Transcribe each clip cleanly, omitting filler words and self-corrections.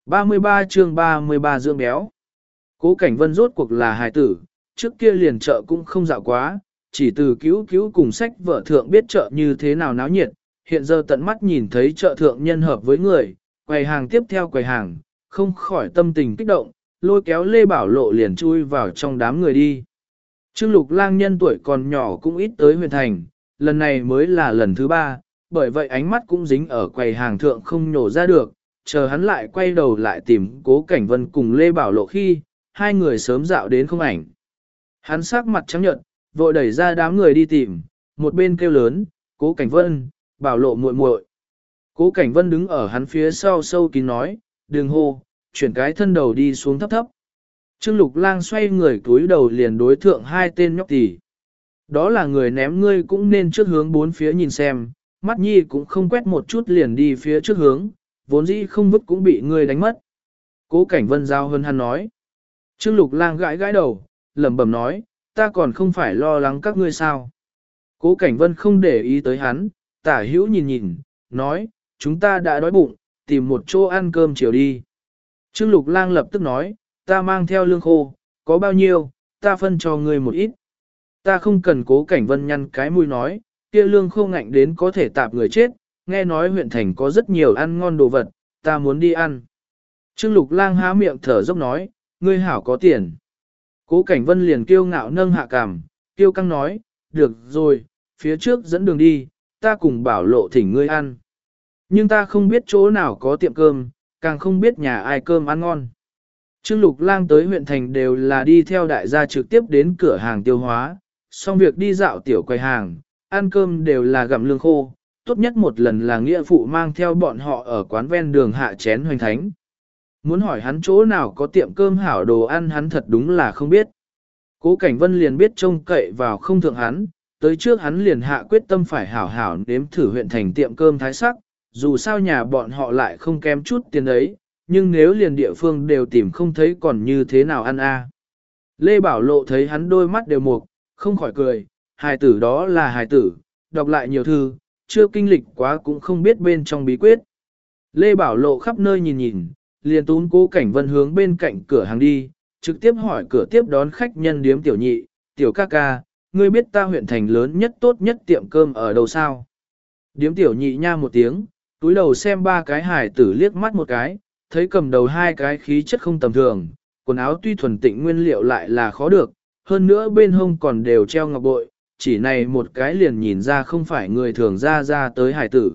33 chương 33 dưỡng béo. Cố Cảnh Vân rốt cuộc là hài tử, trước kia liền chợ cũng không dạo quá, chỉ từ cứu cứu cùng sách vợ thượng biết chợ như thế nào náo nhiệt, hiện giờ tận mắt nhìn thấy chợ thượng nhân hợp với người, quầy hàng tiếp theo quầy hàng, không khỏi tâm tình kích động, lôi kéo Lê Bảo Lộ liền chui vào trong đám người đi. Trương Lục Lang nhân tuổi còn nhỏ cũng ít tới huyện thành, lần này mới là lần thứ 3, bởi vậy ánh mắt cũng dính ở quầy hàng thượng không nhổ ra được, chờ hắn lại quay đầu lại tìm Cố Cảnh Vân cùng Lê Bảo Lộ khi, hai người sớm dạo đến không ảnh. Hắn sắc mặt trắng nhợt, vội đẩy ra đám người đi tìm, một bên kêu lớn, Cố Cảnh Vân, Bảo Lộ muội muội. Cố Cảnh Vân đứng ở hắn phía sau sâu kín nói, đừng hô, chuyển cái thân đầu đi xuống thấp thấp. Trương Lục Lang xoay người cúi đầu liền đối thượng hai tên nhóc tỳ. Đó là người ném ngươi cũng nên trước hướng bốn phía nhìn xem, mắt nhi cũng không quét một chút liền đi phía trước hướng, vốn dĩ không vứt cũng bị ngươi đánh mất. Cố Cảnh Vân giao hơn hắn nói. Trương Lục Lang gãi gãi đầu, lẩm bẩm nói, ta còn không phải lo lắng các ngươi sao. Cố Cảnh Vân không để ý tới hắn, tả hữu nhìn nhìn, nói, chúng ta đã đói bụng, tìm một chỗ ăn cơm chiều đi. Trương Lục Lang lập tức nói, ta mang theo lương khô, có bao nhiêu, ta phân cho ngươi một ít. Ta không cần. Cố Cảnh Vân nhăn cái mũi nói, kia lương khô ngạnh đến có thể tạp người chết, nghe nói huyện thành có rất nhiều ăn ngon đồ vật, ta muốn đi ăn. Trương Lục Lang há miệng thở dốc nói, ngươi hảo có tiền. Cố Cảnh Vân liền kiêu ngạo nâng hạ cằm, kiêu căng nói, được rồi, phía trước dẫn đường đi, ta cùng Bảo Lộ thỉnh ngươi ăn. Nhưng ta không biết chỗ nào có tiệm cơm, càng không biết nhà ai cơm ăn ngon. Trương Lục Lang tới huyện thành đều là đi theo đại gia trực tiếp đến cửa hàng tiêu hóa, xong việc đi dạo tiểu quầy hàng, ăn cơm đều là gặm lương khô, tốt nhất một lần là nghĩa phụ mang theo bọn họ ở quán ven đường hạ chén hoành thánh. Muốn hỏi hắn chỗ nào có tiệm cơm hảo đồ ăn hắn thật đúng là không biết. Cố Cảnh Vân liền biết trông cậy vào không thượng hắn, tới trước hắn liền hạ quyết tâm phải hảo hảo nếm thử huyện thành tiệm cơm thái sắc, dù sao nhà bọn họ lại không kém chút tiền ấy, nhưng nếu liền địa phương đều tìm không thấy còn như thế nào ăn a. Lê Bảo Lộ thấy hắn đôi mắt đều mục, không khỏi cười, hài tử đó là hài tử, đọc lại nhiều thư, chưa kinh lịch quá cũng không biết bên trong bí quyết. Lê Bảo Lộ khắp nơi nhìn nhìn, liền tún Cố Cảnh Vân hướng bên cạnh cửa hàng đi, trực tiếp hỏi cửa tiếp đón khách nhân điếm tiểu nhị, tiểu ca ca, ngươi biết ta huyện thành lớn nhất tốt nhất tiệm cơm ở đâu sao? Điếm tiểu nhị nha một tiếng, túi đầu xem ba cái hài tử liếc mắt một cái, thấy cầm đầu hai cái khí chất không tầm thường, quần áo tuy thuần tịnh nguyên liệu lại là khó được, hơn nữa bên hông còn đều treo ngọc bội, chỉ này một cái liền nhìn ra không phải người thường ra tới hài tử.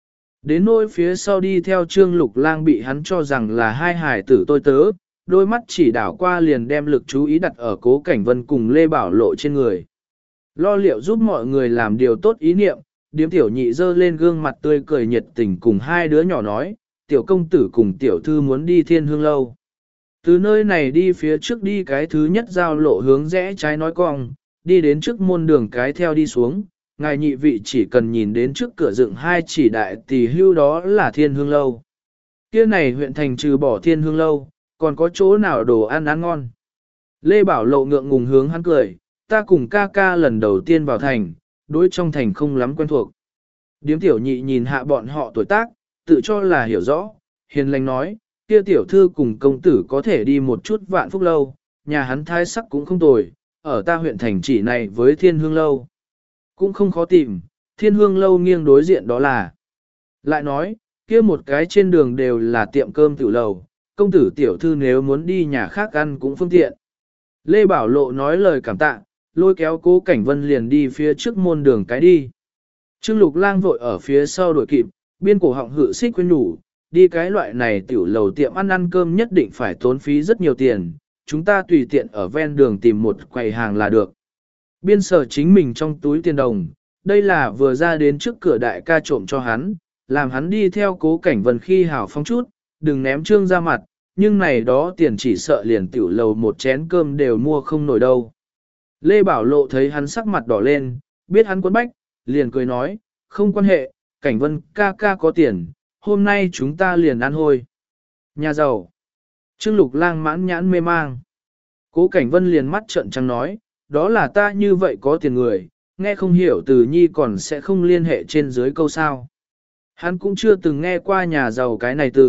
Đến nỗi phía sau đi theo Trương Lục Lang bị hắn cho rằng là hai hài tử tôi tớ, đôi mắt chỉ đảo qua liền đem lực chú ý đặt ở Cố Cảnh Vân cùng Lê Bảo Lộ trên người. Lo liệu giúp mọi người làm điều tốt ý niệm, điếm tiểu nhị dơ lên gương mặt tươi cười nhiệt tình cùng hai đứa nhỏ nói, tiểu công tử cùng tiểu thư muốn đi Thiên Hương Lâu. Từ nơi này đi phía trước đi cái thứ nhất giao lộ hướng rẽ trái nói cong, đi đến trước môn đường cái theo đi xuống, ngài nhị vị chỉ cần nhìn đến trước cửa dựng hai chỉ đại tỷ hưu đó là Thiên Hương Lâu. Kia này huyện thành trừ bỏ Thiên Hương Lâu, còn có chỗ nào đồ ăn ăn ngon. Lê Bảo Lộ ngượng ngùng hướng hắn cười, ta cùng ca ca lần đầu tiên vào thành, đối trong thành không lắm quen thuộc. Điếm tiểu nhị nhìn hạ bọn họ tuổi tác, tự cho là hiểu rõ, hiền lành nói, kia tiểu thư cùng công tử có thể đi một chút Vạn Phúc Lâu, nhà hắn thái sắc cũng không tồi, ở ta huyện thành chỉ này với Thiên Hương Lâu. Cũng không khó tìm, Thiên Hương Lâu nghiêng đối diện đó là. Lại nói, kia một cái trên đường đều là tiệm cơm tiểu lầu, công tử tiểu thư nếu muốn đi nhà khác ăn cũng phương tiện. Lê Bảo Lộ nói lời cảm tạ, lôi kéo Cố Cảnh Vân liền đi phía trước môn đường cái đi. Trương Lục Lang vội ở phía sau đuổi kịp, biên cổ họng hự xích khuyên nhủ, đi cái loại này tiểu lầu tiệm ăn cơm nhất định phải tốn phí rất nhiều tiền, chúng ta tùy tiện ở ven đường tìm một quầy hàng là được. Biên sở chính mình trong túi tiền đồng, đây là vừa ra đến trước cửa đại ca trộm cho hắn, làm hắn đi theo Cố Cảnh Vân khi hảo phong chút, đừng ném Trương ra mặt, nhưng này đó tiền chỉ sợ liền tiểu lầu một chén cơm đều mua không nổi đâu. Lê Bảo Lộ thấy hắn sắc mặt đỏ lên, biết hắn quấn bách, liền cười nói, không quan hệ, Cảnh Vân ca ca có tiền, hôm nay chúng ta liền ăn hôi. Nhà giàu. Trương Lục Lang mãn nhãn mê mang. Cố Cảnh Vân liền mắt trợn trắng nói, đó là ta như vậy có tiền người, nghe không hiểu từ nhi còn sẽ không liên hệ trên dưới câu sao. Hắn cũng chưa từng nghe qua nhà giàu cái này từ,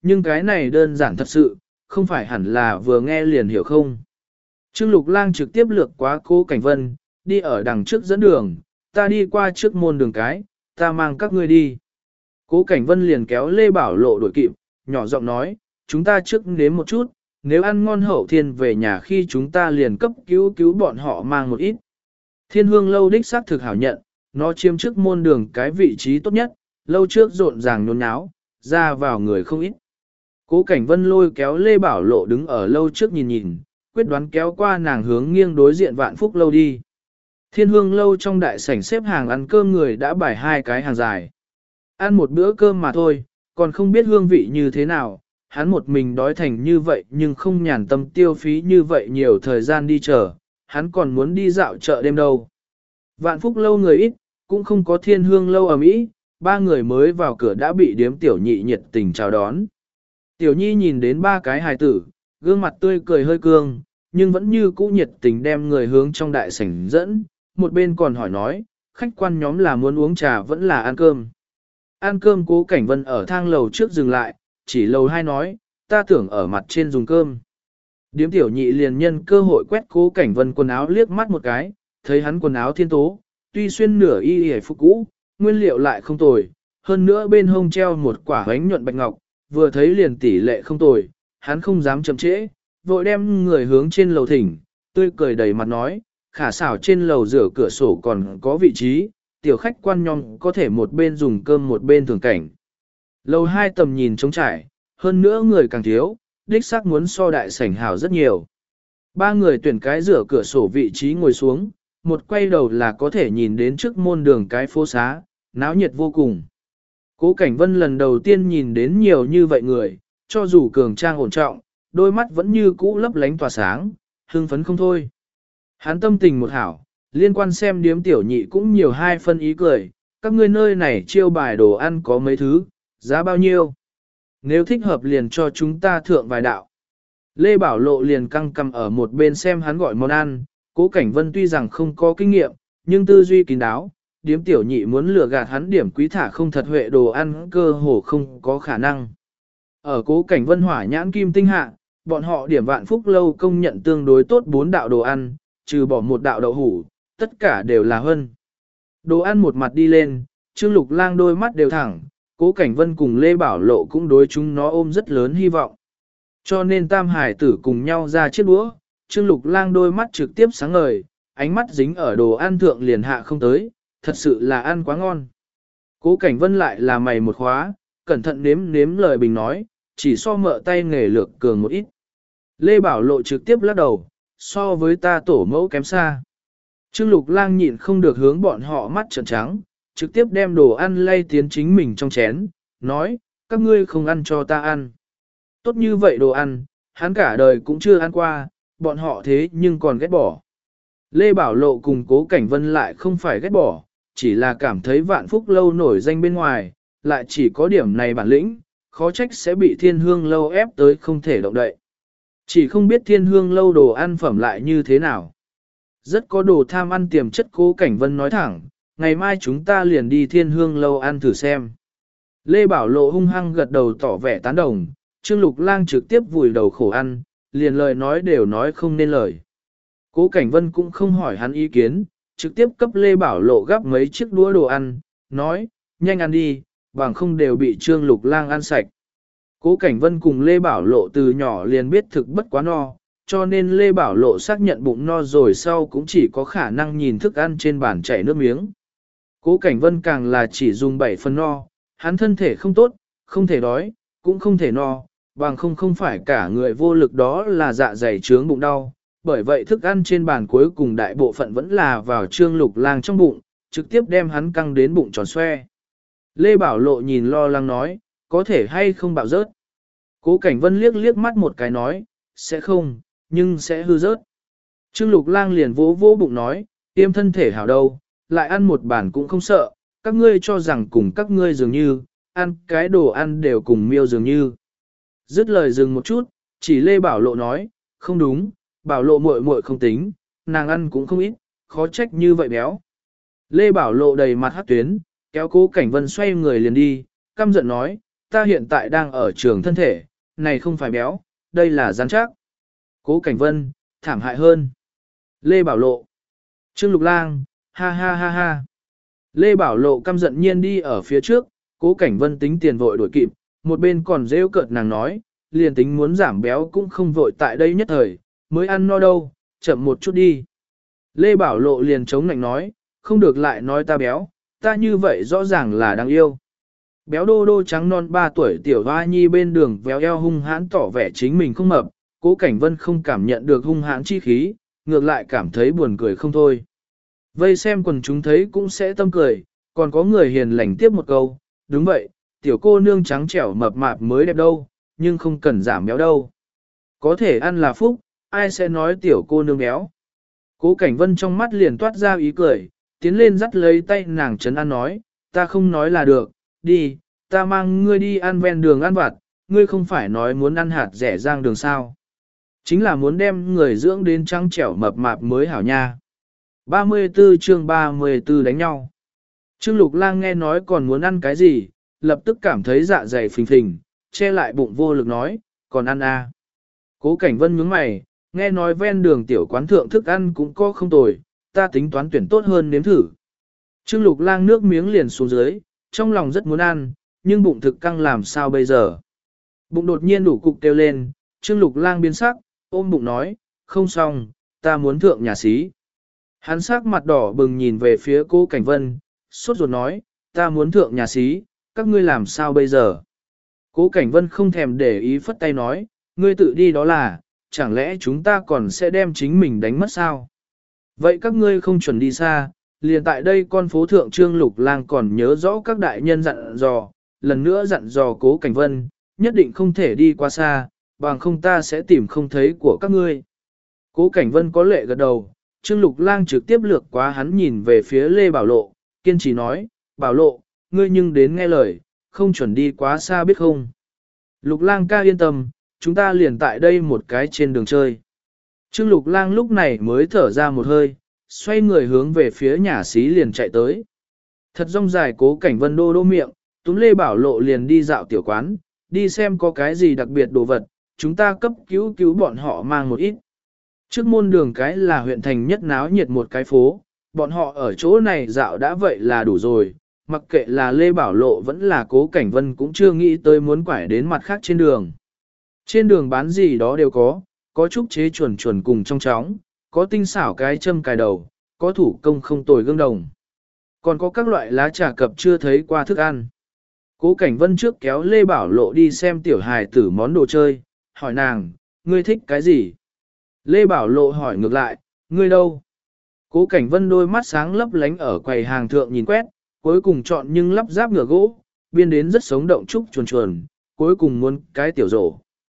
nhưng cái này đơn giản thật sự, không phải hẳn là vừa nghe liền hiểu không. Trương Lục Lang trực tiếp lược quá Cố Cảnh Vân, đi ở đằng trước dẫn đường, ta đi qua trước môn đường cái, ta mang các ngươi đi. Cố Cảnh Vân liền kéo Lê Bảo Lộ đuổi kịp, nhỏ giọng nói, chúng ta trước nếm một chút, nếu ăn ngon hậu thiên về nhà khi chúng ta liền cấp cứu bọn họ mang một ít. Thiên Hương lâu đích xác thực hảo nhận, nó chiếm trước môn đường cái vị trí tốt nhất, lâu trước rộn ràng nhốn nháo, ra vào người không ít. Cố Cảnh Vân lôi kéo Lê Bảo Lộ đứng ở lâu trước nhìn nhìn, quyết đoán kéo qua nàng hướng nghiêng đối diện Vạn Phúc lâu đi. Thiên Hương lâu trong đại sảnh xếp hàng ăn cơm người đã bài 2 cái hàng dài. Ăn một bữa cơm mà thôi, còn không biết hương vị như thế nào, hắn một mình đói thành như vậy nhưng không nhàn tâm tiêu phí như vậy nhiều thời gian đi chờ, hắn còn muốn đi dạo chợ đêm đâu. Vạn Phúc lâu người ít, cũng không có Thiên Hương lâu ở Mỹ, 3 người mới vào cửa đã bị điếm tiểu nhị nhiệt tình chào đón. Tiểu nhi nhìn đến 3 cái hài tử, gương mặt tươi cười hơi cương, nhưng vẫn như cũ nhiệt tình đem người hướng trong đại sảnh dẫn, một bên còn hỏi nói, khách quan nhóm là muốn uống trà vẫn là ăn cơm. Ăn cơm Cố Cảnh Vân ở thang lầu trước dừng lại, chỉ lầu 2 nói, ta tưởng ở mặt trên dùng cơm. Điếm tiểu nhị liền nhân cơ hội quét Cố Cảnh Vân quần áo liếc mắt một cái, thấy hắn quần áo thiên tố, tuy xuyên nửa y hề phục cũ, nguyên liệu lại không tồi, hơn nữa bên hông treo một quả bánh nhuận bạch ngọc, vừa thấy liền tỷ lệ không tồi, hắn không dám chậm trễ, vội đem người hướng trên lầu thỉnh, tươi cười đầy mặt nói, khả xảo trên lầu rửa cửa sổ còn có vị trí, tiểu khách quan nhóm có thể một bên dùng cơm một bên thưởng cảnh. Lầu 2 tầm nhìn trống trải, hơn nữa người càng thiếu, đích xác muốn so đại sảnh hào rất nhiều. 3 người tuyển cái rửa cửa sổ vị trí ngồi xuống, một quay đầu là có thể nhìn đến trước môn đường cái phố xá, náo nhiệt vô cùng. Cố Cảnh Vân lần đầu tiên nhìn đến nhiều như vậy người, cho dù cường trang ổn trọng, đôi mắt vẫn như cũ lấp lánh tỏa sáng, hưng phấn không thôi. Hắn tâm tình một hảo, liên quan xem điếm tiểu nhị cũng nhiều 2 phân ý cười, các ngươi nơi này chiêu bài đồ ăn có mấy thứ, giá bao nhiêu? Nếu thích hợp liền cho chúng ta thượng vài đạo. Lê Bảo Lộ liền căng cằm ở một bên xem hắn gọi món ăn, Cố Cảnh Vân tuy rằng không có kinh nghiệm, nhưng tư duy kín đáo, điếm tiểu nhị muốn lừa gạt hắn điểm quý thả không thật huệ đồ ăn cơ hồ không có khả năng. Ở Cố Cảnh Vân hỏa nhãn kim tinh hạ, bọn họ điểm Vạn Phúc lâu công nhận tương đối tốt 4 đạo đồ ăn, trừ bỏ 1 đạo đậu hủ, tất cả đều là hơn. Đồ ăn một mặt đi lên, Trương Lục Lang đôi mắt đều thẳng, Cố Cảnh Vân cùng Lê Bảo Lộ cũng đối chúng nó ôm rất lớn hy vọng. Cho nên tam hải tử cùng nhau ra chiếc đũa, Trương Lục Lang đôi mắt trực tiếp sáng ngời, ánh mắt dính ở đồ ăn thượng liền hạ không tới, thật sự là ăn quá ngon. Cố Cảnh Vân lại là mày một khóa, cẩn thận nếm lời bình nói, chỉ so mợ tay nghề lược cường một ít. Lê Bảo Lộ trực tiếp lắc đầu, so với ta tổ mẫu kém xa. Trương Lục Lang nhịn không được hướng bọn họ mắt trợn trắng, trực tiếp đem đồ ăn lay tiến chính mình trong chén, nói, các ngươi không ăn cho ta ăn. Tốt như vậy đồ ăn, hắn cả đời cũng chưa ăn qua, bọn họ thế nhưng còn ghét bỏ. Lê Bảo Lộ cùng Cố Cảnh Vân lại không phải ghét bỏ, chỉ là cảm thấy Vạn Phúc lâu nổi danh bên ngoài, lại chỉ có điểm này bản lĩnh, khó trách sẽ bị Thiên Hương lâu ép tới không thể động đậy. Chỉ không biết Thiên Hương lâu đồ ăn phẩm lại như thế nào. Rất có đồ tham ăn tiềm chất. Cố Cảnh Vân nói thẳng, ngày mai chúng ta liền đi Thiên Hương lâu ăn thử xem. Lê Bảo Lộ hung hăng gật đầu tỏ vẻ tán đồng, Trương Lục Lang trực tiếp vùi đầu khổ ăn, liền lời nói đều nói không nên lời. Cố Cảnh Vân cũng không hỏi hắn ý kiến, trực tiếp cấp Lê Bảo Lộ gắp mấy chiếc đũa đồ ăn, nói, nhanh ăn đi, bằng không đều bị Trương Lục Lang ăn sạch. Cố Cảnh Vân cùng Lê Bảo Lộ từ nhỏ liền biết thực bất quá no, cho nên Lê Bảo Lộ xác nhận bụng no rồi sau cũng chỉ có khả năng nhìn thức ăn trên bàn chảy nước miếng. Cố Cảnh Vân càng là chỉ dùng 7 phần no, hắn thân thể không tốt, không thể đói, cũng không thể no, bằng không phải cả người vô lực đó là dạ dày trướng bụng đau. Bởi vậy thức ăn trên bàn cuối cùng đại bộ phận vẫn là vào Trương Lục Lang trong bụng, trực tiếp đem hắn căng đến bụng tròn xoe. Lê Bảo Lộ nhìn lo lắng nói, có thể hay không bạo rớt. Cố Cảnh Vân liếc mắt một cái nói, sẽ không, nhưng sẽ hư rớt. Trương Lục Lang liền vỗ vỗ bụng nói, tiêm thân thể hảo đâu, lại ăn một bản cũng không sợ, các ngươi cho rằng cùng các ngươi dường như, ăn cái đồ ăn đều cùng miêu dường như. Dứt lời dừng một chút, chỉ Lê Bảo Lộ nói, không đúng, Bảo Lộ muội muội không tính, nàng ăn cũng không ít, khó trách như vậy béo. Lê Bảo Lộ đầy mặt hắc tuyến, kéo Cố Cảnh Vân xoay người liền đi, căm giận nói, ta hiện tại đang ở trường thân thể, này không phải béo, đây là rắn chắc. Cố Cảnh Vân, thảm hại hơn. Lê Bảo Lộ. Trương Lục Lang, ha ha ha ha. Lê Bảo Lộ căm giận nhiên đi ở phía trước, Cố Cảnh Vân tính tiền vội đuổi kịp, một bên còn rêu cợt nàng nói, liền tính muốn giảm béo cũng không vội tại đây nhất thời, mới ăn no đâu, chậm một chút đi. Lê Bảo Lộ liền chống nạnh nói, không được lại nói ta béo, ta như vậy rõ ràng là đáng yêu. Béo đô đô trắng non 3 tuổi tiểu hoa nhi bên đường véo eo hung hãn tỏ vẻ chính mình không mập, Cố Cảnh Vân không cảm nhận được hung hãn chi khí, ngược lại cảm thấy buồn cười không thôi. Vây xem quần chúng thấy cũng sẽ tâm cười, còn có người hiền lành tiếp một câu, đúng vậy, tiểu cô nương trắng trẻo mập mạp mới đẹp đâu, nhưng không cần giảm béo đâu. Có thể ăn là phúc, ai sẽ nói tiểu cô nương béo. Cố Cảnh Vân trong mắt liền toát ra ý cười, tiến lên dắt lấy tay nàng trấn an nói, ta không nói là được, đi, ta mang ngươi đi ăn ven đường ăn vặt, ngươi không phải nói muốn ăn hạt rẻ rang đường sao. Chính là muốn đem người dưỡng đến trắng trẻo mập mạp mới hảo nha. 34 chương 34 đánh nhau. Trương Lục Lang nghe nói còn muốn ăn cái gì, lập tức cảm thấy dạ dày phình phình, che lại bụng vô lực nói, còn ăn à. Cố Cảnh Vân nhướng mày, nghe nói ven đường tiểu quán thượng thức ăn cũng có không tồi, ta tính toán tuyển tốt hơn nếm thử. Trương Lục Lang nước miếng liền xuống dưới, trong lòng rất muốn ăn, nhưng bụng thực căng làm sao bây giờ. Bụng đột nhiên đủ cục kêu lên, Trương Lục Lang biến sắc, ôm bụng nói, không xong, ta muốn thượng nhà xí. Hắn sắc mặt đỏ bừng nhìn về phía Cố Cảnh Vân, sốt ruột nói, ta muốn thượng nhà xí, các ngươi làm sao bây giờ? Cố Cảnh Vân không thèm để ý phất tay nói, ngươi tự đi đó là, chẳng lẽ chúng ta còn sẽ đem chính mình đánh mất sao? Vậy các ngươi không chuẩn đi xa, liền tại đây con phố thượng Trương Lục Lang còn nhớ rõ các đại nhân dặn dò, lần nữa dặn dò Cố Cảnh Vân, nhất định không thể đi quá xa, bằng không ta sẽ tìm không thấy của các ngươi. Cố Cảnh Vân có lệ gật đầu, Trương Lục Lang trực tiếp lược quá hắn nhìn về phía Lê Bảo Lộ, kiên trì nói, Bảo Lộ, ngươi nhưng đến nghe lời, không chuẩn đi quá xa biết không. Lục Lang ca yên tâm, chúng ta liền tại đây một cái trên đường chơi. Trương Lục Lang lúc này mới thở ra một hơi, xoay người hướng về phía nhà xí liền chạy tới. Thật rong dài Cố Cảnh Vân đô đô miệng, túm Lê Bảo Lộ liền đi dạo tiểu quán, đi xem có cái gì đặc biệt đồ vật, chúng ta cấp cứu cứu bọn họ mang một ít. Trước môn đường cái là huyện thành nhất náo nhiệt một cái phố, bọn họ ở chỗ này dạo đã vậy là đủ rồi, mặc kệ là Lê Bảo Lộ vẫn là Cố Cảnh Vân cũng chưa nghĩ tới muốn quải đến mặt khác trên đường. Trên đường bán gì đó đều có trúc chế chuẩn chuẩn cùng trong chóng, có tinh xảo cái châm cài đầu, có thủ công không tồi gương đồng. Còn có các loại lá trà cập chưa thấy qua thức ăn. Cố Cảnh Vân trước kéo Lê Bảo Lộ đi xem tiểu hài tử món đồ chơi, hỏi nàng, ngươi thích cái gì? Lê Bảo Lộ hỏi ngược lại, ngươi đâu? Cố Cảnh Vân đôi mắt sáng lấp lánh ở quầy hàng thượng nhìn quét, cuối cùng chọn nhưng lắp ráp ngựa gỗ, biên đến rất sống động trúc chuồn chuồn, cuối cùng muốn cái tiểu rổ.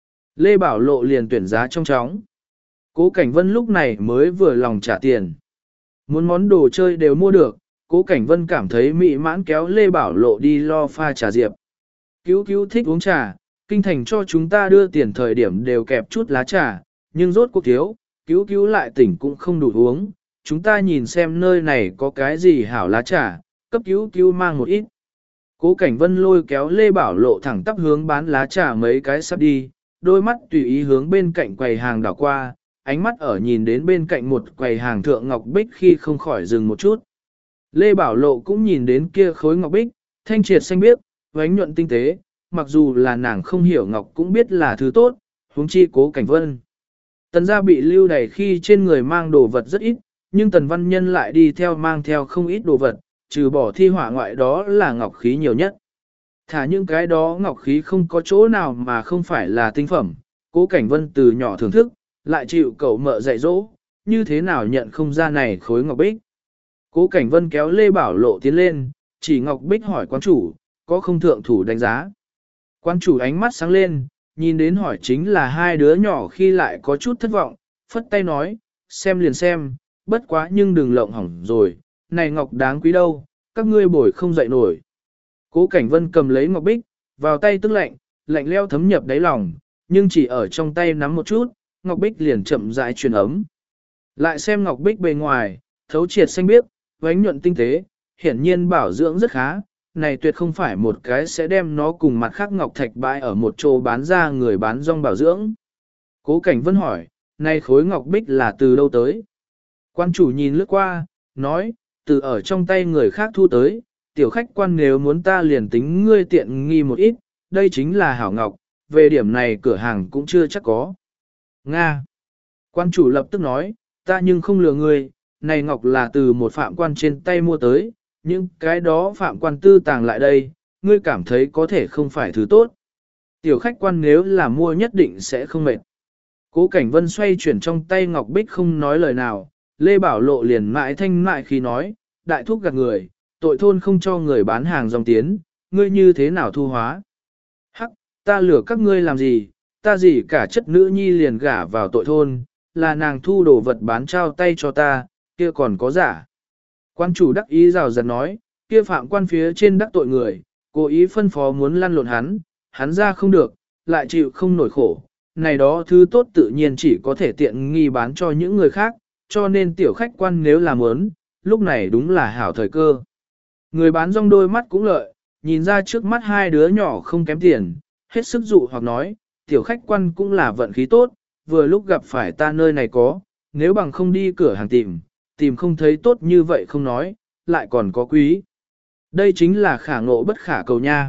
Lê Bảo Lộ liền tuyển giá trong chóng. Cố Cảnh Vân lúc này mới vừa lòng trả tiền. Muốn món đồ chơi đều mua được, Cố Cảnh Vân cảm thấy mị mãn kéo Lê Bảo Lộ đi lo pha trà diệp. Cứu cứu thích uống trà, kinh thành cho chúng ta đưa tiền thời điểm đều kẹp chút lá trà, nhưng rốt cuộc thiếu, cứu cứu lại tỉnh cũng không đủ uống. Chúng ta nhìn xem nơi này có cái gì hảo lá trà, cấp cứu cứu mang một ít. Cố Cảnh Vân lôi kéo Lê Bảo Lộ thẳng tắp hướng bán lá trà mấy cái sắp đi, đôi mắt tùy ý hướng bên cạnh quầy hàng đảo qua, ánh mắt ở nhìn đến bên cạnh một quầy hàng thượng ngọc bích khi không khỏi dừng một chút. Lê Bảo Lộ cũng nhìn đến kia khối ngọc bích, thanh triệt xanh biếc, vánh nhuận tinh tế, mặc dù là nàng không hiểu ngọc cũng biết là thứ tốt, huống chi Cố Cảnh Vân. Tần gia bị lưu đày khi trên người mang đồ vật rất ít, nhưng Tần Văn Nhân lại đi theo mang theo không ít đồ vật, trừ bỏ thi hỏa ngoại đó là ngọc khí nhiều nhất. Thả những cái đó ngọc khí không có chỗ nào mà không phải là tinh phẩm, Cố Cảnh Vân từ nhỏ thưởng thức, lại chịu cậu mợ dạy dỗ, như thế nào nhận không ra này khối ngọc bích. Cố Cảnh Vân kéo Lê Bảo Lộ tiến lên, chỉ ngọc bích hỏi quán chủ, có không thượng thủ đánh giá. Quán chủ ánh mắt sáng lên, nhìn đến hỏi chính là hai đứa nhỏ khi lại có chút thất vọng, phất tay nói, xem liền xem, bất quá nhưng đừng lộng hỏng rồi, này ngọc đáng quý đâu, các ngươi bồi không dậy nổi. Cố Cảnh Vân cầm lấy ngọc bích, vào tay tức lạnh, lạnh leo thấm nhập đáy lòng, nhưng chỉ ở trong tay nắm một chút, ngọc bích liền chậm rãi truyền ấm. Lại xem ngọc bích bề ngoài, thấu triệt xanh biếc, vánh nhuận tinh tế, hiển nhiên bảo dưỡng rất khá, này tuyệt không phải một cái sẽ đem nó cùng mặt khác ngọc thạch bãi ở một chỗ bán ra người bán rong bảo dưỡng. Cố Cảnh Vân hỏi, này khối ngọc bích là từ đâu tới? Quan chủ nhìn lướt qua, nói, từ ở trong tay người khác thu tới, tiểu khách quan nếu muốn ta liền tính ngươi tiện nghi một ít, đây chính là hảo ngọc, về điểm này cửa hàng cũng chưa chắc có. Nga. Quan chủ lập tức nói, ta nhưng không lừa ngươi, này ngọc là từ một phạm quan trên tay mua tới, nhưng cái đó phạm quan tư tàng lại đây, ngươi cảm thấy có thể không phải thứ tốt. Tiểu khách quan nếu là mua nhất định sẽ không mệt. Cố Cảnh Vân xoay chuyển trong tay ngọc bích không nói lời nào, Lê Bảo Lộ liền mãi thanh mại khi nói, đại thúc gạt người, tội thôn không cho người bán hàng dòng tiến, ngươi như thế nào thu hóa? Hắc, ta lừa các ngươi làm gì, ta gì cả chất nữ nhi liền gả vào tội thôn, là nàng thu đồ vật bán trao tay cho ta, kia còn có giả. Quan chủ đắc ý rào rạt nói, kia phạm quan phía trên đắc tội người, cố ý phân phó muốn lăn lộn hắn ra không được, lại chịu không nổi khổ. Này đó thứ tốt tự nhiên chỉ có thể tiện nghi bán cho những người khác, cho nên tiểu khách quan nếu làm muốn, lúc này đúng là hảo thời cơ. Người bán rong đôi mắt cũng lợi, nhìn ra trước mắt hai đứa nhỏ không kém tiền, hết sức dụ hoặc nói, tiểu khách quan cũng là vận khí tốt, vừa lúc gặp phải ta nơi này có, nếu bằng không đi cửa hàng tìm không thấy tốt như vậy không nói, lại còn có quý. Đây chính là khả ngộ bất khả cầu nha.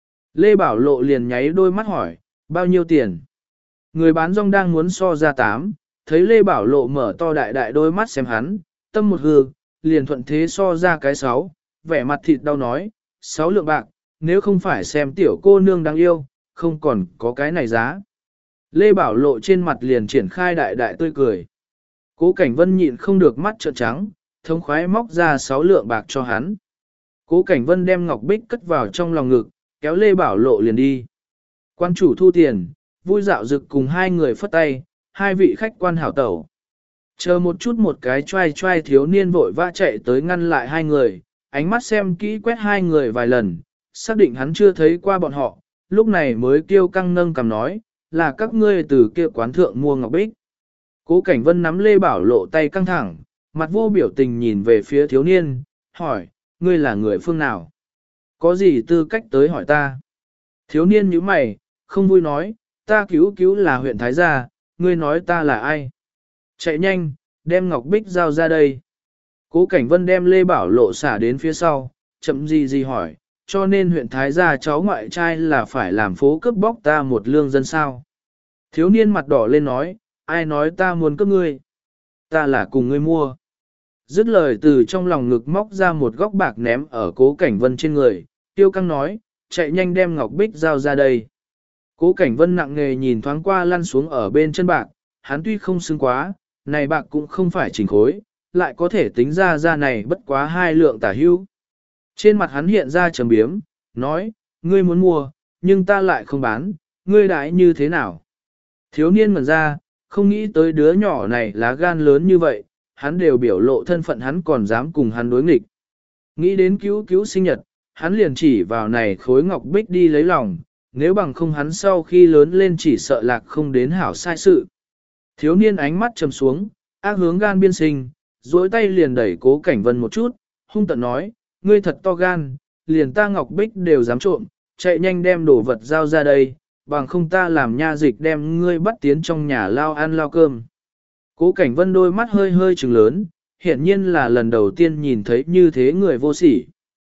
Lê Bảo Lộ liền nháy đôi mắt hỏi, bao nhiêu tiền? Người bán rong đang muốn so ra 8, thấy Lê Bảo Lộ mở to đại đại đôi mắt xem hắn, tâm một hư, liền thuận thế so ra cái 6, vẻ mặt thịt đau nói, 6 lượng bạc, nếu không phải xem tiểu cô nương đáng yêu, không còn có cái này giá. Lê Bảo Lộ trên mặt liền triển khai đại đại tươi cười. Cố Cảnh Vân nhịn không được mắt trợn trắng, thống khoái móc ra 6 lượng bạc cho hắn. Cố Cảnh Vân đem ngọc bích cất vào trong lòng ngực, kéo Lê Bảo Lộ liền đi. Quan chủ thu tiền, vui dạo dực cùng hai người phất tay, hai vị khách quan hảo tẩu. Chờ một chút một cái trai thiếu niên vội vã chạy tới ngăn lại hai người, ánh mắt xem kỹ quét hai người vài lần, xác định hắn chưa thấy qua bọn họ, lúc này mới kêu căng nâng cầm nói, là các ngươi từ kia quán thượng mua ngọc bích. Cố Cảnh Vân nắm Lê Bảo Lộ tay căng thẳng, mặt vô biểu tình nhìn về phía thiếu niên, hỏi, ngươi là người phương nào? Có gì tư cách tới hỏi ta? Thiếu niên nhíu mày, không vui nói, ta cứu là huyện Thái Gia, ngươi nói ta là ai? Chạy nhanh, đem ngọc bích giao ra đây. Cố Cảnh Vân đem Lê Bảo Lộ xả đến phía sau, chậm gì hỏi, cho nên huyện Thái Gia cháu ngoại trai là phải làm phố cướp bóc ta một lương dân sao? Thiếu niên mặt đỏ lên nói, ai nói ta muốn cướp ngươi? Ta là cùng ngươi mua. Dứt lời từ trong lòng ngực móc ra một góc bạc ném ở Cố Cảnh Vân trên người, tiêu căng nói, chạy nhanh đem ngọc bích giao ra đây. Cố Cảnh Vân nặng nề nhìn thoáng qua lăn xuống ở bên chân bạc, hắn tuy không xứng quá, này bạc cũng không phải chỉnh khối, lại có thể tính ra này bất quá 2 lượng tả hưu. Trên mặt hắn hiện ra trầm biếm, nói, ngươi muốn mua, nhưng ta lại không bán, ngươi đãi như thế nào? Thiếu niên ngẩn ra, không nghĩ tới đứa nhỏ này lá gan lớn như vậy, hắn đều biểu lộ thân phận hắn còn dám cùng hắn đối nghịch. Nghĩ đến cứu sinh nhật, hắn liền chỉ vào này khối ngọc bích đi lấy lòng, nếu bằng không hắn sau khi lớn lên chỉ sợ lạc không đến hảo sai sự. Thiếu niên ánh mắt trầm xuống, ác hướng gan biên sinh, duỗi tay liền đẩy Cố Cảnh Vân một chút, hung tợn nói, ngươi thật to gan, liền ta ngọc bích đều dám trộm, chạy nhanh đem đồ vật giao ra đây, bằng không ta làm nha dịch đem ngươi bắt tiến trong nhà lao ăn lao cơm. Cố Cảnh Vân đôi mắt hơi hơi trừng lớn, hiển nhiên là lần đầu tiên nhìn thấy như thế người vô sỉ.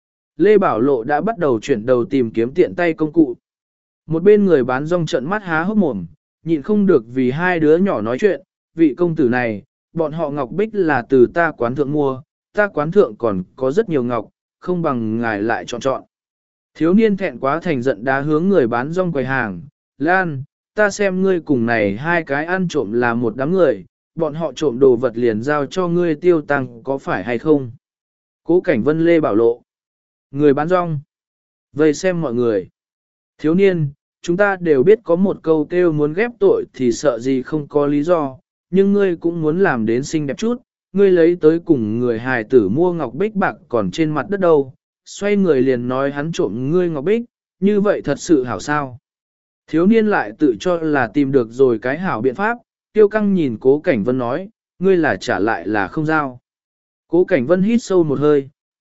Lê Bảo Lộ đã bắt đầu chuyển đầu tìm kiếm tiện tay công cụ. Một bên người bán rong trợn mắt há hốc mồm, nhịn không được vì hai đứa nhỏ nói chuyện, vị công tử này, bọn họ ngọc bích là từ ta quán thượng mua, ta quán thượng còn có rất nhiều ngọc, không bằng ngài lại chọn. Thiếu niên thẹn quá thành giận đá hướng người bán rong quầy hàng, Lan, ta xem ngươi cùng này hai cái ăn trộm là một đám người, bọn họ trộm đồ vật liền giao cho ngươi tiêu tăng có phải hay không? Cố Cảnh Vân Lê Bảo Lộ. Người bán rong. Vây xem mọi người. Thiếu niên, chúng ta đều biết có một câu kêu muốn ghép tội thì sợ gì không có lý do, nhưng ngươi cũng muốn làm đến xinh đẹp chút, ngươi lấy tới cùng người hài tử mua ngọc bích bạc còn trên mặt đất đâu, xoay người liền nói hắn trộm ngươi ngọc bích, như vậy thật sự hảo sao. Thiếu niên lại tự cho là tìm được rồi cái hảo biện pháp, Tiêu Căng nhìn Cố Cảnh Vân nói, ngươi là trả lại là không giao. Cố Cảnh Vân hít sâu một hơi,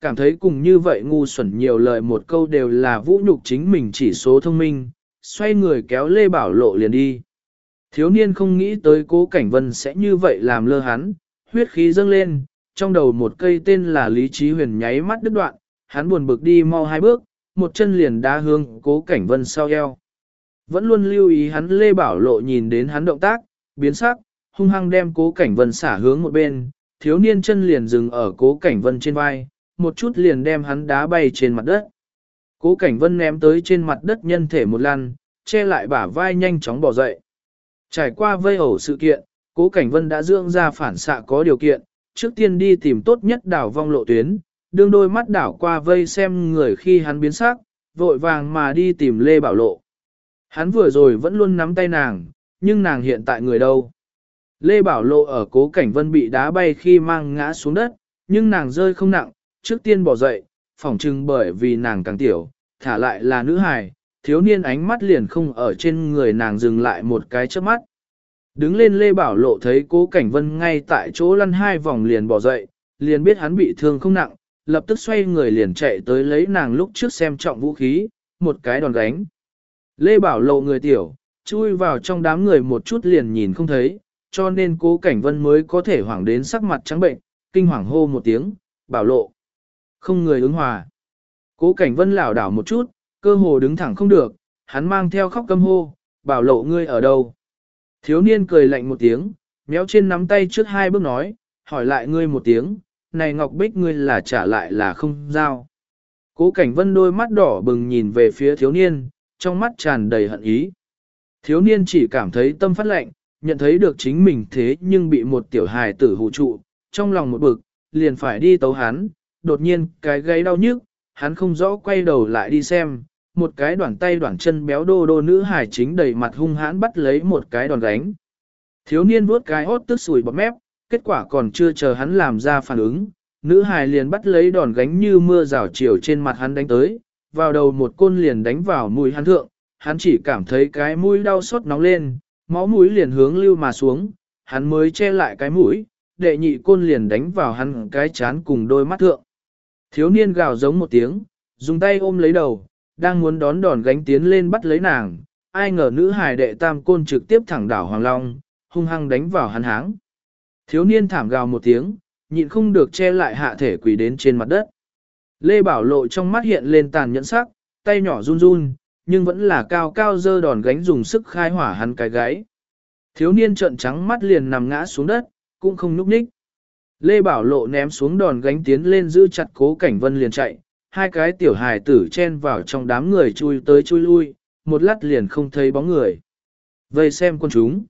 cảm thấy cùng như vậy ngu xuẩn nhiều lời một câu đều là vũ nhục chính mình chỉ số thông minh, xoay người kéo Lê Bảo Lộ liền đi. Thiếu niên không nghĩ tới Cố Cảnh Vân sẽ như vậy làm lơ hắn, huyết khí dâng lên, trong đầu một cây tên là Lý Chí Huyền nháy mắt đứt đoạn, hắn buồn bực đi mau 2 bước, một chân liền đá hướng Cố Cảnh Vân sau eo. Vẫn luôn lưu ý hắn Lê Bảo Lộ nhìn đến hắn động tác, biến sắc, hung hăng đem Cố Cảnh Vân xả hướng một bên, thiếu niên chân liền dừng ở Cố Cảnh Vân trên vai, một chút liền đem hắn đá bay trên mặt đất. Cố Cảnh Vân ném tới trên mặt đất nhân thể một lăn, che lại bả vai nhanh chóng bỏ dậy. Trải qua vây ẩu sự kiện, Cố Cảnh Vân đã dưỡng ra phản xạ có điều kiện, trước tiên đi tìm tốt nhất đảo vong lộ tuyến, đương đôi mắt đảo qua vây xem người khi hắn biến sắc, vội vàng mà đi tìm Lê Bảo Lộ. Hắn vừa rồi vẫn luôn nắm tay nàng, nhưng nàng hiện tại người đâu? Lê Bảo Lộ ở Cố Cảnh Vân bị đá bay khi mang ngã xuống đất, nhưng nàng rơi không nặng, trước tiên bỏ dậy, phỏng chừng bởi vì nàng càng tiểu, thả lại là nữ hài, thiếu niên ánh mắt liền không ở trên người nàng dừng lại một cái chớp mắt. Đứng lên Lê Bảo Lộ thấy Cố Cảnh Vân ngay tại chỗ lăn 2 vòng liền bỏ dậy, liền biết hắn bị thương không nặng, lập tức xoay người liền chạy tới lấy nàng lúc trước xem trọng vũ khí, một cái đòn gánh. Lê Bảo Lộ người tiểu, chui vào trong đám người một chút liền nhìn không thấy, cho nên Cố Cảnh Vân mới có thể hoảng đến sắc mặt trắng bệnh, kinh hoàng hô một tiếng, Bảo Lộ. Không người ứng hòa. Cố Cảnh Vân lảo đảo một chút, cơ hồ đứng thẳng không được, hắn mang theo khóc câm hô, Bảo Lộ ngươi ở đâu? Thiếu niên cười lạnh một tiếng, méo trên nắm tay trước 2 bước nói, hỏi lại ngươi một tiếng, này Ngọc Bích ngươi là trả lại là không giao. Cố Cảnh Vân đôi mắt đỏ bừng nhìn về phía thiếu niên, trong mắt tràn đầy hận ý. Thiếu niên chỉ cảm thấy tâm phát lạnh, nhận thấy được chính mình thế nhưng bị một tiểu hài tử hù trụ, trong lòng một bực, liền phải đi tấu hắn, đột nhiên cái gáy đau nhức, hắn không rõ quay đầu lại đi xem, một cái đoạn tay đoạn chân béo đô đô nữ hài chính đầy mặt hung hãn bắt lấy một cái đòn gánh. Thiếu niên vuốt cái hốt tức sùi bọt mép, kết quả còn chưa chờ hắn làm ra phản ứng, nữ hài liền bắt lấy đòn gánh như mưa rào chiều trên mặt hắn đánh tới, vào đầu một côn liền đánh vào mũi hắn thượng, hắn chỉ cảm thấy cái mũi đau xót nóng lên, máu mũi liền hướng lưu mà xuống, hắn mới che lại cái mũi, đệ nhị côn liền đánh vào hắn cái chán cùng đôi mắt thượng. Thiếu niên gào giống một tiếng, dùng tay ôm lấy đầu, đang muốn đón đòn gánh tiến lên bắt lấy nàng, ai ngờ nữ hài đệ tam côn trực tiếp thẳng đảo Hoàng Long, hung hăng đánh vào hắn háng. Thiếu niên thảm gào một tiếng, nhịn không được che lại hạ thể quỳ đến trên mặt đất. Lê Bảo Lộ trong mắt hiện lên tàn nhẫn sắc, tay nhỏ run run, nhưng vẫn là cao cao dơ đòn gánh dùng sức khai hỏa hắn cái gáy. Thiếu niên trợn trắng mắt liền nằm ngã xuống đất, cũng không nhúc nhích. Lê Bảo Lộ ném xuống đòn gánh tiến lên giữ chặt Cố Cảnh Vân liền chạy, 2 cái tiểu hài tử chen vào trong đám người chui tới chui lui, một lát liền không thấy bóng người. Vây xem con chúng.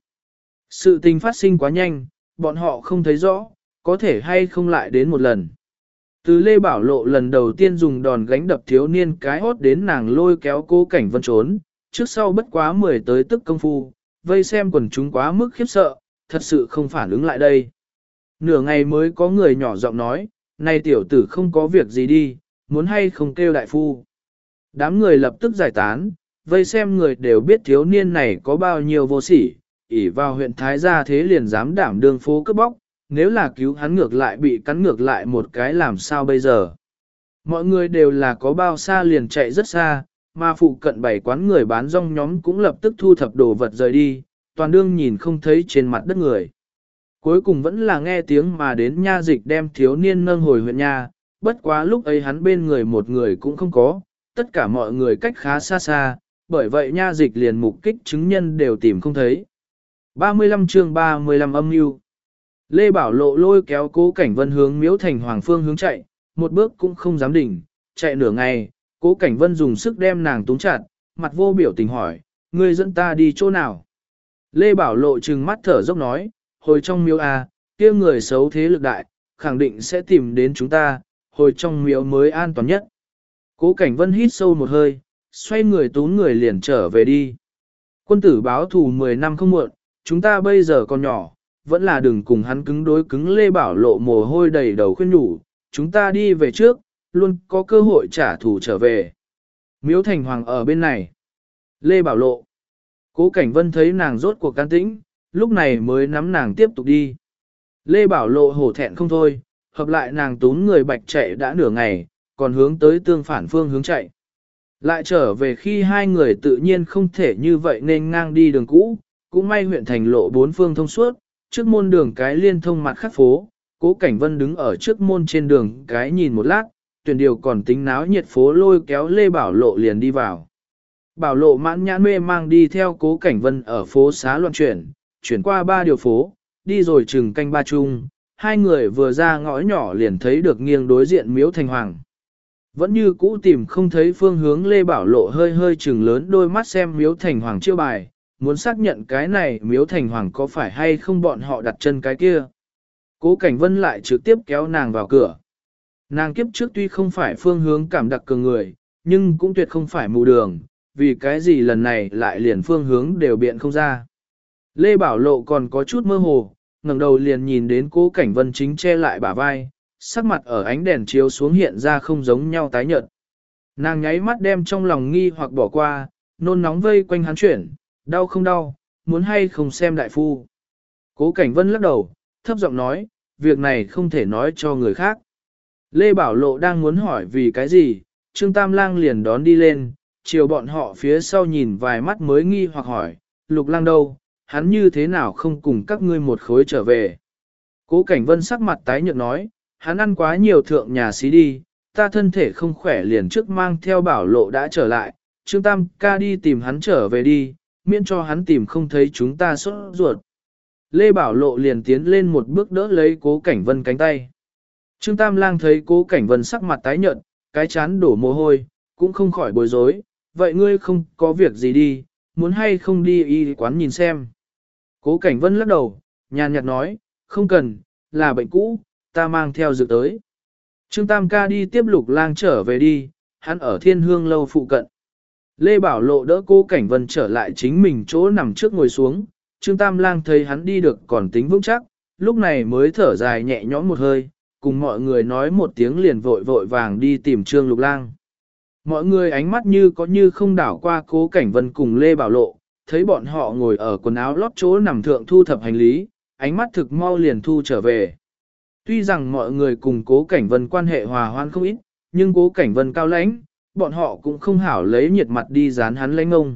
Sự tình phát sinh quá nhanh, bọn họ không thấy rõ, có thể hay không lại đến một lần. Từ Lê Bảo Lộ lần đầu tiên dùng đòn gánh đập thiếu niên cái hốt đến nàng lôi kéo Cố Cảnh Vân trốn, trước sau bất quá 10 tới tức công phu, vây xem quần chúng quá mức khiếp sợ, thật sự không phản ứng lại đây. Nửa ngày mới có người nhỏ giọng nói, này tiểu tử không có việc gì đi, muốn hay không kêu đại phu. Đám người lập tức giải tán, vây xem người đều biết thiếu niên này có bao nhiêu vô sỉ, ỷ vào huyện Thái Gia thế liền dám đảm đương phố cướp bóc, nếu là cứu hắn ngược lại bị cắn ngược lại một cái làm sao bây giờ. Mọi người đều là có bao xa liền chạy rất xa, mà phụ cận 7 quán người bán rong nhóm cũng lập tức thu thập đồ vật rời đi, toàn đương nhìn không thấy trên mặt đất người. Cuối cùng vẫn là nghe tiếng mà đến nha dịch đem thiếu niên nâng hồi huyện nha, bất quá lúc ấy hắn bên người một người cũng không có, tất cả mọi người cách khá xa xa, bởi vậy nha dịch liền mục kích chứng nhân đều tìm không thấy. 35 chương 35 âm mưu. Lê Bảo Lộ lôi kéo Cố Cảnh Vân hướng Miếu Thành Hoàng phương hướng chạy, một bước cũng không dám đỉnh, chạy nửa ngày, Cố Cảnh Vân dùng sức đem nàng túm chặt, mặt vô biểu tình hỏi, ngươi dẫn ta đi chỗ nào? Lê Bảo Lộ trừng mắt thở dốc nói, hồi trong miếu à, kia người xấu thế lực đại, khẳng định sẽ tìm đến chúng ta, hồi trong miếu mới an toàn nhất. Cố Cảnh Vân hít sâu một hơi, xoay người túm người liền trở về đi. Quân tử báo thù 10 năm không muộn, chúng ta bây giờ còn nhỏ, vẫn là đừng cùng hắn cứng đối cứng. Lê Bảo Lộ mồ hôi đầy đầu khuyên nhủ, chúng ta đi về trước, luôn có cơ hội trả thù trở về. Miếu Thành Hoàng ở bên này. Lê Bảo Lộ. Cố Cảnh Vân thấy nàng rốt cuộc can tĩnh, lúc này mới nắm nàng tiếp tục đi. Lê Bảo Lộ hổ thẹn không thôi, hợp lại nàng tún người bạch chạy đã nửa ngày, còn hướng tới tương phản phương hướng chạy. Lại trở về khi hai người tự nhiên không thể như vậy nên ngang đi đường cũ, cũng may huyện thành lộ bốn phương thông suốt, trước môn đường cái liên thông mặt khác phố, Cố Cảnh Vân đứng ở trước môn trên đường cái nhìn một lát, tuyển điều còn tính náo nhiệt phố lôi kéo Lê Bảo Lộ liền đi vào. Bảo Lộ mãn nhãn mê mang đi theo Cố Cảnh Vân ở phố xá loạn chuyển qua 3 điều phố, đi rồi chừng canh 3 chung, hai người vừa ra ngõ nhỏ liền thấy được nghiêng đối diện miếu thành hoàng. Vẫn như cũ tìm không thấy phương hướng, Lê Bảo Lộ hơi hơi chừng lớn đôi mắt xem miếu thành hoàng chiêu bài, muốn xác nhận cái này miếu thành hoàng có phải hay không bọn họ đặt chân cái kia. Cố Cảnh Vân lại trực tiếp kéo nàng vào cửa. Nàng kiếp trước tuy không phải phương hướng cảm đặc cường người, nhưng cũng tuyệt không phải mù đường, vì cái gì lần này lại liền phương hướng đều biện không ra. Lê Bảo Lộ còn có chút mơ hồ, ngẩng đầu liền nhìn đến Cố Cảnh Vân chính che lại bả vai, sắc mặt ở ánh đèn chiếu xuống hiện ra không giống nhau tái nhợt. Nàng nháy mắt đem trong lòng nghi hoặc bỏ qua, nôn nóng vây quanh hắn chuyển, đau không đau, muốn hay không xem đại phu. Cố Cảnh Vân lắc đầu, thấp giọng nói, việc này không thể nói cho người khác. Lê Bảo Lộ đang muốn hỏi vì cái gì, Trương Tam Lang liền đón đi lên, chiều bọn họ phía sau nhìn vài mắt mới nghi hoặc hỏi, Lục Lang đâu, hắn như thế nào không cùng các ngươi một khối trở về. Cố Cảnh Vân sắc mặt tái nhợt nói, hắn ăn quá nhiều thượng nhà xí đi, ta thân thể không khỏe liền trước mang theo Bảo Lộ đã trở lại, Trương Tam ca đi tìm hắn trở về đi, miễn cho hắn tìm không thấy chúng ta sốt ruột. Lê Bảo Lộ liền tiến lên một bước đỡ lấy Cố Cảnh Vân cánh tay. Trương Tam Lang thấy Cố Cảnh Vân sắc mặt tái nhợt, cái chán đổ mồ hôi, cũng không khỏi bối rối, vậy ngươi không có việc gì đi, muốn hay không đi y quán nhìn xem. Cố Cảnh Vân lắc đầu, nhàn nhạt nói, không cần, là bệnh cũ, ta mang theo dược tới. Trương Tam ca đi tiếp Lục Lang trở về đi, hắn ở Thiên Hương lâu phụ cận. Lê Bảo Lộ đỡ Cố Cảnh Vân trở lại chính mình chỗ nằm trước ngồi xuống, Trương Tam Lang thấy hắn đi được còn tính vững chắc, lúc này mới thở dài nhẹ nhõm một hơi, cùng mọi người nói một tiếng liền vội vội vàng đi tìm Trương Lục Lang. Mọi người ánh mắt như có như không đảo qua Cố Cảnh Vân cùng Lê Bảo Lộ, thấy bọn họ ngồi ở quần áo lót chỗ nằm thượng thu thập hành lý, ánh mắt thực mau liền thu trở về. Tuy rằng mọi người cùng Cố Cảnh Vân quan hệ hòa hoan không ít, nhưng Cố Cảnh Vân cao lãnh, bọn họ cũng không hảo lấy nhiệt mặt đi dán hắn lãnh ngông.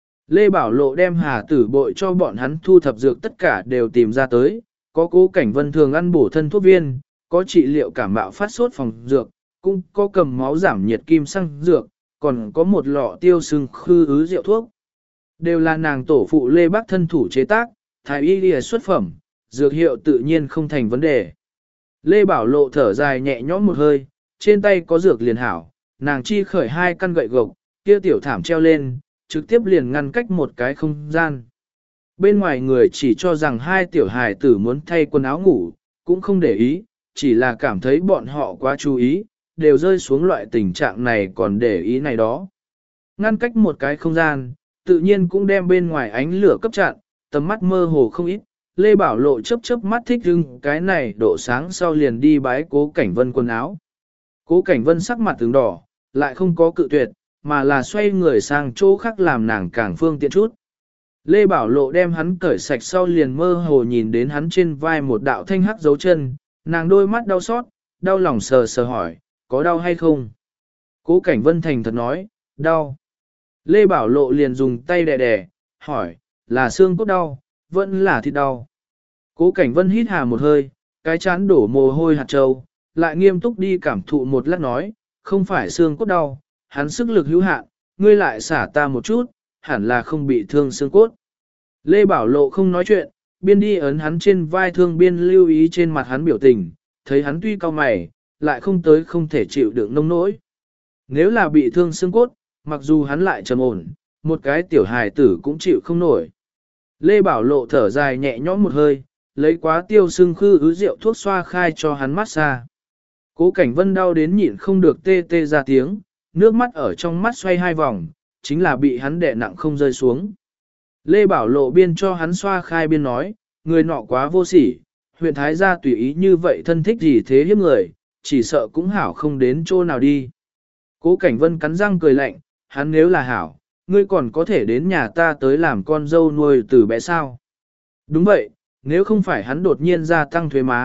Lê Bảo Lộ đem Hà Tử Bội cho bọn hắn thu thập dược tất cả đều tìm ra tới, có Cố Cảnh Vân thường ăn bổ thân thuốc viên, có trị liệu cảm mạo phát sốt phòng dược, cũng có cầm máu giảm nhiệt kim xăng dược, còn có một lọ tiêu sưng khư ứ rượu thuốc. Đều là nàng tổ phụ Lê Bác thân thủ chế tác, thái y lìa xuất phẩm, dược hiệu tự nhiên không thành vấn đề. Lê Bảo Lộ thở dài nhẹ nhõm một hơi, trên tay có dược liền hảo, nàng chi khởi 2 căn gậy gộc, kia tiểu thảm treo lên, trực tiếp liền ngăn cách một cái không gian. Bên ngoài người chỉ cho rằng 2 tiểu hài tử muốn thay quần áo ngủ, cũng không để ý, chỉ là cảm thấy bọn họ quá chú ý, đều rơi xuống loại tình trạng này còn để ý này đó. Ngăn cách một cái không gian, tự nhiên cũng đem bên ngoài ánh lửa cấp chặn, tầm mắt mơ hồ không ít. Lê Bảo Lộ chớp chớp mắt thích hưng cái này độ sáng sau liền đi bái Cố Cảnh Vân quần áo. Cố Cảnh Vân sắc mặt tướng đỏ, lại không có cự tuyệt, mà là xoay người sang chỗ khác làm nàng càng phương tiện chút. Lê Bảo Lộ đem hắn cởi sạch sau liền mơ hồ nhìn đến hắn trên vai một đạo thanh hắc dấu chân, nàng đôi mắt đau xót, đau lòng sờ sờ hỏi, có đau hay không? Cố Cảnh Vân thành thật nói, đau. Lê Bảo Lộ liền dùng tay đè đè, hỏi, là xương cốt đau, vẫn là thịt đau. Cố Cảnh Vân hít hà một hơi, cái chán đổ mồ hôi hạt trâu, lại nghiêm túc đi cảm thụ một lát nói, không phải xương cốt đau, hắn sức lực hữu hạn, ngươi lại xả ta một chút, hẳn là không bị thương xương cốt. Lê Bảo Lộ không nói chuyện, biên đi ấn hắn trên vai thương biên lưu ý trên mặt hắn biểu tình, thấy hắn tuy cao mày, lại không tới không thể chịu đựng nông nỗi. Nếu là bị thương xương cốt, mặc dù hắn lại trầm ổn, một cái tiểu hài tử cũng chịu không nổi. Lê Bảo Lộ thở dài nhẹ nhõm một hơi, lấy quá tiêu sưng khư ứ rượu thuốc xoa khai cho hắn massage. Cố Cảnh Vân đau đến nhịn không được tê tê ra tiếng, nước mắt ở trong mắt xoay 2 vòng, chính là bị hắn đè nặng không rơi xuống. Lê Bảo Lộ biên cho hắn xoa khai biên nói, người nọ quá vô sỉ, huyện Thái gia tùy ý như vậy thân thích gì thế hiếp người, chỉ sợ cũng hảo không đến chỗ nào đi. Cố Cảnh Vân cắn răng cười lạnh, hắn nếu là hảo, ngươi còn có thể đến nhà ta tới làm con dâu nuôi từ bé sao. Đúng vậy, nếu không phải hắn đột nhiên gia tăng thuế má,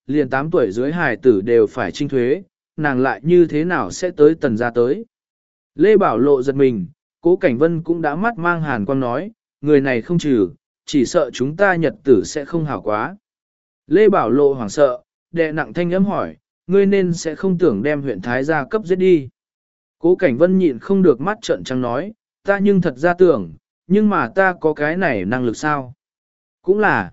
liền 8 tuổi dưới hài tử đều phải trinh thuế, nàng lại như thế nào sẽ tới tần gia tới. Lê Bảo Lộ giật mình, Cố Cảnh Vân cũng đã mắt mang hàn quang nói, người này không trừ, chỉ sợ chúng ta nhật tử sẽ không hảo quá. Lê Bảo Lộ hoảng sợ, đè nặng thanh âm hỏi, ngươi nên sẽ không tưởng đem huyện Thái gia cấp giết đi. Cố Cảnh Vân nhịn không được mắt trợn trắng nói, ta nhưng thật ra tưởng, nhưng mà ta có cái này năng lực sao? Cũng là.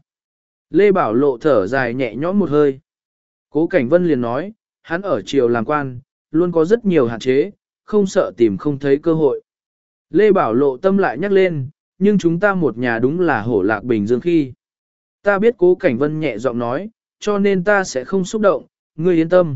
Lê Bảo Lộ thở dài nhẹ nhõm một hơi. Cố Cảnh Vân liền nói, hắn ở triều làm quan, luôn có rất nhiều hạn chế, không sợ tìm không thấy cơ hội. Lê Bảo Lộ tâm lại nhắc lên, nhưng chúng ta một nhà đúng là hổ lạc bình dương khi. Ta biết Cố Cảnh Vân nhẹ giọng nói, cho nên ta sẽ không xúc động, ngươi yên tâm.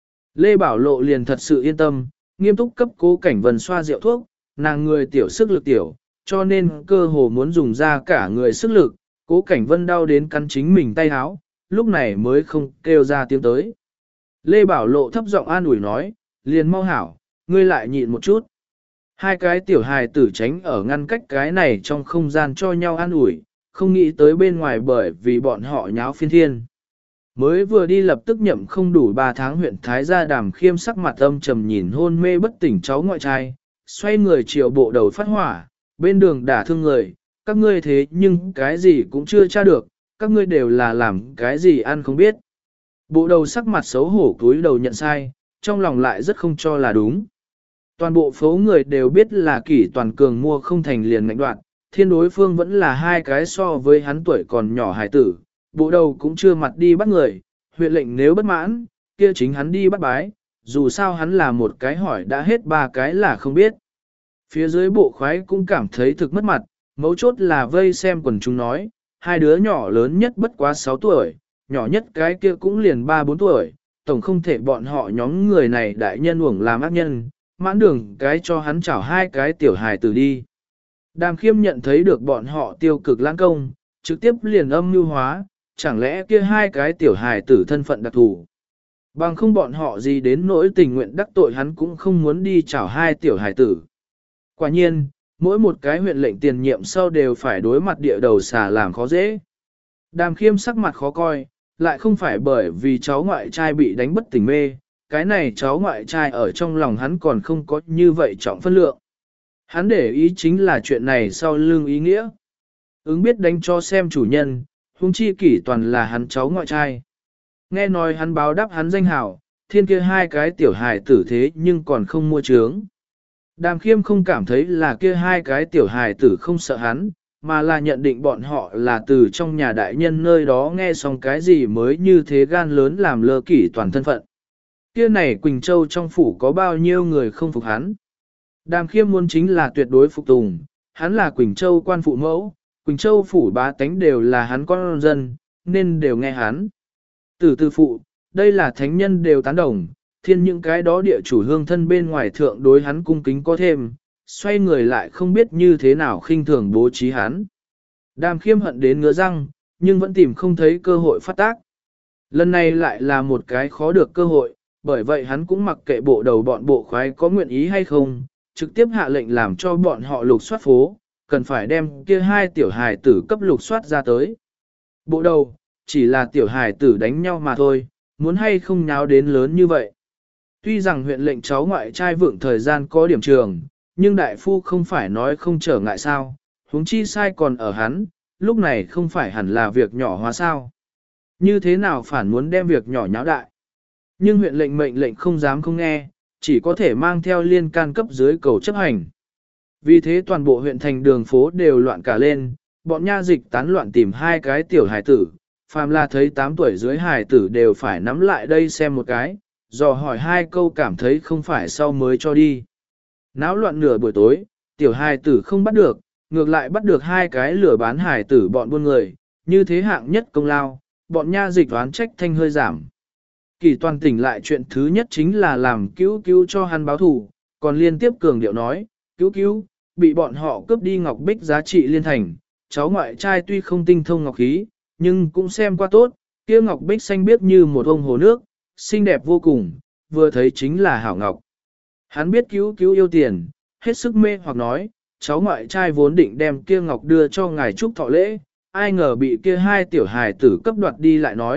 Lê Bảo Lộ liền thật sự yên tâm, nghiêm túc cấp Cố Cảnh Vân xoa rượu thuốc, nàng người tiểu sức lực tiểu, cho nên cơ hồ muốn dùng ra cả người sức lực, Cố Cảnh Vân đau đến cắn chính mình tay háo, lúc này mới không kêu ra tiếng tới. Lê Bảo Lộ thấp giọng an ủi nói, liền mau hảo, ngươi lại nhịn một chút. Hai cái tiểu hài tử tránh ở ngăn cách cái này trong không gian cho nhau an ủi, không nghĩ tới bên ngoài bởi vì bọn họ nháo phiên thiên. Mới vừa đi lập tức nhậm không đủ 3 tháng huyện Thái gia Đàm Khiêm sắc mặt âm trầm nhìn hôn mê bất tỉnh cháu ngoại trai, xoay người chiều bộ đầu phát hỏa, bên đường đả thương người, các ngươi thế nhưng cái gì cũng chưa tra được, các ngươi đều là làm cái gì ăn không biết. Bộ đầu sắc mặt xấu hổ cúi đầu nhận sai, trong lòng lại rất không cho là đúng. Toàn bộ phố người đều biết là Kỷ Toàn Cường mua không thành liền ngạnh đoạn, thiên đối phương vẫn là hai cái so với hắn tuổi còn nhỏ hải tử, bộ đầu cũng chưa mặt đi bắt người, huyện lệnh nếu bất mãn, kia chính hắn đi bắt bái, dù sao hắn là một cái hỏi đã hết 3 cái là không biết. Phía dưới bộ khoái cũng cảm thấy thực mất mặt, mấu chốt là vây xem quần chúng nói, hai đứa nhỏ lớn nhất bất quá 6 tuổi, nhỏ nhất cái kia cũng liền 3-4 tuổi, tổng không thể bọn họ nhóm người này đại nhân uổng làm ác nhân, mãn đường cái cho hắn chảo 2 cái tiểu hài tử đi. Đàm Khiêm nhận thấy được bọn họ tiêu cực lãng công, trực tiếp liền âm mưu hóa, chẳng lẽ kia 2 cái tiểu hài tử thân phận đặc thù. Bằng không bọn họ gì đến nỗi tình nguyện đắc tội hắn cũng không muốn đi chảo 2 tiểu hài tử. Quả nhiên, mỗi một cái huyện lệnh tiền nhiệm sau đều phải đối mặt địa đầu xà làm khó dễ. Đàm Khiêm sắc mặt khó coi, lại không phải bởi vì cháu ngoại trai bị đánh bất tỉnh mê, cái này cháu ngoại trai ở trong lòng hắn còn không có như vậy trọng phân lượng. Hắn để ý chính là chuyện này sau lưng ý nghĩa. Ứng biết đánh cho xem chủ nhân, huống chi Kỷ Toàn là hắn cháu ngoại trai. Nghe nói hắn báo đáp hắn danh hảo, thiên kia 2 cái tiểu hài tử thế nhưng còn không mua trướng. Đàm Khiêm không cảm thấy là kia 2 cái tiểu hài tử không sợ hắn, mà là nhận định bọn họ là từ trong nhà đại nhân nơi đó nghe xong cái gì mới như thế gan lớn làm lơ Kỷ Toàn thân phận. Kia này Quỳnh Châu trong phủ có bao nhiêu người không phục hắn. Đàm Khiêm muốn chính là tuyệt đối phục tùng, hắn là Quỳnh Châu quan phụ mẫu, Quỳnh Châu phủ bá tánh đều là hắn con dân, nên đều nghe hắn. Từ tư phụ, đây là thánh nhân đều tán đồng, thiên những cái đó địa chủ hương thân bên ngoài thượng đối hắn cung kính có thêm, xoay người lại không biết như thế nào khinh thường bố trí hắn. Đàm Khiêm hận đến ngứa răng, nhưng vẫn tìm không thấy cơ hội phát tác. Lần này lại là một cái khó được cơ hội, bởi vậy hắn cũng mặc kệ bộ đầu bọn bộ khoái có nguyện ý hay không, trực tiếp hạ lệnh làm cho bọn họ lục soát phố, cần phải đem kia 2 tiểu hài tử cấp lục soát ra tới. Bộ đầu, chỉ là tiểu hài tử đánh nhau mà thôi, muốn hay không nháo đến lớn như vậy. Tuy rằng huyện lệnh cháu ngoại trai vượng thời gian có điểm trường, nhưng đại phu không phải nói không trở ngại sao, huống chi sai còn ở hắn, lúc này không phải hẳn là việc nhỏ hóa sao. Như thế nào phản muốn đem việc nhỏ nháo đại. Nhưng huyện lệnh mệnh lệnh không dám không nghe, chỉ có thể mang theo liên can cấp dưới cầu chấp hành. Vì thế toàn bộ huyện thành đường phố đều loạn cả lên, bọn nha dịch tán loạn tìm 2 cái tiểu hài tử, phàm là thấy 8 tuổi dưới hài tử đều phải nắm lại đây xem một cái, dò hỏi 2 câu cảm thấy không phải sau mới cho đi. Náo loạn nửa buổi tối, tiểu hài tử không bắt được, ngược lại bắt được 2 cái lửa bán hài tử bọn buôn người, như thế hạng nhất công lao, bọn nha dịch oán trách thanh hơi giảm. Kỷ Toàn tỉnh lại chuyện thứ nhất chính là làm cứu cứu cho hắn báo thù, còn liên tiếp cường điệu nói, cứu cứu, bị bọn họ cướp đi ngọc bích giá trị liên thành, cháu ngoại trai tuy không tinh thông ngọc khí, nhưng cũng xem qua tốt, kia ngọc bích xanh biếc như một ông hồ nước, xinh đẹp vô cùng, vừa thấy chính là hảo ngọc. Hắn biết cứu cứu yêu tiền, hết sức mê hoặc nói, cháu ngoại trai vốn định đem kia ngọc đưa cho ngài chúc thọ lễ, ai ngờ bị kia 2 tiểu hài tử cấp đoạt đi lại nói,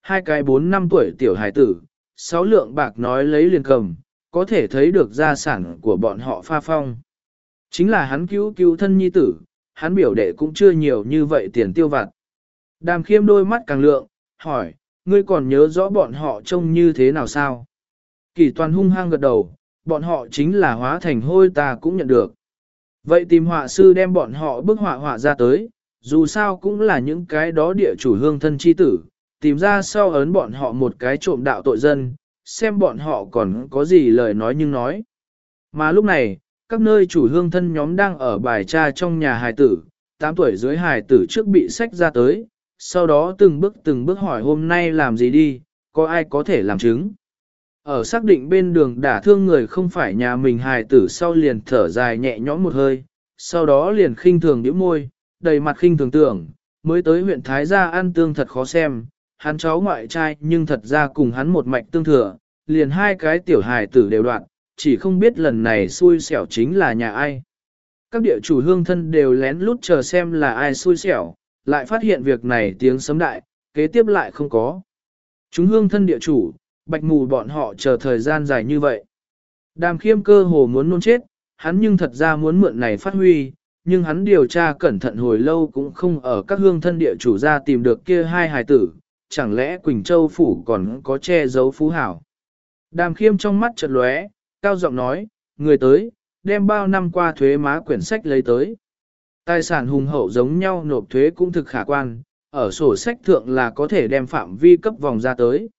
hai cái 4 năm tuổi tiểu hải tử, 6 lượng bạc nói lấy liền cầm, có thể thấy được gia sản của bọn họ pha phong. Chính là hắn cứu cứu thân nhi tử, hắn biểu đệ cũng chưa nhiều như vậy tiền tiêu vặt. Đàm Khiêm đôi mắt càng lượng, hỏi, ngươi còn nhớ rõ bọn họ trông như thế nào sao? Kỷ Toàn hung hăng gật đầu, bọn họ chính là hóa thành hôi ta cũng nhận được. Vậy tìm họa sư đem bọn họ bức họa ra tới, dù sao cũng là những cái đó địa chủ hương thân chi tử, tìm ra sau ấn bọn họ một cái trộm đạo tội dân, xem bọn họ còn có gì lời nói nhưng nói. Mà lúc này, các nơi chủ hương thân nhóm đang ở bài tra trong nhà hài tử, 8 tuổi dưới hài tử trước bị sách ra tới, sau đó từng bước hỏi hôm nay làm gì đi, có ai có thể làm chứng. Ở xác định bên đường đả thương người không phải nhà mình hài tử sau liền thở dài nhẹ nhõm một hơi, sau đó liền khinh thường nhíu môi, đầy mặt khinh thường tưởng, mới tới huyện Thái Gia ăn tương thật khó xem, hắn cháu ngoại trai nhưng thật ra cùng hắn một mạch tương thừa, liền hai cái tiểu hài tử đều đoạn, chỉ không biết lần này xui xẻo chính là nhà ai. Các địa chủ hương thân đều lén lút chờ xem là ai xui xẻo, lại phát hiện việc này tiếng sấm đại, kế tiếp lại không có. Chúng hương thân địa chủ, bạch mù bọn họ chờ thời gian dài như vậy. Đàm Khiêm cơ hồ muốn nôn chết, hắn nhưng thật ra muốn mượn này phát huy, nhưng hắn điều tra cẩn thận hồi lâu cũng không ở các hương thân địa chủ ra tìm được kia hai hài tử, chẳng lẽ Quỳnh Châu Phủ còn có che giấu phú hảo. Đàm Khiêm trong mắt chợt lóe, cao giọng nói, người tới, đem bao năm qua thuế má quyển sách lấy tới. Tài sản hùng hậu giống nhau nộp thuế cũng thực khả quan, ở sổ sách thượng là có thể đem phạm vi cấp vòng ra tới.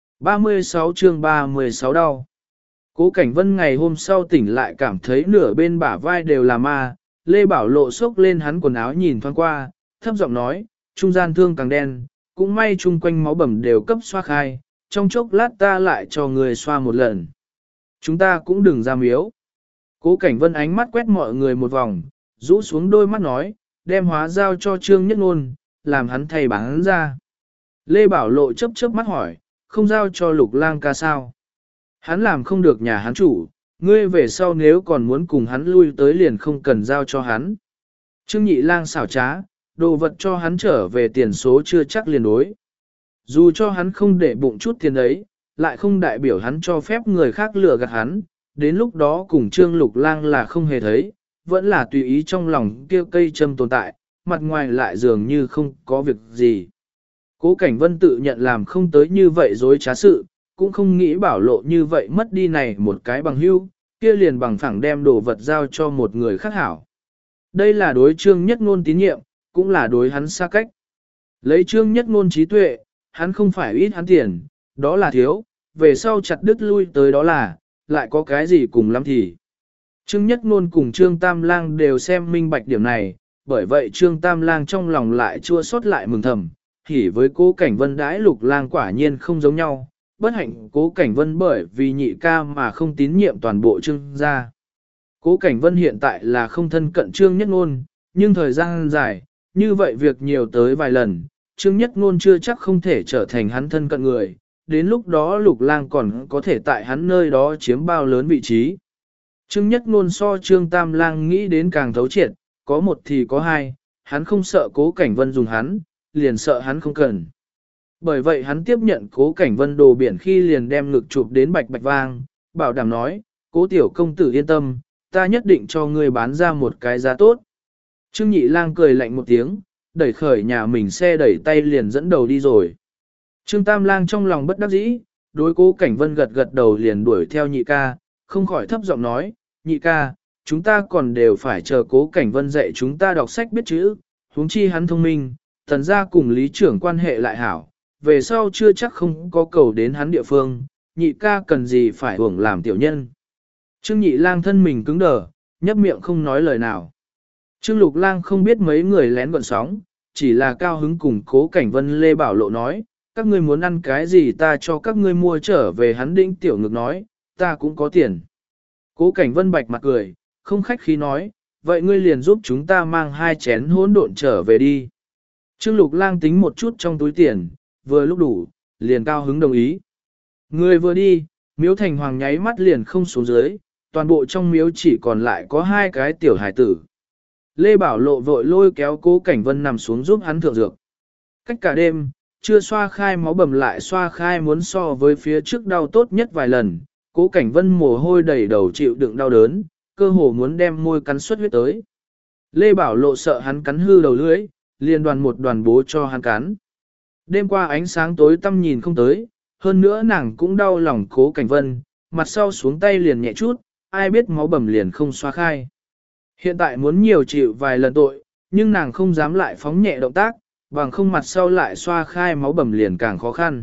36 chương 36 đau. Cố Cảnh Vân ngày hôm sau tỉnh lại cảm thấy nửa bên bả vai đều là ma, Lê Bảo Lộ xốc lên hắn quần áo nhìn thoáng qua, thấp giọng nói, trung gian thương càng đen, cũng may chung quanh máu bầm đều cấp xoa khai, trong chốc lát ta lại cho người xoa một lần. Chúng ta cũng đừng ra miếu. Cố Cảnh Vân ánh mắt quét mọi người một vòng, rũ xuống đôi mắt nói, đem hóa giao cho Trương Nhất Ngôn, làm hắn thay bán ra. Lê Bảo Lộ chớp chớp mắt hỏi, không giao cho Lục Lang ca sao? Hắn làm không được nhà hắn chủ, ngươi về sau nếu còn muốn cùng hắn lui tới liền không cần giao cho hắn. Trương Nhị Lang xảo trá, đồ vật cho hắn trở về tiền số chưa chắc liền đối. Dù cho hắn không để bụng chút tiền ấy, lại không đại biểu hắn cho phép người khác lừa gạt hắn, đến lúc đó cùng Trương Lục Lang là không hề thấy, vẫn là tùy ý trong lòng kia cây châm tồn tại, mặt ngoài lại dường như không có việc gì. Cố Cảnh Vân tự nhận làm không tới như vậy dối trá sự, cũng không nghĩ Bảo Lộ như vậy mất đi này một cái bằng hữu, kia liền bằng phẳng đem đồ vật giao cho một người khác hảo. Đây là đối Trương Nhất Ngôn tín nhiệm, cũng là đối hắn xa cách. Lấy Trương Nhất Ngôn trí tuệ, hắn không phải ít hắn tiền, đó là thiếu, về sau chặt đứt lui tới đó là, lại có cái gì cùng lắm thì. Trương Nhất Ngôn cùng Trương Tam Lang đều xem minh bạch điểm này, bởi vậy Trương Tam Lang trong lòng lại chua xót lại mừng thầm, hỉ với Cố Cảnh Vân đãi Lục Lang quả nhiên không giống nhau, bất hạnh Cố Cảnh Vân bởi vì nhị ca mà không tín nhiệm toàn bộ Trương gia. Cố Cảnh Vân hiện tại là không thân cận Trương Nhất Ngôn, nhưng thời gian dài, như vậy việc nhiều tới vài lần, Trương Nhất Ngôn chưa chắc không thể trở thành hắn thân cận người, đến lúc đó Lục Lang còn có thể tại hắn nơi đó chiếm bao lớn vị trí. Trương Nhất Ngôn so Trương Tam Lang nghĩ đến càng thấu triệt, có một thì có hai, hắn không sợ Cố Cảnh Vân dùng hắn, liền sợ hắn không cần. Bởi vậy hắn tiếp nhận Cố Cảnh Vân đồ biển khi liền đem ngực chụp đến bạch bạch vang, bảo đảm nói, Cố tiểu công tử yên tâm, ta nhất định cho ngươi bán ra một cái giá tốt. Trương Nhị Lang cười lạnh một tiếng, đẩy khởi nhà mình xe đẩy tay liền dẫn đầu đi rồi. Trương Tam Lang trong lòng bất đắc dĩ, đối Cố Cảnh Vân gật gật đầu liền đuổi theo nhị ca, không khỏi thấp giọng nói, nhị ca, chúng ta còn đều phải chờ Cố Cảnh Vân dạy chúng ta đọc sách biết chữ, huống chi hắn thông minh, tần gia cùng lý trưởng quan hệ lại hảo, về sau chưa chắc không có cầu đến hắn địa phương, nhị ca cần gì phải hưởng làm tiểu nhân. Trương Nhị Lang thân mình cứng đờ, nhấp miệng không nói lời nào. Trương Lục Lang không biết mấy người lén gọn sóng, chỉ là cao hứng cùng Cố Cảnh Vân Lê Bảo Lộ nói, các ngươi muốn ăn cái gì ta cho các ngươi mua trở về. Hắn đĩnh tiểu ngực nói, ta cũng có tiền. Cố Cảnh Vân bạch mặt cười, không khách khí nói, vậy ngươi liền giúp chúng ta mang 2 chén hỗn độn trở về đi. Trương Lục Lang tính một chút trong túi tiền, vừa lúc đủ, liền cao hứng đồng ý. Người vừa đi, miếu thành hoàng nháy mắt liền không xuống dưới, toàn bộ trong miếu chỉ còn lại có 2 cái tiểu hải tử. Lê Bảo Lộ vội lôi kéo Cố Cảnh Vân nằm xuống giúp hắn thượng dược. Cách cả đêm, chưa xoa khai máu bầm lại xoa khai muốn so với phía trước đau tốt nhất vài lần, Cố Cảnh Vân mồ hôi đầy đầu chịu đựng đau đớn, cơ hồ muốn đem môi cắn xuất huyết tới. Lê Bảo Lộ sợ hắn cắn hư đầu lưỡi, liền đoàn một đoàn bố cho hắn cắn. Đêm qua ánh sáng tối tăm nhìn không tới, hơn nữa nàng cũng đau lòng Cố Cảnh Vân, mặt sau xuống tay liền nhẹ chút, ai biết máu bầm liền không xoa khai. Hiện tại muốn nhiều chịu vài lần tội, nhưng nàng không dám lại phóng nhẹ động tác, bằng không mặt sau lại xoa khai máu bầm liền càng khó khăn.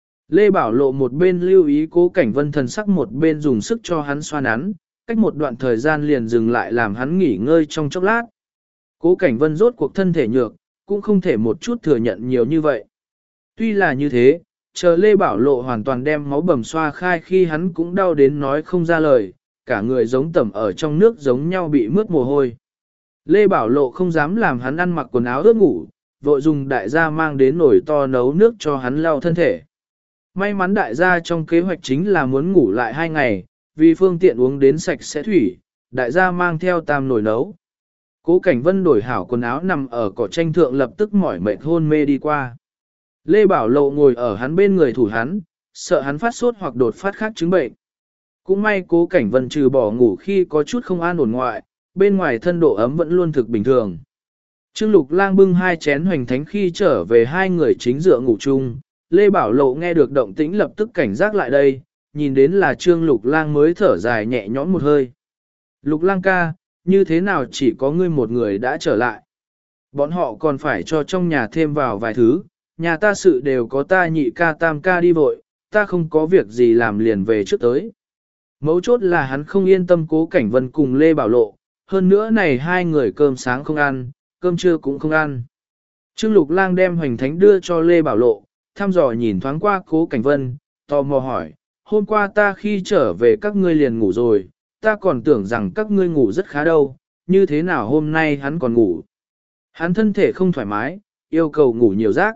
Lê Bảo Lộ một bên lưu ý Cố Cảnh Vân thần sắc, một bên dùng sức cho hắn xoa nắn, cách một đoạn thời gian liền dừng lại làm hắn nghỉ ngơi trong chốc lát. Cố Cảnh Vân rốt cuộc thân thể nhược, cũng không thể một chút thừa nhận nhiều như vậy. Tuy là như thế, chờ Lê Bảo Lộ hoàn toàn đem máu bầm xoa khai khi hắn cũng đau đến nói không ra lời, cả người giống tẩm ở trong nước giống nhau bị mướt mồ hôi. Lê Bảo Lộ không dám làm hắn ăn mặc quần áo ướt ngủ, vội dùng đại gia mang đến nồi to nấu nước cho hắn lau thân thể. May mắn đại gia trong kế hoạch chính là muốn ngủ lại 2 ngày, vì phương tiện uống đến sạch sẽ thủy, đại gia mang theo tam nồi nấu. Cố Cảnh Vân đổi hảo quần áo nằm ở cỏ tranh thượng lập tức mỏi mệt hôn mê đi qua. Lê Bảo Lộ ngồi ở hắn bên người thủ hắn, sợ hắn phát sốt hoặc đột phát khác chứng bệnh. Cũng may Cố Cảnh Vân trừ bỏ ngủ khi có chút không an ổn ngoại, bên ngoài thân độ ấm vẫn luôn thực bình thường. Trương Lục Lang bưng 2 chén hoành thánh khi trở về 2 người chính dựa ngủ chung, Lê Bảo Lộ nghe được động tĩnh lập tức cảnh giác lại đây, nhìn đến là Trương Lục Lang mới thở dài nhẹ nhõm một hơi. Lục Lang ca, như thế nào chỉ có ngươi một người đã trở lại? Bọn họ còn phải cho trong nhà thêm vào vài thứ, nhà ta sự đều có ta nhị ca tam ca đi vội, ta không có việc gì làm liền về trước tới. Mấu chốt là hắn không yên tâm Cố Cảnh Vân cùng Lê Bảo Lộ, hơn nữa này 2 người cơm sáng không ăn, cơm trưa cũng không ăn. Trương Lục Lang đem hoành thánh đưa cho Lê Bảo Lộ, thăm dò nhìn thoáng qua Cố Cảnh Vân, tò mò hỏi, hôm qua ta khi trở về các ngươi liền ngủ rồi, ta còn tưởng rằng các ngươi ngủ rất khá đâu, như thế nào hôm nay hắn còn ngủ. Hắn thân thể không thoải mái, yêu cầu ngủ nhiều giấc.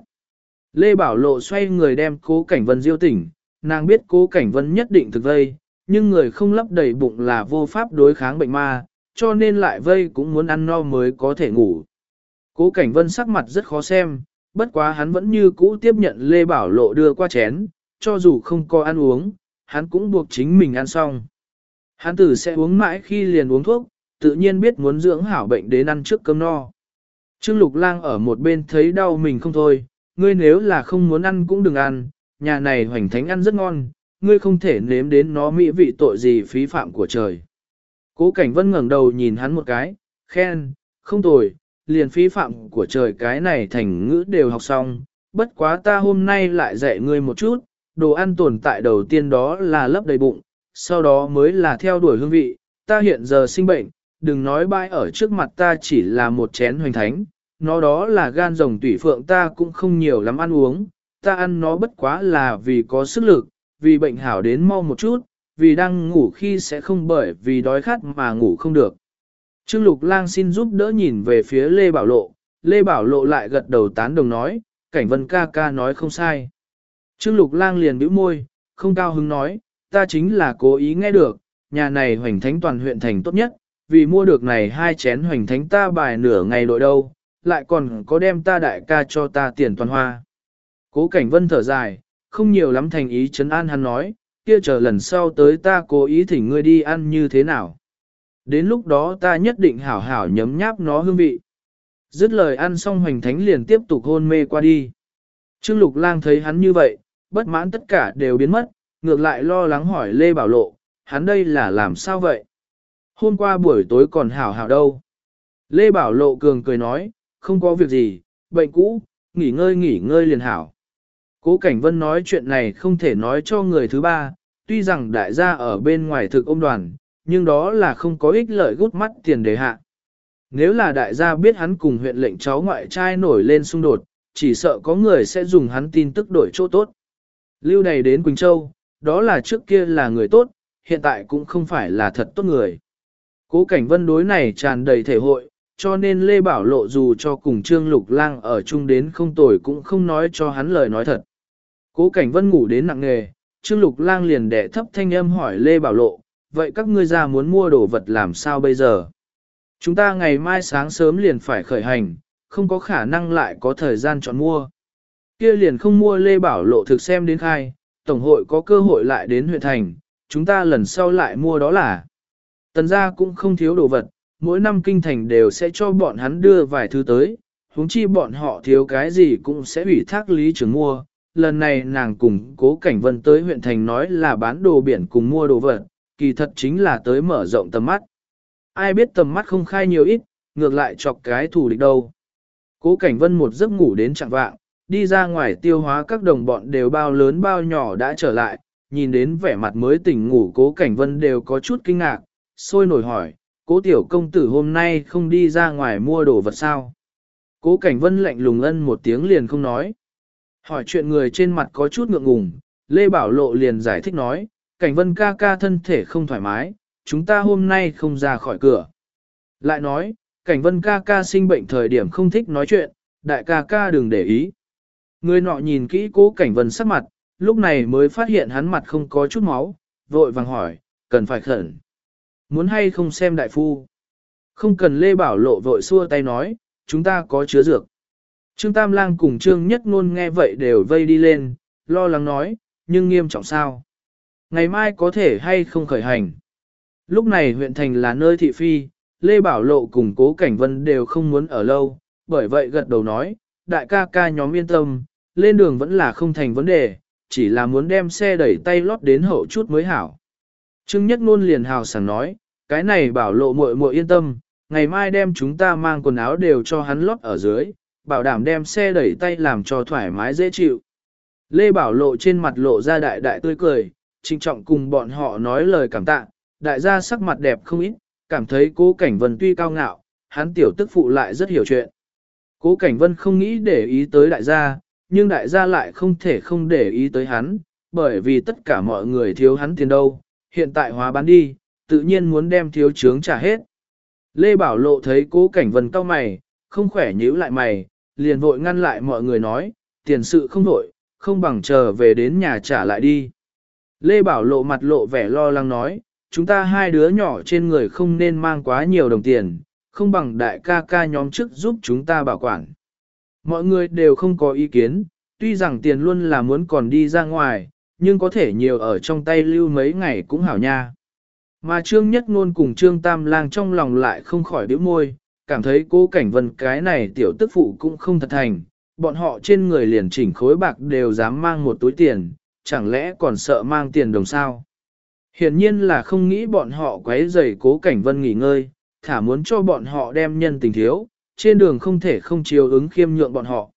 Lê Bảo Lộ xoay người đem Cố Cảnh Vân diêu tỉnh, nàng biết Cố Cảnh Vân nhất định thực vây, nhưng người không lấp đầy bụng là vô pháp đối kháng bệnh ma, cho nên lại vây cũng muốn ăn no mới có thể ngủ. Cố Cảnh Vân sắc mặt rất khó xem, bất quá hắn vẫn như cũ tiếp nhận Lê Bảo Lộ đưa qua chén, cho dù không có ăn uống, hắn cũng buộc chính mình ăn xong. Hắn tử sẽ uống mãi khi liền uống thuốc, tự nhiên biết muốn dưỡng hảo bệnh đến ăn trước cơm no. Trương Lục Lang ở một bên thấy đau mình không thôi, ngươi nếu là không muốn ăn cũng đừng ăn, nhà này hoành thánh ăn rất ngon, ngươi không thể nếm đến nó mỹ vị tội gì phí phạm của trời. Cố Cảnh Vân ngẩng đầu nhìn hắn một cái, khen, không tồi, liền phí phạm của trời cái này thành ngữ đều học xong, bất quá ta hôm nay lại dạy ngươi một chút, đồ ăn tồn tại đầu tiên đó là lấp đầy bụng, sau đó mới là theo đuổi hương vị, ta hiện giờ sinh bệnh, đừng nói bãi ở trước mặt ta chỉ là một chén hoành thánh, nó đó là gan rồng tủy phượng ta cũng không nhiều lắm ăn uống, ta ăn nó bất quá là vì có sức lực, vì bệnh hảo đến mau một chút, vì đang ngủ khi sẽ không bởi vì đói khát mà ngủ không được. Trương Lục Lang xin giúp đỡ nhìn về phía Lê Bảo Lộ, Lê Bảo Lộ lại gật đầu tán đồng nói, Cảnh Vân ca ca nói không sai. Trương Lục Lang liền bĩu môi, không cao hứng nói, ta chính là cố ý nghe được, nhà này hoành thánh toàn huyện thành tốt nhất, vì mua được này 2 chén hoành thánh ta bài nửa ngày đội đâu, lại còn có đem ta đại ca cho ta tiền toàn hoa. Cố Cảnh Vân thở dài, không nhiều lắm thành ý trấn an hắn nói, kia chờ lần sau tới ta cố ý thỉnh ngươi đi ăn như thế nào. Đến lúc đó ta nhất định hảo hảo nhấm nháp nó hương vị. Dứt lời ăn xong hoành thánh liền tiếp tục hôn mê qua đi. Trương Lục Lang thấy hắn như vậy, bất mãn tất cả đều biến mất, ngược lại lo lắng hỏi Lê Bảo Lộ, hắn đây là làm sao vậy? Hôm qua buổi tối còn hảo hảo đâu? Lê Bảo Lộ cường cười nói, không có việc gì, bệnh cũ, nghỉ ngơi liền hảo. Cố Cảnh Vân nói chuyện này không thể nói cho người thứ ba, tuy rằng đại gia ở bên ngoài thực ôm đoàn, nhưng đó là không có ích lợi gút mắt tiền đề hạ. Nếu là đại gia biết hắn cùng huyện lệnh cháu ngoại trai nổi lên xung đột, chỉ sợ có người sẽ dùng hắn tin tức đổi chỗ tốt. Lưu Đầy đến Quỳnh Châu, đó là trước kia là người tốt, hiện tại cũng không phải là thật tốt người. Cố Cảnh Vân đối này tràn đầy thể hội, cho nên Lê Bảo Lộ dù cho cùng Trương Lục Lang ở chung đến không tồi cũng không nói cho hắn lời nói thật. Cố Cảnh Vân ngủ đến nặng nề, Trương Lục Lang liền đẻ thấp thanh âm hỏi Lê Bảo Lộ, vậy các ngươi ra muốn mua đồ vật làm sao bây giờ? Chúng ta ngày mai sáng sớm liền phải khởi hành, không có khả năng lại có thời gian chọn mua. kia liền không mua Lê Bảo Lộ thực xem đến khai, Tổng hội có cơ hội lại đến huyện thành, chúng ta lần sau lại mua đó là. Tần gia cũng không thiếu đồ vật, mỗi năm kinh thành đều sẽ cho bọn hắn đưa vài thứ tới, huống chi bọn họ thiếu cái gì cũng sẽ ủy thác lý trưởng mua. Lần này nàng cùng Cố Cảnh Vân tới huyện thành nói là bán đồ biển cùng mua đồ vật, kỳ thật chính là tới mở rộng tầm mắt. Ai biết tầm mắt không khai nhiều ít, ngược lại chọc cái thù địch đâu. Cố Cảnh Vân một giấc ngủ đến chạng vạng, đi ra ngoài tiêu hóa các đồng bọn đều bao lớn bao nhỏ đã trở lại, nhìn đến vẻ mặt mới tỉnh ngủ Cố Cảnh Vân đều có chút kinh ngạc, sôi nổi hỏi, Cố tiểu công tử hôm nay không đi ra ngoài mua đồ vật sao? Cố Cảnh Vân lạnh lùng ân một tiếng liền không nói. Hỏi chuyện người trên mặt có chút ngượng ngùng, Lê Bảo Lộ liền giải thích nói, Cảnh Vân ca ca thân thể không thoải mái, chúng ta hôm nay không ra khỏi cửa. Lại nói, Cảnh Vân ca ca sinh bệnh thời điểm không thích nói chuyện, đại ca ca đừng để ý. Người nọ nhìn kỹ Cố Cảnh Vân sắc mặt, lúc này mới phát hiện hắn mặt không có chút máu, vội vàng hỏi, cần phải khẩn. Muốn hay không xem đại phu? Không cần. Lê Bảo Lộ vội xua tay nói, chúng ta có chứa dược. Trương Tam Lang cùng Trương Nhất Ngôn nghe vậy đều vây đi lên, lo lắng nói, nhưng nghiêm trọng sao? Ngày mai có thể hay không khởi hành? Lúc này huyện thành là nơi thị phi, Lê Bảo Lộ cùng Cố Cảnh Vân đều không muốn ở lâu, bởi vậy gật đầu nói, đại ca ca nhóm yên tâm, lên đường vẫn là không thành vấn đề, chỉ là muốn đem xe đẩy tay lót đến hậu chút mới hảo. Trương Nhất Ngôn liền hào sảng nói, cái này Bảo Lộ muội muội yên tâm, ngày mai đem chúng ta mang quần áo đều cho hắn lót ở dưới, bảo đảm đem xe đẩy tay làm cho thoải mái dễ chịu. Lê Bảo Lộ trên mặt lộ ra đại đại tươi cười, trịnh trọng cùng bọn họ nói lời cảm tạ, đại gia sắc mặt đẹp không ít, cảm thấy Cố Cảnh Vân tuy cao ngạo, hắn tiểu tức phụ lại rất hiểu chuyện. Cố Cảnh Vân không nghĩ để ý tới đại gia, nhưng đại gia lại không thể không để ý tới hắn, bởi vì tất cả mọi người thiếu hắn tiền đâu, hiện tại hóa bán đi, tự nhiên muốn đem thiếu chướng trả hết. Lê Bảo Lộ thấy Cố Cảnh Vân cau mày, không khỏe nhíu lại mày, liền vội ngăn lại mọi người nói, tiền sự không vội, không bằng chờ về đến nhà trả lại đi. Lê Bảo Lộ mặt lộ vẻ lo lắng nói, chúng ta hai đứa nhỏ trên người không nên mang quá nhiều đồng tiền, không bằng đại ca ca nhóm trước giúp chúng ta bảo quản. Mọi người đều không có ý kiến, tuy rằng tiền luôn là muốn còn đi ra ngoài, nhưng có thể nhiều ở trong tay lưu mấy ngày cũng hảo nha. Mà Trương Nhất Ngôn cùng Trương Tam Lang trong lòng lại không khỏi bĩu môi, cảm thấy Cố Cảnh Vân cái này tiểu tức phụ cũng không thật thành, bọn họ trên người liền chỉnh khối bạc đều dám mang một túi tiền, chẳng lẽ còn sợ mang tiền đồng sao? Hiển nhiên là không nghĩ bọn họ quấy rầy Cố Cảnh Vân nghỉ ngơi, thả muốn cho bọn họ đem nhân tình thiếu, trên đường không thể không chiều ứng khiêm nhượng bọn họ.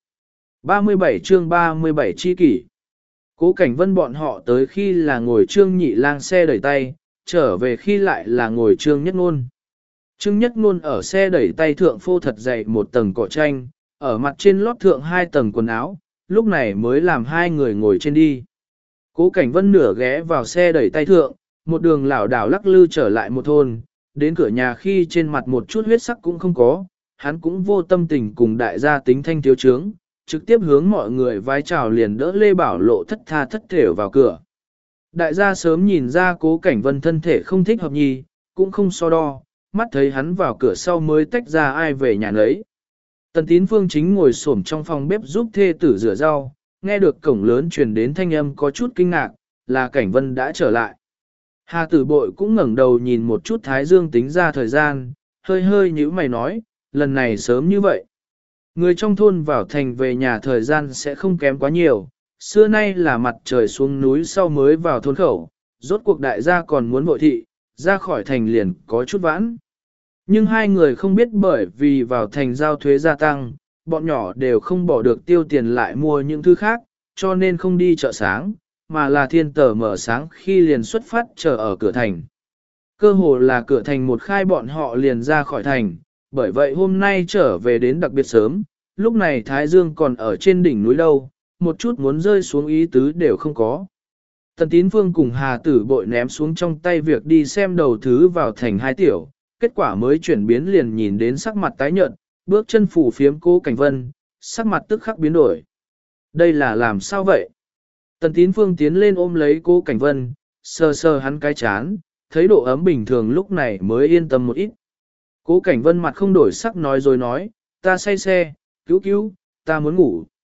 37 chương 37 chi kỷ. Cố Cảnh Vân bọn họ tới khi là ngồi Trương Nhị Lang xe đẩy tay, trở về khi lại là ngồi Trương Nhất Ngôn. Trương Nhất Ngôn ở xe đẩy tay thượng phô thật dày một tầng cỏ tranh, ở mặt trên lót thượng hai tầng quần áo, lúc này mới làm hai người ngồi trên đi. Cố Cảnh Vân nửa ghé vào xe đẩy tay thượng, một đường lảo đảo lắc lư trở lại một thôn, đến cửa nhà khi trên mặt một chút huyết sắc cũng không có, hắn cũng vô tâm tình cùng đại gia tính thanh thiếu chướng, trực tiếp hướng mọi người vái chào liền đỡ Lê Bảo Lộ thất tha thất thểu vào cửa. Đại gia sớm nhìn ra Cố Cảnh Vân thân thể không thích hợp nhì, cũng không so đo, mắt thấy hắn vào cửa sau mới tách ra ai về nhà nấy. Tần Tín Phương chính ngồi xổm trong phòng bếp giúp thê tử rửa rau, nghe được cổng lớn truyền đến thanh âm có chút kinh ngạc, là Cảnh Vân đã trở lại. Hà Tử Bội cũng ngẩng đầu nhìn một chút Thái Dương tính ra thời gian, hơi hơi nhíu mày nói, lần này sớm như vậy. Người trong thôn vào thành về nhà thời gian sẽ không kém quá nhiều, xưa nay là mặt trời xuống núi sau mới vào thôn khẩu, rốt cuộc đại gia còn muốn vội thị, ra khỏi thành liền có chút vãn. Nhưng hai người không biết bởi vì vào thành giao thuế gia tăng, bọn nhỏ đều không bỏ được tiêu tiền lại mua những thứ khác, cho nên không đi chợ sáng, mà là thiên tờ mở sáng khi liền xuất phát chờ ở cửa thành. Cơ hồ là cửa thành một khai bọn họ liền ra khỏi thành, bởi vậy hôm nay trở về đến đặc biệt sớm, lúc này Thái Dương còn ở trên đỉnh núi đâu, một chút muốn rơi xuống ý tứ đều không có. Tần Tín Phương cùng Hà Tử Bội ném xuống trong tay việc đi xem đầu thứ vào thành hai tiểu, kết quả mới chuyển biến liền nhìn đến sắc mặt tái nhợt, bước chân phủ phiếm Cố Cảnh Vân, sắc mặt tức khắc biến đổi. Đây là làm sao vậy? Tần Tín Phương tiến lên ôm lấy Cố Cảnh Vân, sờ sờ hắn cái chán, thấy độ ấm bình thường lúc này mới yên tâm một ít. Cố Cảnh Vân mặt không đổi sắc nói rồi nói, ta say xe, cứu cứu, ta muốn ngủ.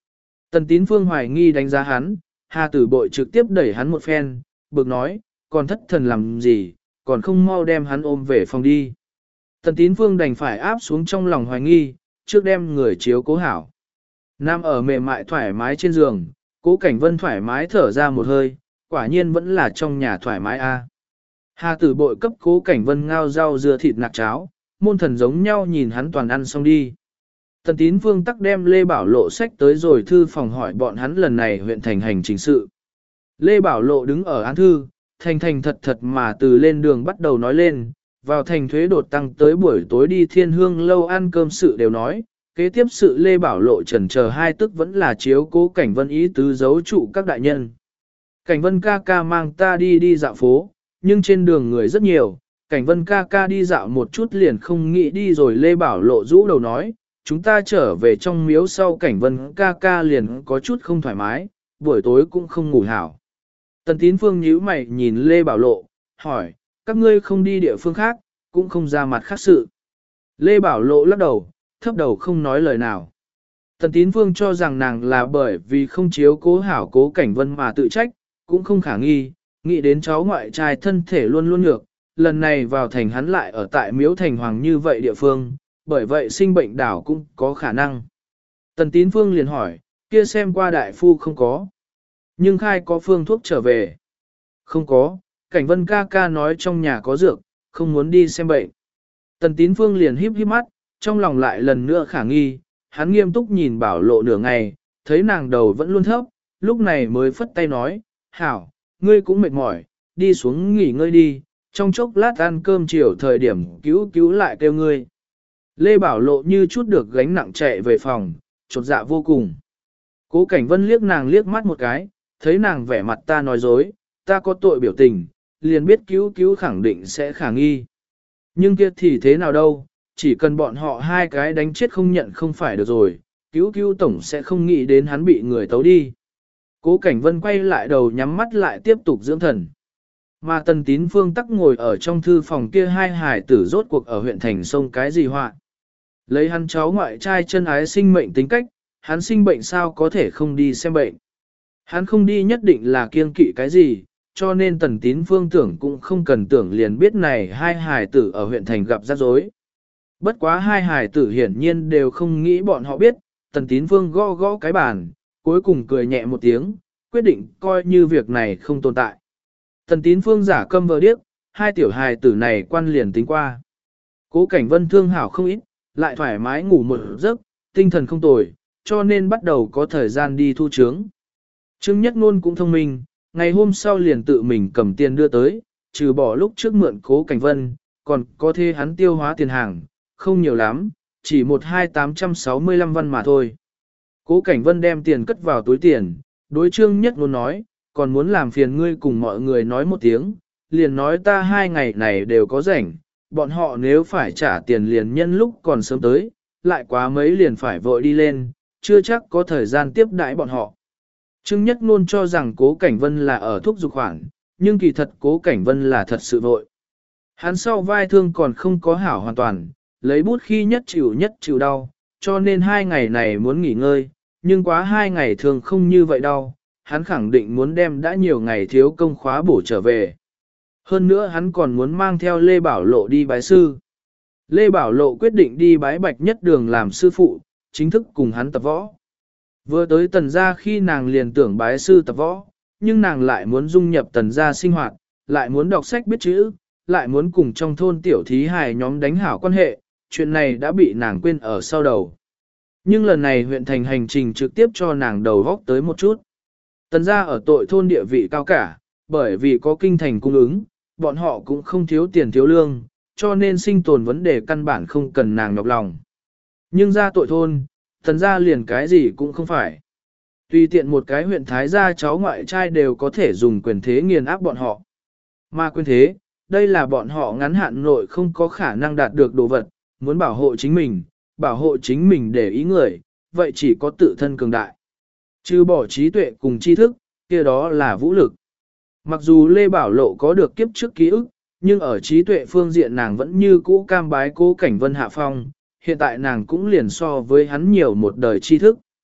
Tần Tín Phương hoài nghi đánh giá hắn, Hà Tử Bội trực tiếp đẩy hắn một phen, bực nói, còn thất thần làm gì, còn không mau đem hắn ôm về phòng đi. Tần Tín Phương đành phải áp xuống trong lòng hoài nghi, trước đem người chiếu cố hảo. Nam ở mềm mại thoải mái trên giường, Cố Cảnh Vân thoải mái thở ra một hơi, quả nhiên vẫn là trong nhà thoải mái a. Hà Tử Bội cấp Cố Cảnh Vân ngao rau dưa thịt nạc cháo, môn thần giống nhau nhìn hắn toàn ăn xong đi. Tần Tín Phương tắc đem Lê Bảo Lộ sách tới rồi thư phòng hỏi bọn hắn lần này huyện thành hành chính sự. Lê Bảo Lộ đứng ở án thư, thành thành thật thật mà từ lên đường bắt đầu nói lên, vào thành thuế đột tăng tới buổi tối đi Thiên Hương lâu ăn cơm sự đều nói, kế tiếp sự Lê Bảo Lộ chần chờ hai tức vẫn là chiếu Cố Cảnh Vân ý tứ giấu trụ các đại nhân. Cảnh Vân ca ca mang ta đi dạo phố, nhưng trên đường người rất nhiều, Cảnh Vân ca ca đi dạo một chút liền không nghĩ đi rồi Lê Bảo Lộ rũ đầu nói, chúng ta trở về trong miếu sau Cảnh Vân ca ca liền có chút không thoải mái, buổi tối cũng không ngủ hảo. Tần Tín Phương nhíu mày nhìn Lê Bảo Lộ, hỏi, các ngươi không đi địa phương khác, cũng không ra mặt khác sự. Lê Bảo Lộ lắc đầu, thấp đầu không nói lời nào. Tần Tín Phương cho rằng nàng là bởi vì không chiếu cố hảo Cố Cảnh Vân mà tự trách, cũng không khả nghi, nghĩ đến cháu ngoại trai thân thể luôn luôn nhược, lần này vào thành hắn lại ở tại miếu thành hoàng như vậy địa phương, bởi vậy sinh bệnh đảo cũng có khả năng. Tần Tín Phương liền hỏi, kia xem qua đại phu không có. Nhưng khai có phương thuốc trở về. Không có, Cảnh Vân ca ca nói trong nhà có dược, không muốn đi xem bệnh. Tần Tín Phương liền híp híp mắt, trong lòng lại lần nữa khả nghi, hắn nghiêm túc nhìn Bảo Lộ nửa ngày, thấy nàng đầu vẫn luôn thấp, lúc này mới phất tay nói, hảo, ngươi cũng mệt mỏi, đi xuống nghỉ ngơi đi, trong chốc lát ăn cơm chiều thời điểm cứu lại kêu ngươi. Lê Bảo Lộ như chút được gánh nặng chạy về phòng, chột dạ vô cùng. Cố Cảnh Vân liếc nàng liếc mắt một cái, thấy nàng vẻ mặt ta nói dối, ta có tội biểu tình, liền biết cứu khẳng định sẽ khả nghi. Nhưng kia thì thế nào đâu, chỉ cần bọn họ hai cái đánh chết không nhận không phải được rồi, cứu tổng sẽ không nghĩ đến hắn bị người tấu đi. Cố Cảnh Vân quay lại đầu nhắm mắt lại tiếp tục dưỡng thần. Mà Tần Tín Phương tắc ngồi ở trong thư phòng kia hai hài tử rốt cuộc ở huyện thành sông cái gì họa. Lấy hắn cháu ngoại trai chân ái sinh mệnh tính cách, hắn sinh bệnh sao có thể không đi xem bệnh. Hắn không đi nhất định là kiêng kỵ cái gì, cho nên Tần Tín Phương tưởng cũng không cần tưởng liền biết này hai hài tử ở huyện thành gặp rắc rối. Bất quá hai hài tử hiển nhiên đều không nghĩ bọn họ biết, Tần Tín Phương gõ gõ cái bàn, cuối cùng cười nhẹ một tiếng, quyết định coi như việc này không tồn tại. Tần Tín Phương giả câm vờ điếc, hai tiểu hài tử này quan liền tính qua. Cố Cảnh Vân thương hảo không ít, lại thoải mái ngủ một giấc, tinh thần không tồi, cho nên bắt đầu có thời gian đi thu chướng. Trương Nhất Ngôn cũng thông minh, ngày hôm sau liền tự mình cầm tiền đưa tới, trừ bỏ lúc trước mượn Cố Cảnh Vân, còn có thế hắn tiêu hóa tiền hàng, không nhiều lắm, chỉ 12865 văn mà thôi. Cố Cảnh Vân đem tiền cất vào túi tiền, đối Trương Nhất Ngôn nói, còn muốn làm phiền ngươi cùng mọi người nói một tiếng, liền nói ta 2 ngày này đều có rảnh, bọn họ nếu phải trả tiền liền nhân lúc còn sớm tới, lại quá mấy liền phải vội đi lên, chưa chắc có thời gian tiếp đãi bọn họ. Trương Nhất Ngôn cho rằng Cố Cảnh Vân là ở thúc giục khoản, nhưng kỳ thật Cố Cảnh Vân là thật sự vội. Hắn sau vai thương còn không có hảo hoàn toàn, lấy bút khi nhất chịu đau, cho nên 2 ngày này muốn nghỉ ngơi, nhưng quá 2 ngày thường không như vậy đâu, hắn khẳng định muốn đem đã nhiều ngày thiếu công khóa bổ trở về. Hơn nữa hắn còn muốn mang theo Lê Bảo Lộ đi bái sư. Lê Bảo Lộ quyết định đi bái Bạch Nhất Đường làm sư phụ, chính thức cùng hắn tập võ. Vừa tới Tần gia khi nàng liền tưởng bái sư tập võ, nhưng nàng lại muốn dung nhập Tần gia sinh hoạt, lại muốn đọc sách biết chữ, lại muốn cùng trong thôn tiểu thí hài nhóm đánh hảo quan hệ, chuyện này đã bị nàng quên ở sau đầu. Nhưng lần này huyện thành hành trình trực tiếp cho nàng đầu góc tới một chút. Tần gia ở tội thôn địa vị cao cả, bởi vì có kinh thành cung ứng, bọn họ cũng không thiếu tiền thiếu lương, cho nên sinh tồn vấn đề căn bản không cần nàng nhọc lòng. Nhưng ra tội thôn, Tần gia liền cái gì cũng không phải. Tùy tiện một cái huyện thái gia cháu ngoại trai đều có thể dùng quyền thế nghiền áp bọn họ. Mà quyền thế, đây là bọn họ ngắn hạn nội không có khả năng đạt được đồ vật, muốn bảo hộ chính mình để ý người, vậy chỉ có tự thân cường đại. Trừ bỏ trí tuệ cùng tri thức, kia đó là vũ lực. Mặc dù Lê Bảo Lộ có được kiếp trước ký ức, nhưng ở trí tuệ phương diện nàng vẫn như cũ cam bái Cố Cảnh Vân hạ phong, hiện tại nàng cũng liền so với hắn nhiều một đời tri thức.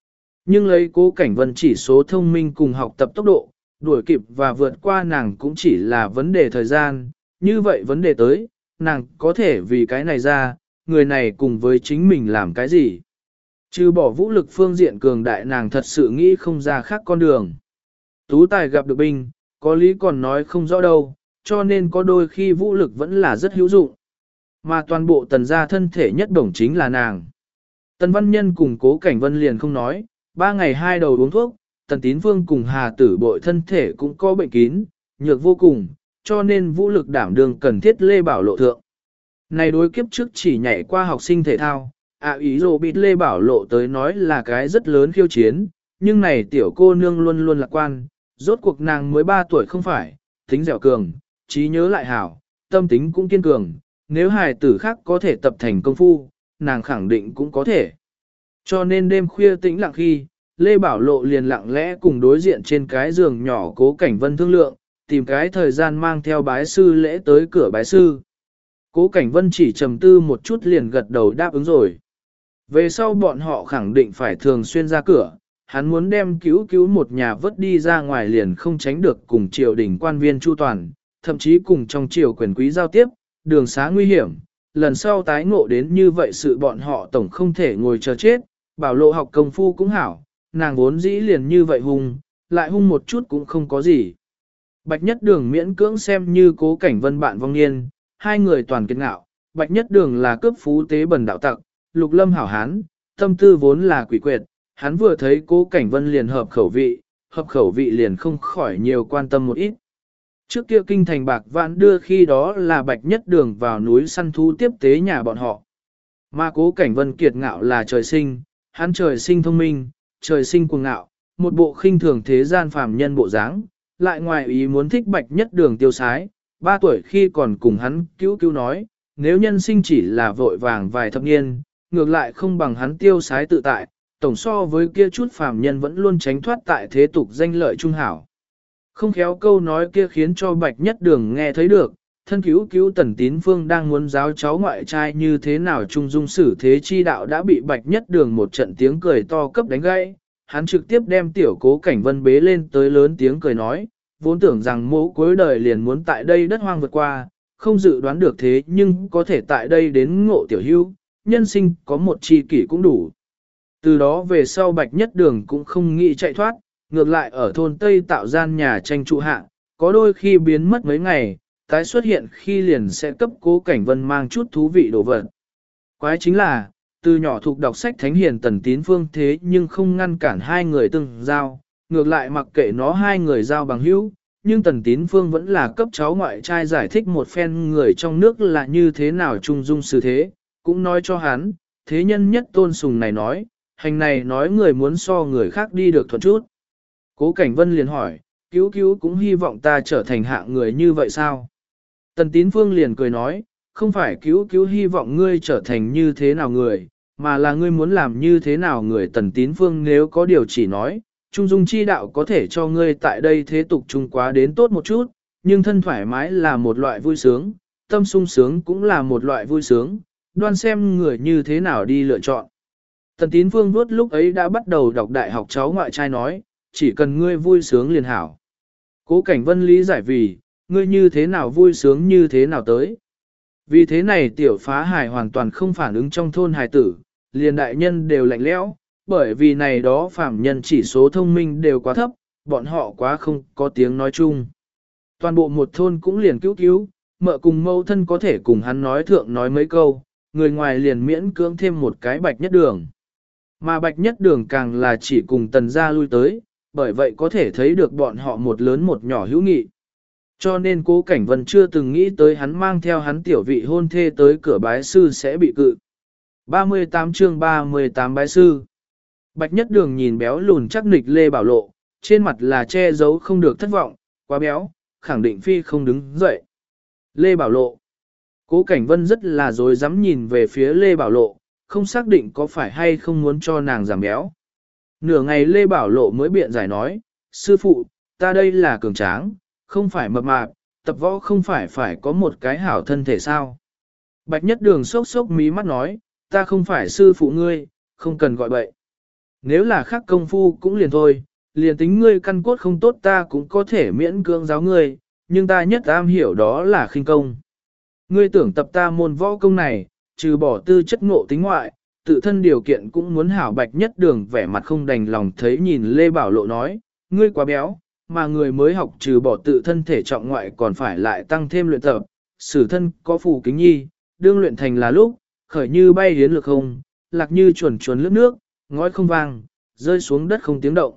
Nhưng lấy Cố Cảnh Vân chỉ số thông minh cùng học tập tốc độ, đuổi kịp và vượt qua nàng cũng chỉ là vấn đề thời gian, như vậy vấn đề tới, nàng có thể vì cái này ra, người này cùng với chính mình làm cái gì. Trừ bỏ vũ lực phương diện cường đại nàng thật sự nghĩ không ra khác con đường. Tú tài gặp được binh, có lý còn nói không rõ đâu, cho nên có đôi khi vũ lực vẫn là rất hữu dụng. Mà toàn bộ tần gia thân thể nhất đồng chính là nàng. Tần Văn Nhân cùng Cố Cảnh Vân liền không nói, 3 ngày 2 đầu uống thuốc, Tần Tín Phương cùng Hà Tử Bội thân thể cũng có bệnh kín, nhược vô cùng, cho nên vũ lực đảm đương cần thiết Lê Bảo Lộ thượng. Này đối kiếp trước chỉ nhảy qua học sinh thể thao, ý đồ bị Lê Bảo Lộ tới nói là cái rất lớn khiêu chiến, nhưng này tiểu cô nương luôn luôn lạc quan, rốt cuộc nàng mới 3 tuổi không phải, tính dẻo cường, trí nhớ lại hảo, tâm tính cũng kiên cường, nếu hài tử khác có thể tập thành công phu, nàng khẳng định cũng có thể. Cho nên đêm khuya tĩnh lặng khi, Lê Bảo Lộ liền lặng lẽ cùng đối diện trên cái giường nhỏ Cố Cảnh Vân thương lượng, tìm cái thời gian mang theo bái sư lễ tới cửa bái sư. Cố Cảnh Vân chỉ trầm tư một chút liền gật đầu đáp ứng rồi. Về sau bọn họ khẳng định phải thường xuyên ra cửa, hắn muốn đem cứu một nhà vớt đi ra ngoài liền không tránh được cùng triều đình quan viên chu toàn, thậm chí cùng trong triều quyền quý giao tiếp, đường xá nguy hiểm, lần sau tái ngộ đến như vậy sự bọn họ tổng không thể ngồi chờ chết, Bảo Lộ học công phu cũng hảo, nàng vốn dĩ liền như vậy hung, lại hung một chút cũng không có gì. Bạch Nhất Đường miễn cưỡng xem như Cố Cảnh Vân bạn vong niên, hai người toàn kiệt ngạo, Bạch Nhất Đường là cướp phú tế bẩn đạo tặc, Lục Lâm hảo hán, tâm tư vốn là quỷ quyệt, hắn vừa thấy Cố Cảnh Vân liền hợp khẩu vị liền không khỏi nhiều quan tâm một ít. Trước kia kinh thành bạc vạn đưa khi đó là Bạch Nhất Đường vào núi săn thú tiếp tế nhà bọn họ. Mà Cố Cảnh Vân kiệt ngạo là trời sinh, hắn trời sinh thông minh, trời sinh cuồng ngạo, một bộ khinh thường thế gian phàm nhân bộ dáng, lại ngoài ý muốn thích Bạch Nhất Đường tiêu sái, 3 tuổi khi còn cùng hắn cứu nói, nếu nhân sinh chỉ là vội vàng vài thập niên, ngược lại không bằng hắn tiêu sái tự tại, tổng so với kia chút phàm nhân vẫn luôn tránh thoát tại thế tục danh lợi trung hảo. Không khéo câu nói kia khiến cho Bạch Nhất Đường nghe thấy được, thân cứu Tần Tín Phương đang muốn giáo cháu ngoại trai như thế nào trung dung xử thế chi đạo đã bị Bạch Nhất Đường một trận tiếng cười to cấp đánh gãy, hắn trực tiếp đem tiểu Cố Cảnh Vân bế lên tới lớn tiếng cười nói, vốn tưởng rằng mẫu cuối đời liền muốn tại đây đất hoang vượt qua, không dự đoán được thế nhưng có thể tại đây đến ngộ tiểu hữu, nhân sinh có một chi kỷ cũng đủ. Từ đó về sau Bạch Nhất Đường cũng không nghĩ chạy thoát, ngược lại ở thôn Tây tạo gian nhà tranh trụ hạ, có đôi khi biến mất mấy ngày, tái xuất hiện khi liền sẽ cấp Cố Cảnh Vân mang chút thú vị đồ vật. Quái chính là, từ nhỏ thuộc đọc sách thánh hiền Tần Tín Phương thế nhưng không ngăn cản hai người từng giao, ngược lại mặc kệ nó hai người giao bằng hữu, nhưng Tần Tín Phương vẫn là cấp cháu ngoại trai giải thích một phen người trong nước là như thế nào trung dung xử thế, cũng nói cho hắn, thế nhân nhất tôn sùng này nói, hành này nói người muốn so người khác đi được thuận chút. Cố Cảnh Vân liền hỏi, cứu cũng hy vọng ta trở thành hạng người như vậy sao? Tần Tín Phương liền cười nói, không phải cứu hy vọng ngươi trở thành như thế nào người, mà là ngươi muốn làm như thế nào người. Tần Tín Phương nếu có điều chỉ nói, trung dung chi đạo có thể cho ngươi tại đây thế tục trung quá đến tốt một chút, nhưng thân thoải mái là một loại vui sướng, tâm sung sướng cũng là một loại vui sướng, đoan xem người như thế nào đi lựa chọn. Tần Tín Phương vuốt lúc ấy đã bắt đầu đọc đại học cháu ngoại trai nói, chỉ cần ngươi vui sướng liền hảo. Cố Cảnh Vân lý giải vì, ngươi như thế nào vui sướng như thế nào tới. Vì thế này tiểu phá hài hoàn toàn không phản ứng trong thôn hài tử, liền đại nhân đều lạnh lẽo, bởi vì này đó phạm nhân chỉ số thông minh đều quá thấp, bọn họ quá không có tiếng nói chung. Toàn bộ một thôn cũng liền cứu, mợ cùng mâu thân có thể cùng hắn nói thượng nói mấy câu, người ngoài liền miễn cưỡng thêm một cái Bạch Nhất Đường. Mà Bạch Nhất Đường càng là chỉ cùng Tần gia lui tới, bởi vậy có thể thấy được bọn họ một lớn một nhỏ hữu nghị. Cho nên Cố Cảnh Vân chưa từng nghĩ tới hắn mang theo hắn tiểu vị hôn thê tới cửa bái sư sẽ bị cự. 38 chương 38 bái sư. Bạch Nhất Đường nhìn béo lùn chắc nịch Lê Bảo Lộ, trên mặt là che giấu không được thất vọng, quá béo, khẳng định phi không đứng dậy. Lê Bảo Lộ. Cố Cảnh Vân rất là dối dám nhìn về phía Lê Bảo Lộ, không xác định có phải hay không muốn cho nàng giảm béo. Nửa ngày Lê Bảo Lộ mới biện giải nói, sư phụ, ta đây là cường tráng, không phải mập mạp, tập võ không phải có một cái hảo thân thể sao. Bạch Nhất Đường sốc mí mắt nói, ta không phải sư phụ ngươi, không cần gọi bậy. Nếu là khác công phu cũng liền thôi, liền tính ngươi căn cốt không tốt ta cũng có thể miễn cưỡng giáo ngươi, nhưng ta nhất am hiểu đó là khinh công. Ngươi tưởng tập ta môn võ công này, trừ bỏ tư chất ngộ tính ngoại, tự thân điều kiện cũng muốn hảo. Bạch Nhất Đường vẻ mặt không đành lòng thấy nhìn Lê Bảo Lộ nói, ngươi quá béo, mà người mới học trừ bỏ tự thân thể trọng ngoại còn phải lại tăng thêm luyện tập, sử thân có phù kính nhi, đương luyện thành là lúc, khởi như bay hiến lực không, lạc như chuồn chuồn lướt nước, ngói không vang, rơi xuống đất không tiếng động.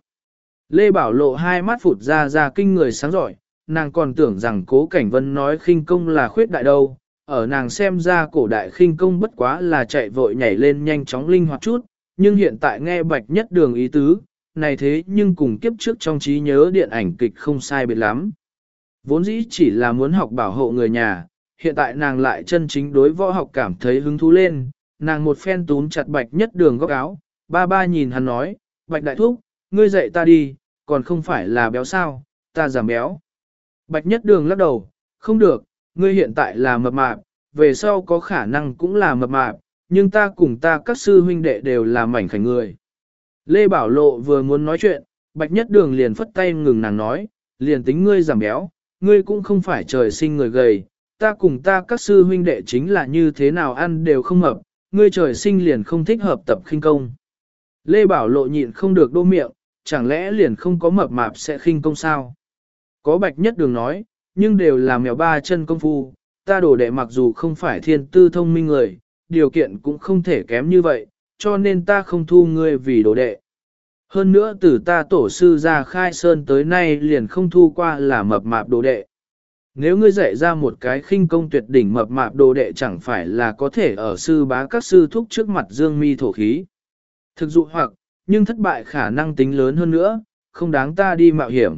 Lê Bảo Lộ hai mắt phụt ra kinh người sáng giỏi, nàng còn tưởng rằng Cố Cảnh Vân nói khinh công là khuyết đại đâu, ở nàng xem ra cổ đại khinh công bất quá là chạy vội nhảy lên nhanh chóng linh hoạt chút, nhưng hiện tại nghe Bạch Nhất Đường ý tứ, này thế nhưng cùng kiếp trước trong trí nhớ điện ảnh kịch không sai biệt lắm. Vốn dĩ chỉ là muốn học bảo hộ người nhà, hiện tại nàng lại chân chính đối võ học cảm thấy hứng thú lên, nàng một phen túm chặt Bạch Nhất Đường góc áo, ba nhìn hắn nói, Bạch Đại Thúc, ngươi dạy ta đi, còn không phải là béo sao, ta giảm béo. Bạch Nhất Đường lắc đầu, không được, ngươi hiện tại là mập mạp, về sau có khả năng cũng là mập mạp, nhưng ta cùng ta các sư huynh đệ đều là mảnh khảnh người. Lê Bảo Lộ vừa muốn nói chuyện, Bạch Nhất Đường liền phất tay ngừng nàng nói, liền tính ngươi giảm béo, ngươi cũng không phải trời sinh người gầy, ta cùng ta các sư huynh đệ chính là như thế nào ăn đều không hợp, ngươi trời sinh liền không thích hợp tập khinh công. Lê Bảo Lộ nhịn không được đô miệng, chẳng lẽ liền không có mập mạp sẽ khinh công sao? Có Bạch Nhất Đường nói, nhưng đều là mèo ba chân công phu, ta đồ đệ mặc dù không phải thiên tư thông minh người, điều kiện cũng không thể kém như vậy, cho nên ta không thu ngươi vì đồ đệ. Hơn nữa từ ta tổ sư ra khai sơn tới nay liền không thu qua là mập mạp đồ đệ. Nếu ngươi dạy ra một cái khinh công tuyệt đỉnh mập mạp đồ đệ chẳng phải là có thể ở sư bá các sư thúc trước mặt dương mi thổ khí. Thực dụ hoặc, nhưng thất bại khả năng tính lớn hơn nữa, không đáng ta đi mạo hiểm.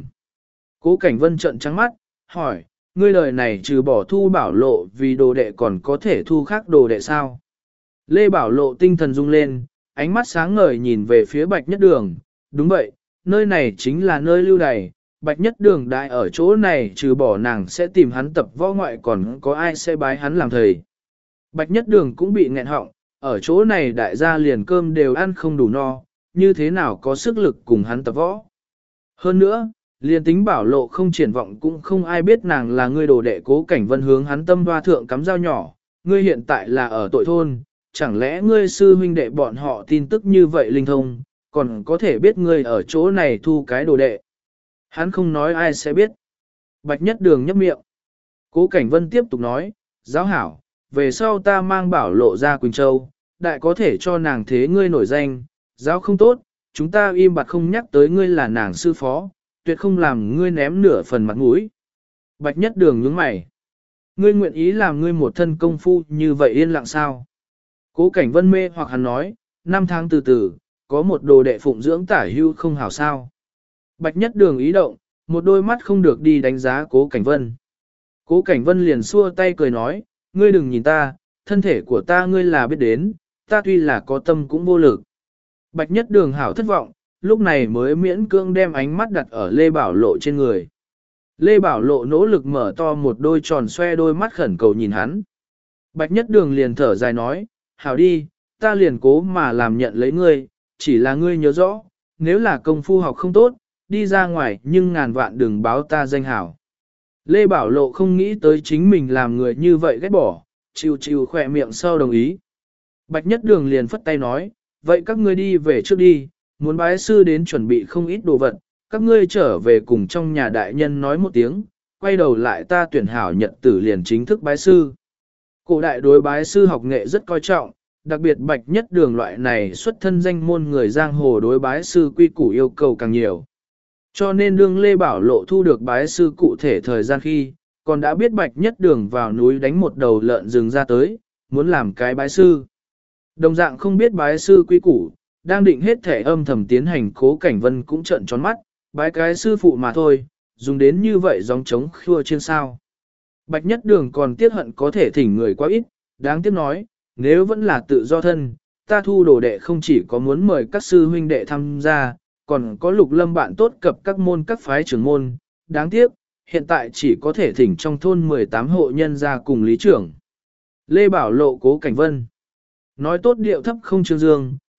Cố Cảnh Vân trợn trắng mắt, hỏi, ngươi lời này trừ bỏ thu Bảo Lộ vì đồ đệ còn có thể thu khác đồ đệ sao? Lê Bảo Lộ tinh thần rung lên, ánh mắt sáng ngời nhìn về phía Bạch Nhất Đường, đúng vậy, nơi này chính là nơi lưu đày, Bạch Nhất Đường đại ở chỗ này trừ bỏ nàng sẽ tìm hắn tập võ ngoại còn có ai sẽ bái hắn làm thầy. Bạch Nhất Đường cũng bị nghẹn họng, ở chỗ này đại gia liền cơm đều ăn không đủ no, như thế nào có sức lực cùng hắn tập võ. Hơn nữa, liền tính Bảo Lộ không triển vọng cũng không ai biết nàng là ngươi đồ đệ. Cố Cảnh Vân hướng hắn tâm hoa thượng cắm dao nhỏ, ngươi hiện tại là ở tội thôn, chẳng lẽ ngươi sư huynh đệ bọn họ tin tức như vậy linh thông, còn có thể biết ngươi ở chỗ này thu cái đồ đệ. Hắn không nói ai sẽ biết. Bạch Nhất Đường nhấp miệng. Cố Cảnh Vân tiếp tục nói, giáo hảo, về sau ta mang Bảo Lộ ra Quỳnh Châu, đại có thể cho nàng thế ngươi nổi danh, giáo không tốt, chúng ta im bặt không nhắc tới ngươi là nàng sư phó, tuyệt không làm ngươi ném nửa phần mặt mũi. Bạch Nhất Đường nhướng mày. Ngươi nguyện ý làm ngươi một thân công phu như vậy yên lặng sao? Cố Cảnh Vân mê hoặc hắn nói, 5 tháng từ từ, có một đồ đệ phụng dưỡng tả hưu không hảo sao. Bạch Nhất Đường ý động, một đôi mắt không được đi đánh giá Cố Cảnh Vân. Cố Cảnh Vân liền xua tay cười nói, ngươi đừng nhìn ta, thân thể của ta ngươi là biết đến, ta tuy là có tâm cũng vô lực. Bạch Nhất Đường hảo thất vọng, lúc này mới miễn cưỡng đem ánh mắt đặt ở Lê Bảo Lộ trên người. Lê Bảo Lộ nỗ lực mở to một đôi tròn xoe đôi mắt khẩn cầu nhìn hắn. Bạch Nhất Đường liền thở dài nói, hảo đi, ta liền cố mà làm nhận lấy ngươi, chỉ là ngươi nhớ rõ, nếu là công phu học không tốt, đi ra ngoài nhưng ngàn vạn đừng báo ta danh hảo. Lê Bảo Lộ không nghĩ tới chính mình làm người như vậy ghét bỏ, chịu khỏe miệng sau đồng ý. Bạch Nhất Đường liền phất tay nói, vậy các ngươi đi về trước đi, muốn bái sư đến chuẩn bị không ít đồ vật, các ngươi trở về cùng trong nhà đại nhân nói một tiếng, quay đầu lại ta tuyển hảo nhật tử liền chính thức bái sư. Cổ đại đối bái sư học nghệ rất coi trọng, đặc biệt Bạch Nhất Đường loại này xuất thân danh môn người giang hồ đối bái sư quy củ yêu cầu càng nhiều. Cho nên đương Lê Bảo Lộ thu được bái sư cụ thể thời gian khi, còn đã biết Bạch Nhất Đường vào núi đánh một đầu lợn rừng ra tới, muốn làm cái bái sư. Đồng dạng không biết bái sư quý củ, đang định hết thể âm thầm tiến hành. Cố Cảnh Vân cũng trợn tròn mắt, bái cái sư phụ mà thôi, dùng đến như vậy giống trống khua trên sao. Bạch Nhất Đường còn tiếc hận có thể thỉnh người quá ít, đáng tiếc nói, nếu vẫn là tự do thân, ta thu đồ đệ không chỉ có muốn mời các sư huynh đệ tham gia, còn có Lục Lâm bạn tốt cập các môn các phái trưởng môn, đáng tiếc, hiện tại chỉ có thể thỉnh trong thôn 18 hộ nhân ra cùng lý trưởng. Lê Bảo Lộ. Cố Cảnh Vân nói tốt điệu thấp không trương dương,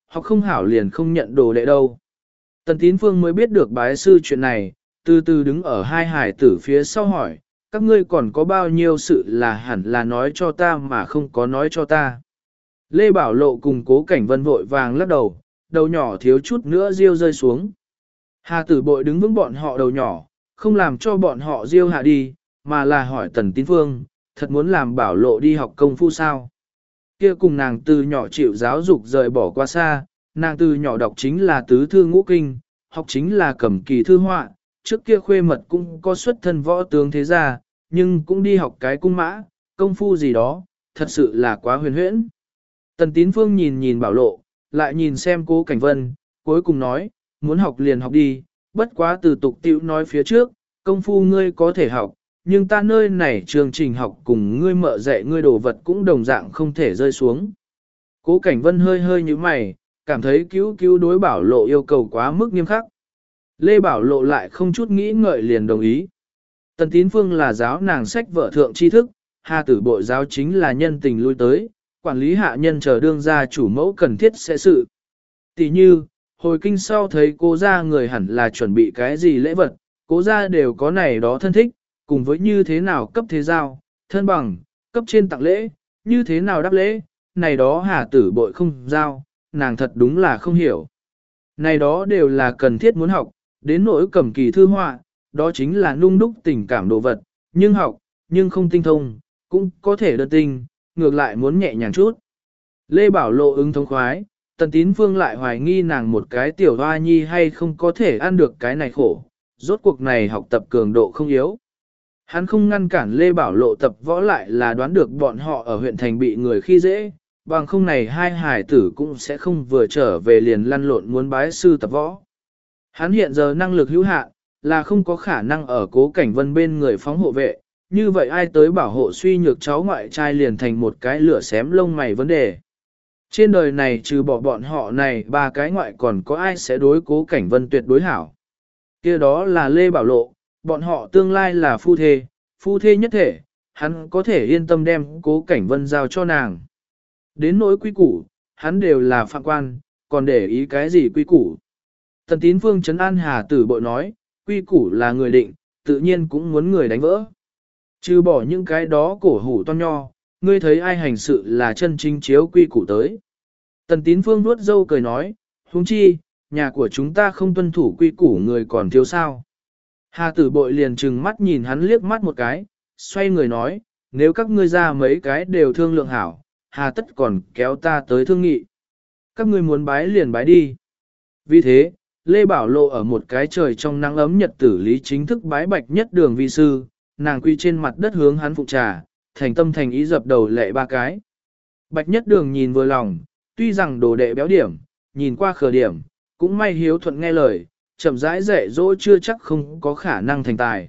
học không hảo liền không nhận đồ đệ đâu. Tần Tín Phương mới biết được bái sư chuyện này, từ từ đứng ở hai hải tử phía sau hỏi, các ngươi còn có bao nhiêu sự là hẳn là nói cho ta mà không có nói cho ta. Lê Bảo Lộ cùng Cố Cảnh Vân vội vàng lắc đầu, đầu nhỏ thiếu chút nữa riêu rơi xuống. Hà Tử Bội đứng vững bọn họ đầu nhỏ, không làm cho bọn họ riêu hạ đi, mà là hỏi Tần Tín Phương, thật muốn làm Bảo Lộ đi học công phu sao? Kia cùng nàng từ nhỏ chịu giáo dục rời bỏ qua xa, nàng từ nhỏ đọc chính là tứ thư ngũ kinh, học chính là cẩm kỳ thư họa, trước kia khuê mật cũng có xuất thân võ tướng thế gia, nhưng cũng đi học cái cung mã, công phu gì đó, thật sự là quá huyền huyễn. Tần Tín Phương nhìn nhìn Bảo Lộ, lại nhìn xem Cố Cảnh Vân, cuối cùng nói, muốn học liền học đi, bất quá từ tục tiểu nói phía trước, công phu ngươi có thể học, nhưng ta nơi này chương trình học cùng ngươi mợ dạy ngươi đồ vật cũng đồng dạng không thể rơi xuống. Cố Cảnh Vân hơi hơi như mày, cảm thấy cứu đối Bảo Lộ yêu cầu quá mức nghiêm khắc. Lê Bảo Lộ lại không chút nghĩ ngợi liền đồng ý. Tần Tín Phương là giáo nàng sách vợ thượng tri thức, Hà Tử Bội giáo chính là nhân tình lui tới, quản lý hạ nhân chờ đương gia chủ mẫu cần thiết sẽ sự. Tỷ như, hồi kinh sau thấy cố gia người hẳn là chuẩn bị cái gì lễ vật, cố gia đều có này đó thân thích, cùng với như thế nào cấp thế giao, thân bằng, cấp trên tặng lễ, như thế nào đáp lễ, này đó Hà Tử Bội không giao, nàng thật đúng là không hiểu. Này đó đều là cần thiết muốn học, đến nỗi cầm kỳ thư họa, đó chính là nung đúc tình cảm đồ vật, nhưng học, nhưng không tinh thông, cũng có thể đơn tinh, ngược lại muốn nhẹ nhàng chút. Lê Bảo Lộ ứng thống khoái, Tần Tín Phương lại hoài nghi nàng một cái tiểu hoa nhi hay không có thể ăn được cái này khổ, rốt cuộc này học tập cường độ không yếu. Hắn không ngăn cản Lê Bảo Lộ tập võ lại là đoán được bọn họ ở huyện thành bị người khi dễ, bằng không này hai hải tử cũng sẽ không vừa trở về liền lăn lộn muốn bái sư tập võ. Hắn hiện giờ năng lực hữu hạn, là không có khả năng ở Cố Cảnh Vân bên người phóng hộ vệ, như vậy ai tới bảo hộ suy nhược cháu ngoại trai liền thành một cái lửa xém lông mày vấn đề. Trên đời này trừ bỏ bọn họ này ba cái ngoại còn có ai sẽ đối Cố Cảnh Vân tuyệt đối hảo. Kia đó là Lê Bảo Lộ, bọn họ tương lai là phu thê nhất thể, hắn có thể yên tâm đem Cố Cảnh Vân giao cho nàng. Đến nỗi quy củ, hắn đều là phạm quan, còn để ý cái gì quy củ. Tần Tín Phương trấn an Hà Tử Bội nói, quy củ là người định, tự nhiên cũng muốn người đánh vỡ. Trừ bỏ những cái đó cổ hủ toan nho, ngươi thấy ai hành sự là chân chính chiếu quy củ tới. Tần Tín Phương nuốt dâu cười nói, huống chi, nhà của chúng ta không tuân thủ quy củ người còn thiếu sao. Hà Tử Bội liền trừng mắt nhìn hắn liếc mắt một cái, xoay người nói, nếu các ngươi ra mấy cái đều thương lượng hảo, hà tất còn kéo ta tới thương nghị. Các ngươi muốn bái liền bái đi. Vì thế, Lê Bảo Lộ ở một cái trời trong nắng ấm nhật tử lý chính thức bái Bạch Nhất Đường vi sư, nàng quy trên mặt đất hướng hắn phụ trà, thành tâm thành ý dập đầu lệ ba cái. Bạch Nhất Đường nhìn vừa lòng, tuy rằng đồ đệ béo điểm, nhìn qua khờ điểm, cũng may hiếu thuận nghe lời, chậm rãi dạy dỗ chưa chắc không có khả năng thành tài.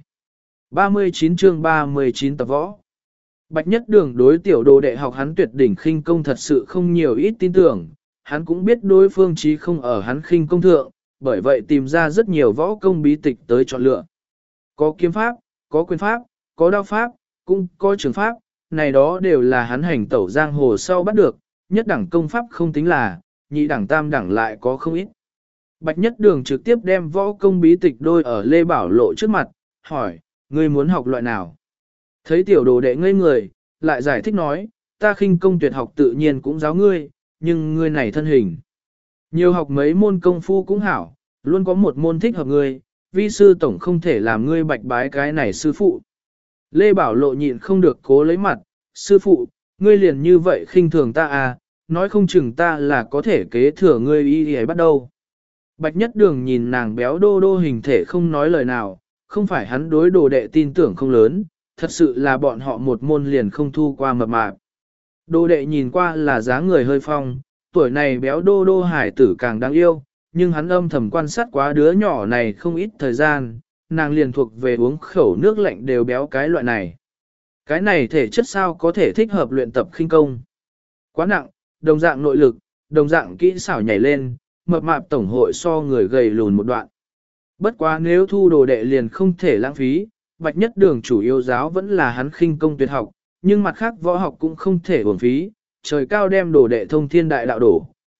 39 chương 39 tập võ. Bạch Nhất Đường đối tiểu đồ đệ học hắn tuyệt đỉnh khinh công thật sự không nhiều ít tin tưởng, hắn cũng biết đối phương chí không ở hắn khinh công thượng, bởi vậy tìm ra rất nhiều võ công bí tịch tới chọn lựa. Có kiếm pháp, có quyền pháp, có đao pháp, cũng có trường pháp, này đó đều là hắn hành tẩu giang hồ sau bắt được, nhất đẳng công pháp không tính là, nhị đẳng tam đẳng lại có không ít. Bạch Nhất Đường trực tiếp đem võ công bí tịch đôi ở Lê Bảo Lộ trước mặt, hỏi, ngươi muốn học loại nào? Thấy tiểu đồ đệ ngây người, lại giải thích nói, ta khinh công tuyệt học tự nhiên cũng giáo ngươi, nhưng ngươi này thân hình. Nhiều học mấy môn công phu cũng hảo, luôn có một môn thích hợp ngươi, vi sư tổng không thể làm ngươi bạch bái cái này sư phụ. Lê Bảo Lộ nhịn không được cố lấy mặt, sư phụ, ngươi liền như vậy khinh thường ta à, nói không chừng ta là có thể kế thừa ngươi y ấy bắt đầu. Bạch Nhất Đường nhìn nàng béo đô đô hình thể không nói lời nào, không phải hắn đối đồ đệ tin tưởng không lớn, thật sự là bọn họ một môn liền không thu qua mập mạp. Đồ đệ nhìn qua là dáng người hơi phong, tuổi này béo đô đô hải tử càng đáng yêu, nhưng hắn âm thầm quan sát quá đứa nhỏ này không ít thời gian, nàng liền thuộc về uống khẩu nước lạnh đều béo cái loại này. Cái này thể chất sao có thể thích hợp luyện tập khinh công. Quá nặng, đồng dạng nội lực, đồng dạng kỹ xảo nhảy lên, mập mạp tổng hội so người gầy lùn một đoạn. Bất quá nếu thu đồ đệ liền không thể lãng phí, Bạch Nhất Đường chủ yếu giáo vẫn là hắn khinh công tuyệt học, nhưng mặt khác võ học cũng không thể uổng phí, trời cao đem đồ đệ thông thiên đại đạo đổ,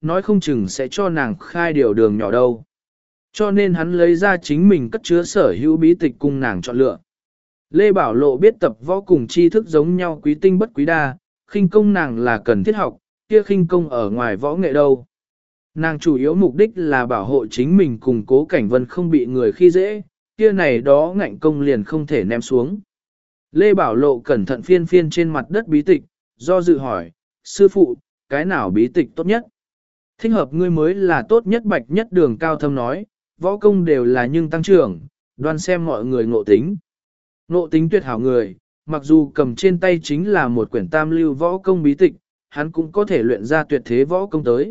nói không chừng sẽ cho nàng khai điều đường nhỏ đâu. Cho nên hắn lấy ra chính mình cất chứa sở hữu bí tịch cùng nàng chọn lựa. Lê Bảo Lộ biết tập võ cùng tri thức giống nhau quý tinh bất quý đa, khinh công nàng là cần thiết học, kia khinh công ở ngoài võ nghệ đâu. Nàng chủ yếu mục đích là bảo hộ chính mình cùng Cố Cảnh Vân không bị người khi dễ, kia này đó ngạnh công liền không thể ném xuống. Lê Bảo Lộ cẩn thận phiên phiên trên mặt đất bí tịch, do dự hỏi, sư phụ, cái nào bí tịch tốt nhất? Thích hợp ngươi mới là tốt nhất. Bạch Nhất Đường cao thâm nói, võ công đều là nhưng tăng trưởng, đoan xem mọi người ngộ tính. Ngộ tính tuyệt hảo người, mặc dù cầm trên tay chính là một quyển tam lưu võ công bí tịch, hắn cũng có thể luyện ra tuyệt thế võ công tới.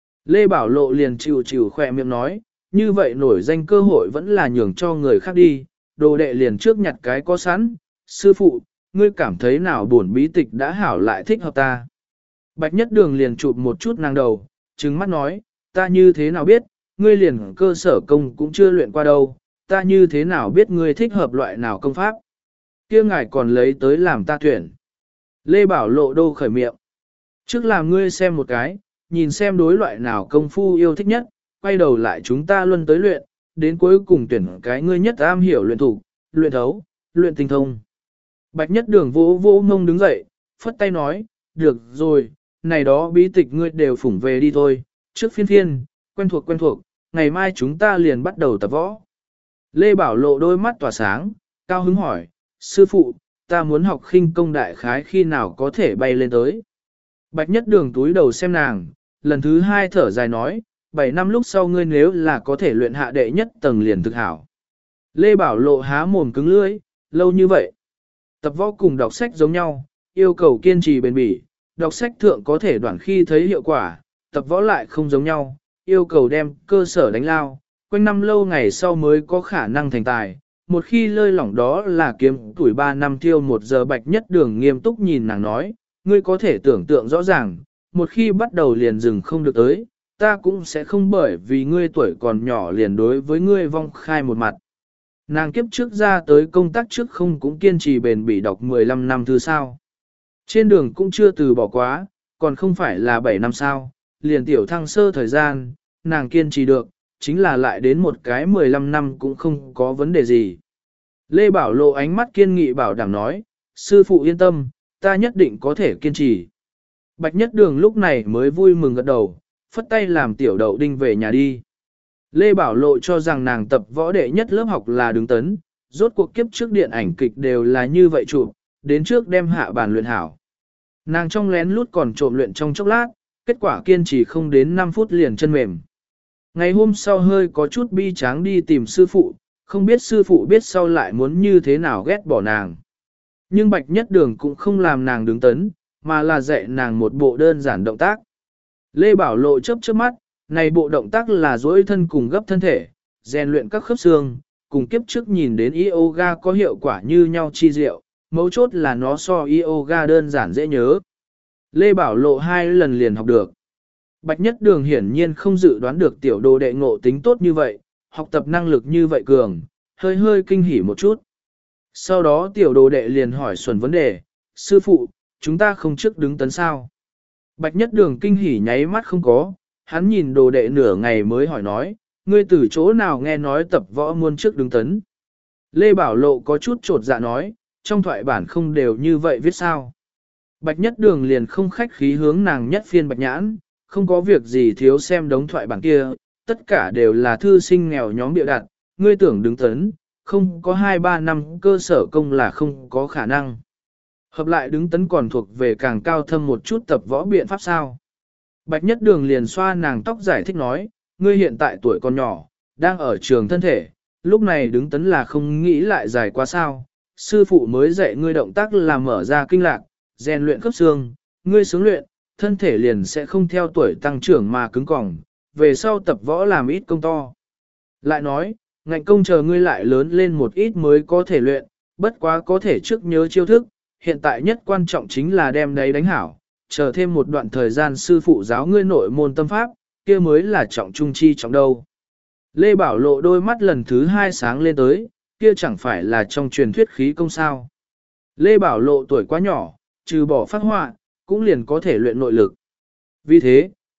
Lê Bảo Lộ liền chịu khỏe miệng nói, như vậy nổi danh cơ hội vẫn là nhường cho người khác đi, đồ đệ liền trước nhặt cái có sẵn, sư phụ, ngươi cảm thấy nào buồn bí tịch đã hảo lại thích hợp ta. Bạch Nhất Đường liền chụp một chút nàng đầu, trừng mắt nói, ta như thế nào biết, ngươi liền cơ sở công cũng chưa luyện qua đâu, ta như thế nào biết ngươi thích hợp loại nào công pháp. Kia ngài còn lấy tới làm ta tuyển. Lê Bảo Lộ đô khởi miệng. Trước làm ngươi xem một cái, nhìn xem đối loại nào công phu yêu thích nhất, quay đầu lại chúng ta luân tới luyện, đến cuối cùng tuyển cái ngươi nhất am hiểu luyện thủ, luyện thấu, luyện tinh thông. Bạch Nhất Đường vỗ vỗ ngông đứng dậy, phất tay nói, được rồi, này đó bí tịch ngươi đều phủng về đi thôi, trước phiên, quen thuộc, ngày mai chúng ta liền bắt đầu tập võ. Lê Bảo Lộ đôi mắt tỏa sáng, cao hứng hỏi, sư phụ, ta muốn học khinh công đại khái khi nào có thể bay lên tới. Bạch Nhất Đường túi đầu xem nàng, lần thứ hai thở dài nói, 7 năm lúc sau ngươi nếu là có thể luyện hạ đệ nhất tầng liền thực hảo. Lê Bảo Lộ há mồm cứng lưỡi, lâu như vậy. Tập võ cùng đọc sách giống nhau, yêu cầu kiên trì bền bỉ, đọc sách thượng có thể đoạn khi thấy hiệu quả, tập võ lại không giống nhau, yêu cầu đem cơ sở đánh lao, quanh năm lâu ngày sau mới có khả năng thành tài. Một khi lơi lỏng đó là kiếm tuổi 3 năm tiêu 1 giờ. Bạch Nhất Đường nghiêm túc nhìn nàng nói, ngươi có thể tưởng tượng rõ ràng, một khi bắt đầu liền dừng không được tới, ta cũng sẽ không bởi vì ngươi tuổi còn nhỏ liền đối với ngươi vong khai một mặt. Nàng kiếp trước ra tới công tác trước không cũng kiên trì bền bỉ đọc 15 năm thư sao. Trên đường cũng chưa từ bỏ quá, còn không phải là 7 năm sao, liền tiểu thăng sơ thời gian, nàng kiên trì được, chính là lại đến một cái 15 năm cũng không có vấn đề gì. Lê Bảo Lộ ánh mắt kiên nghị bảo đảm nói, sư phụ yên tâm, ta nhất định có thể kiên trì. Bạch Nhất Đường lúc này mới vui mừng gật đầu, phất tay làm tiểu đậu đinh về nhà đi. Lê Bảo Lộ cho rằng nàng tập võ đệ nhất lớp học là đứng tấn, rốt cuộc kiếp trước điện ảnh kịch đều là như vậy chụp, đến trước đem hạ bàn luyện hảo. Nàng trong lén lút còn trộm luyện trong chốc lát, kết quả kiên trì không đến 5 phút liền chân mềm. Ngày hôm sau hơi có chút bi tráng đi tìm sư phụ, không biết sư phụ biết sau lại muốn như thế nào ghét bỏ nàng. Nhưng Bạch Nhất Đường cũng không làm nàng đứng tấn, mà là dạy nàng một bộ đơn giản động tác. Lê Bảo Lộ chớp chớp mắt, này bộ động tác là duỗi thân cùng gấp thân thể, rèn luyện các khớp xương, cùng kiếp trước nhìn đến yoga có hiệu quả như nhau chi diệu, mấu chốt là nó so yoga đơn giản dễ nhớ. Lê Bảo Lộ 2 lần liền học được. Bạch Nhất Đường hiển nhiên không dự đoán được tiểu đồ đệ ngộ tính tốt như vậy, học tập năng lực như vậy cường, hơi kinh hỉ một chút. Sau đó tiểu đồ đệ liền hỏi xuẩn vấn đề, sư phụ, chúng ta không trước đứng tấn sao? Bạch Nhất Đường kinh hỉ nháy mắt không có, hắn nhìn đồ đệ nửa ngày mới hỏi nói, ngươi từ chỗ nào nghe nói tập võ muôn trước đứng tấn? Lê Bảo Lộ có chút trột dạ nói, trong thoại bản không đều như vậy viết sao? Bạch Nhất Đường liền không khách khí hướng nàng nhất phiên bạch nhãn, không có việc gì thiếu xem đống thoại bản kia, tất cả đều là thư sinh nghèo nhóm bịa đặt, ngươi tưởng đứng tấn, không có 2-3 năm cơ sở công là không có khả năng. Hợp lại đứng tấn còn thuộc về càng cao thâm một chút tập võ biện pháp sao. Bạch Nhất Đường liền xoa nàng tóc giải thích nói, ngươi hiện tại tuổi còn nhỏ, đang ở trường thân thể, lúc này đứng tấn là không nghĩ lại dài quá sao. Sư phụ mới dạy ngươi động tác là mở ra kinh lạc, rèn luyện khớp xương, ngươi sướng luyện, thân thể liền sẽ không theo tuổi tăng trưởng mà cứng cỏng, về sau tập võ làm ít công to. Lại nói, ngạnh công chờ ngươi lại lớn lên một ít mới có thể luyện, bất quá có thể trước nhớ chiêu thức, hiện tại nhất quan trọng chính là đem đấy đánh hảo, chờ thêm một đoạn thời gian sư phụ giáo ngươi nội môn tâm pháp, kia mới là trọng trung chi trọng đâu. Lê Bảo Lộ đôi mắt lần thứ 2 sáng lên tới, kia chẳng phải là trong truyền thuyết khí công sao. Lê Bảo Lộ tuổi quá nhỏ, trừ bỏ phát họa, cũng liền có thể luyện nội lực. Vì thế,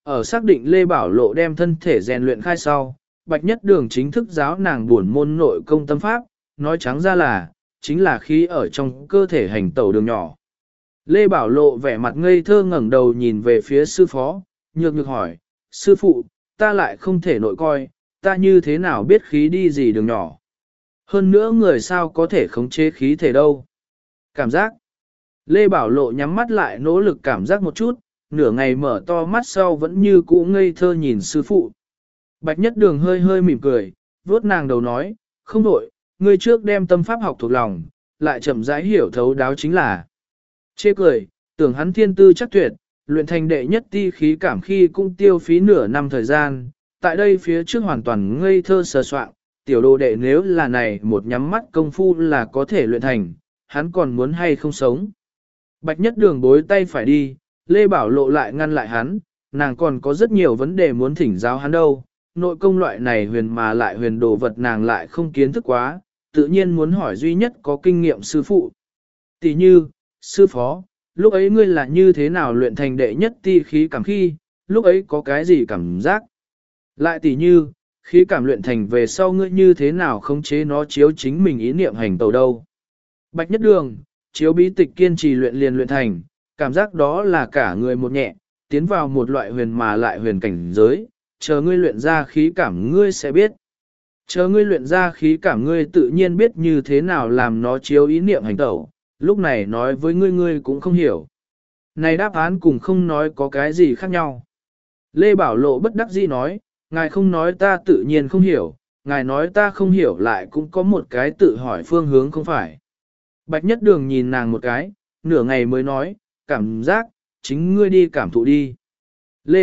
Ở xác định Lê Bảo Lộ đem thân thể rèn luyện khai sau, Bạch Nhất Đường chính thức giáo nàng buồn môn nội công tâm pháp, nói trắng ra là, chính là khí ở trong cơ thể hành tẩu đường nhỏ. Lê Bảo Lộ vẻ mặt ngây thơ ngẩng đầu nhìn về phía sư phó, nhược nhược hỏi, sư phụ, ta lại không thể nội coi, ta như thế nào biết khí đi gì đường nhỏ. Hơn nữa người sao có thể khống chế khí thể đâu. Cảm giác. Lê Bảo Lộ nhắm mắt lại nỗ lực cảm giác một chút, nửa ngày mở to mắt sau vẫn như cũ ngây thơ nhìn sư phụ. Bạch Nhất Đường hơi hơi mỉm cười, vuốt nàng đầu nói, không đổi, ngươi trước đem tâm pháp học thuộc lòng, lại chậm rãi hiểu thấu đáo chính là. Chê cười, tưởng hắn thiên tư chắc tuyệt, luyện thành đệ nhất ti khí cảm khi cũng tiêu phí nửa năm thời gian, tại đây phía trước hoàn toàn ngây thơ sờ soạn, tiểu đồ đệ nếu là này một nhắm mắt công phu là có thể luyện thành, hắn còn muốn hay không sống. Bạch Nhất Đường bối tay phải đi, Lê Bảo Lộ lại ngăn lại hắn, nàng còn có rất nhiều vấn đề muốn thỉnh giáo hắn đâu, nội công loại này huyền mà lại huyền đồ vật nàng lại không kiến thức quá, tự nhiên muốn hỏi duy nhất có kinh nghiệm sư phụ. Tỷ như, sư phó, lúc ấy ngươi là như thế nào luyện thành đệ nhất ti khí cảm khi, lúc ấy có cái gì cảm giác? Lại tỷ như, khí cảm luyện thành về sau ngươi như thế nào khống chế nó chiếu chính mình ý niệm hành tẩu đâu? Bạch Nhất Đường, chiếu bí tịch kiên trì luyện liền luyện thành, cảm giác đó là cả người một nhẹ, tiến vào một loại huyền mà lại huyền cảnh giới, chờ ngươi luyện ra khí cảm ngươi sẽ biết. Chờ ngươi luyện ra khí cảm ngươi tự nhiên biết như thế nào làm nó chiếu ý niệm hành tẩu, lúc này nói với ngươi cũng không hiểu. Này đáp án cùng không nói có cái gì khác nhau. Lê Bảo Lộ bất đắc dĩ nói, ngài không nói ta tự nhiên không hiểu, ngài nói ta không hiểu lại cũng có một cái tự hỏi phương hướng không phải. Bạch Nhất Đường nhìn nàng một cái, nửa ngày mới nói, cảm giác, chính ngươi đi cảm thụ đi. Lê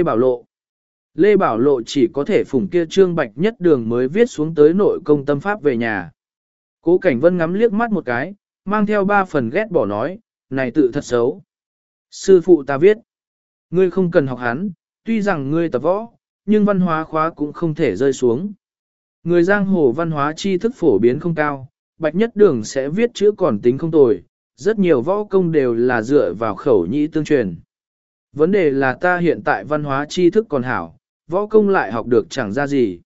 Bảo Lộ chỉ có thể phủng kia trương Bạch Nhất Đường mới viết xuống tới nội công tâm pháp về nhà. Cố Cảnh Vân ngắm liếc mắt một cái, mang theo 3 phần ghét bỏ nói, này tự thật xấu. Sư phụ ta viết, ngươi không cần học hắn, tuy rằng ngươi tập võ, nhưng văn hóa khóa cũng không thể rơi xuống. Người giang hồ văn hóa tri thức phổ biến không cao, Bạch Nhất Đường sẽ viết chữ còn tính không tồi, rất nhiều võ công đều là dựa vào khẩu nhĩ tương truyền. Vấn đề là ta hiện tại văn hóa tri thức còn hảo, võ công lại học được chẳng ra gì.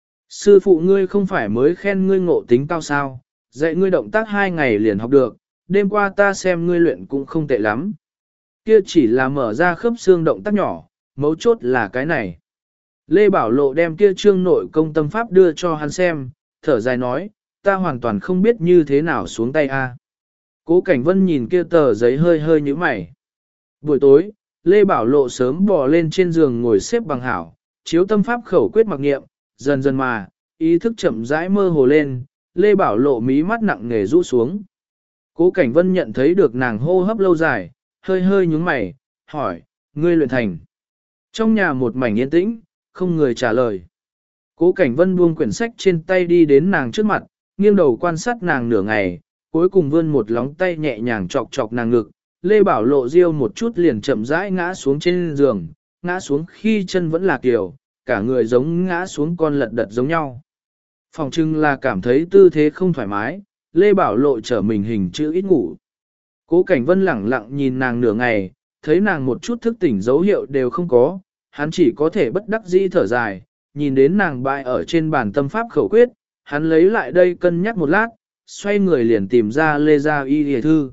Sư phụ ngươi không phải mới khen ngươi ngộ tính cao sao, dạy ngươi động tác 2 ngày liền học được, đêm qua ta xem ngươi luyện cũng không tệ lắm. Kia chỉ là mở ra khớp xương động tác nhỏ, mấu chốt là cái này. Lê Bảo Lộ đem kia trương nội công tâm pháp đưa cho hắn xem, thở dài nói, ta hoàn toàn không biết như thế nào xuống tay a. Cố Cảnh Vân nhìn kia tờ giấy hơi hơi nhíu mày. Buổi tối, Lê Bảo Lộ sớm bò lên trên giường ngồi xếp bằng hảo, chiếu tâm pháp khẩu quyết mặc niệm, dần dần mà, ý thức chậm rãi mơ hồ lên, Lê Bảo Lộ mí mắt nặng nề rũ xuống. Cố Cảnh Vân nhận thấy được nàng hô hấp lâu dài, hơi hơi nhướng mày, hỏi, ngươi luyện thành. Trong nhà một mảnh yên tĩnh, không người trả lời. Cố Cảnh Vân buông quyển sách trên tay đi đến nàng trước mặt, nghiêng đầu quan sát nàng nửa ngày, cuối cùng vươn một lóng tay nhẹ nhàng chọc chọc nàng ngực. Lê Bảo Lộ riêu một chút liền chậm rãi ngã xuống trên giường, ngã xuống khi chân vẫn là kiểu, cả người giống ngã xuống con lật đật giống nhau. Phòng trưng là cảm thấy tư thế không thoải mái, Lê Bảo Lộ trở mình hình chữ ít ngủ. Cố Cảnh Vân lẳng lặng nhìn nàng nửa ngày, thấy nàng một chút thức tỉnh dấu hiệu đều không có, hắn chỉ có thể bất đắc dĩ thở dài, nhìn đến nàng bại ở trên bàn tâm pháp khẩu quyết, hắn lấy lại đây cân nhắc một lát, xoay người liền tìm ra Lê Gia Y Dì Thư.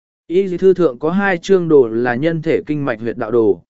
Y Dì Thư thượng có 2 chương đồ là nhân thể kinh mạch huyệt đạo đồ.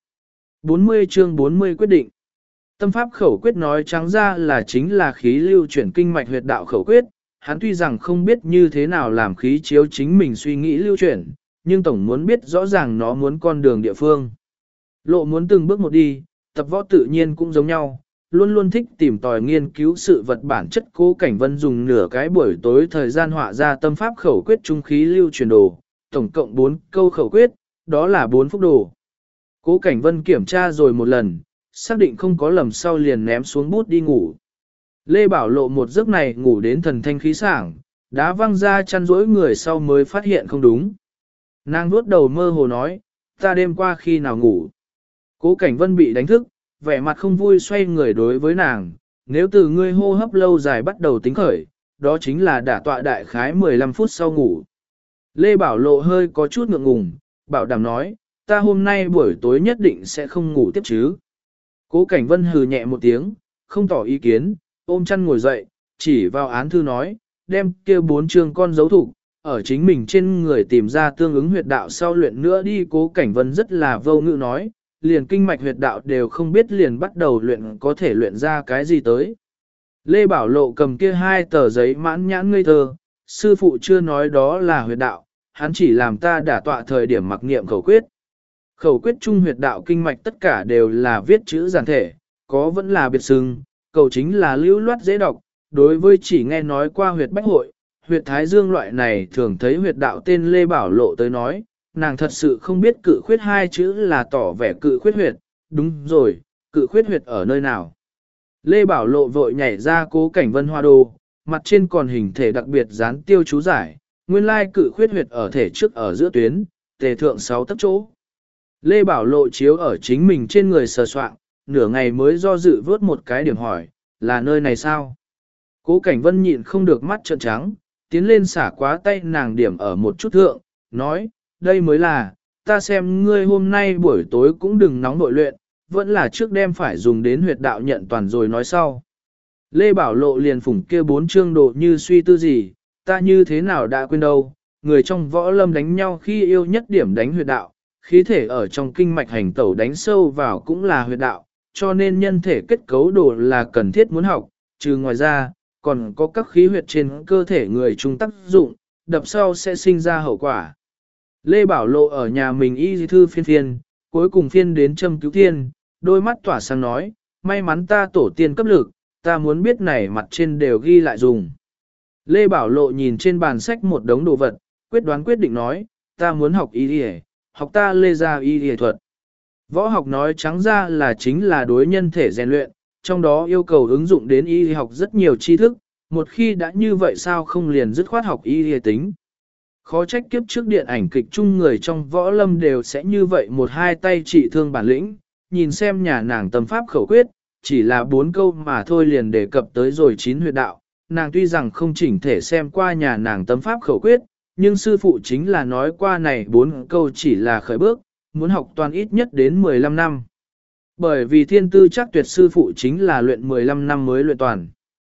40 chương 40 quyết định. Tâm pháp khẩu quyết nói trắng ra là chính là khí lưu chuyển kinh mạch huyệt đạo khẩu quyết, hắn tuy rằng không biết như thế nào làm khí chiếu chính mình suy nghĩ lưu chuyển, nhưng tổng muốn biết rõ ràng nó muốn con đường địa phương. Lộ muốn từng bước một đi, tập võ tự nhiên cũng giống nhau, luôn luôn thích tìm tòi nghiên cứu sự vật bản chất. Cố Cảnh Vân dùng nửa cái buổi tối thời gian họa ra tâm pháp khẩu quyết trung khí lưu chuyển đồ, tổng cộng 4 câu khẩu quyết, đó là 4 phúc đồ. Cố Cảnh Vân kiểm tra rồi một lần, xác định không có lầm sau liền ném xuống bút đi ngủ. Lê Bảo Lộ một giấc này ngủ đến thần thanh khí sảng, đá văng ra chăn rỗi người sau mới phát hiện không đúng. Nàng nuốt đầu mơ hồ nói, ta đêm qua khi nào ngủ. Cố Cảnh Vân bị đánh thức, vẻ mặt không vui xoay người đối với nàng, nếu từ ngươi hô hấp lâu dài bắt đầu tính khởi, đó chính là đả tọa đại khái 15 phút sau ngủ. Lê Bảo Lộ hơi có chút ngượng ngùng, bảo đảm nói, ta hôm nay buổi tối nhất định sẽ không ngủ tiếp chứ. Cố Cảnh Vân hừ nhẹ một tiếng, không tỏ ý kiến, ôm chăn ngồi dậy, chỉ vào án thư nói, đem kia 4 chương con dấu thủ, ở chính mình trên người tìm ra tương ứng huyệt đạo sau luyện nữa đi. Cố Cảnh Vân rất là vô ngữ nói, liền kinh mạch huyệt đạo đều không biết liền bắt đầu luyện có thể luyện ra cái gì tới. Lê Bảo Lộ cầm kia 2 tờ giấy mãn nhãn ngây thơ, sư phụ chưa nói đó là huyệt đạo, hắn chỉ làm ta đả tọa thời điểm mặc niệm khẩu quyết. Khẩu quyết trung huyệt đạo kinh mạch tất cả đều là viết chữ giản thể, có vẫn là biệt xưng, cầu chính là lưu loát dễ đọc, đối với chỉ nghe nói qua huyệt bách hội, huyệt thái dương loại này thường thấy huyệt đạo tên Lê Bảo Lộ tới nói, nàng thật sự không biết cự khuyết 2 chữ là tỏ vẻ cự khuyết huyệt, đúng rồi, cự khuyết huyệt ở nơi nào. Lê Bảo Lộ vội nhảy ra Cố Cảnh Vân hoa đồ, mặt trên còn hình thể đặc biệt dán tiêu chú giải, nguyên lai cự khuyết huyệt ở thể trước ở giữa tuyến, tề thượng 6 tấc chỗ. Lê Bảo Lộ chiếu ở chính mình trên người sờ soạn, nửa ngày mới do dự vớt một cái điểm hỏi, là nơi này sao? Cố Cảnh Vân nhịn không được mắt trợn trắng, tiến lên xả quá tay nàng điểm ở một chút thượng, nói, đây mới là, ta xem ngươi hôm nay buổi tối cũng đừng nóng nội luyện, vẫn là trước đêm phải dùng đến huyệt đạo nhận toàn rồi nói sau. Lê Bảo Lộ liền phủng kia 4 chương đồ như suy tư gì, ta như thế nào đã quên đâu, người trong võ lâm đánh nhau khi yêu nhất điểm đánh huyệt đạo, khí thể ở trong kinh mạch hành tẩu đánh sâu vào cũng là huyệt đạo, cho nên nhân thể kết cấu đồ là cần thiết muốn học, trừ ngoài ra, còn có các khí huyệt trên cơ thể người chung tác dụng, đập sau sẽ sinh ra hậu quả. Lê Bảo Lộ ở nhà mình y thư phiên, cuối cùng phiên đến châm cứu thiên, đôi mắt tỏa sáng nói, may mắn ta tổ tiên cấp lực, ta muốn biết này mặt trên đều ghi lại dùng. Lê Bảo Lộ nhìn trên bàn sách một đống đồ vật, quyết định nói, ta muốn học y học ta Lê gia y thuật. Võ học nói trắng ra là chính là đối nhân thể rèn luyện, trong đó yêu cầu ứng dụng đến y học rất nhiều tri thức, một khi đã như vậy sao không liền dứt khoát học y tính. Khó trách kiếp trước điện ảnh kịch chung người trong võ lâm đều sẽ như vậy một hai tay trị thương bản lĩnh, nhìn xem nhà nàng tâm pháp khẩu quyết, chỉ là 4 câu mà thôi liền đề cập tới rồi 9 huyệt đạo. Nàng tuy rằng không chỉnh thể xem qua nhà nàng tâm pháp khẩu quyết, nhưng sư phụ chính là nói qua này 4 câu chỉ là khởi bước, muốn học toàn ít nhất đến 15 năm. Bởi vì thiên tư chắc tuyệt sư phụ chính là luyện 15 năm mới luyện toàn.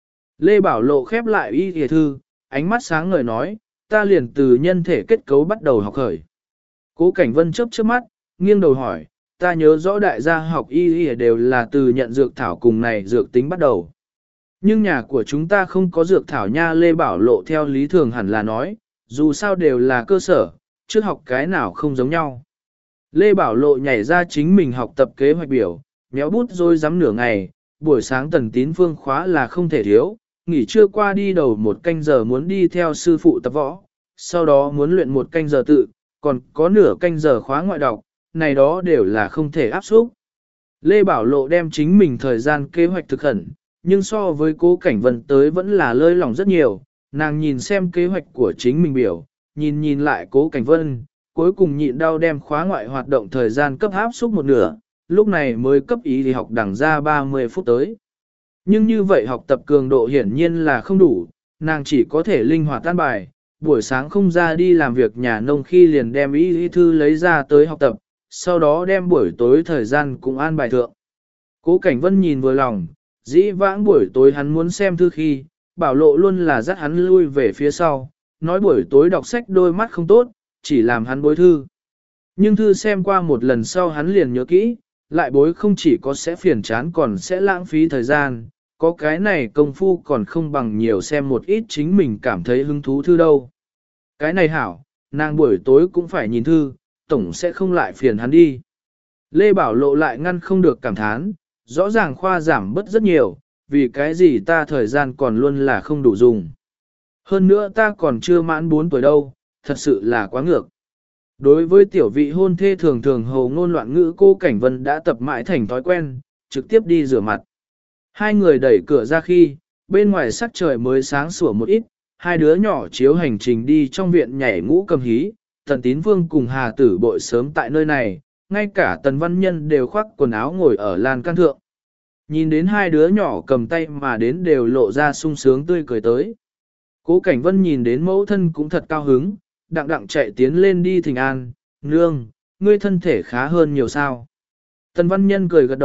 Lê Bảo Lộ khép lại y y thư, ánh mắt sáng ngời nói, ta liền từ nhân thể kết cấu bắt đầu học khởi. Cố Cảnh Vân chớp chớp mắt, nghiêng đầu hỏi, ta nhớ rõ đại gia học y y đều là từ nhận dược thảo cùng này dược tính bắt đầu. Nhưng nhà của chúng ta không có dược thảo nha. Lê Bảo Lộ theo lý thường hẳn là nói, dù sao đều là cơ sở, trước học cái nào không giống nhau. Lê Bảo Lộ nhảy ra chính mình học tập kế hoạch biểu, méo bút rồi dám nửa ngày, buổi sáng Tần Tín Phương khóa là không thể thiếu, nghỉ trưa qua đi đầu 1 canh giờ muốn đi theo sư phụ tập võ, sau đó muốn luyện 1 canh giờ tự, còn có nửa canh giờ khóa ngoại đọc, này đó đều là không thể áp xúc. Lê Bảo Lộ đem chính mình thời gian kế hoạch thực hẳn, nhưng so với Cố Cảnh Vân tới vẫn là lơi lỏng rất nhiều, nàng nhìn xem kế hoạch của chính mình biểu, nhìn lại Cố Cảnh Vân, cuối cùng nhịn đau đem khóa ngoại hoạt động thời gian cấp áp xúc một nửa, lúc này mới cấp ý thì học đẳng ra 30 phút tới. Nhưng như vậy học tập cường độ hiển nhiên là không đủ, nàng chỉ có thể linh hoạt tan bài, buổi sáng không ra đi làm việc nhà nông khi liền đem ý thư lấy ra tới học tập, sau đó đem buổi tối thời gian cũng an bài thượng. Cố Cảnh Vân nhìn vừa lòng, dĩ vãng buổi tối hắn muốn xem thư khi, Bảo Lộ luôn là dắt hắn lui về phía sau, nói buổi tối đọc sách đôi mắt không tốt, chỉ làm hắn bối thư. Nhưng thư xem qua một lần sau hắn liền nhớ kỹ, lại bối không chỉ có sẽ phiền chán còn sẽ lãng phí thời gian, có cái này công phu còn không bằng nhiều xem một ít chính mình cảm thấy hứng thú thư đâu. Cái này hảo, nàng buổi tối cũng phải nhìn thư, tổng sẽ không lại phiền hắn đi. Lê Bảo Lộ lại ngăn không được cảm thán, rõ ràng khoa giảm bớt rất nhiều, vì cái gì ta thời gian còn luôn là không đủ dùng. Hơn nữa ta còn chưa mãn 4 tuổi đâu, thật sự là quá ngược. Đối với tiểu vị hôn thê thường thường hồ ngôn loạn ngữ, Cố Cảnh Vân đã tập mãi thành thói quen, trực tiếp đi rửa mặt. Hai người đẩy cửa ra khi, bên ngoài sắc trời mới sáng sủa một ít, hai đứa nhỏ chiếu hành trình đi trong viện nhảy ngũ cầm hí, Tần Tín Vương cùng Hà Tử Bội sớm tại nơi này, ngay cả Tần Văn Nhân đều khoác quần áo ngồi ở lan can thượng. Nhìn đến hai đứa nhỏ cầm tay mà đến đều lộ ra sung sướng tươi cười tới. Cố Cảnh Vân nhìn đến mẫu thân cũng thật cao hứng, đặng chạy tiến lên đi thỉnh an, nương, ngươi thân thể khá hơn nhiều sao. Tần Văn Nhân cười gật đầu,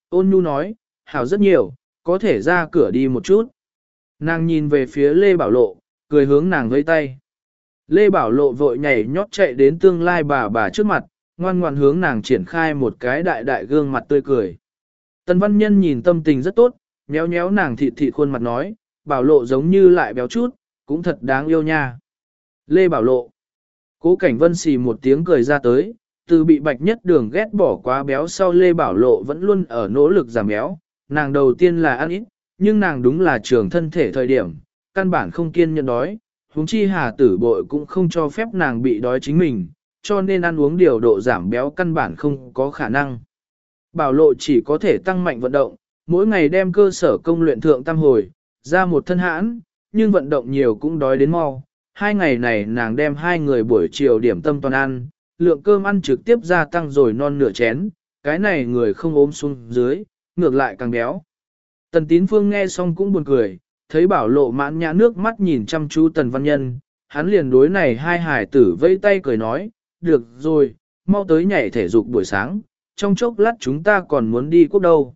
ôn nhu nói, hảo rất nhiều, có thể ra cửa đi một chút. Nàng nhìn về phía Lê Bảo Lộ, cười hướng nàng vẫy tay. Lê Bảo Lộ vội nhảy nhót chạy đến tương lai bà trước mặt, ngoan ngoan hướng nàng triển khai một cái đại đại gương mặt tươi cười. Tần Văn Nhân nhìn tâm tình rất tốt, nhéo nhéo nàng thịt thịt khuôn mặt nói, Bảo Lộ giống như lại béo chút, cũng thật đáng yêu nha. Lê Bảo Lộ. Cố Cảnh Vân xì một tiếng cười ra tới, từ bị Bạch Nhất Đường ghét bỏ quá béo sau Lê Bảo Lộ vẫn luôn ở nỗ lực giảm béo, nàng đầu tiên là ăn ít, nhưng nàng đúng là trường thân thể thời điểm, căn bản không kiên nhẫn đói, huống chi Hà Tử Bội cũng không cho phép nàng bị đói chính mình, cho nên ăn uống điều độ giảm béo căn bản không có khả năng. Bảo Lộ chỉ có thể tăng mạnh vận động, mỗi ngày đem cơ sở công luyện thượng tam hồi, ra một thân hãn, nhưng vận động nhiều cũng đói đến mau. 2 ngày này nàng đem 2 người buổi chiều điểm tâm toàn ăn, lượng cơm ăn trực tiếp gia tăng rồi non nửa chén, cái này người không ốm xuống dưới, ngược lại càng béo. Tần Tín Phương nghe xong cũng buồn cười, thấy Bảo Lộ mãn nhã nước mắt nhìn chăm chú Tần Văn Nhân, hắn liền đối này hai hải tử vẫy tay cười nói, được rồi, mau tới nhảy thể dục buổi sáng, trong chốc lát chúng ta còn muốn đi quốc đâu.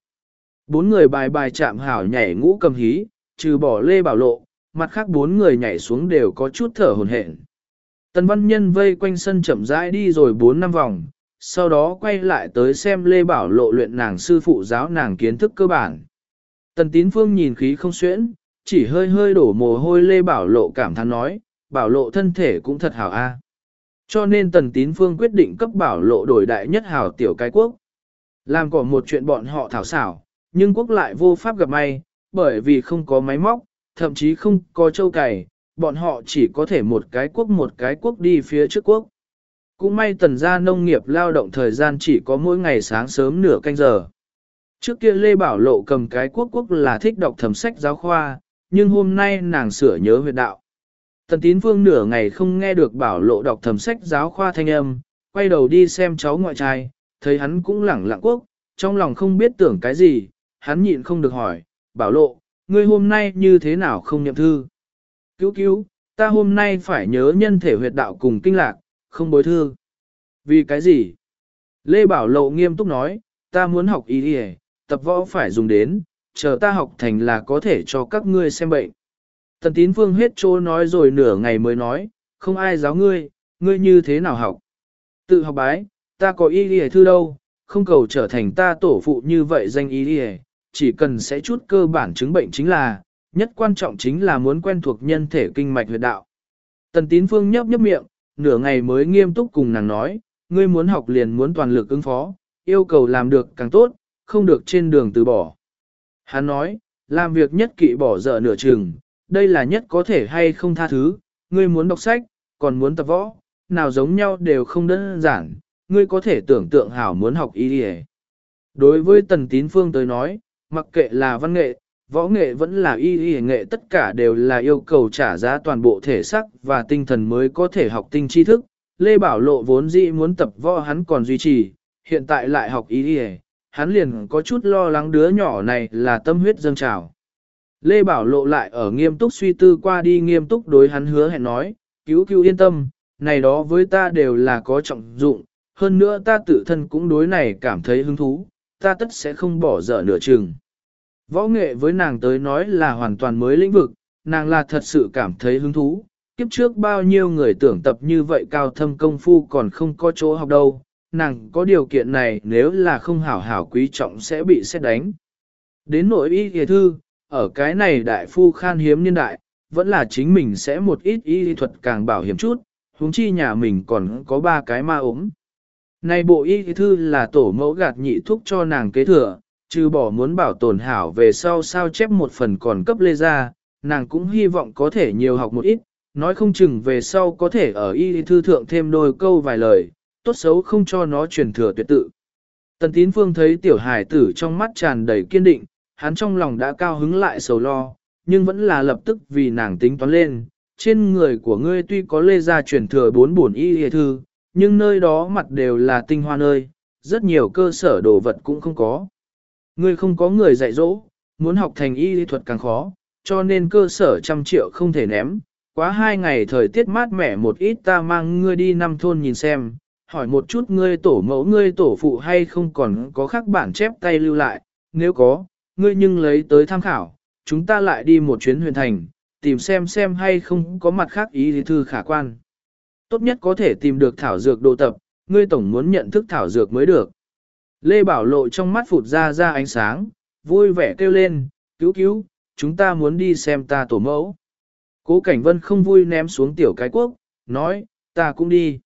4 người bài bài chạm hảo nhảy ngũ cầm hí, trừ bỏ Lê Bảo Lộ, mặt khác 4 người nhảy xuống đều có chút thở hổn hển. Tần Văn Nhân vây quanh sân chậm rãi đi rồi 4-5 vòng, sau đó quay lại tới xem Lê Bảo Lộ luyện nàng sư phụ giáo nàng kiến thức cơ bản. Tần Tín Phương nhìn khí không xuyễn, chỉ hơi hơi đổ mồ hôi Lê Bảo Lộ cảm thán nói, Bảo Lộ thân thể cũng thật hảo a. Cho nên Tần Tín Phương quyết định cấp Bảo Lộ đổi đại nhất hảo tiểu cái quốc. Làm có một chuyện bọn họ thảo xảo, nhưng quốc lại vô pháp gặp may, bởi vì không có máy móc, thậm chí không có châu cày, bọn họ chỉ có thể một cái quốc đi phía trước quốc. Cũng may Tần gia nông nghiệp lao động thời gian chỉ có mỗi ngày sáng sớm nửa canh giờ. Trước kia Lê Bảo Lộ cầm cái quốc là thích đọc thẩm sách giáo khoa, nhưng hôm nay nàng sửa nhớ huyệt đạo. Tần Tín Phương nửa ngày không nghe được Bảo Lộ đọc thẩm sách giáo khoa thanh âm, quay đầu đi xem cháu ngoại trai, thấy hắn cũng lẳng lặng quốc, trong lòng không biết tưởng cái gì, hắn nhịn không được hỏi, Bảo Lộ, ngươi hôm nay như thế nào không nhậm thư? Cứu, ta hôm nay phải nhớ nhân thể huyệt đạo cùng kinh lạc, không bối thư. Vì cái gì? Lê Bảo Lộ nghiêm túc nói, ta muốn học y y, tập võ phải dùng đến, chờ ta học thành là có thể cho các ngươi xem bệnh. Tần Tín Phương hết trô nói rồi nửa ngày mới nói, không ai giáo ngươi, ngươi như thế nào học? Tự học bái, ta có y y thư đâu, không cầu trở thành ta tổ phụ như vậy danh y y, chỉ cần sẽ chút cơ bản chứng bệnh chính là, nhất quan trọng chính là muốn quen thuộc nhân thể kinh mạch huyệt đạo. Tần Tín Phương nhấp miệng, nửa ngày mới nghiêm túc cùng nàng nói, ngươi muốn học liền muốn toàn lực ứng phó, yêu cầu làm được càng tốt, không được trên đường từ bỏ. Hắn nói, làm việc nhất kỵ bỏ dở nửa chừng, đây là nhất có thể hay không tha thứ, ngươi muốn đọc sách, còn muốn tập võ, nào giống nhau đều không đơn giản, ngươi có thể tưởng tượng hảo muốn học y đi. Đối với Tần Tín Phương tới nói, mặc kệ là văn nghệ, võ nghệ vẫn là y y nghệ, tất cả đều là yêu cầu trả giá toàn bộ thể xác và tinh thần mới có thể học tinh tri thức. Lê Bảo Lộ vốn dĩ muốn tập võ hắn còn duy trì, hiện tại lại học y y, hắn liền có chút lo lắng đứa nhỏ này là tâm huyết dâng trào. Lê Bảo Lộ lại ở nghiêm túc suy tư qua đi nghiêm túc đối hắn hứa hẹn nói, cứu yên tâm, này đó với ta đều là có trọng dụng, hơn nữa ta tự thân cũng đối này cảm thấy hứng thú, ta tất sẽ không bỏ dở nửa chừng. Võ nghệ với nàng tới nói là hoàn toàn mới lĩnh vực, nàng là thật sự cảm thấy hứng thú, kiếp trước bao nhiêu người tưởng tập như vậy cao thâm công phu còn không có chỗ học đâu, nàng có điều kiện này nếu là không hảo hảo quý trọng sẽ bị xét đánh. Đến nội y y thư, ở cái này đại phu khan hiếm niên đại, vẫn là chính mình sẽ một ít y thuật càng bảo hiểm chút, huống chi nhà mình còn có 3 cái ma ốm. Này bộ y thư là tổ mẫu gạt nhị thúc cho nàng kế thừa, trừ bỏ muốn bảo tồn hảo về sau sao chép một phần còn cấp lê ra, nàng cũng hy vọng có thể nhiều học một ít, nói không chừng về sau có thể ở y thư thượng thêm đôi câu vài lời, tốt xấu không cho nó truyền thừa tuyệt tự. Tần Tín Phương thấy tiểu hải tử trong mắt tràn đầy kiên định, hắn trong lòng đã cao hứng lại sầu lo, nhưng vẫn là lập tức vì nàng tính toán lên, trên người của ngươi tuy có lê ra truyền thừa 4 bổn y thư, nhưng nơi đó mặt đều là tinh hoa nơi, rất nhiều cơ sở đồ vật cũng không có. Ngươi không có người dạy dỗ, muốn học thành y lý thuật càng khó, cho nên cơ sở 100 triệu không thể ném. Quá 2 ngày thời tiết mát mẻ một ít ta mang ngươi đi 5 thôn nhìn xem, hỏi một chút ngươi tổ mẫu ngươi tổ phụ hay không còn có khác bản chép tay lưu lại, nếu có, ngươi nhưng lấy tới tham khảo, chúng ta lại đi một chuyến huyền thành, tìm xem hay không có mặt khác ý thư khả quan. Tốt nhất có thể tìm được thảo dược đồ tập, ngươi tổng muốn nhận thức thảo dược mới được. Lê Bảo Lộ trong mắt phụt ra ánh sáng, vui vẻ kêu lên, cứu, chúng ta muốn đi xem ta tổ mẫu. Cố Cảnh Vân không vui ném xuống tiểu cái quốc, nói, ta cũng đi.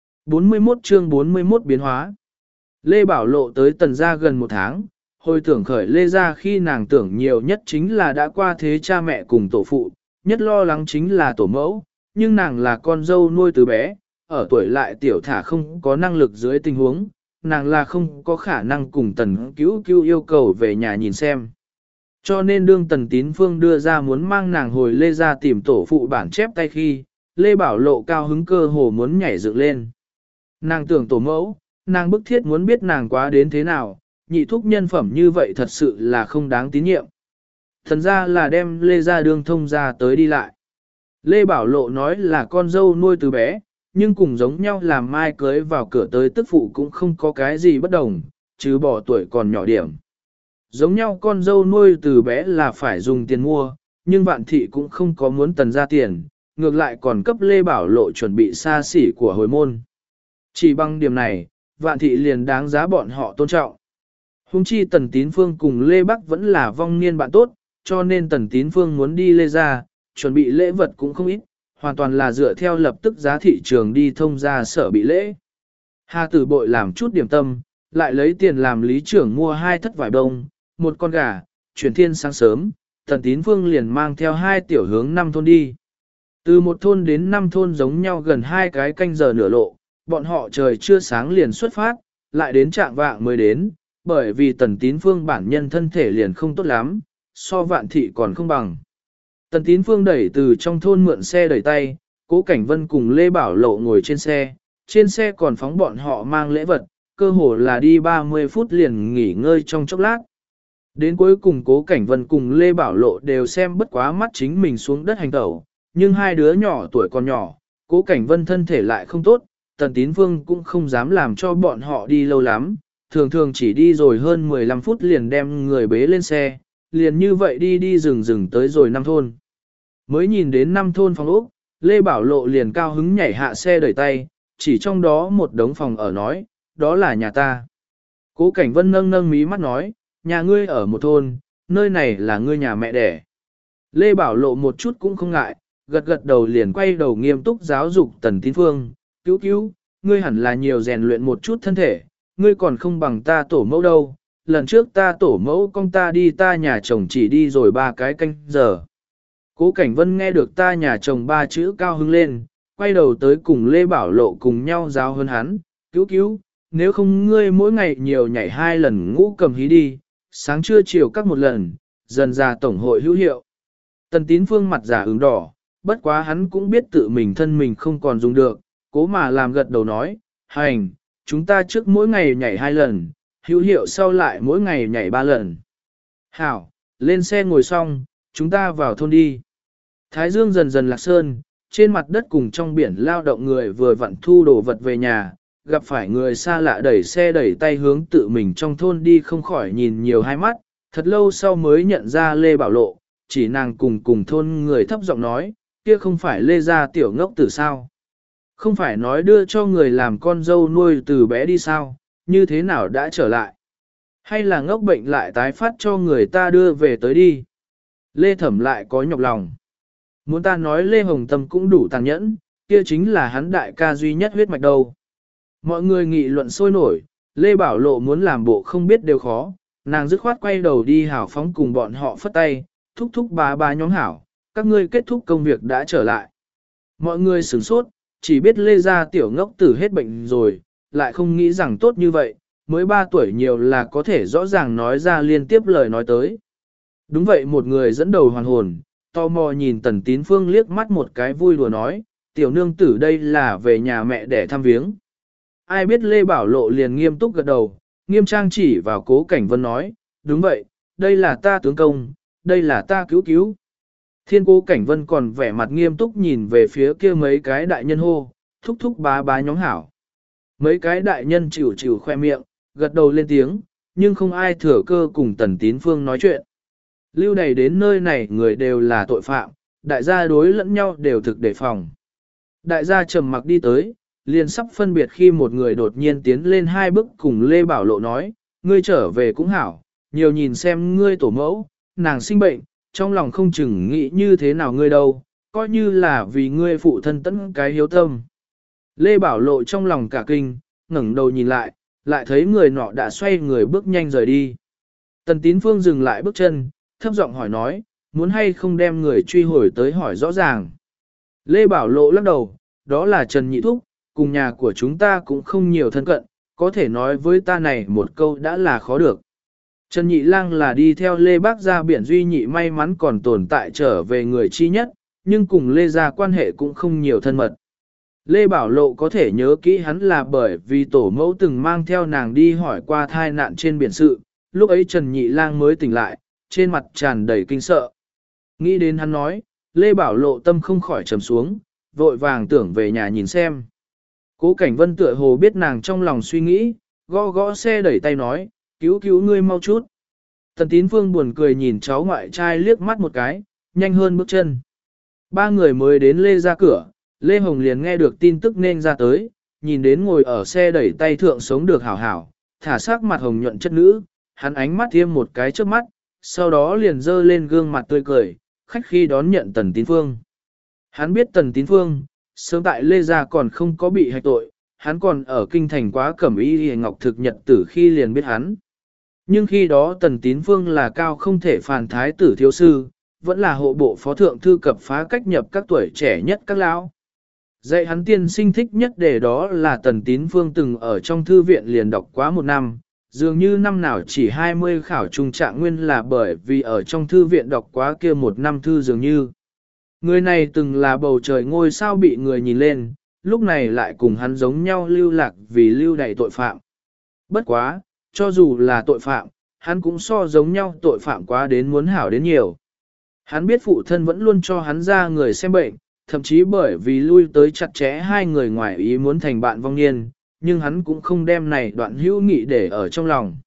41 chương 41 biến hóa. Lê Bảo Lộ tới Tần gia gần 1 tháng, hồi tưởng khởi Lê gia khi nàng tưởng nhiều nhất chính là đã qua thế cha mẹ cùng tổ phụ, nhất lo lắng chính là tổ mẫu, nhưng nàng là con dâu nuôi từ bé, ở tuổi lại tiểu thả không có năng lực dưới tình huống, nàng là không có khả năng cùng Tần Cứu yêu cầu về nhà nhìn xem. Cho nên đương Tần Tín Phương đưa ra muốn mang nàng hồi Lê gia tìm tổ phụ bản chép tay khi, Lê Bảo Lộ cao hứng cơ hồ muốn nhảy dựng lên. Nàng tưởng tổ mẫu, nàng bức thiết muốn biết nàng quá đến thế nào, nhị thúc nhân phẩm như vậy thật sự là không đáng tín nhiệm. Thần ra là đem Lê gia đương thông ra tới đi lại. Lê Bảo Lộ nói là con dâu nuôi từ bé, nhưng cùng giống nhau làm mai cưới vào cửa tới tức phụ cũng không có cái gì bất đồng, chứ bỏ tuổi còn nhỏ điểm. Giống nhau con dâu nuôi từ bé là phải dùng tiền mua, nhưng Vạn Thị cũng không có muốn Tần ra tiền, ngược lại còn cấp Lê Bảo Lộ chuẩn bị xa xỉ của hồi môn. Chỉ bằng điểm này, Vạn Thị liền đáng giá bọn họ tôn trọng. Hùng chi Tần Tín Phương cùng Lê Bắc vẫn là vong niên bạn tốt, cho nên Tần Tín Phương muốn đi Lê gia, chuẩn bị lễ vật cũng không ít, hoàn toàn là dựa theo lập tức giá thị trường đi thông ra sở bị lễ. Hà Tử Bội làm chút điểm tâm, lại lấy tiền làm lý trưởng mua 2 thất vải đông, 1 con gà, chuyển thiên sáng sớm, Tần Tín Phương liền mang theo 2 tiểu hướng 5 thôn đi. Từ 1 thôn đến 5 thôn giống nhau gần 2 cái canh giờ nửa lộ, bọn họ trời chưa sáng liền xuất phát, lại đến trạng vạng mới đến, bởi vì Tần Tín Phương bản nhân thân thể liền không tốt lắm, so Vạn Thị còn không bằng. Tần Tín Phương đẩy từ trong thôn mượn xe đẩy tay, Cố Cảnh Vân cùng Lê Bảo Lộ ngồi trên xe còn phóng bọn họ mang lễ vật, cơ hồ là đi 30 phút liền nghỉ ngơi trong chốc lát. Đến cuối cùng Cố Cảnh Vân cùng Lê Bảo Lộ đều xem bất quá mắt chính mình xuống đất hành tẩu, nhưng 2 đứa nhỏ tuổi còn nhỏ, Cố Cảnh Vân thân thể lại không tốt, Tần Tín Phương cũng không dám làm cho bọn họ đi lâu lắm, thường chỉ đi rồi hơn 15 phút liền đem người bế lên xe, liền như vậy đi rừng tới rồi 5 thôn. Mới nhìn đến 5 thôn phòng ốc, Lê Bảo Lộ liền cao hứng nhảy hạ xe đẩy tay, chỉ trong đó một đống phòng ở nói, đó là nhà ta. Cố Cảnh Vân nâng mí mắt nói, nhà ngươi ở một thôn, nơi này là ngươi nhà mẹ đẻ. Lê Bảo Lộ một chút cũng không ngại, gật đầu liền quay đầu nghiêm túc giáo dục Tần Tín Phương, cứu, ngươi hẳn là nhiều rèn luyện một chút thân thể, ngươi còn không bằng ta tổ mẫu đâu, lần trước ta tổ mẫu con ta đi ta nhà chồng chỉ đi rồi 3 cái canh giờ. Cố Cảnh Vân nghe được ta nhà chồng 3 chữ cao hứng lên, quay đầu tới cùng Lê Bảo Lộ cùng nhau giáo hơn hắn, cứu, nếu không ngươi mỗi ngày nhiều nhảy 2 lần ngũ cầm hí đi, sáng trưa chiều các một lần, dần ra tổng hội hữu hiệu. Tần Tín Phương mặt giả ứng đỏ, bất quá hắn cũng biết tự mình thân mình không còn dùng được, cố mà làm gật đầu nói, hành, chúng ta trước mỗi ngày nhảy 2 lần, hữu hiệu sau lại mỗi ngày nhảy 3 lần. Hảo, lên xe ngồi xong, chúng ta vào thôn đi. Thái dương dần lạc sơn, trên mặt đất cùng trong biển lao động người vừa vặn thu đồ vật về nhà, gặp phải người xa lạ đẩy xe đẩy tay hướng tự mình trong thôn đi không khỏi nhìn nhiều 2 mắt, thật lâu sau mới nhận ra Lê Bảo Lộ, chỉ nàng cùng thôn người thấp giọng nói, kia không phải Lê gia tiểu ngốc tử sao. Không phải nói đưa cho người làm con dâu nuôi từ bé đi sao, như thế nào đã trở lại. Hay là ngốc bệnh lại tái phát cho người ta đưa về tới đi. Lê Thẩm lại có nhọc lòng. Muốn ta nói Lê Hồng Tâm cũng đủ tàn nhẫn, kia chính là hắn đại ca duy nhất huyết mạch đâu. Mọi người nghị luận sôi nổi, Lê Bảo Lộ muốn làm bộ không biết đều khó, nàng dứt khoát quay đầu đi hảo phóng cùng bọn họ phất tay, thúc bà nhóm hảo, các ngươi kết thúc công việc đã trở lại. Mọi người sửng sốt, chỉ biết Lê gia tiểu ngốc tử hết bệnh rồi, lại không nghĩ rằng tốt như vậy, mới 3 tuổi nhiều là có thể rõ ràng nói ra liên tiếp lời nói tới. Đúng vậy, một người dẫn đầu hoàn hồn, tò mò nhìn Tần Tín Phương liếc mắt một cái vui đùa nói, tiểu nương tử đây là về nhà mẹ để thăm viếng. Ai biết Lê Bảo Lộ liền nghiêm túc gật đầu, nghiêm trang chỉ vào Cố Cảnh Vân nói, đúng vậy, đây là ta tướng công, đây là ta cứu. Thiên Cố Cảnh Vân còn vẻ mặt nghiêm túc nhìn về phía kia mấy cái đại nhân hô, thúc bà nhóm hảo. Mấy cái đại nhân chịu khoe miệng, gật đầu lên tiếng, nhưng không ai thừa cơ cùng Tần Tín Phương nói chuyện. Lưu đày đến nơi này người đều là tội phạm, đại gia đối lẫn nhau đều thực đề phòng. Đại gia trầm mặc đi tới, liền sắp phân biệt khi một người đột nhiên tiến lên 2 bước cùng Lê Bảo Lộ nói, ngươi trở về cũng hảo, nhiều nhìn xem ngươi tổ mẫu, nàng sinh bệnh, trong lòng không chừng nghĩ như thế nào ngươi đâu, coi như là vì ngươi phụ thân tẫn cái hiếu tâm. Lê Bảo Lộ trong lòng cả kinh, ngẩng đầu nhìn lại, lại thấy người nọ đã xoay người bước nhanh rời đi. Tần Tín Phương dừng lại bước chân, thấp giọng hỏi nói, muốn hay không đem người truy hồi tới hỏi rõ ràng. Lê Bảo Lộ lắc đầu, đó là Trần Nhị Thúc, cùng nhà của chúng ta cũng không nhiều thân cận, có thể nói với ta này một câu đã là khó được. Trần Nhị Lang là đi theo Lê Bác ra biển duy nhị may mắn còn tồn tại trở về người chi nhất, nhưng cùng Lê gia quan hệ cũng không nhiều thân mật. Lê Bảo Lộ có thể nhớ kỹ hắn là bởi vì tổ mẫu từng mang theo nàng đi hỏi qua thai nạn trên biển sự, lúc ấy Trần Nhị Lang mới tỉnh lại, trên mặt tràn đầy kinh sợ. Nghĩ đến hắn nói, Lê Bảo Lộ tâm không khỏi trầm xuống, vội vàng tưởng về nhà nhìn xem. Cố Cảnh Vân tựa hồ biết nàng trong lòng suy nghĩ, gõ gõ xe đẩy tay nói, cứu cứu ngươi mau chút. Tần Tín Phương buồn cười nhìn cháu ngoại trai liếc mắt một cái, nhanh hơn bước chân. 3 người mới đến Lê ra cửa, Lê Hồng liền nghe được tin tức nên ra tới, nhìn đến ngồi ở xe đẩy tay thượng sống được hảo hảo, thả sắc mặt hồng nhuận chất nữ, hắn ánh mắt thiêm một cái trước mắt, sau đó liền dơ lên gương mặt tươi cười, khách khi đón nhận Tần Tín Phương. Hắn biết Tần Tín Phương, sớm tại Lê Gia còn không có bị hạch tội, hắn còn ở kinh thành quá cẩm y hề ngọc thực nhật tử khi liền biết hắn. Nhưng khi đó Tần Tín Phương là cao không thể phản thái tử thiếu sư, vẫn là hộ bộ phó thượng thư cập phá cách nhập các tuổi trẻ nhất các lão. Dạy hắn tiên sinh thích nhất để đó là Tần Tín Phương từng ở trong thư viện liền đọc quá 1 năm, dường như năm nào chỉ 20 khảo trung trạng nguyên là bởi vì ở trong thư viện đọc quá kia 1 năm thư dường như. Người này từng là bầu trời ngôi sao bị người nhìn lên, lúc này lại cùng hắn giống nhau lưu lạc vì lưu đày tội phạm. Bất quá, cho dù là tội phạm, hắn cũng so giống nhau tội phạm quá đến muốn hảo đến nhiều. Hắn biết phụ thân vẫn luôn cho hắn ra người xem bệnh, thậm chí bởi vì lui tới chặt chẽ 2 người ngoài ý muốn thành bạn vong niên, nhưng hắn cũng không đem này đoạn hữu nghị để ở trong lòng.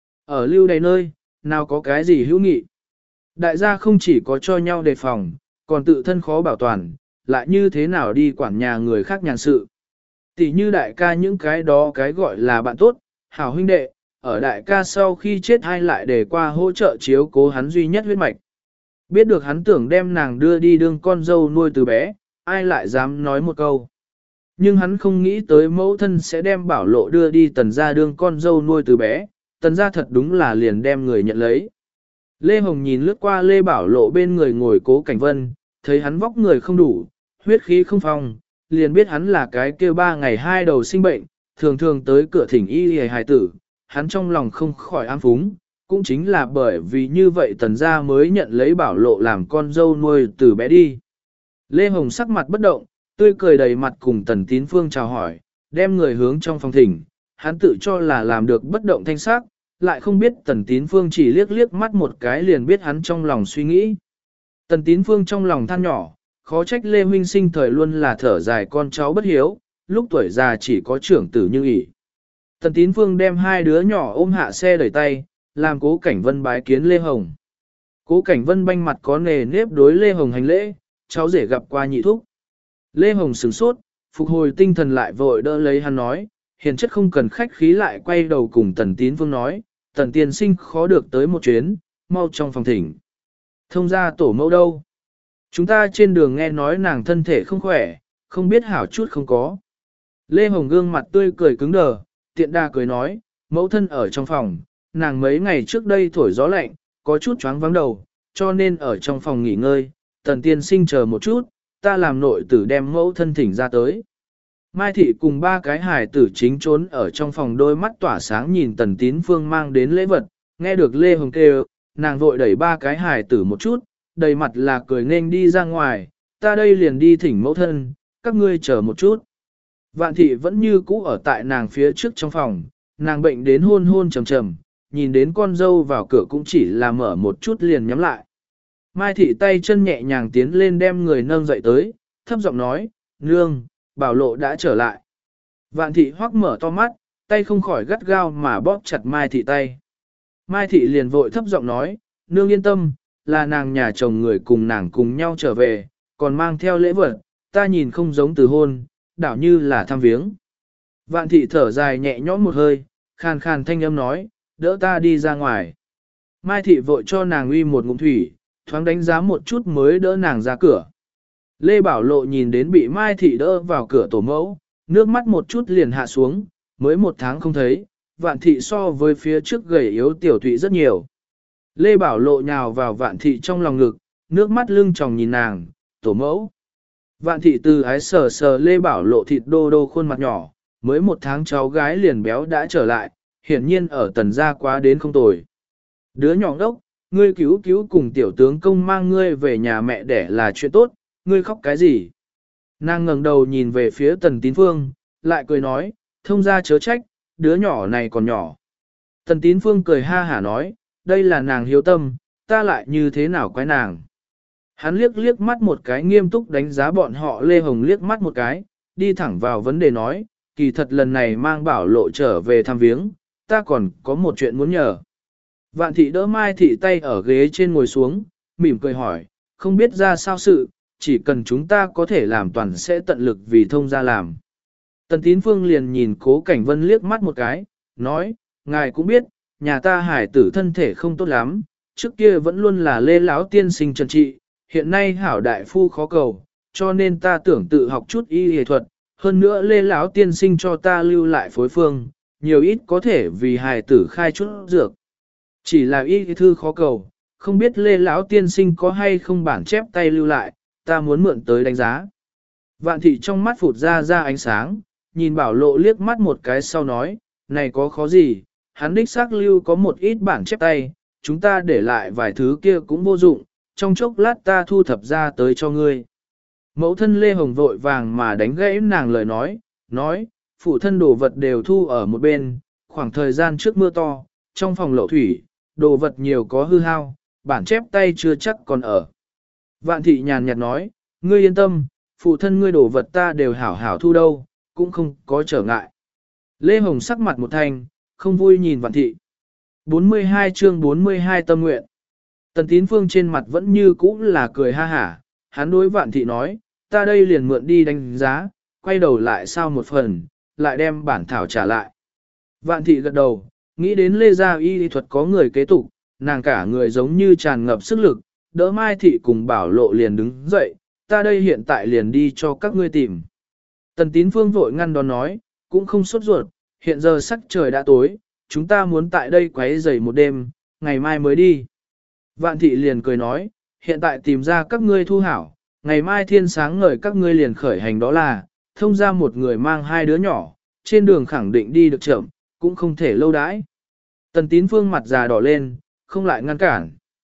Ở lưu đày nơi, nào có cái gì hữu nghị. Đại gia không chỉ có cho nhau đề phòng, còn tự thân khó bảo toàn, lại như thế nào đi quản nhà người khác nhàn sự. Tỷ như đại ca những cái đó cái gọi là bạn tốt, hảo huynh đệ, ở đại ca sau khi chết hay lại để qua hỗ trợ chiếu cố hắn duy nhất huyết mạch. Biết được hắn tưởng đem nàng đưa đi đương con dâu nuôi từ bé, ai lại dám nói một câu. Nhưng hắn không nghĩ tới mẫu thân sẽ đem Bảo Lộ đưa đi Tần gia đương con dâu nuôi từ bé, Tần gia thật đúng là liền đem người nhận lấy. Lê Hồng nhìn lướt qua Lê Bảo Lộ bên người ngồi Cố Cảnh Vân, thấy hắn vóc người không đủ, huyết khí không phong, liền biết hắn là cái kêu 3 ngày 2 đầu sinh bệnh, thường thường tới cửa thỉnh y hài tử, hắn trong lòng không khỏi ám phúng, cũng chính là bởi vì như vậy Tần gia mới nhận lấy Bảo Lộ làm con dâu nuôi từ bé đi. Lê Hồng sắc mặt bất động, tươi cười đầy mặt cùng Tần Tín Phương chào hỏi, đem người hướng trong phòng thỉnh, hắn tự cho là làm được bất động thanh sắc, lại không biết Tần Tín Phương chỉ liếc liếc mắt một cái liền biết hắn trong lòng suy nghĩ. Tần Tín Phương trong lòng than nhỏ, khó trách Lê Huynh sinh thời luôn là thở dài con cháu bất hiếu, lúc tuổi già chỉ có trưởng tử như ỷ. Tần Tín Phương đem 2 đứa nhỏ ôm hạ xe đẩy tay, làm Cố Cảnh Vân bái kiến Lê Hồng. Cố Cảnh Vân banh mặt có nề nếp đối Lê Hồng hành lễ, cháu rể gặp qua nhị thúc. Lê Hồng sửng sốt, phục hồi tinh thần lại vội đỡ lấy hắn nói, hiền chất không cần khách khí lại quay đầu cùng Tần Tín Phương nói, Tần tiên sinh khó được tới một chuyến, mau trong phòng thỉnh. Thông ra tổ mẫu đâu? Chúng ta trên đường nghe nói nàng thân thể không khỏe, không biết hảo chút không có. Lê Hồng gương mặt tươi cười cứng đờ, tiện đa cười nói, mẫu thân ở trong phòng, nàng mấy ngày trước đây thổi gió lạnh, có chút choáng vắng đầu, cho nên ở trong phòng nghỉ ngơi, Tần tiên sinh chờ một chút, ta làm nội tử đem mẫu thân thỉnh ra tới. Mai thị cùng 3 cái hài tử chính trốn ở trong phòng đôi mắt tỏa sáng nhìn Tần Tín Phương mang đến lễ vật, nghe được Lê Hồng kêu, nàng vội đẩy 3 cái hài tử một chút, đầy mặt là cười nên đi ra ngoài, ta đây liền đi thỉnh mẫu thân, các ngươi chờ một chút. Vạn thị vẫn như cũ ở tại nàng phía trước trong phòng, nàng bệnh đến hôn hôn trầm trầm, nhìn đến con dâu vào cửa cũng chỉ là mở một chút liền nhắm lại. Mai thị tay chân nhẹ nhàng tiến lên đem người nâng dậy tới, thấp giọng nói, nương, Bảo Lộ đã trở lại. Vạn thị hoắc mở to mắt, tay không khỏi gắt gao mà bóp chặt Mai thị tay. Mai thị liền vội thấp giọng nói, nương yên tâm, là nàng nhà chồng người cùng nàng cùng nhau trở về, còn mang theo lễ vật, ta nhìn không giống từ hôn, đảo như là thăm viếng. Vạn thị thở dài nhẹ nhõm một hơi, khàn khàn thanh âm nói, đỡ ta đi ra ngoài. Mai thị vội cho nàng uy một ngụm thủy, thoáng đánh giá một chút mới đỡ nàng ra cửa. Lê Bảo Lộ nhìn đến bị Mai thị đỡ vào cửa tổ mẫu, nước mắt một chút liền hạ xuống, mới 1 tháng không thấy, Vạn thị so với phía trước gầy yếu tiểu thụy rất nhiều. Lê Bảo Lộ nhào vào Vạn thị trong lòng ngực, nước mắt lưng tròng nhìn nàng, tổ mẫu. Vạn thị từ ái sờ sờ Lê Bảo Lộ thịt đô đô khuôn mặt nhỏ, mới 1 tháng cháu gái liền béo đã trở lại, hiển nhiên ở tần gia quá đến không tồi. Đứa nhỏ đốc, ngươi cứu cứu cùng tiểu tướng công mang ngươi về nhà mẹ đẻ là chuyện tốt, ngươi khóc cái gì? Nàng ngẩng đầu nhìn về phía Tần Tín Phương, lại cười nói, thông gia chớ trách, đứa nhỏ này còn nhỏ. Tần Tín Phương cười ha hả nói, đây là nàng hiếu tâm, ta lại như thế nào quái nàng. Hắn liếc liếc mắt một cái nghiêm túc đánh giá bọn họ Lê Hồng liếc mắt một cái, đi thẳng vào vấn đề nói, kỳ thật lần này mang Bảo Lộ trở về thăm viếng, ta còn có một chuyện muốn nhờ. Vạn thị đỡ Mai thị tay ở ghế trên ngồi xuống, mỉm cười hỏi, không biết ra sao sự, chỉ cần chúng ta có thể làm toàn sẽ tận lực vì thông gia làm. Tần Tín Phương liền nhìn Cố Cảnh Vân liếc mắt một cái, nói, ngài cũng biết, nhà ta hải tử thân thể không tốt lắm, trước kia vẫn luôn là Lê Lão tiên sinh trần trị, hiện nay hảo đại phu khó cầu, cho nên ta tưởng tự học chút y y thuật, hơn nữa Lê Lão tiên sinh cho ta lưu lại phối phương, nhiều ít có thể vì hải tử khai chút dược. Chỉ là y thư khó cầu, không biết Lê Lão tiên sinh có hay không bản chép tay lưu lại, ta muốn mượn tới đánh giá. Vạn thị trong mắt phụt ra ánh sáng, nhìn Bảo Lộ liếc mắt một cái sau nói, này có khó gì, hắn đích xác lưu có một ít bản chép tay, chúng ta để lại vài thứ kia cũng vô dụng, trong chốc lát ta thu thập ra tới cho ngươi. Mẫu thân Lê Hồng vội vàng mà đánh gãy nàng lời nói, phụ thân đồ vật đều thu ở một bên, khoảng thời gian trước mưa to, trong phòng lậu thủy, đồ vật nhiều có hư hao, bản chép tay chưa chắc còn ở. Vạn thị nhàn nhạt nói, ngươi yên tâm, phụ thân ngươi đồ vật ta đều hảo hảo thu đâu, cũng không có trở ngại. Lê Hồng sắc mặt một thanh, không vui nhìn Vạn thị. 42 chương 42 tâm nguyện. Tần Tín Phương trên mặt vẫn như cũ là cười ha hả, hắn đối Vạn thị nói, ta đây liền mượn đi đánh giá, quay đầu lại sau một phần, lại đem bản thảo trả lại. Vạn thị gật đầu, nghĩ đến Lê Gia y thuật có người kế tục, nàng cả người giống như tràn ngập sức lực, đỡ Mai thị cùng Bảo Lộ liền đứng dậy, ta đây hiện tại liền đi cho các ngươi tìm. Tần Tín Phương vội ngăn đón nói, cũng không sốt ruột, hiện giờ sắc trời đã tối, chúng ta muốn tại đây quấy rầy một đêm, ngày mai mới đi. Vạn thị liền cười nói, hiện tại tìm ra các ngươi thu hảo, ngày mai thiên sáng ngời các ngươi liền khởi hành đó là, thông ra một người mang 2 đứa nhỏ, trên đường khẳng định đi được chậm, cũng không thể lâu đãi. Tần Tín Phương mặt già đỏ lên, không lại ngăn cản.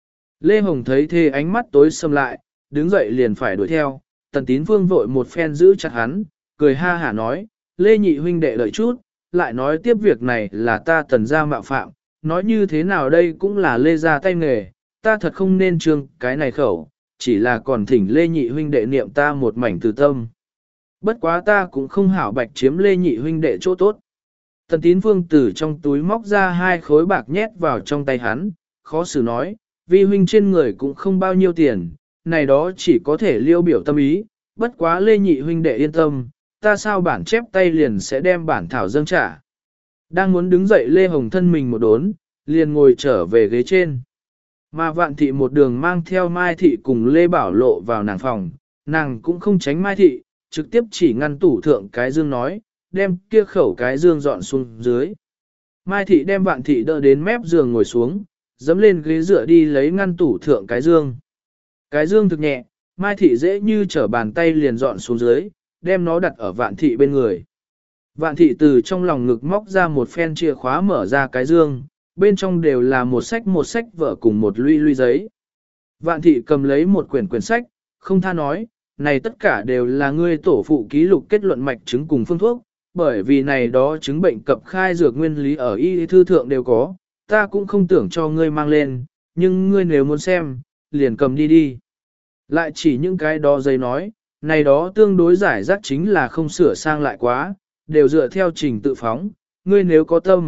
Lê Hồng thấy thế ánh mắt tối sầm lại, đứng dậy liền phải đuổi theo, Tần Tín Phương vội một phen giữ chặt hắn, cười ha hả nói, Lê nhị huynh đệ đợi chút, lại nói tiếp việc này là ta Tần gia mạo phạm, nói như thế nào đây cũng là Lê gia tay nghề, ta thật không nên trương cái này khẩu, chỉ là còn thỉnh Lê nhị huynh đệ niệm ta một mảnh từ tâm. Bất quá ta cũng không hảo bạch chiếm Lê nhị huynh đệ chỗ tốt. Tần Tín Phương từ trong túi móc ra 2 khối bạc nhét vào trong tay hắn, khó xử nói, vi huynh trên người cũng không bao nhiêu tiền, này đó chỉ có thể liêu biểu tâm ý, bất quá Lê nhị huynh đệ yên tâm, ta sao bản chép tay liền sẽ đem bản thảo dâng trả. Đang muốn đứng dậy Lê Hồng thân mình một đốn, liền ngồi trở về ghế trên. Mà Vạn thị một đường mang theo Mai thị cùng Lê Bảo Lộ vào nàng phòng, nàng cũng không tránh Mai thị, trực tiếp chỉ ngăn tủ thượng cái dương nói, đem kia khẩu cái dương dọn xuống dưới. Mai thị đem Vạn thị đỡ đến mép giường ngồi xuống, dẫm lên ghế dựa đi lấy ngăn tủ thượng cái dương. Cái dương thực nhẹ, Mai thị dễ như trở bàn tay liền dọn xuống dưới, đem nó đặt ở Vạn thị bên người. Vạn thị từ trong lòng ngực móc ra một phen chìa khóa mở ra cái dương, bên trong đều là một sách vở cùng một luy giấy. Vạn thị cầm lấy một quyển sách, không tha nói, này tất cả đều là ngươi tổ phụ ký lục kết luận mạch chứng cùng phương thuốc, bởi vì này đó chứng bệnh cập khai dược nguyên lý ở y thư thượng đều có, ta cũng không tưởng cho ngươi mang lên, nhưng ngươi nếu muốn xem, liền cầm đi đi. Lại chỉ những cái đó giấy nói, này đó tương đối giải rác chính là không sửa sang lại quá, đều dựa theo trình tự phóng, ngươi nếu có tâm,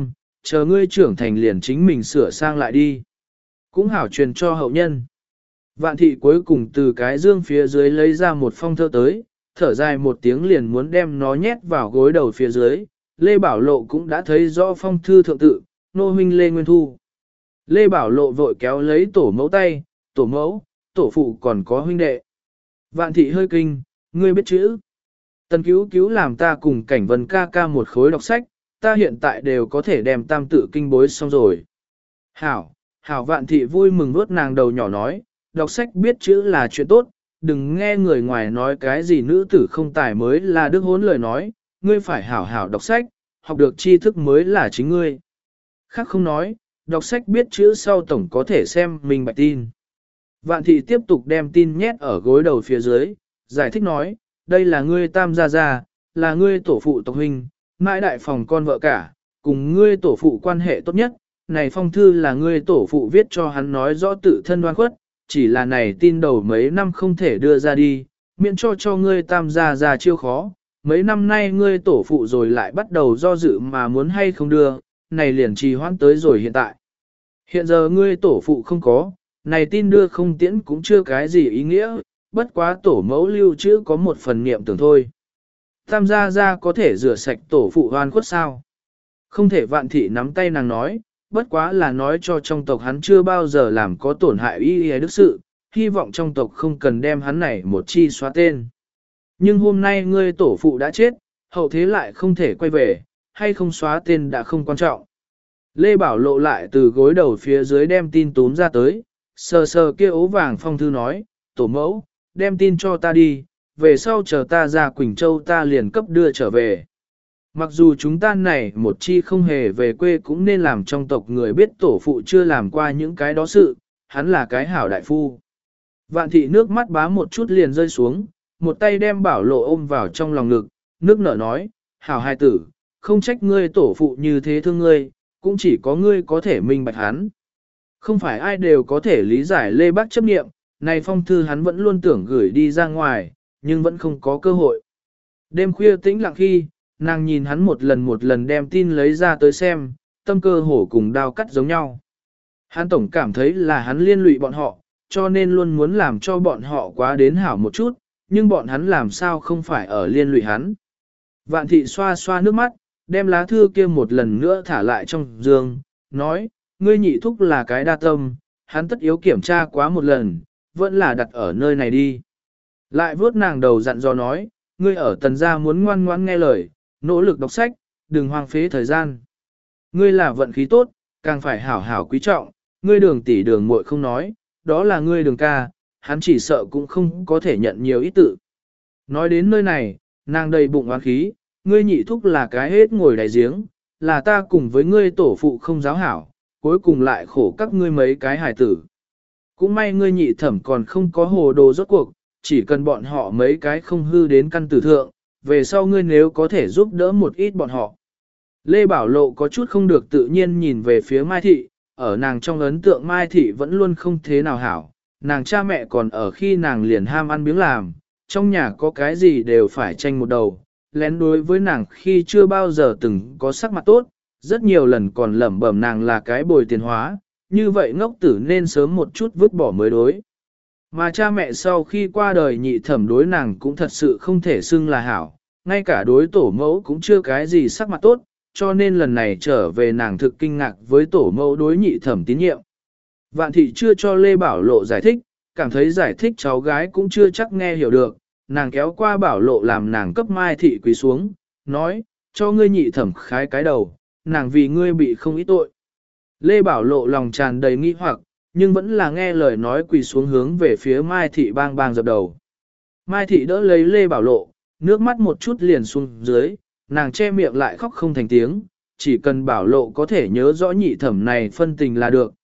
chờ ngươi trưởng thành liền chính mình sửa sang lại đi. Cũng hảo truyền cho hậu nhân. Vạn thị cuối cùng từ cái dương phía dưới lấy ra một phong thơ tới, thở dài một tiếng liền muốn đem nó nhét vào gối đầu phía dưới. Lê Bảo Lộ cũng đã thấy rõ phong thư thượng tự, nô huynh Lê Nguyên Thu. Lê Bảo Lộ vội kéo lấy tổ mẫu tay, tổ mẫu, tổ phụ còn có huynh đệ. Vạn thị hơi kinh, ngươi biết chữ. Tần cứu cứu làm ta cùng cảnh vân ca ca một khối đọc sách, ta hiện tại đều có thể đem tam tự kinh bối xong rồi. Hảo, hảo vạn thị vui mừng vuốt nàng đầu nhỏ nói, đọc sách biết chữ là chuyện tốt, đừng nghe người ngoài nói cái gì nữ tử không tài mới là đức hốn lời nói, ngươi phải hảo hảo đọc sách, học được tri thức mới là chính ngươi. Khác không nói, đọc sách biết chữ sau tổng có thể xem mình bạch tin. Vạn thị tiếp tục đem tin nhét ở gối đầu phía dưới, giải thích nói, đây là ngươi tam gia gia, là ngươi tổ phụ tộc huynh, mãi đại phòng con vợ cả, cùng ngươi tổ phụ quan hệ tốt nhất, này phong thư là ngươi tổ phụ viết cho hắn nói rõ tự thân đoan khuất, chỉ là này tin đầu mấy năm không thể đưa ra đi, miễn cho ngươi tam gia gia chiêu khó, mấy năm nay ngươi tổ phụ rồi lại bắt đầu do dự mà muốn hay không đưa, này liền trì hoãn tới rồi hiện tại. Hiện giờ ngươi tổ phụ không có, này tin đưa không tiễn cũng chưa cái gì ý nghĩa, bất quá tổ mẫu lưu trữ có một phần niệm tưởng thôi. Tam gia gia có thể rửa sạch tổ phụ hoan khuất sao? Không thể vạn thị nắm tay nàng nói, bất quá là nói cho trong tộc hắn chưa bao giờ làm có tổn hại y đức sự, hy vọng trong tộc không cần đem hắn này một chi xóa tên. Nhưng hôm nay ngươi tổ phụ đã chết, hậu thế lại không thể quay về, hay không xóa tên đã không quan trọng. Lê Bảo Lộ lại từ gối đầu phía dưới đem tin túm ra tới, sờ sờ kia ố vàng phong thư nói, tổ mẫu, đem tin cho ta đi, về sau chờ ta ra Quỳnh Châu ta liền cấp đưa trở về. Mặc dù chúng ta này một chi không hề về quê cũng nên làm trong tộc người biết tổ phụ chưa làm qua những cái đó sự, hắn là cái hảo đại phu. Vạn thị nước mắt bá một chút liền rơi xuống, một tay đem Bảo Lộ ôm vào trong lòng ngực, nước nở nói, hảo hài tử, không trách ngươi tổ phụ như thế thương ngươi, cũng chỉ có ngươi có thể minh bạch hắn. Không phải ai đều có thể lý giải Lê Bác chấp niệm, này phong thư hắn vẫn luôn tưởng gửi đi ra ngoài, nhưng vẫn không có cơ hội. Đêm khuya tĩnh lặng khi, nàng nhìn hắn một lần đem tin lấy ra tới xem, tâm cơ hổ cùng đao cắt giống nhau. Hắn tổng cảm thấy là hắn liên lụy bọn họ, cho nên luôn muốn làm cho bọn họ quá đến hảo một chút, nhưng bọn hắn làm sao không phải ở liên lụy hắn. Vạn thị xoa xoa nước mắt, đem lá thư kia một lần nữa thả lại trong giường, nói, ngươi nhị thúc là cái đa tâm, hắn tất yếu kiểm tra quá một lần, vẫn là đặt ở nơi này đi. Lại vuốt nàng đầu dặn dò nói, ngươi ở tần gia muốn ngoan ngoãn nghe lời, nỗ lực đọc sách, đừng hoang phí thời gian. Ngươi là vận khí tốt, càng phải hảo hảo quý trọng, ngươi đường tỷ đường muội không nói, đó là ngươi đường ca, hắn chỉ sợ cũng không có thể nhận nhiều ít tự. Nói đến nơi này, nàng đầy bụng oán khí, ngươi nhị thúc là cái hết ngồi đáy giếng, là ta cùng với ngươi tổ phụ không giáo hảo, cuối cùng lại khổ các ngươi mấy cái hài tử. Cũng may ngươi nhị thẩm còn không có hồ đồ rốt cuộc, chỉ cần bọn họ mấy cái không hư đến căn tử thượng, về sau ngươi nếu có thể giúp đỡ một ít bọn họ. Lê Bảo Lộ có chút không được tự nhiên nhìn về phía Mai Thị, ở nàng trong ấn tượng Mai Thị vẫn luôn không thế nào hảo, nàng cha mẹ còn ở khi nàng liền ham ăn biếng làm, trong nhà có cái gì đều phải tranh một đầu, lén đối với nàng khi chưa bao giờ từng có sắc mặt tốt, rất nhiều lần còn lẩm bẩm nàng là cái bồi tiền hóa, như vậy ngốc tử nên sớm một chút vứt bỏ mới đối. Mà cha mẹ sau khi qua đời nhị thẩm đối nàng cũng thật sự không thể xưng là hảo, ngay cả đối tổ mẫu cũng chưa cái gì sắc mặt tốt, cho nên lần này trở về nàng thực kinh ngạc với tổ mẫu đối nhị thẩm tín nhiệm. Vạn thị chưa cho Lê Bảo Lộ giải thích, cảm thấy giải thích cháu gái cũng chưa chắc nghe hiểu được, nàng kéo qua Bảo Lộ làm nàng cấp Mai thị quỳ xuống, nói, cho ngươi nhị thẩm khái cái đầu, nàng vì ngươi bị không ít tội. Lê Bảo Lộ lòng tràn đầy nghi hoặc, nhưng vẫn là nghe lời nói quỳ xuống hướng về phía Mai thị bang bang dập đầu. Mai thị đỡ lấy Lê Bảo Lộ, nước mắt một chút liền xuống dưới, nàng che miệng lại khóc không thành tiếng, chỉ cần Bảo Lộ có thể nhớ rõ nhị thẩm này phân tình là được,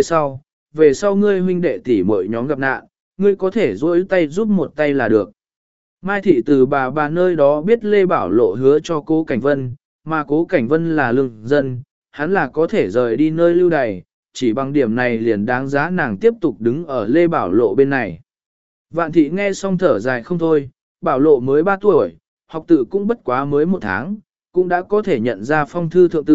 về sau ngươi huynh đệ tỷ muội nhóm gặp nạn, ngươi có thể duỗi tay giúp một tay là được. Mai thị từ bà nơi đó biết Lê Bảo Lộ hứa cho Cố Cảnh Vân, mà Cố Cảnh Vân là lương dân, hắn là có thể rời đi nơi lưu đày, chỉ bằng điểm này liền đáng giá nàng tiếp tục đứng ở Lê Bảo Lộ bên này. Vạn thị nghe xong thở dài không thôi, Bảo Lộ mới 3 tuổi, học tự cũng bất quá mới 1 tháng, cũng đã có thể nhận ra phong thư thượng tự,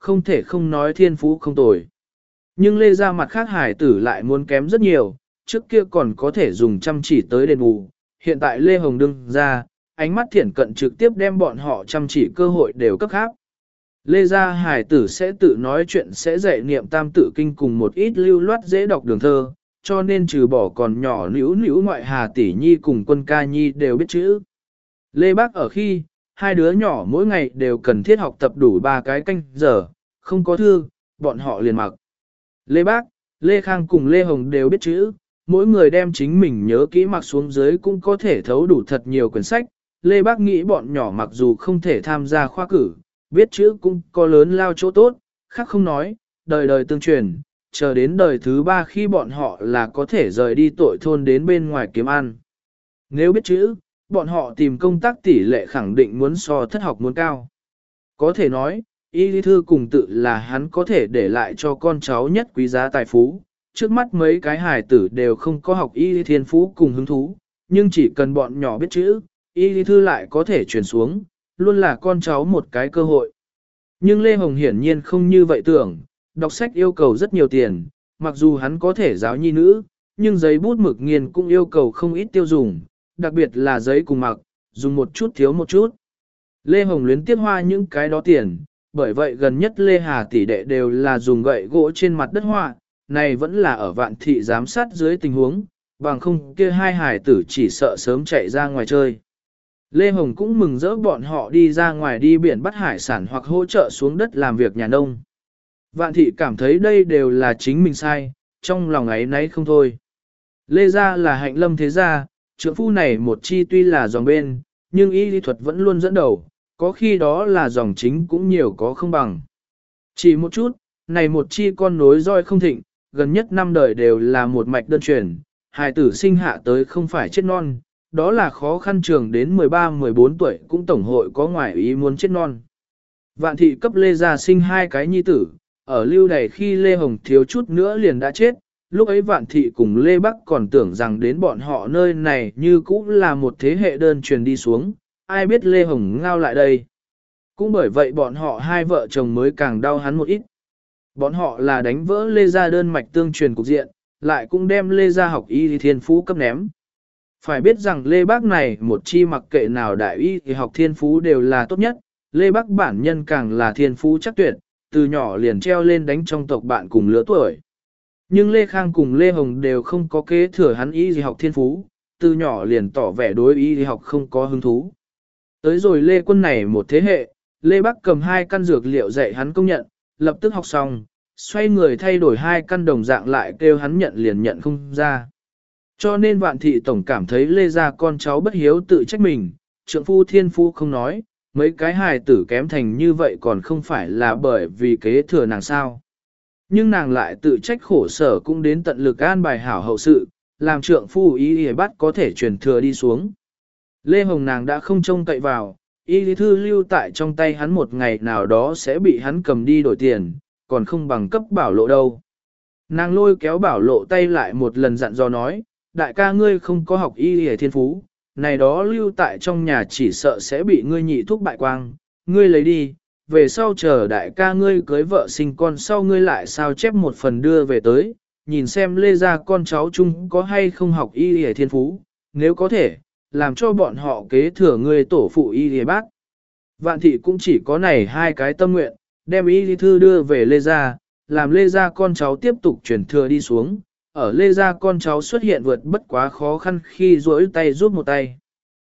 không thể không nói thiên phú không tồi. Nhưng Lê Gia mặt khác hải tử lại muốn kém rất nhiều, trước kia còn có thể dùng chăm chỉ tới đền bù, hiện tại Lê Hồng đương ra, ánh mắt thiển cận trực tiếp đem bọn họ chăm chỉ cơ hội đều cấp khác. Lê Gia hải tử sẽ tự nói chuyện, sẽ dạy niệm tam tự kinh cùng một ít lưu loát dễ đọc đường thơ, cho nên trừ bỏ còn nhỏ nữu nữu ngoại Hà Tỷ Nhi cùng Quân Ca Nhi đều biết chữ. Lê Bác ở khi, hai đứa nhỏ mỗi ngày đều cần thiết học tập đủ 3 cái canh giờ, không có thư, bọn họ liền mặc. Lê Bác, Lê Khang cùng Lê Hồng đều biết chữ, mỗi người đem chính mình nhớ kỹ mặc xuống dưới cũng có thể thấu đủ thật nhiều quyển sách. Lê Bác nghĩ bọn nhỏ mặc dù không thể tham gia khoa cử, biết chữ cũng có lớn lao chỗ tốt, khác không nói, đời đời tương truyền, chờ đến đời thứ 3 khi bọn họ là có thể rời đi tội thôn đến bên ngoài kiếm ăn. Nếu biết chữ, bọn họ tìm công tác tỷ lệ khẳng định muốn so thất học muốn cao. Có thể nói, y lý thư cùng tự là hắn có thể để lại cho con cháu nhất quý giá tài phú. Trước mắt mấy cái hài tử đều không có học y lý thiên phú cùng hứng thú, nhưng chỉ cần bọn nhỏ biết chữ, y lý thư lại có thể truyền xuống, luôn là con cháu một cái cơ hội. Nhưng Lê Hồng hiển nhiên không như vậy tưởng, đọc sách yêu cầu rất nhiều tiền, mặc dù hắn có thể giáo nhi nữ, nhưng giấy bút mực nghiền cũng yêu cầu không ít tiêu dùng, đặc biệt là giấy cùng mặc, dùng một chút thiếu một chút. Lê Hồng luyến tiếc hoa những cái đó tiền, bởi vậy gần nhất Lê Hà tỷ đệ đều là dùng gậy gỗ trên mặt đất hoa, này vẫn là ở Vạn Thị giám sát dưới tình huống, bằng không kia hai hải tử chỉ sợ sớm chạy ra ngoài chơi. Lê Hồng cũng mừng rỡ bọn họ đi ra ngoài đi biển bắt hải sản hoặc hỗ trợ xuống đất làm việc nhà nông. Vạn Thị cảm thấy đây đều là chính mình sai, trong lòng ấy nấy không thôi. Lê gia là hạnh lâm thế gia, trượng phu này một chi tuy là dòng bên, nhưng y lý thuật vẫn luôn dẫn đầu, có khi đó là dòng chính cũng nhiều có không bằng. Chỉ một chút, này một chi con nối roi không thịnh, gần nhất 5 đời đều là một mạch đơn truyền, hài tử sinh hạ tới không phải chết non, đó là khó khăn trường đến 13-14 tuổi cũng tổng hội có ngoại ý muốn chết non. Vạn Thị cấp Lê gia sinh 2 cái nhi tử, ở lưu đày khi Lê Hồng thiếu chút nữa liền đã chết, lúc ấy Vạn Thị cùng Lê Bắc còn tưởng rằng đến bọn họ nơi này như cũng là một thế hệ đơn truyền đi xuống, ai biết Lê Hồng ngao lại đây. Cũng bởi vậy bọn họ hai vợ chồng mới càng đau hắn một ít. Bọn họ là đánh vỡ Lê gia đơn mạch tương truyền cục diện, lại cũng đem Lê gia học y thiên phú cấp ném. Phải biết rằng Lê Bác này một chi mặc kệ nào đại y thì học thiên phú đều là tốt nhất, Lê Bác bản nhân càng là thiên phú chắc tuyệt, từ nhỏ liền treo lên đánh trong tộc bạn cùng lứa tuổi. Nhưng Lê Khang cùng Lê Hồng đều không có kế thừa hắn y thì học thiên phú, từ nhỏ liền tỏ vẻ đối y thì học không có hứng thú. Tới rồi Lê Quân này một thế hệ, Lê Bắc cầm 2 căn dược liệu dạy hắn công nhận, lập tức học xong, xoay người thay đổi 2 căn đồng dạng lại kêu hắn nhận liền nhận không ra. Cho nên Vạn Thị tổng cảm thấy Lê gia con cháu bất hiếu tự trách mình, trượng phu thiên phu không nói, mấy cái hài tử kém thành như vậy còn không phải là bởi vì kế thừa nàng sao. Nhưng nàng lại tự trách khổ sở cũng đến tận lực an bài hảo hậu sự, làm trượng phu ý bắt có thể truyền thừa đi xuống. Lê Hồng nàng đã không trông cậy vào, y lý thư lưu tại trong tay hắn một ngày nào đó sẽ bị hắn cầm đi đổi tiền, còn không bằng cấp Bảo Lộ đâu. Nàng lôi kéo Bảo Lộ tay lại một lần dặn dò nói, đại ca ngươi không có học y lý thiên phú, này đó lưu tại trong nhà chỉ sợ sẽ bị ngươi nhị thúc bại quang, ngươi lấy đi, về sau chờ đại ca ngươi cưới vợ sinh con sau ngươi lại sao chép một phần đưa về tới, nhìn xem Lê gia con cháu chung có hay không học y lý thiên phú, nếu có thể, làm cho bọn họ kế thừa ngươi tổ phụ y lý bác. Vạn Thị cũng chỉ có này 2 cái tâm nguyện, đem y lý thư đưa về Lê gia, làm Lê gia con cháu tiếp tục truyền thừa đi xuống, ở Lê gia con cháu xuất hiện vượt bất quá khó khăn khi duỗi tay giúp một tay.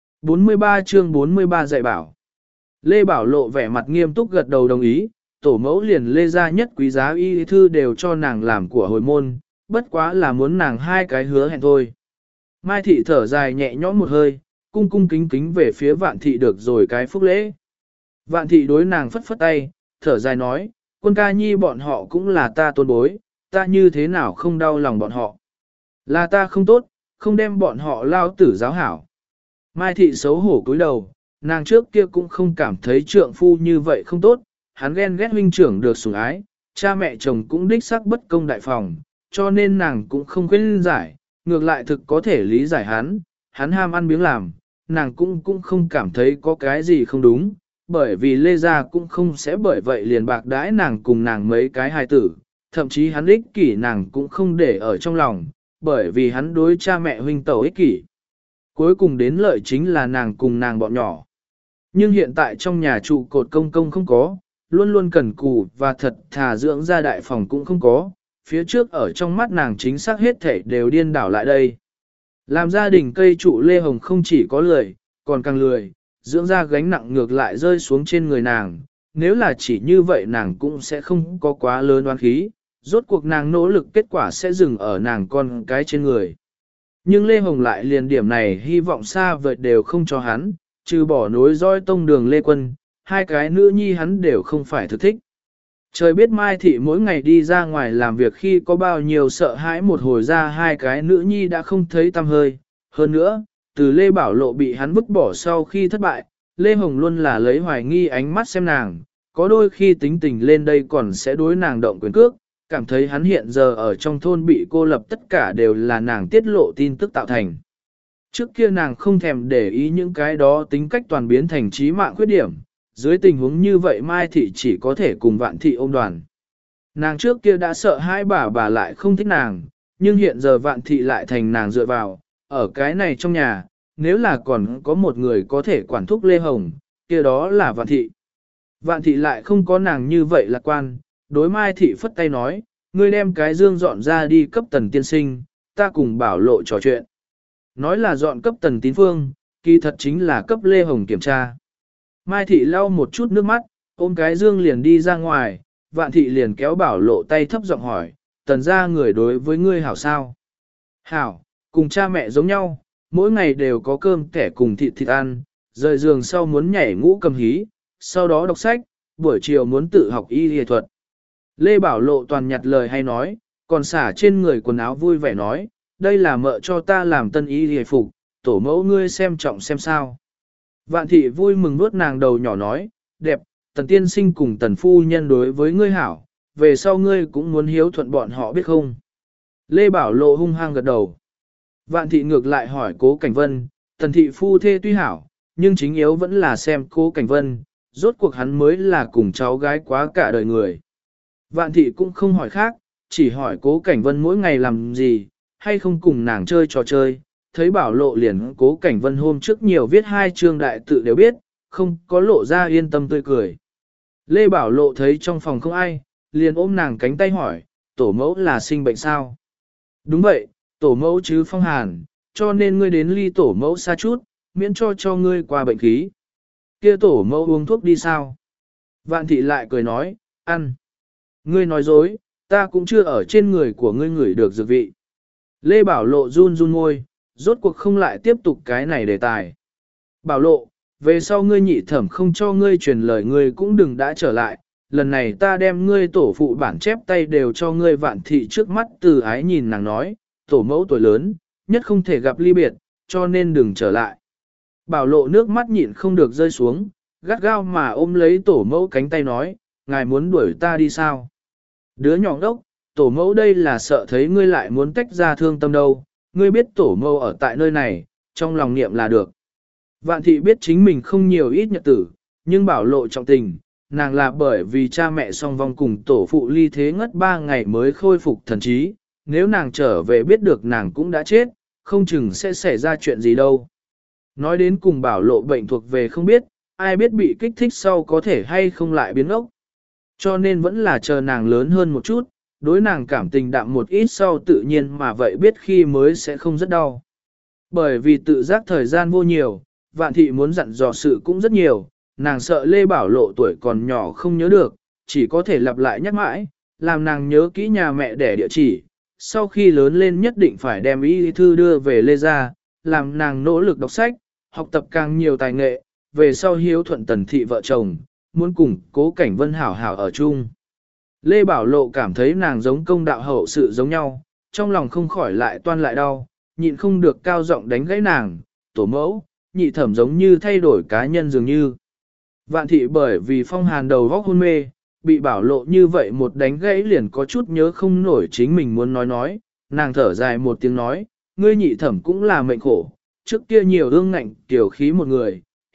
43 chương 43 dạy bảo. Lê Bảo Lộ vẻ mặt nghiêm túc gật đầu đồng ý, tổ mẫu liền Lê gia nhất quý giá y lý thư đều cho nàng làm của hồi môn, bất quá là muốn nàng 2 cái hứa hẹn thôi. Mai Thị thở dài nhẹ nhõm một hơi, cung cung kính kính về phía Vạn Thị được rồi cái phúc lễ. Vạn Thị đối nàng phất phất tay, thở dài nói, Quân Ca Nhi bọn họ cũng là ta tôn bối, ta như thế nào không đau lòng bọn họ. Là ta không tốt, không đem bọn họ lao tử giáo hảo. Mai Thị xấu hổ cúi đầu, nàng trước kia cũng không cảm thấy trượng phu như vậy không tốt, hắn ghen ghét huynh trưởng được sủng ái, cha mẹ chồng cũng đích xác bất công đại phòng, cho nên nàng cũng không khuyên giải, ngược lại thực có thể lý giải hắn ham ăn biếng làm, nàng cũng không cảm thấy có cái gì không đúng, bởi vì Lê Gia cũng không sẽ bởi vậy liền bạc đãi nàng cùng nàng mấy cái hài tử, thậm chí hắn ích kỷ nàng cũng không để ở trong lòng, bởi vì hắn đối cha mẹ huynh tẩu ích kỷ. Cuối cùng đến lợi chính là nàng cùng nàng bọn nhỏ. Nhưng hiện tại trong nhà trụ cột công công không có, luôn luôn cần cù và thật thà dưỡng ra đại phòng cũng không có, phía trước ở trong mắt nàng chính xác hết thể đều điên đảo lại đây. Làm gia đình cây trụ lê hồng không chỉ có lười, còn càng lười, dưỡng ra gánh nặng ngược lại rơi xuống trên người nàng, nếu là chỉ như vậy nàng cũng sẽ không có quá lớn oán khí, rốt cuộc nàng nỗ lực kết quả sẽ dừng ở nàng con cái trên người. Nhưng Lê Hồng lại liền điểm này hy vọng xa vời đều không cho hắn, trừ bỏ nối dõi tông đường Lê Quân, hai cái nữ nhi hắn đều không phải thực thích. Trời biết Mai Thị mỗi ngày đi ra ngoài làm việc khi có bao nhiêu sợ hãi, một hồi ra hai cái nữ nhi đã không thấy tăm hơi. Hơn nữa, từ Lê Bảo Lộ bị hắn vứt bỏ sau khi thất bại, Lê Hồng luôn là lấy hoài nghi ánh mắt xem nàng, có đôi khi tính tình lên đây còn sẽ đối nàng động quyền cước, cảm thấy hắn hiện giờ ở trong thôn bị cô lập tất cả đều là nàng tiết lộ tin tức tạo thành. Trước kia nàng không thèm để ý những cái đó tính cách toàn biến thành trí mạng khuyết điểm, dưới tình huống như vậy Mai Thị chỉ có thể cùng Vạn Thị ôm đoàn. Nàng trước kia đã sợ hai bà lại không thích nàng, nhưng hiện giờ Vạn Thị lại thành nàng dựa vào, ở cái này trong nhà, nếu là còn có một người có thể quản thúc Lê Hồng, kia đó là Vạn Thị. Vạn Thị lại không có nàng như vậy lạc quan, đối Mai Thị phất tay nói, ngươi đem cái dương dọn ra đi cấp Tần tiên sinh, ta cùng Bảo Lộ trò chuyện. Nói là dọn cấp Tần Tín Phương, kỳ thật chính là cấp Lê Hồng kiểm tra. Mai Thị lau một chút nước mắt, ôm cái dương liền đi ra ngoài, Vạn Thị liền kéo Bảo Lộ tay thấp giọng hỏi, Tần gia người đối với ngươi hảo sao? Hảo, cùng cha mẹ giống nhau, mỗi ngày đều có cơm kẻ cùng thịt ăn, rời giường sau muốn nhảy ngũ cầm hí, sau đó đọc sách, buổi chiều muốn tự học y y thuật. Lê Bảo Lộ toàn nhặt lời hay nói, còn xả trên người quần áo vui vẻ nói, đây là mợ cho ta làm tân y y phục, tổ mẫu ngươi xem trọng xem sao. Vạn Thị vui mừng nuốt nàng đầu nhỏ nói, đẹp, Tần tiên sinh cùng Tần phu nhân đối với ngươi hảo, về sau ngươi cũng muốn hiếu thuận bọn họ biết không. Lê Bảo Lộ hung hăng gật đầu. Vạn Thị ngược lại hỏi Cố Cảnh Vân, Tần thị phu thê tuy hảo, nhưng chính yếu vẫn là xem Cố Cảnh Vân, rốt cuộc hắn mới là cùng cháu gái quá cả đời người. Vạn Thị cũng không hỏi khác, chỉ hỏi Cố Cảnh Vân mỗi ngày làm gì, hay không cùng nàng chơi trò chơi. Thấy Bảo Lộ liền Cố Cảnh Vân hôm trước nhiều viết hai chương đại tự đều biết, không có lộ ra yên tâm tươi cười. Lê Bảo Lộ thấy trong phòng không ai, liền ôm nàng cánh tay hỏi, tổ mẫu là sinh bệnh sao? Đúng vậy, tổ mẫu chứ phong hàn, cho nên ngươi đến ly tổ mẫu xa chút, miễn cho ngươi qua bệnh khí. Kia tổ mẫu uống thuốc đi sao? Vạn Thị lại cười nói, ăn. Ngươi nói dối, ta cũng chưa ở trên người của ngươi ngửi được dược vị. Lê Bảo Lộ run run môi, rốt cuộc không lại tiếp tục cái này đề tài. Bảo Lộ, về sau ngươi nhị thẩm không cho ngươi truyền lời ngươi cũng đừng đã trở lại, lần này ta đem ngươi tổ phụ bản chép tay đều cho ngươi. Vạn Thị trước mắt từ ái nhìn nàng nói, tổ mẫu tuổi lớn, nhất không thể gặp ly biệt, cho nên đừng trở lại. Bảo Lộ nước mắt nhịn không được rơi xuống, gắt gao mà ôm lấy tổ mẫu cánh tay nói, ngài muốn đuổi ta đi sao? Đứa nhỏ đốc, tổ mẫu đây là sợ thấy ngươi lại muốn tách ra thương tâm đâu, ngươi biết tổ mẫu ở tại nơi này, trong lòng niệm là được. Vạn Thị biết chính mình không nhiều ít nhật tử, nhưng Bảo Lộ trọng tình, nàng là bởi vì cha mẹ song vong cùng tổ phụ ly thế ngất 3 ngày mới khôi phục thần trí, nếu nàng trở về biết được nàng cũng đã chết, không chừng sẽ xảy ra chuyện gì đâu. Nói đến cùng Bảo Lộ bệnh thuộc về không biết, ai biết bị kích thích sau có thể hay không lại biến ốc. Cho nên vẫn là chờ nàng lớn hơn một chút, đối nàng cảm tình đạm một ít sau tự nhiên mà vậy biết khi mới sẽ không rất đau. Bởi vì tự giác thời gian vô nhiều, Vạn Thị muốn dặn dò sự cũng rất nhiều, nàng sợ Lê Bảo Lộ tuổi còn nhỏ không nhớ được, chỉ có thể lặp lại nhắc mãi, làm nàng nhớ kỹ nhà mẹ đẻ địa chỉ, sau khi lớn lên nhất định phải đem y thư đưa về Lê gia, làm nàng nỗ lực đọc sách, học tập càng nhiều tài nghệ, về sau hiếu thuận Tần thị vợ chồng, muốn cùng Cố Cảnh Vân hảo hảo ở chung. Lê Bảo Lộ cảm thấy nàng giống công đạo hậu sự giống nhau, trong lòng không khỏi lại toan lại đau, nhịn không được cao giọng đánh gãy nàng, tổ mẫu, nhị thẩm giống như thay đổi cá nhân dường như. Vạn Thị bởi vì phong hàn đầu góc hôn mê, bị Bảo Lộ như vậy một đánh gãy liền có chút nhớ không nổi chính mình muốn nói, nàng thở dài một tiếng nói, ngươi nhị thẩm cũng là mệnh khổ, trước kia nhiều ương ngạnh tiểu khí một người,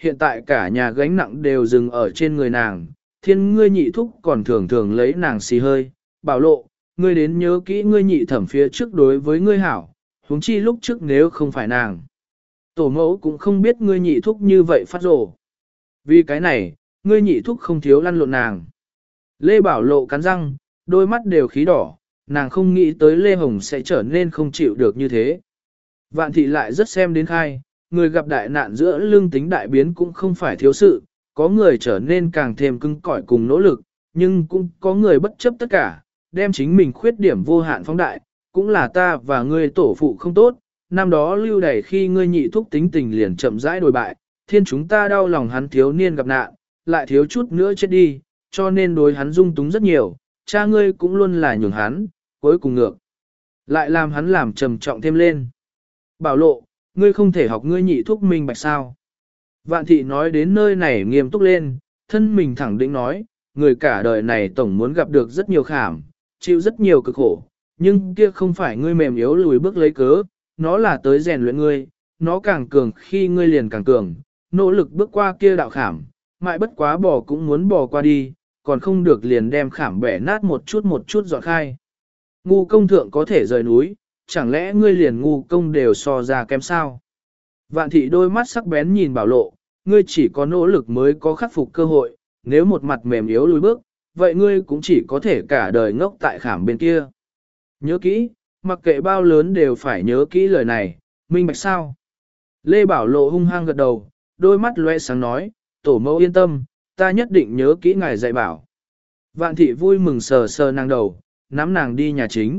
hiện tại cả nhà gánh nặng đều dừng ở trên người nàng, thiên ngươi nhị thúc còn thường thường lấy nàng xì hơi, bảo lộ, ngươi đến nhớ kỹ ngươi nhị thẩm phía trước đối với ngươi hảo, huống chi lúc trước nếu không phải nàng. Tổ mẫu cũng không biết ngươi nhị thúc như vậy phát rồ. Vì cái này, ngươi nhị thúc không thiếu lăn lộn nàng. Lê Bảo Lộ cắn răng, đôi mắt đều khí đỏ, nàng không nghĩ tới Lê Hồng sẽ trở nên không chịu được như thế. Vạn thị lại rất xem đến khai, người gặp đại nạn giữa lương tính đại biến cũng không phải thiếu sự, có người trở nên càng thêm cứng cỏi cùng nỗ lực, nhưng cũng có người bất chấp tất cả, đem chính mình khuyết điểm vô hạn phóng đại, cũng là ta và ngươi tổ phụ không tốt, năm đó lưu đẩy khi ngươi nhị thúc tính tình liền chậm rãi đồi bại, thiên chúng ta đau lòng hắn thiếu niên gặp nạn, lại thiếu chút nữa chết đi, cho nên đối hắn dung túng rất nhiều, cha ngươi cũng luôn là nhường hắn, cuối cùng ngược. Lại làm hắn làm trầm trọng thêm lên. Bảo Lộ, ngươi không thể học ngươi nhị thúc minh bạch sao. Vạn thị nói đến nơi này nghiêm túc lên, thân mình thẳng định nói, người cả đời này tổng muốn gặp được rất nhiều khảm, chịu rất nhiều cực khổ, nhưng kia không phải ngươi mềm yếu lùi bước lấy cớ, nó là tới rèn luyện ngươi, nó càng cường khi ngươi liền càng cường, nỗ lực bước qua kia đạo khảm, mãi bất quá bỏ cũng muốn bỏ qua đi, còn không được liền đem khảm bẻ nát một chút dọn khai. Ngu công thượng có thể rời núi, chẳng lẽ ngươi liền ngu công đều so ra kém sao? Vạn thị đôi mắt sắc bén nhìn Bảo Lộ, ngươi chỉ có nỗ lực mới có khắc phục cơ hội, nếu một mặt mềm yếu lùi bước, vậy ngươi cũng chỉ có thể cả đời ngốc tại khảm bên kia. Nhớ kỹ, mặc kệ bao lớn đều phải nhớ kỹ lời này, minh bạch sao? Lê Bảo Lộ hung hăng gật đầu, đôi mắt loe sáng nói, tổ mẫu yên tâm, ta nhất định nhớ kỹ ngài dạy bảo. Vạn thị vui mừng sờ sờ nàng đầu, nắm nàng đi nhà chính.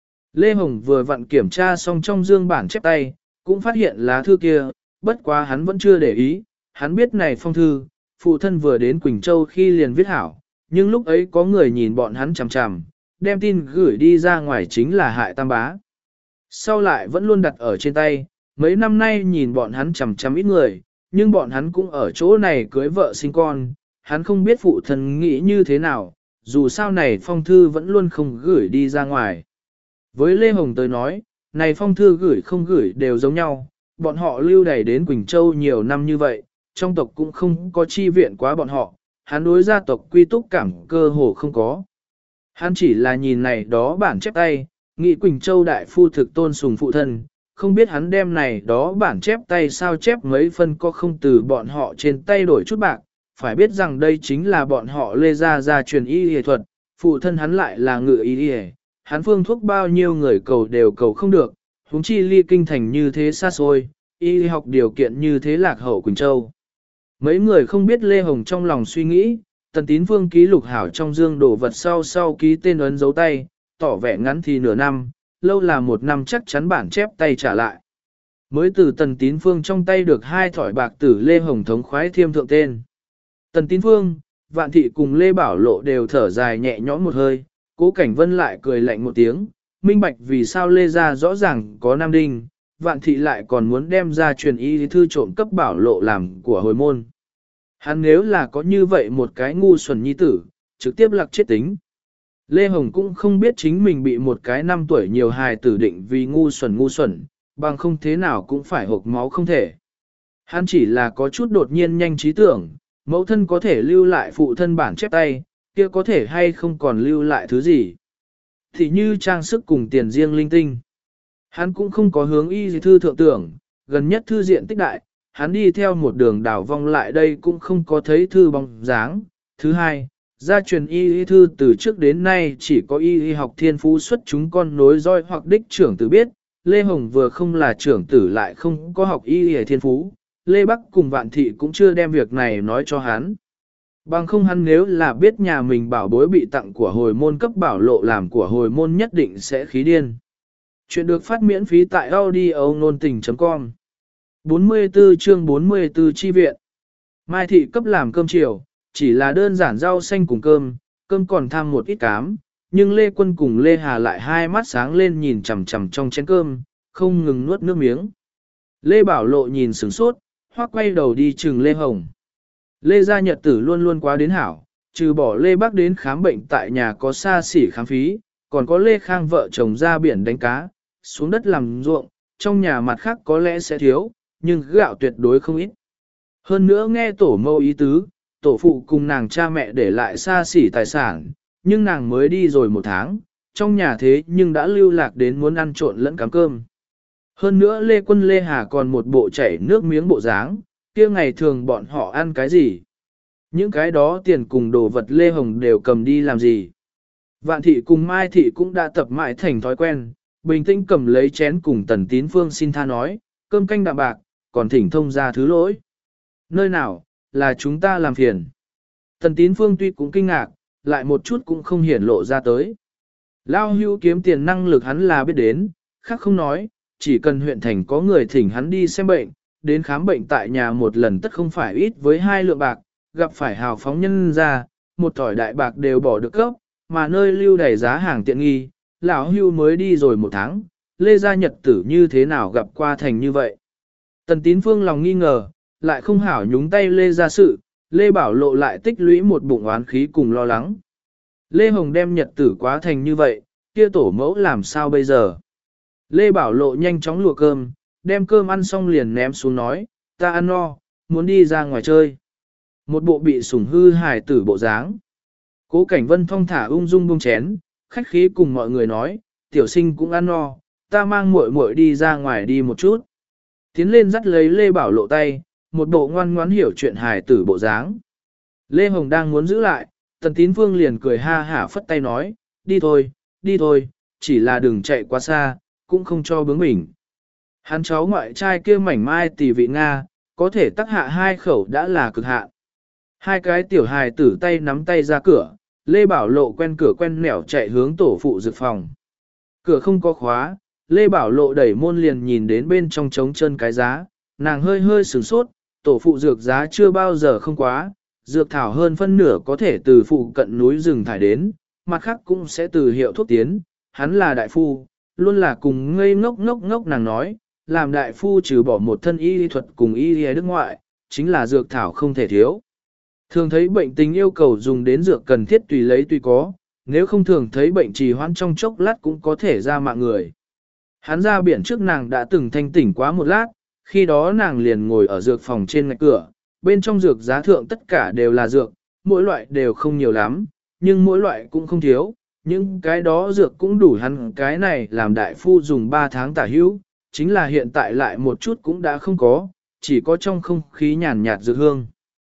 Lê Hồng vừa vặn kiểm tra xong trong dương bản chép tay, cũng phát hiện lá thư kia, bất quá hắn vẫn chưa để ý, hắn biết này phong thư, phụ thân vừa đến Quỳnh Châu khi liền viết hảo, nhưng lúc ấy có người nhìn bọn hắn chằm chằm, đem tin gửi đi ra ngoài chính là hại tam bá. Sau lại vẫn luôn đặt ở trên tay, mấy năm nay nhìn bọn hắn chằm chằm ít người, nhưng bọn hắn cũng ở chỗ này cưới vợ sinh con, hắn không biết phụ thân nghĩ như thế nào, dù sao này phong thư vẫn luôn không gửi đi ra ngoài. Với Lê Hồng tới nói, này phong thư gửi không gửi đều giống nhau, bọn họ lưu đày đến Quỳnh Châu nhiều năm như vậy, trong tộc cũng không có chi viện quá bọn họ, hắn đối gia tộc quy túc cảm cơ hồ không có. Hắn chỉ là nhìn này đó bản chép tay, nghĩ Quỳnh Châu đại phu thực tôn sùng phụ thân, không biết hắn đem này đó bản chép tay sao chép mấy phân có không từ bọn họ trên tay đổi chút bạc, phải biết rằng đây chính là bọn họ Lê gia truyền y y thuật, phụ thân hắn lại là ngự y y, hắn phương thuốc bao nhiêu người cầu đều cầu không được, huống chi ly kinh thành như thế xa xôi, y học điều kiện như thế lạc hậu Quỳnh Châu. Mấy người không biết Lê Hồng trong lòng suy nghĩ, Tần Tín Phương ký lục hảo trong dương đổ vật sau ký tên ấn dấu tay, tỏ vẻ ngắn thì nửa năm, lâu là một năm chắc chắn bản chép tay trả lại. Mới từ Tần Tín Phương trong tay được 2 thỏi bạc tử Lê Hồng thống khoái thiêm thượng tên. Tần Tín Phương, Vạn Thị cùng Lê Bảo Lộ đều thở dài nhẹ nhõm một hơi, Cố Cảnh Vân lại cười lạnh một tiếng, minh bạch vì sao Lê gia rõ ràng có Nam Đinh, Vạn Thị lại còn muốn đem ra truyền y thư trộm cấp Bảo Lộ làm của hồi môn. Hắn nếu là có như vậy một cái ngu xuẩn nhi tử, trực tiếp lặc chết tính. Lê Hồng cũng không biết chính mình bị một cái 5 tuổi nhiều hài tử định vì ngu xuẩn, bằng không thế nào cũng phải hộc máu không thể. Hắn chỉ là có chút đột nhiên nhanh trí tưởng, mẫu thân có thể lưu lại phụ thân bản chép tay, kia có thể hay không còn lưu lại thứ gì. Thì như trang sức cùng tiền riêng linh tinh. Hắn cũng không có hướng y thư thượng tưởng, gần nhất thư diện tích đại, hắn đi theo một đường đảo vong lại đây cũng không có thấy thư bóng dáng. Thứ hai, gia truyền y thư từ trước đến nay chỉ có y học thiên phú xuất chúng con nối roi hoặc đích trưởng tử biết, Lê Hồng vừa không là trưởng tử lại không có học y thiên phú, Lê Bắc cùng Vạn Thị cũng chưa đem việc này nói cho hắn. Bằng không hắn nếu là biết nhà mình bảo bối bị tặng của hồi môn cấp Bảo Lộ làm của hồi môn nhất định sẽ khí điên. Chuyện được phát miễn phí tại audio nôn tình.com 44 chương 44 chi viện. Mai Thị cấp làm cơm chiều, chỉ là đơn giản rau xanh cùng cơm còn tham một ít cám, nhưng Lê Quân cùng Lê Hà lại hai mắt sáng lên nhìn chằm chằm trong chén cơm, không ngừng nuốt nước miếng. Lê Bảo Lộ nhìn sửng sốt, hoắc quay đầu đi chừng Lê Hồng. Lê gia nhật tử luôn luôn quá đến hảo, trừ bỏ Lê Bác đến khám bệnh tại nhà có xa xỉ khám phí, còn có Lê Khang vợ chồng ra biển đánh cá, xuống đất làm ruộng, trong nhà mặt khác có lẽ sẽ thiếu, nhưng gạo tuyệt đối không ít. Hơn nữa nghe tổ mẫu ý tứ, tổ phụ cùng nàng cha mẹ để lại xa xỉ tài sản, nhưng nàng mới đi rồi 1 tháng, trong nhà thế nhưng đã lưu lạc đến muốn ăn trộn lẫn cám cơm. Hơn nữa Lê Quân Lê Hà còn một bộ chảy nước miếng bộ dáng, kia ngày thường bọn họ ăn cái gì? Những cái đó tiền cùng đồ vật Lê Hồng đều cầm đi làm gì? Vạn thị cùng Mai thị cũng đã tập mãi thành thói quen, bình tĩnh cầm lấy chén cùng Tần Tín Phương xin tha nói, cơm canh đạm bạc, còn thỉnh thông ra thứ lỗi. Nơi nào, là chúng ta làm phiền. Tần Tín Phương tuy cũng kinh ngạc, lại một chút cũng không hiển lộ ra tới. Lao hưu kiếm tiền năng lực hắn là biết đến, khác không nói, chỉ cần huyện thành có người thỉnh hắn đi xem bệnh, đến khám bệnh tại nhà một lần tất không phải ít với 2 lượng bạc, gặp phải hào phóng nhân ra, một thỏi đại bạc đều bỏ được cấp, mà nơi lưu đầy giá hàng tiện nghi, lão hưu mới đi rồi 1 tháng, Lê Gia nhật tử như thế nào gặp qua thành như vậy. Tần Tín Phương lòng nghi ngờ, lại không hảo nhúng tay Lê Gia sự, Lê Bảo Lộ lại tích lũy một bụng oán khí cùng lo lắng. Lê Hồng đem nhật tử quá thành như vậy, kia tổ mẫu làm sao bây giờ? Lê Bảo Lộ nhanh chóng lùa cơm, đem cơm ăn xong liền ném xuống nói, ta ăn no, muốn đi ra ngoài chơi. Một bộ bị sủng hư hài tử bộ dáng. Cố Cảnh Vân thong thả ung dung buông chén, khách khí cùng mọi người nói, tiểu sinh cũng ăn no, ta mang muội muội đi ra ngoài đi một chút. Tiến lên dắt lấy Lê Bảo Lộ tay, một bộ ngoan ngoãn hiểu chuyện hài tử bộ dáng. Lê Hồng đang muốn giữ lại, Tần Tín Phương liền cười ha hả phất tay nói, đi thôi, chỉ là đừng chạy quá xa, cũng không cho bướng bỉnh. Hắn cháu ngoại trai kia mảnh mai tỷ vị Nga, có thể tắc hạ 2 khẩu đã là cực hạn. 2 cái tiểu hài tử tay nắm tay ra cửa, Lê Bảo Lộ quen cửa quen nẻo chạy hướng tổ phụ dược phòng. Cửa không có khóa, Lê Bảo Lộ đẩy môn liền nhìn đến bên trong trống chân cái giá, nàng hơi hơi sửng sốt, tổ phụ dược giá chưa bao giờ không quá, dược thảo hơn phân nửa có thể từ phụ cận núi rừng thải đến, mặt khác cũng sẽ từ hiệu thuốc tiến, hắn là đại phu, luôn là cùng ngây ngốc nàng nói, làm đại phu trừ bỏ một thân y lý thuật cùng y lý nước ngoại, chính là dược thảo không thể thiếu. Thường thấy bệnh tình yêu cầu dùng đến dược cần thiết tùy lấy tùy có, nếu không thường thấy bệnh trì hoãn trong chốc lát cũng có thể ra mạng người. Hắn ra biển trước nàng đã từng thanh tỉnh quá một lát, khi đó nàng liền ngồi ở dược phòng trên ngạch cửa, bên trong dược giá thượng tất cả đều là dược, mỗi loại đều không nhiều lắm, nhưng mỗi loại cũng không thiếu, những cái đó dược cũng đủ hắn cái này làm đại phu dùng 3 tháng tả hữu, chính là hiện tại lại một chút cũng đã không có, chỉ có trong không khí nhàn nhạt dược hương.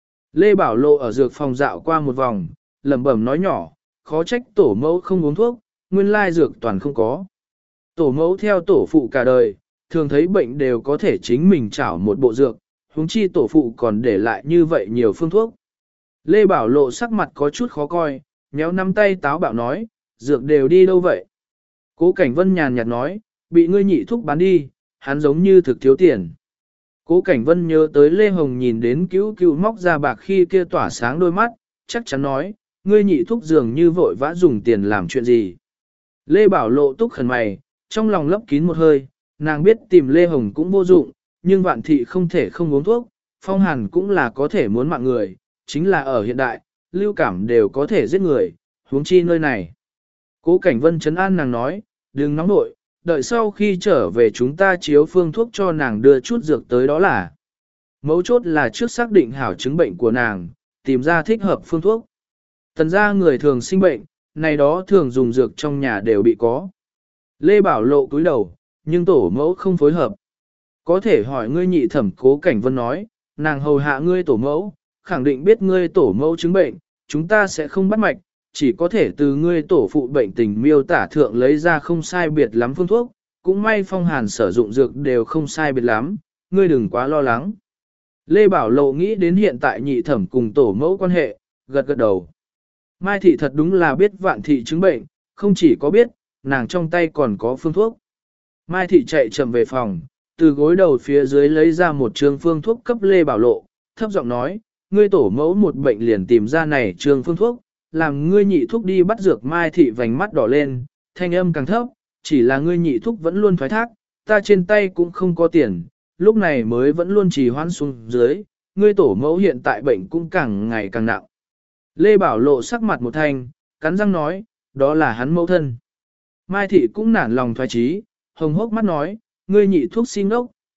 Lê Bảo Lộ ở dược phòng dạo qua một vòng, lẩm bẩm nói nhỏ, khó trách tổ mẫu không uống thuốc, nguyên lai dược toàn không có. Tổ mẫu theo tổ phụ cả đời, thường thấy bệnh đều có thể chính mình chảo một bộ dược, huống chi tổ phụ còn để lại như vậy nhiều phương thuốc. Lê Bảo Lộ sắc mặt có chút khó coi, nhéo nắm tay táo bạo nói, dược đều đi đâu vậy? Cố Cảnh Vân nhàn nhạt nói, bị ngươi nhị thúc bán đi, hắn giống như thực thiếu tiền. Cố Cảnh Vân nhớ tới Lê Hồng nhìn đến cứu móc ra bạc khi kia tỏa sáng đôi mắt, chắc chắn nói, ngươi nhị thúc dường như vội vã dùng tiền làm chuyện gì. Lê Bảo Lộ túc khẩn mày, trong lòng lấp kín một hơi, nàng biết tìm Lê Hồng cũng vô dụng, nhưng Vạn thị không thể không uống thuốc, phong hàn cũng là có thể muốn mạng người, chính là ở hiện đại, lưu cảm đều có thể giết người, huống chi nơi này. Cố Cảnh Vân trấn an nàng nói, đừng nóng nội, đợi sau khi trở về chúng ta chiếu phương thuốc cho nàng đưa chút dược tới đó là. Mấu chốt là trước xác định hảo chứng bệnh của nàng, tìm ra thích hợp phương thuốc. Tần ra người thường sinh bệnh, này đó thường dùng dược trong nhà đều bị có. Lê Bảo Lộ cúi đầu, nhưng tổ mẫu không phối hợp. Có thể hỏi ngươi nhị thẩm. Cố Cảnh Vân nói, nàng hầu hạ ngươi tổ mẫu, khẳng định biết ngươi tổ mẫu chứng bệnh, chúng ta sẽ không bắt mạch, chỉ có thể từ ngươi tổ phụ bệnh tình miêu tả thượng lấy ra không sai biệt lắm phương thuốc, cũng may phong hàn sử dụng dược đều không sai biệt lắm, ngươi đừng quá lo lắng. Lê Bảo Lộ nghĩ đến hiện tại nhị thẩm cùng tổ mẫu quan hệ, gật gật đầu. Mai thị thật đúng là biết Vạn thị chứng bệnh, không chỉ có biết, nàng trong tay còn có phương thuốc. Mai thị chạy chậm về phòng, từ gối đầu phía dưới lấy ra một trương phương thuốc cấp Lê Bảo Lộ, thấp giọng nói, ngươi tổ mẫu một bệnh liền tìm ra này trương phương thuốc, làm ngươi nhị thúc đi bắt dược. Mai thị vành mắt đỏ lên, thanh âm càng thấp, chỉ là ngươi nhị thúc vẫn luôn thoái thác, ta trên tay cũng không có tiền, lúc này mới vẫn luôn trì hoãn xuống dưới, ngươi tổ mẫu hiện tại bệnh cũng càng ngày càng nặng. Lê Bảo Lộ sắc mặt một thanh, cắn răng nói, đó là hắn mẫu thân. Mai thị cũng nản lòng thoái chí, hồng hốc mắt nói, ngươi nhị thuốc xin ốc,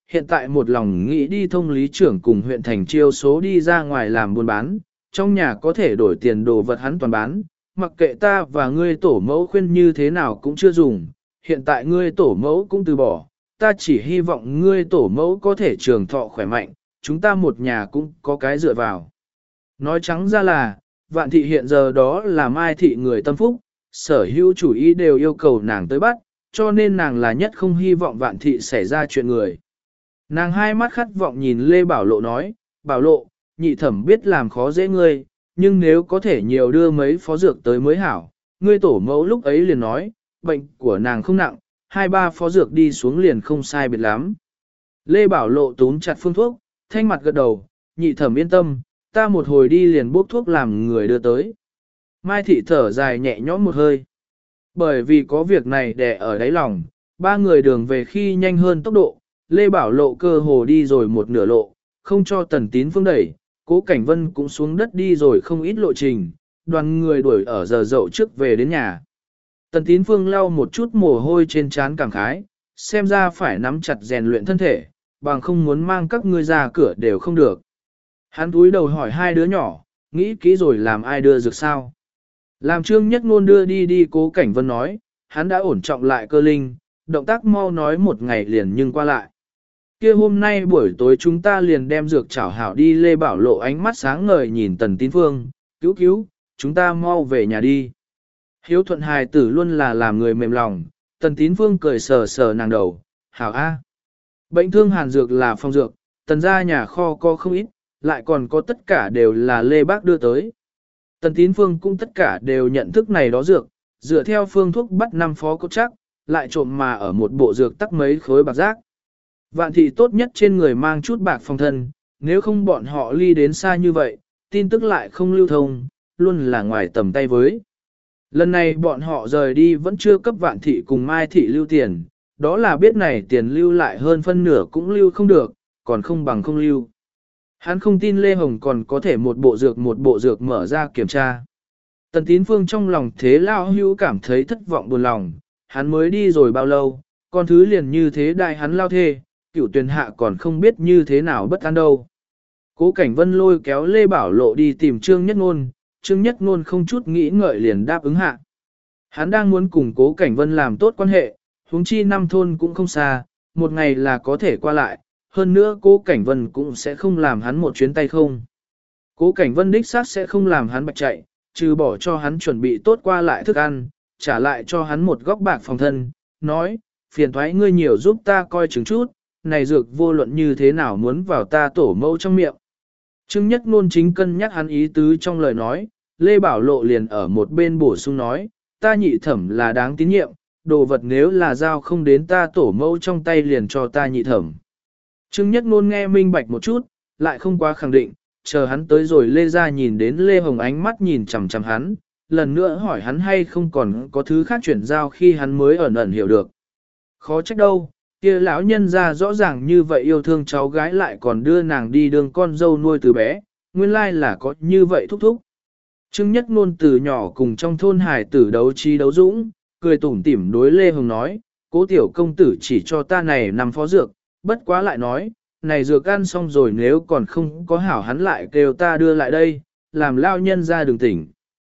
hiện tại một lòng nghĩ đi thông lý trưởng cùng huyện thành chiêu số đi ra ngoài làm buôn bán, trong nhà có thể đổi tiền đồ vật hắn toàn bán, mặc kệ ta và ngươi tổ mẫu khuyên như thế nào cũng chưa dùng, hiện tại ngươi tổ mẫu cũng từ bỏ, ta chỉ hy vọng ngươi tổ mẫu có thể trường thọ khỏe mạnh, chúng ta một nhà cũng có cái dựa vào. Nói trắng ra là, Vạn Thị hiện giờ đó là Mai Thị người tâm phúc, sở hữu chủ ý đều yêu cầu nàng tới bắt, cho nên nàng là nhất không hy vọng Vạn Thị xảy ra chuyện người. Nàng hai mắt khát vọng nhìn Lê Bảo Lộ nói, Bảo Lộ, nhị thẩm biết làm khó dễ ngươi, nhưng nếu có thể nhiều đưa mấy phó dược tới mới hảo, ngươi tổ mẫu lúc ấy liền nói, bệnh của nàng không nặng, 2-3 phó dược đi xuống liền không sai biệt lắm. Lê Bảo Lộ túm chặt phương thuốc, thanh mặt gật đầu, nhị thẩm yên tâm, ta một hồi đi liền bốc thuốc làm người đưa tới. Mai Thị thở dài nhẹ nhõm một hơi. Bởi vì có việc này đè ở đáy lòng, ba người đường về khi nhanh hơn tốc độ, Lê Bảo Lộ cơ hồ đi rồi một nửa lộ, không cho Tần Tín Phương đẩy, Cố Cảnh Vân cũng xuống đất đi rồi không ít lộ trình, đoàn người đuổi ở giờ dậu trước về đến nhà. Tần Tín Phương lau một chút mồ hôi trên trán cảm khái, xem ra phải nắm chặt rèn luyện thân thể, bằng không muốn mang các ngươi ra cửa đều không được. Hắn túi đầu hỏi hai đứa nhỏ, nghĩ kỹ rồi làm ai đưa dược sao. Làm Trương Nhất Ngôn đưa đi Cố Cảnh Vân nói, hắn đã ổn trọng lại cơ linh, động tác mau nói một ngày liền nhưng qua lại. Kia hôm nay buổi tối chúng ta liền đem dược chảo hảo đi. Lê Bảo Lộ ánh mắt sáng ngời nhìn Tần Tín Phương, cứu, chúng ta mau về nhà đi. Hiếu thuận hài tử luôn là làm người mềm lòng, Tần Tín Phương cười sờ sờ nàng đầu, hảo a. Bệnh thương hàn dược là phong dược, tần gia nhà kho có không ít, lại còn có tất cả đều là Lê Bác đưa tới. Tần Tín Phương cũng tất cả đều nhận thức này đó dược, dựa theo phương thuốc bắt 5 phó cốt chắc, lại trộm mà ở một bộ dược tắc mấy khối bạc giác. Vạn Thị tốt nhất trên người mang chút bạc phòng thân, nếu không bọn họ ly đến xa như vậy, tin tức lại không lưu thông, luôn là ngoài tầm tay với. Lần này bọn họ rời đi vẫn chưa cấp Vạn Thị cùng Mai Thị lưu tiền, đó là biết này tiền lưu lại hơn phân nửa cũng lưu không được, còn không bằng không lưu. Hắn không tin Lê Hồng còn có thể một bộ dược mở ra kiểm tra. Tần Tín Phương trong lòng thế lao hữu cảm thấy thất vọng buồn lòng, hắn mới đi rồi bao lâu, con thứ liền như thế đại hắn lao thê, Cửu Tuyền hạ còn không biết như thế nào bất an đâu. Cố Cảnh Vân lôi kéo Lê Bảo Lộ đi tìm Trương Nhất Ngôn, Trương Nhất Ngôn không chút nghĩ ngợi liền đáp ứng hạ. Hắn đang muốn cùng Cố Cảnh Vân làm tốt quan hệ, huống chi năm thôn cũng không xa, một ngày là có thể qua lại, hơn nữa Cố Cảnh Vân cũng sẽ không làm hắn một chuyến tay không. Cố Cảnh Vân đích xác sẽ không làm hắn bạch chạy, trừ bỏ cho hắn chuẩn bị tốt qua lại thức ăn, trả lại cho hắn một góc bạc phòng thân, nói, phiền thoái ngươi nhiều giúp ta coi chừng chút, này dược vô luận như thế nào muốn vào ta tổ mẫu trong miệng. Trương Nhất Ngôn chính cân nhắc hắn ý tứ trong lời nói, Lê Bảo Lộ liền ở một bên bổ sung nói, ta nhị thẩm là đáng tín nhiệm, đồ vật nếu là giao không đến ta tổ mẫu trong tay liền cho ta nhị thẩm. Trương Nhất Ngôn nghe minh bạch một chút, lại không quá khẳng định, chờ hắn tới rồi Lê ra nhìn đến Lê Hồng ánh mắt nhìn chằm chằm hắn, lần nữa hỏi hắn hay không còn có thứ khác chuyển giao khi hắn mới ẩn ẩn hiểu được. Khó trách đâu, kia lão nhân ra rõ ràng như vậy yêu thương cháu gái lại còn đưa nàng đi đường con dâu nuôi từ bé, nguyên lai là có như vậy thúc thúc. Trương Nhất Ngôn từ nhỏ cùng trong thôn hải tử đấu trí đấu dũng, cười tủm tỉm đối Lê Hồng nói, Cố tiểu công tử chỉ cho ta này 5 phó dược, bất quá lại nói, này dược ăn xong rồi nếu còn không có hảo hắn lại kêu ta đưa lại đây, làm lao nhân ra đường tỉnh.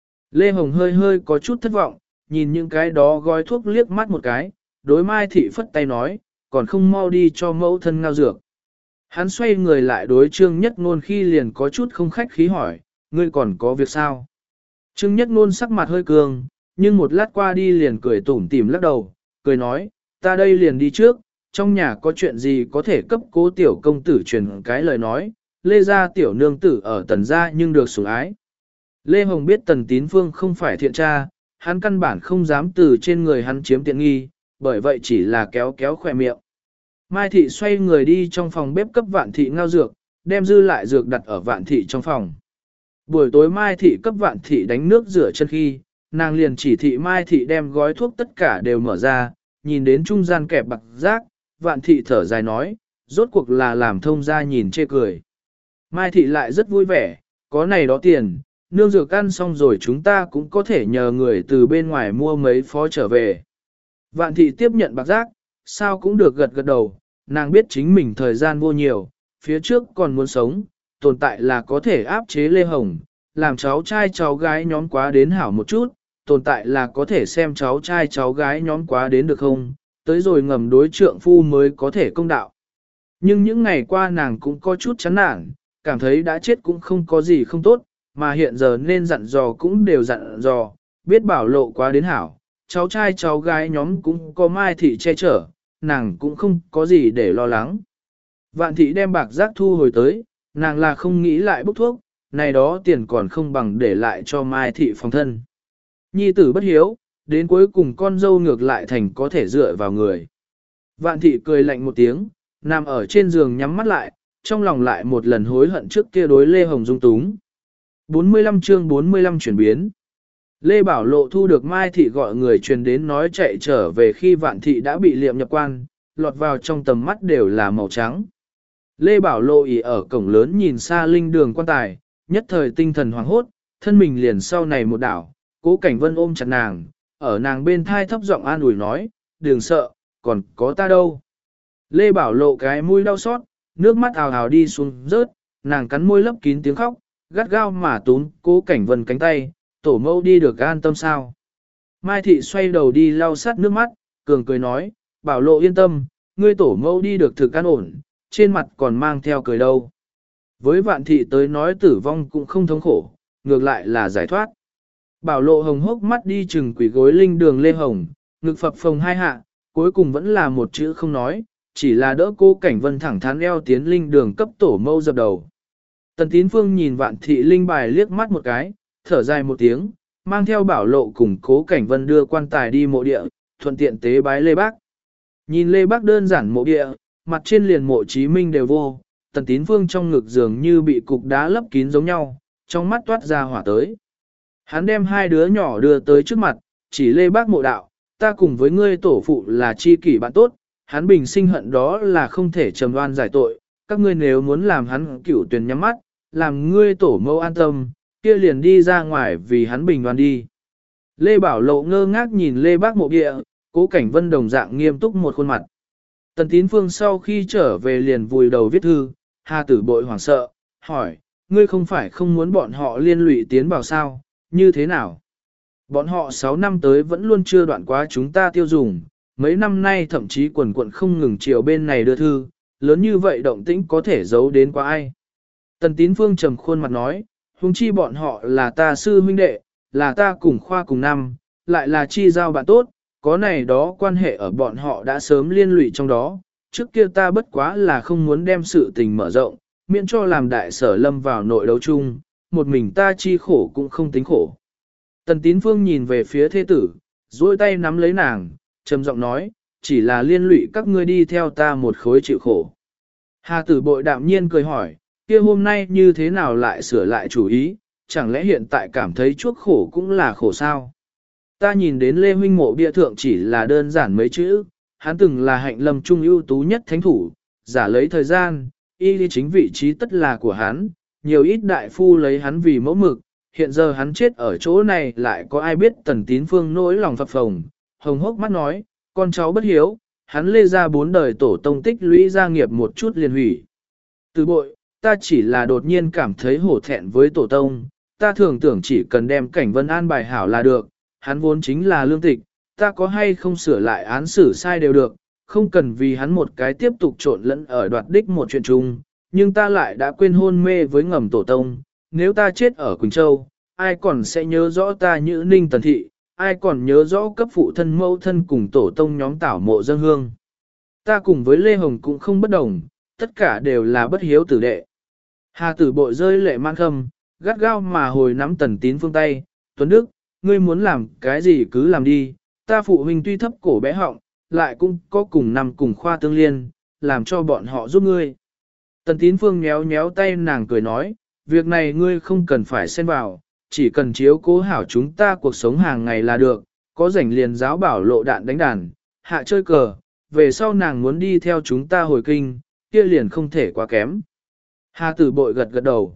Lê Hồng hơi hơi có chút thất vọng, nhìn những cái đó gói thuốc liếc mắt một cái, đối Mai Thị phất tay nói, còn không mau đi cho mẫu thân ngao dược. Hắn xoay người lại đối Trương Nhất Ngôn khi liền có chút không khách khí hỏi, ngươi còn có việc sao? Trương Nhất Ngôn sắc mặt hơi cường, nhưng một lát qua đi liền cười tủm tỉm lắc đầu, cười nói, ta đây liền đi trước, trong nhà có chuyện gì có thể cấp Cố tiểu công tử truyền cái lời nói, Lê gia tiểu nương tử ở Tần gia nhưng được sủng ái. Lê Hồng biết Tần Tín Phương không phải thiện tra, hắn căn bản không dám từ trên người hắn chiếm tiện nghi, bởi vậy chỉ là kéo kéo khỏe miệng. Mai Thị xoay người đi trong phòng bếp cấp Vạn Thị ngao dược, đem dư lại dược đặt ở Vạn Thị trong phòng. Buổi tối Mai Thị cấp Vạn Thị đánh nước rửa chân khi, nàng liền chỉ thị Mai Thị đem gói thuốc tất cả đều mở ra, nhìn đến trung gian kẹp bạc giác, Vạn Thị thở dài nói, rốt cuộc là làm thông ra nhìn chê cười. Mai Thị lại rất vui vẻ, có này đó tiền, nương dược ăn xong rồi chúng ta cũng có thể nhờ người từ bên ngoài mua mấy phó trở về. Vạn Thị tiếp nhận bạc giác, sao cũng được gật gật đầu, nàng biết chính mình thời gian vô nhiều, phía trước còn muốn sống, tồn tại là có thể áp chế Lê Hồng, làm cháu trai cháu gái nhóm quá đến hảo một chút, tồn tại là có thể xem cháu trai cháu gái nhóm quá đến được không, tới rồi ngầm đối trượng phu mới có thể công đạo. Nhưng những ngày qua nàng cũng có chút chán nản, cảm thấy đã chết cũng không có gì không tốt, mà hiện giờ nên dặn dò cũng đều dặn dò, biết bảo lộ quá đến hảo, cháu trai cháu gái nhóm cũng có Mai Thị che chở, nàng cũng không có gì để lo lắng. Vạn Thị đem bạc giác thu hồi tới, nàng là không nghĩ lại bốc thuốc, này đó tiền còn không bằng để lại cho Mai Thị phòng thân. Nhi tử bất hiếu, đến cuối cùng con dâu ngược lại thành có thể dựa vào người. Vạn Thị cười lạnh một tiếng, nằm ở trên giường nhắm mắt lại, trong lòng lại một lần hối hận trước kia đối Lê Hồng dung túng. 45 chương 45 chuyển biến. Lê Bảo Lộ thu được Mai Thị gọi người truyền đến nói chạy trở về khi Vạn Thị đã bị liệm nhập quan, lọt vào trong tầm mắt đều là màu trắng. Lê Bảo Lộ ỉ ở cổng lớn nhìn xa linh đường quan tài, nhất thời tinh thần hoảng hốt, thân mình liền sau này một đảo, Cố Cảnh Vân ôm chặt nàng, ở nàng bên thai thấp giọng an ủi nói, đừng sợ, còn có ta đâu. Lê Bảo Lộ cái mũi đau xót, nước mắt ào ào đi xuống rớt, nàng cắn môi lấp kín tiếng khóc, gắt gao mà túm Cố Cảnh Vân cánh tay, tổ mẫu đi được an tâm sao. Mai Thị xoay đầu đi lau sát nước mắt, cường cười nói, Bảo Lộ yên tâm, ngươi tổ mẫu đi được thực an ổn, trên mặt còn mang theo cười đâu. Với Vạn Thị tới nói tử vong cũng không thống khổ, ngược lại là giải thoát. Bảo Lộ hồng hốc mắt đi chừng quỷ gối linh đường Lê Hồng, ngực phập phồng hai hạ, cuối cùng vẫn là một chữ không nói, chỉ là đỡ Cố Cảnh Vân thẳng thắn eo tiến linh đường cấp tổ mâu dập đầu. Tần Tín Phương nhìn Vạn Thị linh bài liếc mắt một cái, thở dài một tiếng, mang theo Bảo Lộ cùng Cố Cảnh Vân đưa quan tài đi mộ địa, thuận tiện tế bái Lê Bác. Nhìn Lê Bác đơn giản mộ địa, mặt trên liền mộ Chí Minh đều vô, Tần Tín Phương trong ngực dường như bị cục đá lấp kín giống nhau, trong mắt toát ra hỏa tới. Hắn đem hai đứa nhỏ đưa tới trước mặt, chỉ Lê Bác mộ đạo, ta cùng với ngươi tổ phụ là chi kỷ bạn tốt, hắn bình sinh hận đó là không thể trầm đoan giải tội, các ngươi nếu muốn làm hắn cửu tuyển nhắm mắt, làm ngươi tổ mẫu an tâm, kia liền đi ra ngoài vì hắn bình đoan đi. Lê Bảo Lộ ngơ ngác nhìn Lê Bác mộ địa, Cố Cảnh Vân đồng dạng nghiêm túc một khuôn mặt. Tần Tín Phương sau khi trở về liền vùi đầu viết thư, Hà Tử Bội hoảng sợ, hỏi, ngươi không phải không muốn bọn họ liên lụy tiến vào sao, như thế nào? Bọn họ 6 năm tới vẫn luôn chưa đoạn quá chúng ta tiêu dùng, mấy năm nay thậm chí quần quận không ngừng chiều bên này đưa thư, lớn như vậy động tĩnh có thể giấu đến qua ai. Tần Tín Phương trầm khuôn mặt nói, huống chi bọn họ là ta sư huynh đệ, là ta cùng khoa cùng năm, lại là chi giao bạn tốt, có này đó quan hệ ở bọn họ đã sớm liên lụy trong đó, trước kia ta bất quá là không muốn đem sự tình mở rộng, miễn cho làm đại sở lâm vào nội đấu chung, một mình ta chi khổ cũng không tính khổ. Tần Tín Phương nhìn về phía thế tử, duỗi tay nắm lấy nàng, trầm giọng nói, chỉ là liên lụy các ngươi đi theo ta một khối chịu khổ. Hà Tử Bội đạm nhiên cười hỏi, kia hôm nay như thế nào lại sửa lại chủ ý, chẳng lẽ hiện tại cảm thấy chuốc khổ cũng là khổ sao? Ta nhìn đến Lê Huynh mộ bia thượng chỉ là đơn giản mấy chữ, hắn từng là hạnh lâm trung ưu tú nhất thánh thủ, giả lấy thời gian, y chính vị trí tất là của hắn, nhiều ít đại phu lấy hắn vì mẫu mực, hiện giờ hắn chết ở chỗ này lại có ai biết. Tần Tín Phương nỗi lòng phập phồng, hồng hốc mắt nói, con cháu bất hiếu, hắn lê ra 4 đời tổ tông tích lũy gia nghiệp một chút liền hủy. Từ Bội, ta chỉ là đột nhiên cảm thấy hổ thẹn với tổ tông, ta thường tưởng chỉ cần đem Cảnh Vân an bài hảo là được, hắn vốn chính là lương tịch, ta có hay không sửa lại án xử sai đều được, không cần vì hắn một cái tiếp tục trộn lẫn ở đoạt đích một chuyện chung, nhưng ta lại đã quên hôn mê với ngầm tổ tông, nếu ta chết ở Quỳnh Châu, ai còn sẽ nhớ rõ ta Nhữ Ninh Tần Thị, ai còn nhớ rõ cấp phụ thân mẫu thân cùng tổ tông nhóm tảo mộ dân hương. Ta cùng với Lê Hồng cũng không bất đồng, tất cả đều là bất hiếu tử đệ. Hà Tử Bội rơi lệ man khâm, gắt gao mà hồi nắm Tần Tín Phương tay, Tuấn Đức, ngươi muốn làm cái gì cứ làm đi, ta phụ huynh tuy thấp cổ bé họng, lại cũng có cùng nằm cùng khoa tương liên, làm cho bọn họ giúp ngươi. Tần Tín Phương nhéo nhéo tay nàng cười nói, việc này ngươi không cần phải xen vào, chỉ cần chiếu cố hảo chúng ta cuộc sống hàng ngày là được, có rảnh liền giáo Bảo Lộ đạn đánh đàn, hạ chơi cờ, về sau nàng muốn đi theo chúng ta hồi kinh, kia liền không thể quá kém. Hà Tử Bội gật gật đầu.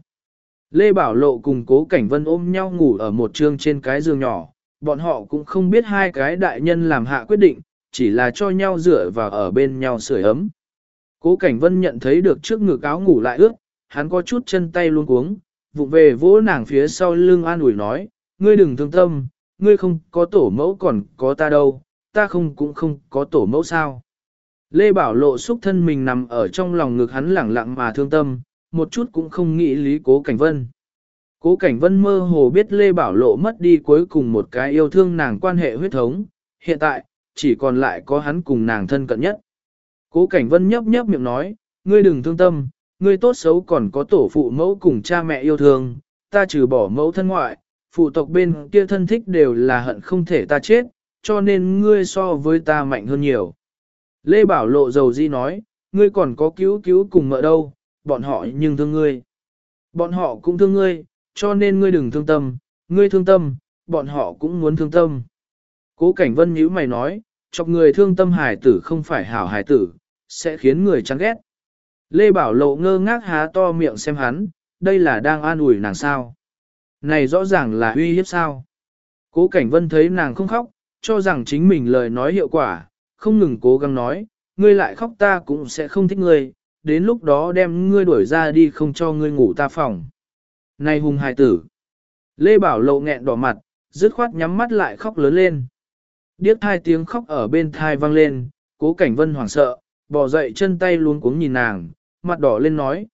Lê Bảo Lộ cùng Cố Cảnh Vân ôm nhau ngủ ở một trương trên cái giường nhỏ, bọn họ cũng không biết hai cái đại nhân làm hạ quyết định, chỉ là cho nhau dựa vào ở bên nhau sưởi ấm. Cố Cảnh Vân nhận thấy được trước ngực áo ngủ lại ướt, hắn có chút chân tay luống cuống, vụng về vỗ nàng phía sau lưng an ủi nói, ngươi đừng thương tâm, ngươi không có tổ mẫu còn có ta đâu, ta cũng không có tổ mẫu sao. Lê Bảo Lộ xúc thân mình nằm ở trong lòng ngực hắn lẳng lặng mà thương tâm, một chút cũng không nghĩ lý Cố Cảnh Vân. Cố Cảnh Vân mơ hồ biết Lê Bảo Lộ mất đi cuối cùng một cái yêu thương nàng quan hệ huyết thống, hiện tại, chỉ còn lại có hắn cùng nàng thân cận nhất. Cố Cảnh Vân nhấp nhấp miệng nói, ngươi đừng thương tâm, ngươi tốt xấu còn có tổ phụ mẫu cùng cha mẹ yêu thương, ta trừ bỏ mẫu thân ngoại, phụ tộc bên kia thân thích đều là hận không thể ta chết, cho nên ngươi so với ta mạnh hơn nhiều. Lê Bảo Lộ dầu di nói, ngươi còn có cứu cứu cùng mợ đâu, bọn họ nhưng thương ngươi. Bọn họ cũng thương ngươi, cho nên ngươi đừng thương tâm, ngươi thương tâm, bọn họ cũng muốn thương tâm. Cố Cảnh Vân nhíu mày nói, chọc người thương tâm hài tử không phải hảo hài tử, sẽ khiến người chán ghét. Lê Bảo Lộ ngơ ngác há to miệng xem hắn, đây là đang an ủi nàng sao. Này rõ ràng là uy hiếp sao. Cố Cảnh Vân thấy nàng không khóc, cho rằng chính mình lời nói hiệu quả, không ngừng cố gắng nói, ngươi lại khóc ta cũng sẽ không thích ngươi, đến lúc đó đem ngươi đuổi ra đi không cho ngươi ngủ ta phòng. Này hùng hài tử. Lê Bảo Lộ nghẹn đỏ mặt, dứt khoát nhắm mắt lại khóc lớn lên. Điếc hai tiếng khóc ở bên thai vang lên, Cố Cảnh Vân hoảng sợ, bỏ dậy chân tay luống cuống nhìn nàng, mặt đỏ lên nói,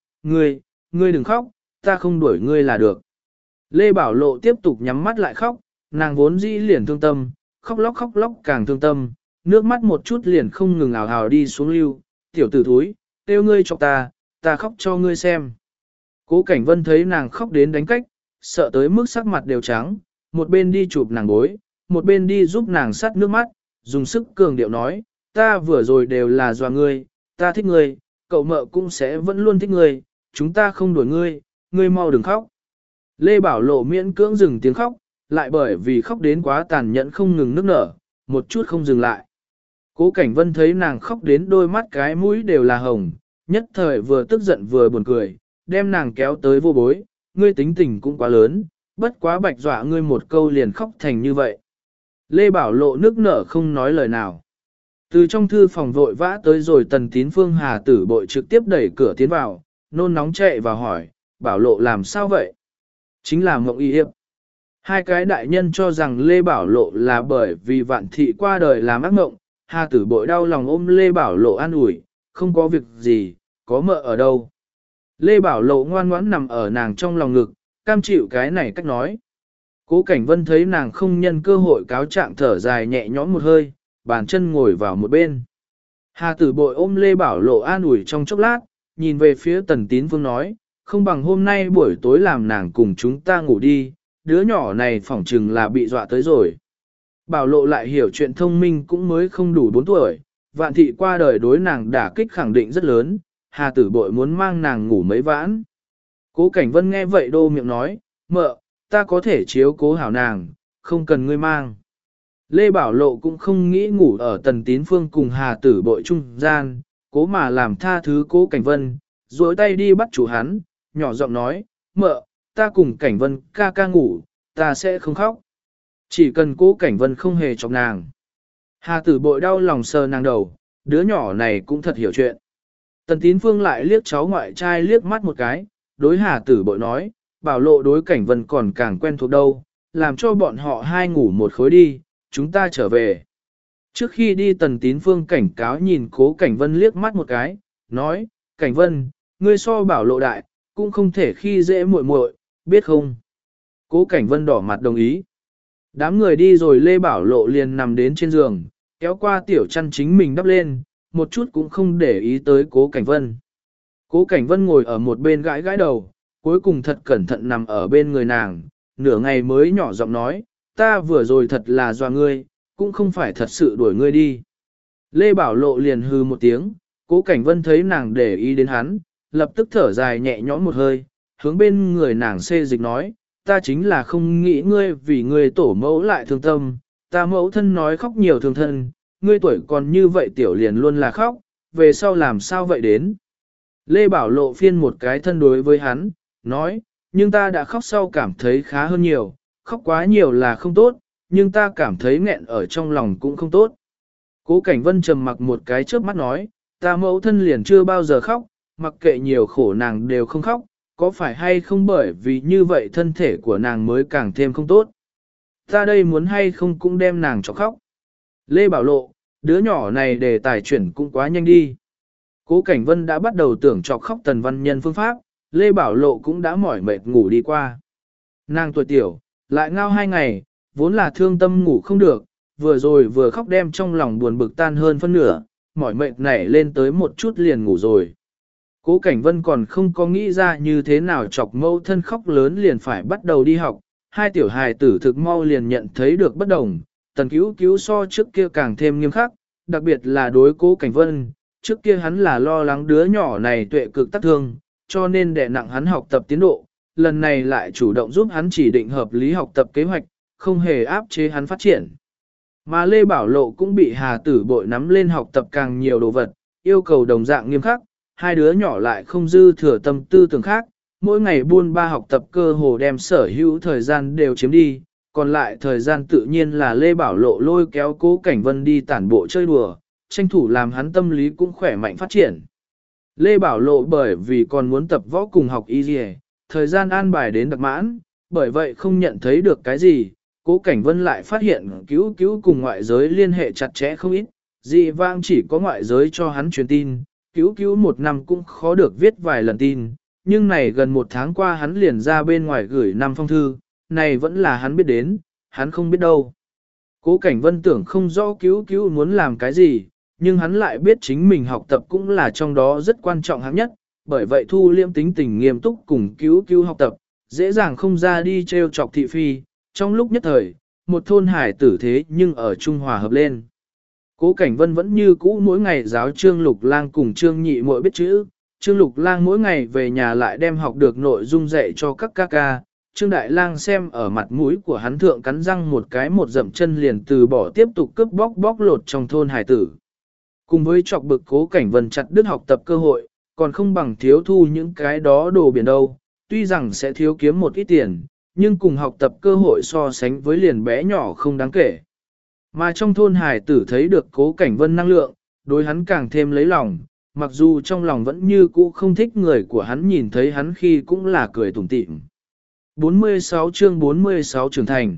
ngươi đừng khóc, ta không đuổi ngươi là được. Lê Bảo Lộ tiếp tục nhắm mắt lại khóc, nàng vốn dĩ liền thương tâm, khóc lóc càng thương tâm, nước mắt một chút liền không ngừng ảo ảo đi xuống lưu, tiểu tử thúi, kêu ngươi cho ta khóc cho ngươi xem. Cố Cảnh Vân thấy nàng khóc đến đánh cách, sợ tới mức sắc mặt đều trắng, một bên đi chụp nàng gối, một bên đi giúp nàng sắt nước mắt, dùng sức cường điệu nói, ta vừa rồi đều là dọa ngươi, ta thích ngươi, cậu mợ cũng sẽ vẫn luôn thích ngươi, chúng ta không đuổi ngươi, ngươi mau đừng khóc. Lê Bảo Lộ miễn cưỡng dừng tiếng khóc, lại bởi vì khóc đến quá tàn nhẫn không ngừng nức nở, một chút không dừng lại. Cố Cảnh Vân thấy nàng khóc đến đôi mắt cái mũi đều là hồng, nhất thời vừa tức giận vừa buồn cười, đem nàng kéo tới vô bối, ngươi tính tình cũng quá lớn, bất quá bạch dọa ngươi một câu liền khóc thành như vậy. Lê Bảo Lộ nước nở không nói lời nào. Từ trong thư phòng vội vã tới rồi Tần Tín Phương Hà Tử Bội trực tiếp đẩy cửa tiến vào, nôn nóng chạy vào hỏi, Bảo Lộ làm sao vậy? Chính là Mộng Y Hiệp. Hai cái đại nhân cho rằng Lê Bảo Lộ là bởi vì Vạn Thị qua đời làm ác mộng, Hà Tử Bội đau lòng ôm Lê Bảo Lộ an ủi, không có việc gì, có mợ ở đâu. Lê Bảo Lộ ngoan ngoãn nằm ở nàng trong lòng ngực, cam chịu cái này cách nói. Cố Cảnh Vân thấy nàng không nhân cơ hội cáo trạng thở dài nhẹ nhõm một hơi, bàn chân ngồi vào một bên. Hà Tử Bội ôm Lê Bảo Lộ an ủi trong chốc lát, nhìn về phía Tần Tín Phương nói, không bằng hôm nay buổi tối làm nàng cùng chúng ta ngủ đi, đứa nhỏ này phỏng chừng là bị dọa tới rồi. Bảo Lộ lại hiểu chuyện thông minh cũng mới không đủ 4 tuổi, Vạn Thị qua đời đối nàng đả kích khẳng định rất lớn, Hà Tử Bội muốn mang nàng ngủ mấy vãn. Cố Cảnh Vân nghe vậy đô miệng nói, mợ, ta có thể chiếu cố hảo nàng, không cần ngươi mang. Lê Bảo Lộ cũng không nghĩ ngủ ở Tần Tín Phương cùng Hà Tử Bội trung gian, cố mà làm tha thứ Cố Cảnh Vân, duỗi tay đi bắt chủ hắn, nhỏ giọng nói, mợ, ta cùng Cảnh Vân ca ca ngủ, ta sẽ không khóc. Chỉ cần Cố Cảnh Vân không hề chọc nàng. Hà Tử Bội đau lòng sờ nàng đầu, đứa nhỏ này cũng thật hiểu chuyện. Tần Tín Phương lại liếc cháu ngoại trai liếc mắt một cái, đối Hà Tử Bội nói, Bảo Lộ đối Cảnh Vân còn càng quen thuộc đâu, làm cho bọn họ hai ngủ một khối đi, chúng ta trở về. Trước khi đi Tần Tín Phương cảnh cáo nhìn Cố Cảnh Vân liếc mắt một cái, nói, Cảnh Vân, ngươi so Bảo Lộ đại, cũng không thể khi dễ muội muội, biết không? Cố Cảnh Vân đỏ mặt đồng ý. Đám người đi rồi Lê Bảo Lộ liền nằm đến trên giường, kéo qua tiểu chăn chính mình đắp lên, một chút cũng không để ý tới Cố Cảnh Vân. Cố Cảnh Vân ngồi ở một bên gãi gãi đầu, cuối cùng thật cẩn thận nằm ở bên người nàng, nửa ngày mới nhỏ giọng nói, ta vừa rồi thật là dọa ngươi, cũng không phải thật sự đuổi ngươi đi. Lê Bảo Lộ liền hư một tiếng, Cố Cảnh Vân thấy nàng để ý đến hắn, lập tức thở dài nhẹ nhõm một hơi, hướng bên người nàng xê dịch nói, ta chính là không nghĩ ngươi vì ngươi tổ mẫu lại thương tâm, ta mẫu thân nói khóc nhiều thương thân, ngươi tuổi còn như vậy tiểu liền luôn là khóc, về sau làm sao vậy đến. Lê Bảo Lộ phiên một cái thân đối với hắn, nói, nhưng ta đã khóc sau cảm thấy khá hơn nhiều, khóc quá nhiều là không tốt, nhưng ta cảm thấy nghẹn ở trong lòng cũng không tốt. Cố Cảnh Vân trầm mặc một cái chớp mắt nói, ta mẫu thân liền chưa bao giờ khóc, mặc kệ nhiều khổ nàng đều không khóc, có phải hay không bởi vì như vậy thân thể của nàng mới càng thêm không tốt. Ta đây muốn hay không cũng đem nàng cho khóc. Lê Bảo Lộ, đứa nhỏ này đề tài chuyển cũng quá nhanh đi. Cố Cảnh Vân đã bắt đầu tưởng chọc khóc Tần Văn Nhân phương pháp, Lê Bảo Lộ cũng đã mỏi mệt ngủ đi qua. Nàng tuổi tiểu, lại ngao 2 ngày, vốn là thương tâm ngủ không được, vừa rồi vừa khóc đem trong lòng buồn bực tan hơn phân nửa, mỏi mệt nảy lên tới một chút liền ngủ rồi. Cố Cảnh Vân còn không có nghĩ ra như thế nào chọc mâu thân khóc lớn liền phải bắt đầu đi học, hai tiểu hài tử thực mau liền nhận thấy được bất đồng, Tần Cứu Cứu so trước kia càng thêm nghiêm khắc, đặc biệt là đối Cố Cảnh Vân, trước kia hắn là lo lắng đứa nhỏ này tuệ cực tắc thương, cho nên đè nặng hắn học tập tiến độ, lần này lại chủ động giúp hắn chỉ định hợp lý học tập kế hoạch, không hề áp chế hắn phát triển. Mà Lê Bảo Lộ cũng bị Hà Tử Bội nắm lên học tập càng nhiều đồ vật, yêu cầu đồng dạng nghiêm khắc, hai đứa nhỏ lại không dư thừa tâm tư tưởng khác, mỗi ngày buôn ba học tập cơ hồ đem sở hữu thời gian đều chiếm đi, còn lại thời gian tự nhiên là Lê Bảo Lộ lôi kéo Cố Cảnh Vân đi tản bộ chơi đùa, tranh thủ làm hắn tâm lý cũng khỏe mạnh phát triển. Lê Bảo Lộ bởi vì còn muốn tập võ cùng học y dì thời gian an bài đến đặc mãn, bởi vậy không nhận thấy được cái gì, Cố Cảnh Vân lại phát hiện cứu cứu cùng ngoại giới liên hệ chặt chẽ không ít, dị vang chỉ có ngoại giới cho hắn truyền tin, cứu cứu một năm cũng khó được viết vài lần tin, nhưng này gần 1 tháng qua hắn liền ra bên ngoài gửi 5 phong thư, này vẫn là hắn biết đến, hắn không biết đâu. Cố Cảnh Vân tưởng không rõ cứu cứu muốn làm cái gì, nhưng hắn lại biết chính mình học tập cũng là trong đó rất quan trọng hạng nhất, bởi vậy thu liêm tính tình nghiêm túc cùng cứu cứu học tập, dễ dàng không ra đi treo chọc thị phi, trong lúc nhất thời, một thôn hải tử thế nhưng ở Trung Hòa hợp lên. Cố Cảnh Vân vẫn như cũ mỗi ngày giáo Trương Lục Lang cùng Trương Nhị Muội biết chữ, Trương Lục Lang mỗi ngày về nhà lại đem học được nội dung dạy cho các ca ca, Trương Đại Lang xem ở mặt mũi của hắn thượng cắn răng một cái một dậm chân liền từ bỏ tiếp tục cướp bóc lột trong thôn hải tử. Cùng với chọc bực Cố Cảnh Vân chặt đứt học tập cơ hội, còn không bằng thiếu thu những cái đó đồ biển đâu, tuy rằng sẽ thiếu kiếm một ít tiền, nhưng cùng học tập cơ hội so sánh với liền bé nhỏ không đáng kể. Mà trong thôn hải tử thấy được Cố Cảnh Vân năng lượng, đối hắn càng thêm lấy lòng, mặc dù trong lòng vẫn như cũ không thích người của hắn nhìn thấy hắn khi cũng là cười tủm tỉm. 46 chương 46 trưởng thành.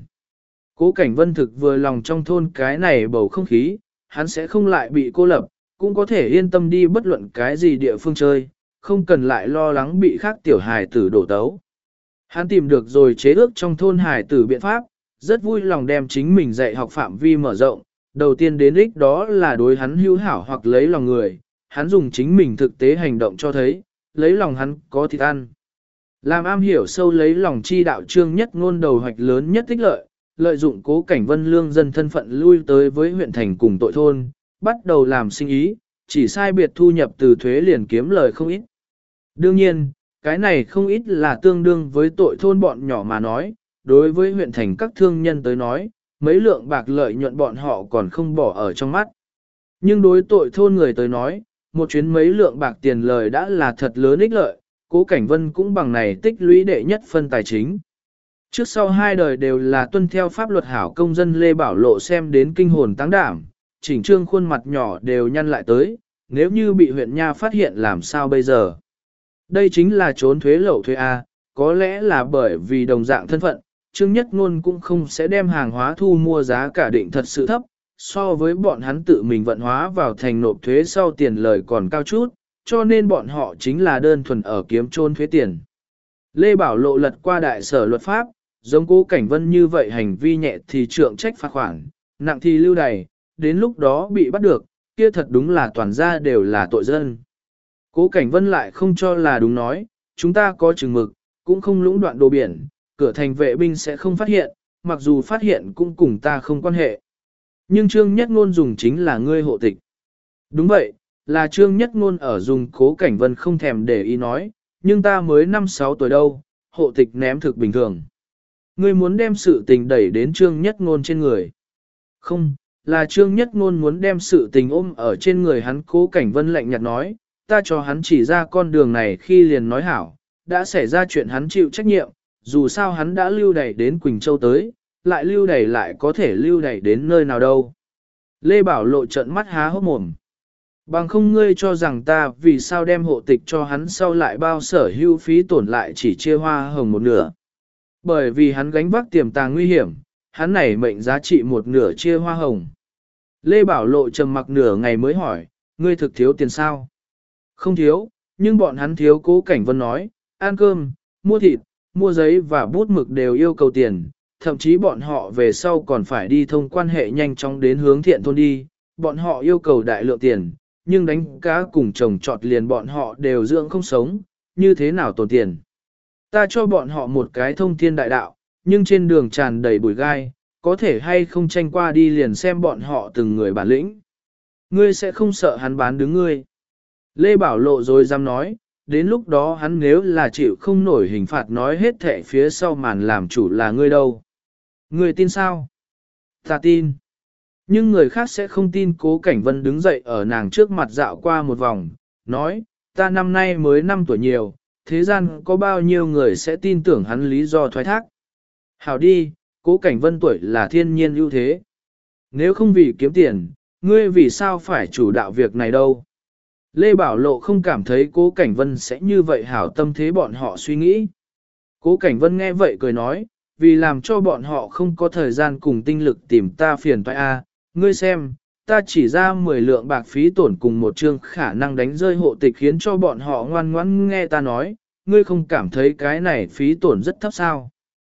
Cố Cảnh Vân thực vừa lòng trong thôn cái này bầu không khí, hắn sẽ không lại bị cô lập, cũng có thể yên tâm đi bất luận cái gì địa phương chơi, không cần lại lo lắng bị khác tiểu hài tử đổ tấu. Hắn tìm được rồi chế ước trong thôn hài tử biện pháp, rất vui lòng đem chính mình dạy học phạm vi mở rộng, đầu tiên đến ích đó là đối hắn hữu hảo hoặc lấy lòng người, hắn dùng chính mình thực tế hành động cho thấy, lấy lòng hắn có thịt ăn. Làm am hiểu sâu lấy lòng chi đạo Trương Nhất Ngôn đầu hoạch lớn nhất tích lợi, lợi dụng Cố Cảnh Vân lương dân thân phận lui tới với huyện thành cùng tội thôn, bắt đầu làm sinh ý, chỉ sai biệt thu nhập từ thuế liền kiếm lời không ít. Đương nhiên, cái này không ít là tương đương với tội thôn bọn nhỏ mà nói, đối với huyện thành các thương nhân tới nói, mấy lượng bạc lợi nhuận bọn họ còn không bỏ ở trong mắt. Nhưng đối tội thôn người tới nói, một chuyến mấy lượng bạc tiền lời đã là thật lớn ích lợi, Cố Cảnh Vân cũng bằng này tích lũy đệ nhất phân tài chính. Trước sau 2 đời đều là tuân theo pháp luật hảo công dân Lê Bảo Lộ xem đến kinh hồn táng đảm, chỉnh trương khuôn mặt nhỏ đều nhăn lại tới, nếu như bị huyện nha phát hiện làm sao bây giờ. Đây chính là trốn thuế lậu thuế A, có lẽ là bởi vì đồng dạng thân phận, Trương Nhất Ngôn cũng không sẽ đem hàng hóa thu mua giá cả định thật sự thấp, so với bọn hắn tự mình vận hóa vào thành nộp thuế sau tiền lời còn cao chút, cho nên bọn họ chính là đơn thuần ở kiếm trôn thuế tiền. Lê Bảo Lộ lật qua đại sở luật pháp, giống Cố Cảnh Vân như vậy hành vi nhẹ thì trượng trách phạt khoản, nặng thì lưu đày, đến lúc đó bị bắt được, kia thật đúng là toàn gia đều là tội dân. Cố Cảnh Vân lại không cho là đúng nói, chúng ta có chừng mực, cũng không lũng đoạn đồ biển, cửa thành vệ binh sẽ không phát hiện, mặc dù phát hiện cũng cùng ta không quan hệ. Nhưng Trương Nhất Ngôn dùng chính là ngươi hộ tịch. Đúng vậy, là Trương Nhất Ngôn ở dùng. Cố Cảnh Vân không thèm để ý nói, nhưng ta mới 5-6 tuổi đâu, hộ tịch ném thực bình thường. Ngươi muốn đem sự tình đẩy đến Trương Nhất Ngôn trên người. Không, là Trương Nhất Ngôn muốn đem sự tình ôm ở trên người hắn. Cố Cảnh Vân lạnh nhạt nói, ta cho hắn chỉ ra con đường này khi liền nói hảo, đã xảy ra chuyện hắn chịu trách nhiệm, dù sao hắn đã lưu đày đến Quỳnh Châu tới, lại lưu đày lại có thể lưu đày đến nơi nào đâu. Lê Bảo Lộ trợn mắt há hốc mồm. Bằng không ngươi cho rằng ta vì sao đem hộ tịch cho hắn sau lại bao sở hữu phí tổn lại chỉ chia hoa hồng một nửa. Bởi vì hắn gánh vác tiềm tàng nguy hiểm, hắn này mệnh giá trị một nửa chia hoa hồng. Lê Bảo Lộ trầm mặc nửa ngày mới hỏi, ngươi thực thiếu tiền sao? Không thiếu, nhưng bọn hắn thiếu. Cố Cảnh Vân nói, ăn cơm, mua thịt, mua giấy và bút mực đều yêu cầu tiền, thậm chí bọn họ về sau còn phải đi thông quan hệ nhanh chóng đến hướng thiện thôn đi, bọn họ yêu cầu đại lượng tiền, nhưng đánh cá cùng trồng trọt liền bọn họ đều dưỡng không sống, như thế nào tồn tiền. Ta cho bọn họ một cái thông thiên đại đạo, nhưng trên đường tràn đầy bụi gai, có thể hay không tranh qua đi liền xem bọn họ từng người bản lĩnh. Ngươi sẽ không sợ hắn bán đứng ngươi. Lê Bảo Lộ rồi dám nói, đến lúc đó hắn nếu là chịu không nổi hình phạt nói hết thệ phía sau màn làm chủ là ngươi đâu. Ngươi tin sao? Ta tin. Nhưng người khác sẽ không tin. Cố Cảnh Vân đứng dậy ở nàng trước mặt dạo qua một vòng, nói, ta năm nay mới 5 tuổi nhiều, thế gian có bao nhiêu người sẽ tin tưởng hắn lý do thoái thác. Hảo đi, Cố Cảnh Vân tuổi là thiên nhiên ưu thế. Nếu không vì kiếm tiền, ngươi vì sao phải chủ đạo việc này đâu? Lê Bảo Lộ không cảm thấy Cố Cảnh Vân sẽ như vậy hảo tâm thế bọn họ suy nghĩ. Cố Cảnh Vân nghe vậy cười nói, vì làm cho bọn họ không có thời gian cùng tinh lực tìm ta phiền toái a, ngươi xem, ta chỉ ra 10 lượng bạc phí tổn cùng một chương khả năng đánh rơi hộ tịch khiến cho bọn họ ngoan ngoãn nghe ta nói, ngươi không cảm thấy cái này phí tổn rất thấp sao?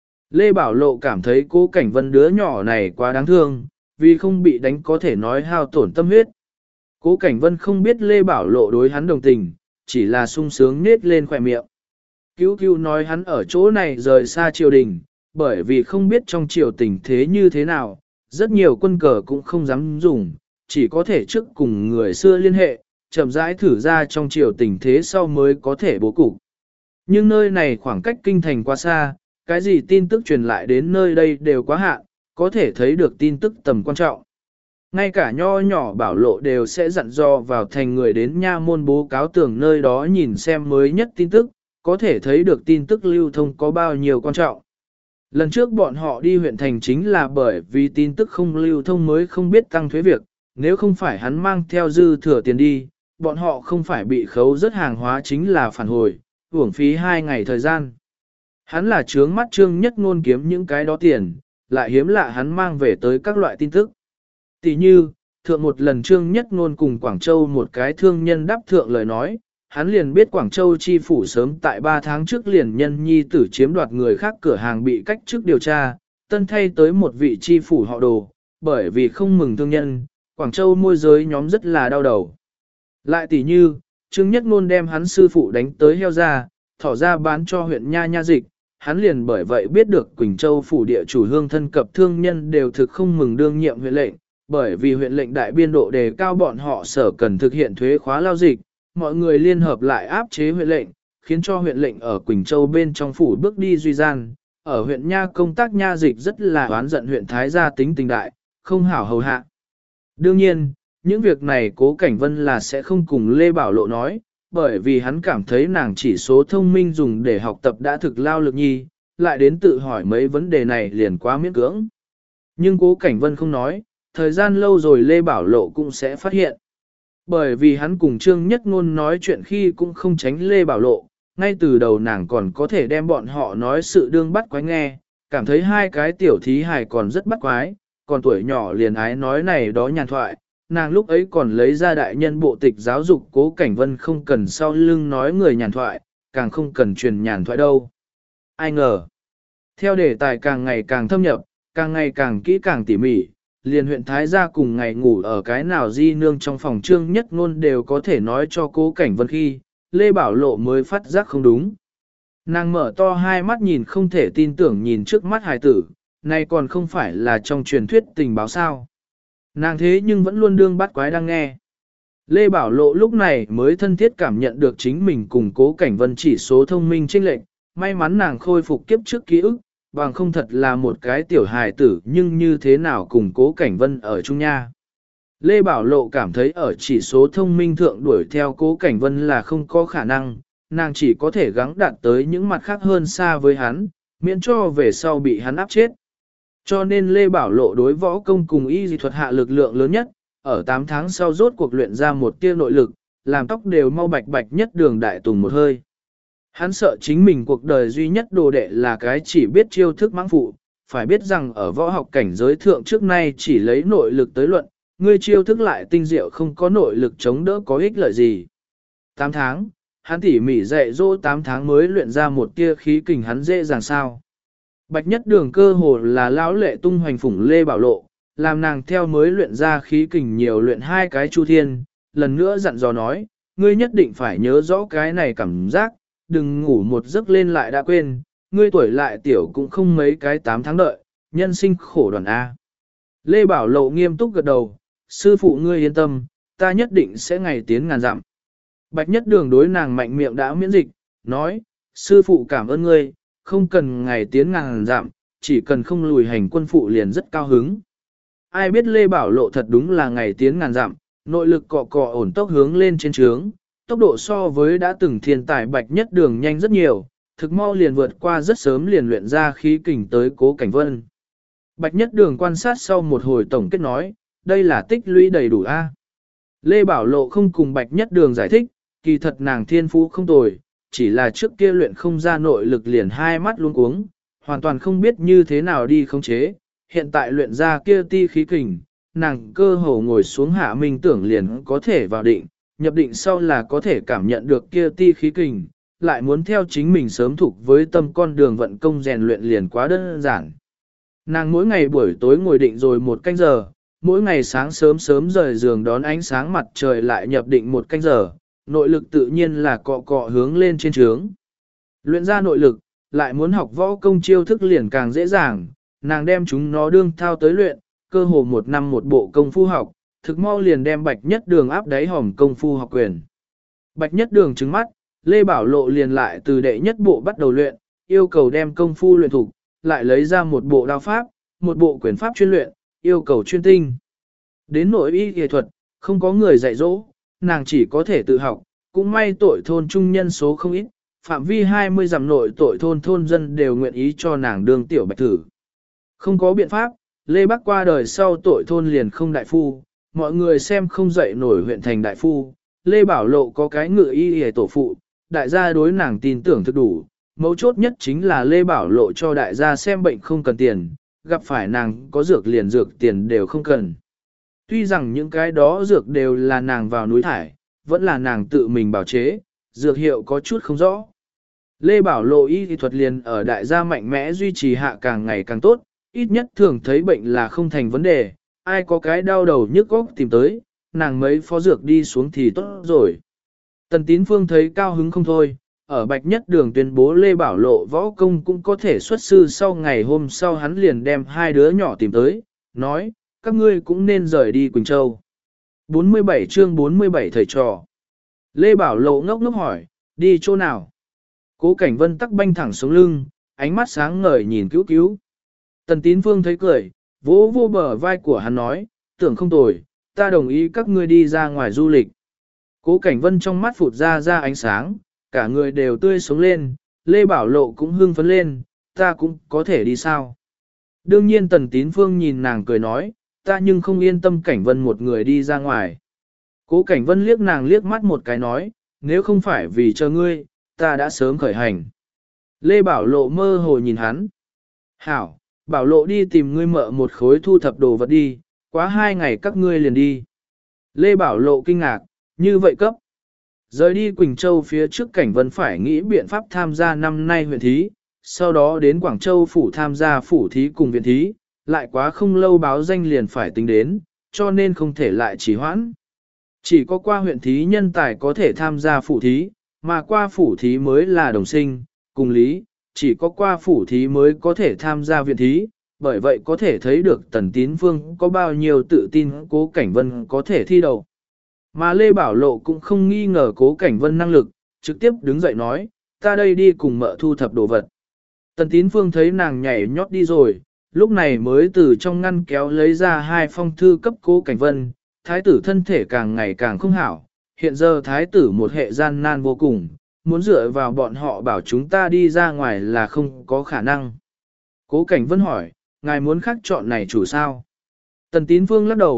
Lê Bảo Lộ cảm thấy Cố Cảnh Vân đứa nhỏ này quá đáng thương, vì không bị đánh có thể nói hao tổn tâm huyết. Cố Cảnh Vân không biết Lê Bảo Lộ đối hắn đồng tình, chỉ là sung sướng nết lên khỏe miệng. Cứu cứu nói hắn ở chỗ này rời xa triều đình, bởi vì không biết trong triều tình thế như thế nào, rất nhiều quân cờ cũng không dám dùng, chỉ có thể trước cùng người xưa liên hệ, chậm rãi thử ra trong triều tình thế sau mới có thể bố cục. Nhưng nơi này khoảng cách kinh thành quá xa, cái gì tin tức truyền lại đến nơi đây đều quá hạn, có thể thấy được tin tức tầm quan trọng. Ngay cả nho nhỏ Bảo Lộ đều sẽ dặn dò vào thành người đến nha môn bố cáo tưởng nơi đó nhìn xem mới nhất tin tức, có thể thấy được tin tức lưu thông có bao nhiêu quan trọng. Lần trước bọn họ đi huyện thành chính là bởi vì tin tức không lưu thông mới không biết tăng thuế việc, nếu không phải hắn mang theo dư thừa tiền đi, bọn họ không phải bị khấu rất hàng hóa chính là phản hồi, uổng phí 2 ngày thời gian. Hắn là trướng mắt Trương Nhất Ngôn kiếm những cái đó tiền, lại hiếm lạ hắn mang về tới các loại tin tức. Tỷ như, thượng một lần Trương Nhất Ngôn cùng Quảng Châu một cái thương nhân đáp thượng lời nói, hắn liền biết Quảng Châu chi phủ sớm tại 3 tháng trước liền nhân nhi tử chiếm đoạt người khác cửa hàng bị cách chức điều tra, tân thay tới một vị chi phủ họ Đồ, bởi vì không mừng thương nhân, Quảng Châu môi giới nhóm rất là đau đầu. Lại tỷ như, Trương Nhất Ngôn đem hắn sư phụ đánh tới heo ra, thỏ ra bán cho huyện Nha Dịch, hắn liền bởi vậy biết được Quỳnh Châu phủ địa chủ hương thân cập thương nhân đều thực không mừng đương nhiệm huyện lệnh, bởi vì huyện lệnh đại biên độ đề cao bọn họ sở cần thực hiện thuế khóa lao dịch, mọi người liên hợp lại áp chế huyện lệnh, khiến cho huyện lệnh ở Quỳnh Châu bên trong phủ bước đi duy gian, ở huyện Nha công tác Nha Dịch rất là oán giận huyện Thái gia tính tình đại, không hảo hầu hạ. Đương nhiên, những việc này Cố Cảnh Vân là sẽ không cùng Lê Bảo Lộ nói, bởi vì hắn cảm thấy nàng chỉ số thông minh dùng để học tập đã thực lao lực nhi, lại đến tự hỏi mấy vấn đề này liền quá miễn cưỡng. Nhưng Cố Cảnh Vân không nói, thời gian lâu rồi Lê Bảo Lộ cũng sẽ phát hiện. Bởi vì hắn cùng Trương Nhất Ngôn nói chuyện khi cũng không tránh Lê Bảo Lộ, ngay từ đầu nàng còn có thể đem bọn họ nói sự đương bắt quái nghe, cảm thấy hai cái tiểu thí hài còn rất bắt quái, còn tuổi nhỏ liền ái nói này đó nhàn thoại, nàng lúc ấy còn lấy ra đại nhân bộ tịch giáo dục Cố Cảnh Vân không cần sau lưng nói người nhàn thoại, càng không cần truyền nhàn thoại đâu. Ai ngờ, theo đề tài càng ngày càng thâm nhập, càng ngày càng kỹ càng tỉ mỉ, liền huyện Thái gia cùng ngày ngủ ở cái nào di nương trong phòng Trương Nhất Ngôn đều có thể nói cho Cố Cảnh Vân khi, Lê Bảo Lộ mới phát giác không đúng. Nàng mở to hai mắt nhìn không thể tin tưởng nhìn trước mắt hài tử, này còn không phải là trong truyền thuyết tình báo sao. Nàng thế nhưng vẫn luôn đương bắt quái đang nghe. Lê Bảo Lộ lúc này mới thân thiết cảm nhận được chính mình cùng Cố Cảnh Vân chỉ số thông minh chênh lệch, may mắn nàng khôi phục kiếp trước ký ức, bằng không thật là một cái tiểu hài tử nhưng như thế nào cùng Cố Cảnh Vân ở chung nha. Lê Bảo Lộ cảm thấy ở chỉ số thông minh thượng đuổi theo Cố Cảnh Vân là không có khả năng, nàng chỉ có thể gắng đạt tới những mặt khác hơn xa với hắn, miễn cho về sau bị hắn áp chết. Cho nên Lê Bảo Lộ đối võ công cùng y dị thuật hạ lực lượng lớn nhất, ở 8 tháng sau rốt cuộc luyện ra một tia nội lực, làm tóc đều mau bạch bạch nhất Đường Đại Tùng một hơi. Hắn sợ chính mình cuộc đời duy nhất đồ đệ là cái chỉ biết chiêu thức mãng phụ, phải biết rằng ở võ học cảnh giới thượng trước nay chỉ lấy nội lực tới luận, ngươi chiêu thức lại tinh diệu không có nội lực chống đỡ có ích lợi gì. 8 tháng, hắn tỉ mỉ dạy dỗ 8 tháng mới luyện ra một tia khí kình hắn dễ dàng sao. Bạch nhất Đường cơ hồ là lão lệ tung hoành phủng Lê Bảo Lộ, làm nàng theo mới luyện ra khí kình nhiều luyện 2 cái chu thiên, lần nữa dặn dò nói, ngươi nhất định phải nhớ rõ cái này cảm giác, đừng ngủ một giấc lên lại đã quên, ngươi tuổi lại tiểu cũng không mấy cái 8 tháng đợi, nhân sinh khổ đoàn A. Lê Bảo Lộ nghiêm túc gật đầu, sư phụ ngươi yên tâm, ta nhất định sẽ ngày tiến ngàn dặm. Bạch nhất Đường đối nàng mạnh miệng đã miễn dịch, nói, sư phụ cảm ơn ngươi, không cần ngày tiến ngàn dặm, chỉ cần không lùi hành quân phụ liền rất cao hứng. Ai biết Lê Bảo Lộ thật đúng là ngày tiến ngàn dặm, nội lực cọ cọ ổn tốc hướng lên trên trướng, tốc độ so với đã từng thiên tài Bạch nhất Đường nhanh rất nhiều, thực mau liền vượt qua rất sớm liền luyện ra khí kình tới Cố Cảnh Vân. Bạch nhất Đường quan sát sau một hồi tổng kết nói, đây là tích lũy đầy đủ A. Lê Bảo Lộ không cùng Bạch nhất Đường giải thích, kỳ thật nàng thiên phú không tồi, chỉ là trước kia luyện không ra nội lực liền hai mắt luống cuống, hoàn toàn không biết như thế nào đi khống chế, hiện tại luyện ra kia ti khí kình, nàng cơ hồ ngồi xuống hạ minh tưởng liền có thể vào định, nhập định sau là có thể cảm nhận được kia ti khí kình, lại muốn theo chính mình sớm thuộc với tâm con đường vận công rèn luyện liền quá đơn giản. Nàng mỗi ngày buổi tối ngồi định rồi 1 canh giờ, mỗi ngày sáng sớm sớm rời giường đón ánh sáng mặt trời lại nhập định 1 canh giờ, nội lực tự nhiên là cọ cọ hướng lên trên trướng. Luyện ra nội lực, lại muốn học võ công chiêu thức liền càng dễ dàng, nàng đem chúng nó đương thao tới luyện, cơ hồ 1 năm một bộ công phu học, thực mau liền đem Bạch nhất Đường áp đáy hòm công phu học quyền. Bạch nhất Đường trừng mắt, Lê Bảo Lộ liền lại từ đệ nhất bộ bắt đầu luyện, yêu cầu đem công phu luyện thủ, lại lấy ra một bộ đao pháp, một bộ quyền pháp chuyên luyện, yêu cầu chuyên tinh. Đến nội y y thuật, không có người dạy dỗ, nàng chỉ có thể tự học, cũng may tội thôn trung nhân số không ít, phạm vi 20 dặm nội tội thôn dân đều nguyện ý cho nàng đương tiểu bạch thử. Không có biện pháp, Lê Bắc qua đời sau tội thôn liền không đại phu, mọi người xem không dậy nổi huyện thành đại phu, Lê Bảo Lộ có cái ngự y y tổ phụ, đại gia đối nàng tin tưởng thực đủ, mấu chốt nhất chính là Lê Bảo Lộ cho đại gia xem bệnh không cần tiền, gặp phải nàng có dược liền dược tiền đều không cần. Tuy rằng những cái đó dược đều là nàng vào núi thải, vẫn là nàng tự mình bảo chế, dược hiệu có chút không rõ. Lê Bảo Lộ y thuật liền ở đại gia mạnh mẽ duy trì hạ càng ngày càng tốt, ít nhất thường thấy bệnh là không thành vấn đề, ai có cái đau đầu nhức óc tìm tới, nàng mấy phó dược đi xuống thì tốt rồi. Tần Tín Phương thấy cao hứng không thôi, ở Bạch Nhất Đường tuyên bố Lê Bảo Lộ võ công cũng có thể xuất sư sau ngày hôm sau hắn liền đem 2 đứa nhỏ tìm tới, nói, các ngươi cũng nên rời đi Quỳnh Châu. 47 chương 47 thầy trò. Lê Bảo Lộ ngốc ngốc hỏi, đi chỗ nào? Cố Cảnh Vân tắc banh thẳng xuống lưng, ánh mắt sáng ngời nhìn cứu cứu. Tần Tín Phương thấy cười, vỗ vô bờ vai của hắn nói, tưởng không tồi, ta đồng ý các ngươi đi ra ngoài du lịch. Cố Cảnh Vân trong mắt phụt ra ánh sáng, cả người đều tươi sống lên, Lê Bảo Lộ cũng hưng phấn lên, ta cũng có thể đi sao? Đương nhiên Tần Tín Phương nhìn nàng cười nói, ta nhưng không yên tâm Cảnh Vân một người đi ra ngoài. Cố Cảnh Vân liếc nàng liếc mắt một cái nói, nếu không phải vì chờ ngươi, ta đã sớm khởi hành. Lê Bảo Lộ mơ hồ nhìn hắn. Hảo, Bảo Lộ đi tìm ngươi mợ một khối thu thập đồ vật đi, quá 2 ngày các ngươi liền đi. Lê Bảo Lộ kinh ngạc, như vậy cấp. Rời đi Quỳnh Châu phía trước Cảnh Vân phải nghĩ biện pháp tham gia năm nay huyện thí, sau đó đến Quảng Châu phủ tham gia phủ thí cùng viện thí, lại quá không lâu báo danh liền phải tính đến, cho nên không thể lại trì hoãn. Chỉ có qua huyện thí nhân tài có thể tham gia phủ thí, mà qua phủ thí mới là đồng sinh, cùng lý, chỉ có qua phủ thí mới có thể tham gia viện thí, bởi vậy có thể thấy được Tần Tín Phương có bao nhiêu tự tin Cố Cảnh Vân có thể thi đầu. Mà Lê Bảo Lộ cũng không nghi ngờ Cố Cảnh Vân năng lực, trực tiếp đứng dậy nói, ta đây đi cùng mợ thu thập đồ vật. Tần Tín Phương thấy nàng nhảy nhót đi rồi, lúc này mới từ trong ngăn kéo lấy ra 2 phong thư cấp Cố Cảnh Vân, thái tử thân thể càng ngày càng không hảo, hiện giờ thái tử một hệ gian nan vô cùng, muốn dựa vào bọn họ bảo chúng ta đi ra ngoài là không có khả năng. Cố Cảnh Vân hỏi, ngài muốn khắc chọn này chủ sao? Tần Tín Phương lắc đầu,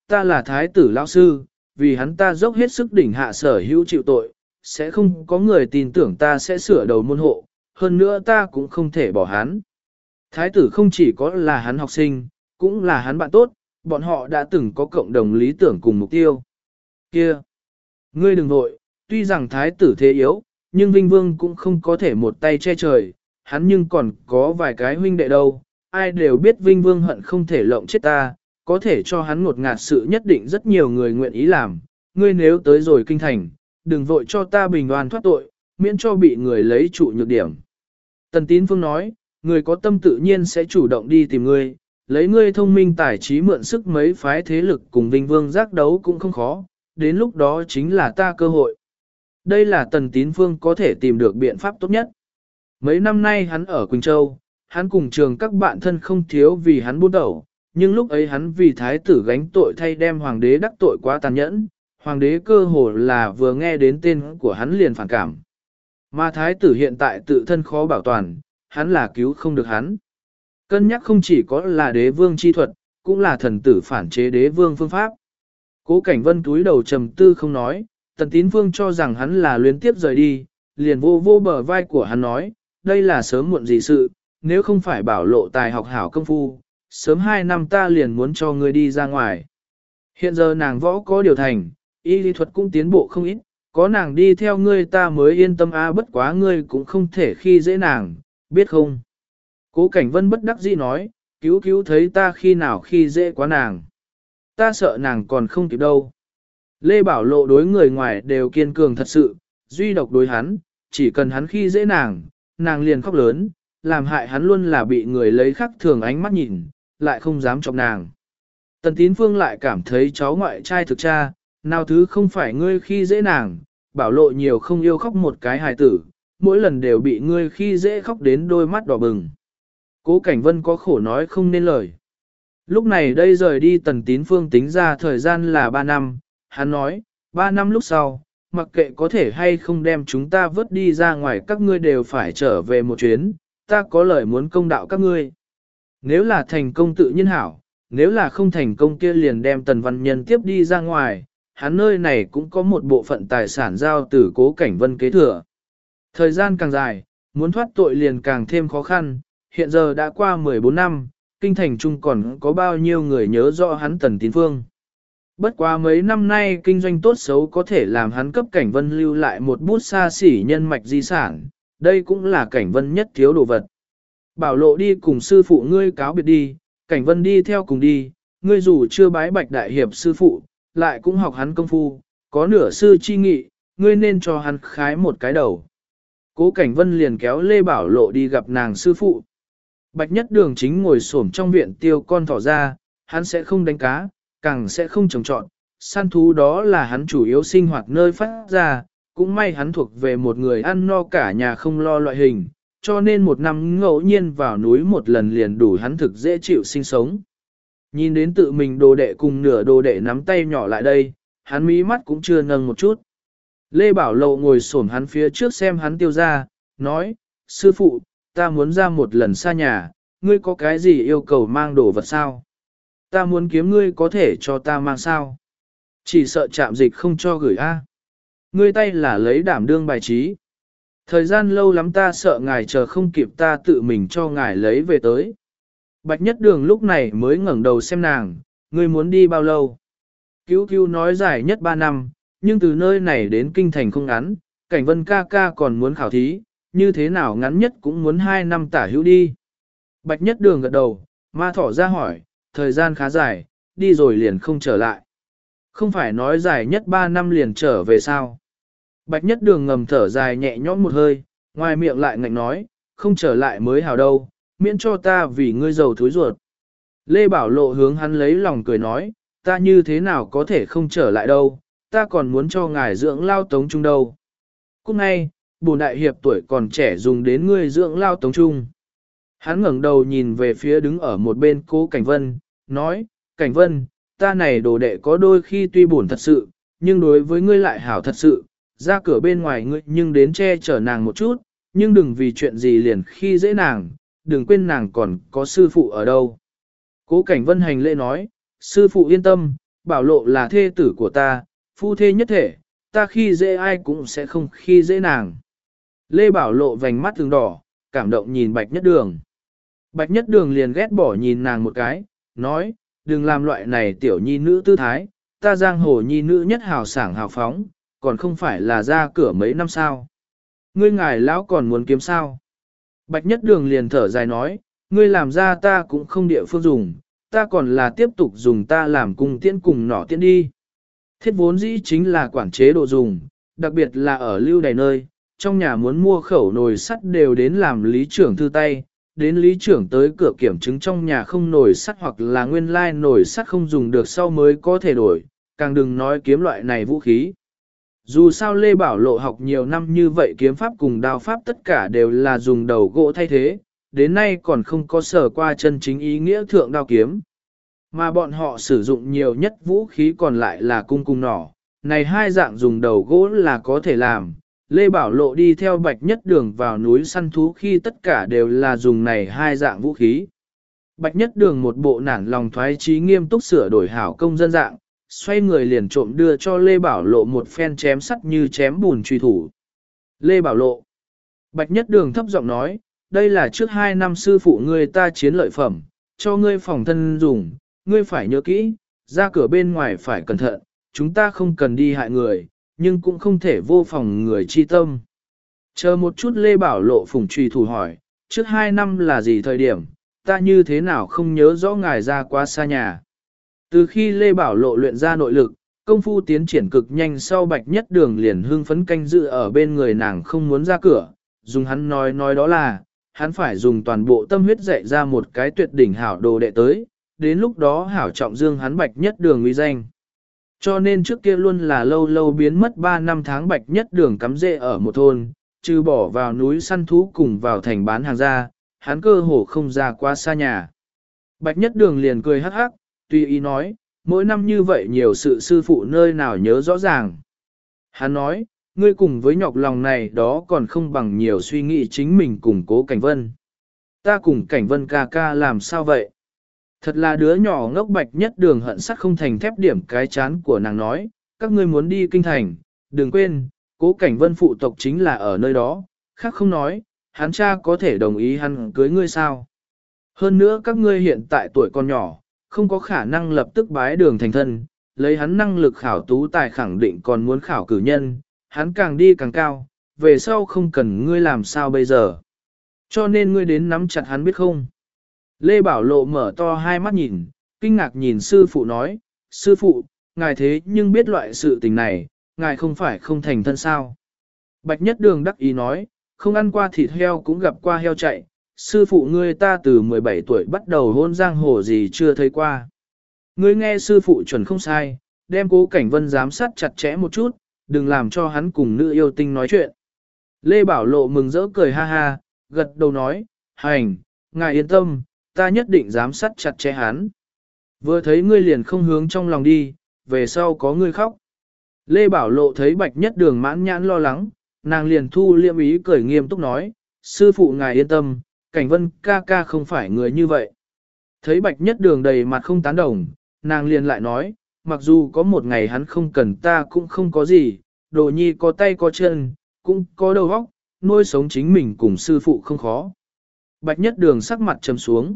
ta là thái tử lão sư, vì hắn ta dốc hết sức đỉnh hạ sở hữu chịu tội, sẽ không có người tin tưởng ta sẽ sửa đầu môn hộ, hơn nữa ta cũng không thể bỏ hắn. Thái tử không chỉ có là hắn học sinh, cũng là hắn bạn tốt, bọn họ đã từng có cộng đồng lý tưởng cùng mục tiêu. Kia! Ngươi đừng vội, tuy rằng thái tử thế yếu, nhưng Vinh Vương cũng không có thể một tay che trời, hắn nhưng còn có vài cái huynh đệ đâu, ai đều biết Vinh Vương hận không thể lộng chết ta, có thể cho hắn ngột ngạt sự nhất định rất nhiều người nguyện ý làm, ngươi nếu tới rồi kinh thành, đừng vội cho ta bình oan thoát tội, miễn cho bị người lấy trụ nhược điểm. Tần Tín Phương nói, người có tâm tự nhiên sẽ chủ động đi tìm ngươi, lấy ngươi thông minh tài trí mượn sức mấy phái thế lực cùng Vinh Vương giác đấu cũng không khó, đến lúc đó chính là ta cơ hội. Đây là Tần Tín Phương có thể tìm được biện pháp tốt nhất. Mấy năm nay hắn ở Quỳnh Châu, hắn cùng trường các bạn thân không thiếu vì hắn buôn đầu, nhưng lúc ấy hắn vì thái tử gánh tội thay đem hoàng đế đắc tội quá tàn nhẫn, hoàng đế cơ hồ là vừa nghe đến tên của hắn liền phản cảm. Mà thái tử hiện tại tự thân khó bảo toàn, hắn là cứu không được hắn. Cân nhắc không chỉ có là đế vương chi thuật, cũng là thần tử phản chế đế vương phương pháp. Cố Cảnh Vân túi đầu trầm tư không nói, Tần Tín Phương cho rằng hắn là luyến tiếp rời đi, liền vô vô bờ vai của hắn nói, đây là sớm muộn gì sự, nếu không phải bảo lộ tài học hảo công phu, sớm 2 năm ta liền muốn cho ngươi đi ra ngoài. Hiện giờ nàng võ có điều thành, y lý thuật cũng tiến bộ không ít, có nàng đi theo ngươi ta mới yên tâm bất quá ngươi cũng không thể khi dễ nàng, biết không? Cố Cảnh Vân bất đắc dĩ nói, cứu cứu thấy ta khi nào khi dễ quá nàng. Ta sợ nàng còn không kịp đâu. Lê Bảo Lộ đối người ngoài đều kiên cường thật sự, duy độc đối hắn, chỉ cần hắn khi dễ nàng, nàng liền khóc lớn, làm hại hắn luôn là bị người lấy khắc thường ánh mắt nhìn, lại không dám chọc nàng. Tần Tín Phương lại cảm thấy cháu ngoại trai thực cha, nào thứ không phải ngươi khi dễ nàng, Bảo Lộ nhiều không yêu khóc một cái hài tử, mỗi lần đều bị ngươi khi dễ khóc đến đôi mắt đỏ bừng. Cố Cảnh Vân có khổ nói không nên lời. Lúc này đây rời đi Tần Tín Phương tính ra thời gian là 3 năm, hắn nói, 3 năm lúc sau, mặc kệ có thể hay không đem chúng ta vớt đi ra ngoài các ngươi đều phải trở về một chuyến, ta có lời muốn công đạo các ngươi. Nếu là thành công tự nhiên hảo, nếu là không thành công kia liền đem Tần Văn Nhân tiếp đi ra ngoài, hắn nơi này cũng có một bộ phận tài sản giao từ Cố Cảnh Vân kế thừa. Thời gian càng dài, muốn thoát tội liền càng thêm khó khăn, hiện giờ đã qua 14 năm, kinh thành trung còn có bao nhiêu người nhớ rõ hắn Tần Tín Phương. Bất quá mấy năm nay kinh doanh tốt xấu có thể làm hắn cấp Cảnh Vân lưu lại một bút xa xỉ nhân mạch di sản, đây cũng là Cảnh Vân nhất thiếu đồ vật. Bảo Lộ đi cùng sư phụ ngươi cáo biệt đi, Cảnh Vân đi theo cùng đi, ngươi dù chưa bái bạch đại hiệp sư phụ, lại cũng học hắn công phu, có nửa sư chi nghị, ngươi nên cho hắn khái một cái đầu. Cố Cảnh Vân liền kéo Lê Bảo Lộ đi gặp nàng sư phụ. Bạch Nhất Đường chính ngồi xổm trong viện tiêu con thỏ ra, hắn sẽ không đánh cá, càng sẽ không trồng trọt, săn thú đó là hắn chủ yếu sinh hoạt nơi phát ra, cũng may hắn thuộc về một người ăn no cả nhà không lo loại hình, cho nên một năm ngẫu nhiên vào núi một lần liền đủ hắn thực dễ chịu sinh sống. Nhìn đến tự mình đồ đệ cùng nửa đồ đệ nắm tay nhỏ lại đây, hắn mí mắt cũng chưa nâng một chút. Lê Bảo Lộ ngồi xổm hắn phía trước xem hắn tiêu ra, nói, sư phụ, ta muốn ra một lần xa nhà, ngươi có cái gì yêu cầu mang đồ vật sao? Ta muốn kiếm ngươi có thể cho ta mang sao? Chỉ sợ trạm dịch không cho gửi A. Ngươi tay là lấy đảm đương bài trí. Thời gian lâu lắm ta sợ ngài chờ không kịp ta tự mình cho ngài lấy về tới. Bạch Nhất Đường lúc này mới ngẩng đầu xem nàng, ngươi muốn đi bao lâu? Cứu cứu nói dài nhất 3 năm, nhưng từ nơi này đến kinh thành không ngắn, Cảnh Vân ca ca còn muốn khảo thí, như thế nào ngắn nhất cũng muốn 2 năm tả hữu đi. Bạch Nhất Đường gật đầu, ma thỏ ra hỏi, thời gian khá dài, đi rồi liền không trở lại. Không phải nói dài nhất 3 năm liền trở về sao? Bạch Nhất Đường ngầm thở dài nhẹ nhõm một hơi, ngoài miệng lại ngạnh nói, không trở lại mới hào đâu, miễn cho ta vì ngươi giàu thúi ruột. Lê Bảo Lộ hướng hắn lấy lòng cười nói, ta như thế nào có thể không trở lại đâu, ta còn muốn cho ngài dưỡng lao tống trung đâu. Cũng ngay, bổn đại hiệp tuổi còn trẻ dùng đến ngươi dưỡng lao tống trung. Hắn ngẩng đầu nhìn về phía đứng ở một bên Cố Cảnh Vân, nói, Cảnh Vân, ta này đồ đệ có đôi khi tuy buồn thật sự, nhưng đối với ngươi lại hảo thật sự, ra cửa bên ngoài ngươi nhưng đến che chở nàng một chút, nhưng đừng vì chuyện gì liền khi dễ nàng, đừng quên nàng còn có sư phụ ở đâu. Cố Cảnh Vân hành lễ nói, sư phụ yên tâm, Bảo Lộ là thê tử của ta, phu thê nhất thể, ta khi dễ ai cũng sẽ không khi dễ nàng. Lê Bảo Lộ vành mắt thường đỏ, cảm động nhìn Bạch Nhất Đường. Bạch Nhất Đường liền ghét bỏ nhìn nàng một cái, nói, đừng làm loại này tiểu nhi nữ tư thái, ta giang hồ nhi nữ nhất hào sảng hào phóng, còn không phải là ra cửa mấy năm sao. Ngươi ngài lão còn muốn kiếm sao. Bạch Nhất Đường liền thở dài nói, ngươi làm ra ta cũng không địa phương dùng, ta còn là tiếp tục dùng ta làm cung tiễn cùng nỏ tiễn đi. Thiết vốn dĩ chính là quản chế độ dùng, đặc biệt là ở lưu đầy nơi, trong nhà muốn mua khẩu nồi sắt đều đến làm lý trưởng thư tay, đến lý trưởng tới cửa kiểm chứng trong nhà không nồi sắt hoặc là nguyên lai nồi sắt không dùng được sau mới có thể đổi, càng đừng nói kiếm loại này vũ khí. Dù sao Lê Bảo Lộ học nhiều năm như vậy kiếm pháp cùng đao pháp tất cả đều là dùng đầu gỗ thay thế, đến nay còn không có sở qua chân chính ý nghĩa thượng đao kiếm. Mà bọn họ sử dụng nhiều nhất vũ khí còn lại là cung cung nỏ, này hai dạng dùng đầu gỗ là có thể làm. Lê Bảo Lộ đi theo Bạch Nhất Đường vào núi săn thú khi tất cả đều là dùng này hai dạng vũ khí. Bạch Nhất Đường một bộ nản lòng thoái chí nghiêm túc sửa đổi hảo công dân dạng, xoay người liền trộm đưa cho Lê Bảo Lộ một phen chém sắt như chém bùn truy thủ. Lê Bảo Lộ. Bạch Nhất Đường thấp giọng nói, đây là trước 2 năm sư phụ ngươi ta chiến lợi phẩm, cho ngươi phòng thân dùng, ngươi phải nhớ kỹ, ra cửa bên ngoài phải cẩn thận, chúng ta không cần đi hại người, nhưng cũng không thể vô phòng người chi tâm. Chờ một chút Lê Bảo Lộ phủng truy thủ hỏi, trước 2 năm là gì thời điểm, ta như thế nào không nhớ rõ ngài ra quá xa nhà. Từ khi Lê Bảo Lộ luyện ra nội lực, công phu tiến triển cực nhanh sau Bạch Nhất Đường liền hưng phấn canh dự ở bên người nàng không muốn ra cửa, dùng hắn nói đó là, hắn phải dùng toàn bộ tâm huyết dạy ra một cái tuyệt đỉnh hảo đồ đệ tới, đến lúc đó hảo trọng dương hắn Bạch Nhất Đường uy danh. Cho nên trước kia luôn là lâu lâu biến mất 3 năm tháng Bạch Nhất Đường cắm rễ ở một thôn, trừ bỏ vào núi săn thú cùng vào thành bán hàng ra, hắn cơ hồ không ra quá xa nhà. Bạch Nhất Đường liền cười hắc hắc, tùy ý nói, mỗi năm như vậy nhiều sự sư phụ nơi nào nhớ rõ ràng. Hắn nói, ngươi cùng với nhọc lòng này đó còn không bằng nhiều suy nghĩ chính mình cùng Cố Cảnh Vân. Ta cùng Cảnh Vân ca ca làm sao vậy? Thật là đứa nhỏ ngốc. Bạch Nhất Đường hận sắt không thành thép điểm cái chán của nàng nói, các ngươi muốn đi kinh thành, đừng quên, Cố Cảnh Vân phụ tộc chính là ở nơi đó, khác không nói, hắn cha có thể đồng ý hắn cưới ngươi sao? Hơn nữa các ngươi hiện tại tuổi còn nhỏ, không có khả năng lập tức bái đường thành thân, lấy hắn năng lực khảo tú tài khẳng định còn muốn khảo cử nhân, hắn càng đi càng cao, về sau không cần ngươi làm sao bây giờ. Cho nên ngươi đến nắm chặt hắn biết không. Lê Bảo Lộ mở to hai mắt nhìn, kinh ngạc nhìn sư phụ nói, sư phụ, ngài thế nhưng biết loại sự tình này, ngài không phải không thành thân sao. Bạch Nhất Đường đắc ý nói, không ăn qua thịt heo cũng gặp qua heo chạy, sư phụ ngươi ta từ 17 tuổi bắt đầu hôn giang hồ gì chưa thấy qua. Ngươi nghe sư phụ chuẩn không sai, đem Cố Cảnh Vân giám sát chặt chẽ một chút, đừng làm cho hắn cùng nữ yêu tinh nói chuyện. Lê Bảo Lộ mừng rỡ cười ha ha, gật đầu nói, hành, ngài yên tâm, ta nhất định giám sát chặt chẽ hắn. Vừa thấy ngươi liền không hướng trong lòng đi, về sau có ngươi khóc. Lê Bảo Lộ thấy Bạch Nhất Đường mãn nhãn lo lắng, nàng liền thu liêm ý cười nghiêm túc nói, sư phụ ngài yên tâm, Cảnh Vân ca ca không phải người như vậy. Thấy Bạch Nhất Đường đầy mặt không tán đồng, nàng liền lại nói, mặc dù có một ngày hắn không cần ta cũng không có gì, đồ nhi có tay có chân, cũng có đầu óc, nuôi sống chính mình cùng sư phụ không khó. Bạch Nhất Đường sắc mặt trầm xuống.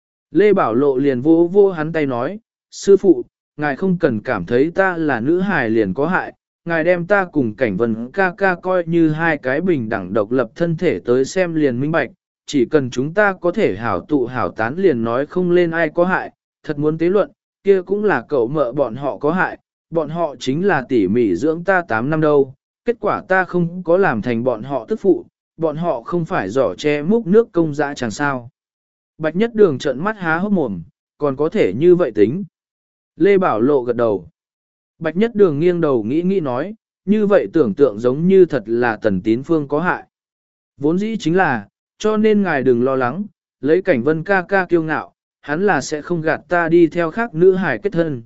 Lê Bảo Lộ liền vô vô hắn tay nói, sư phụ, ngài không cần cảm thấy ta là nữ hài liền có hại, ngài đem ta cùng Cảnh Vân ca ca coi như hai cái bình đẳng độc lập thân thể tới xem liền minh bạch, chỉ cần chúng ta có thể hảo tụ hảo tán liền nói không lên ai có hại, thật muốn tế luận, kia cũng là cậu mợ bọn họ có hại, bọn họ chính là tỉ mỉ dưỡng ta 8 năm đâu, kết quả ta không có làm thành bọn họ tức phụ, bọn họ không phải giỏ che múc nước công dã chẳng sao. Bạch Nhất Đường trợn mắt há hốc mồm, còn có thể như vậy tính. Lê Bảo Lộ gật đầu. Bạch Nhất Đường nghiêng đầu nghĩ nói, như vậy tưởng tượng giống như thật là Tần Tín Phương có hại. Vốn dĩ chính là, cho nên ngài đừng lo lắng, lấy Cảnh Vân ca ca kiêu ngạo, hắn là sẽ không gạt ta đi theo khác nữ hải kết thân.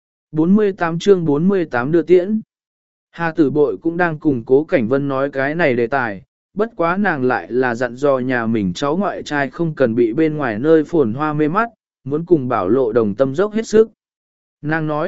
48 chương 48 đưa tiễn. Hà Tử Bội cũng đang cùng Cố Cảnh Vân nói cái này đề tài, bất quá nàng lại là dặn dò nhà mình cháu ngoại trai không cần bị bên ngoài nơi phồn hoa mê mắt, muốn cùng Bảo Lộ đồng tâm dốc hết sức. Nàng nói,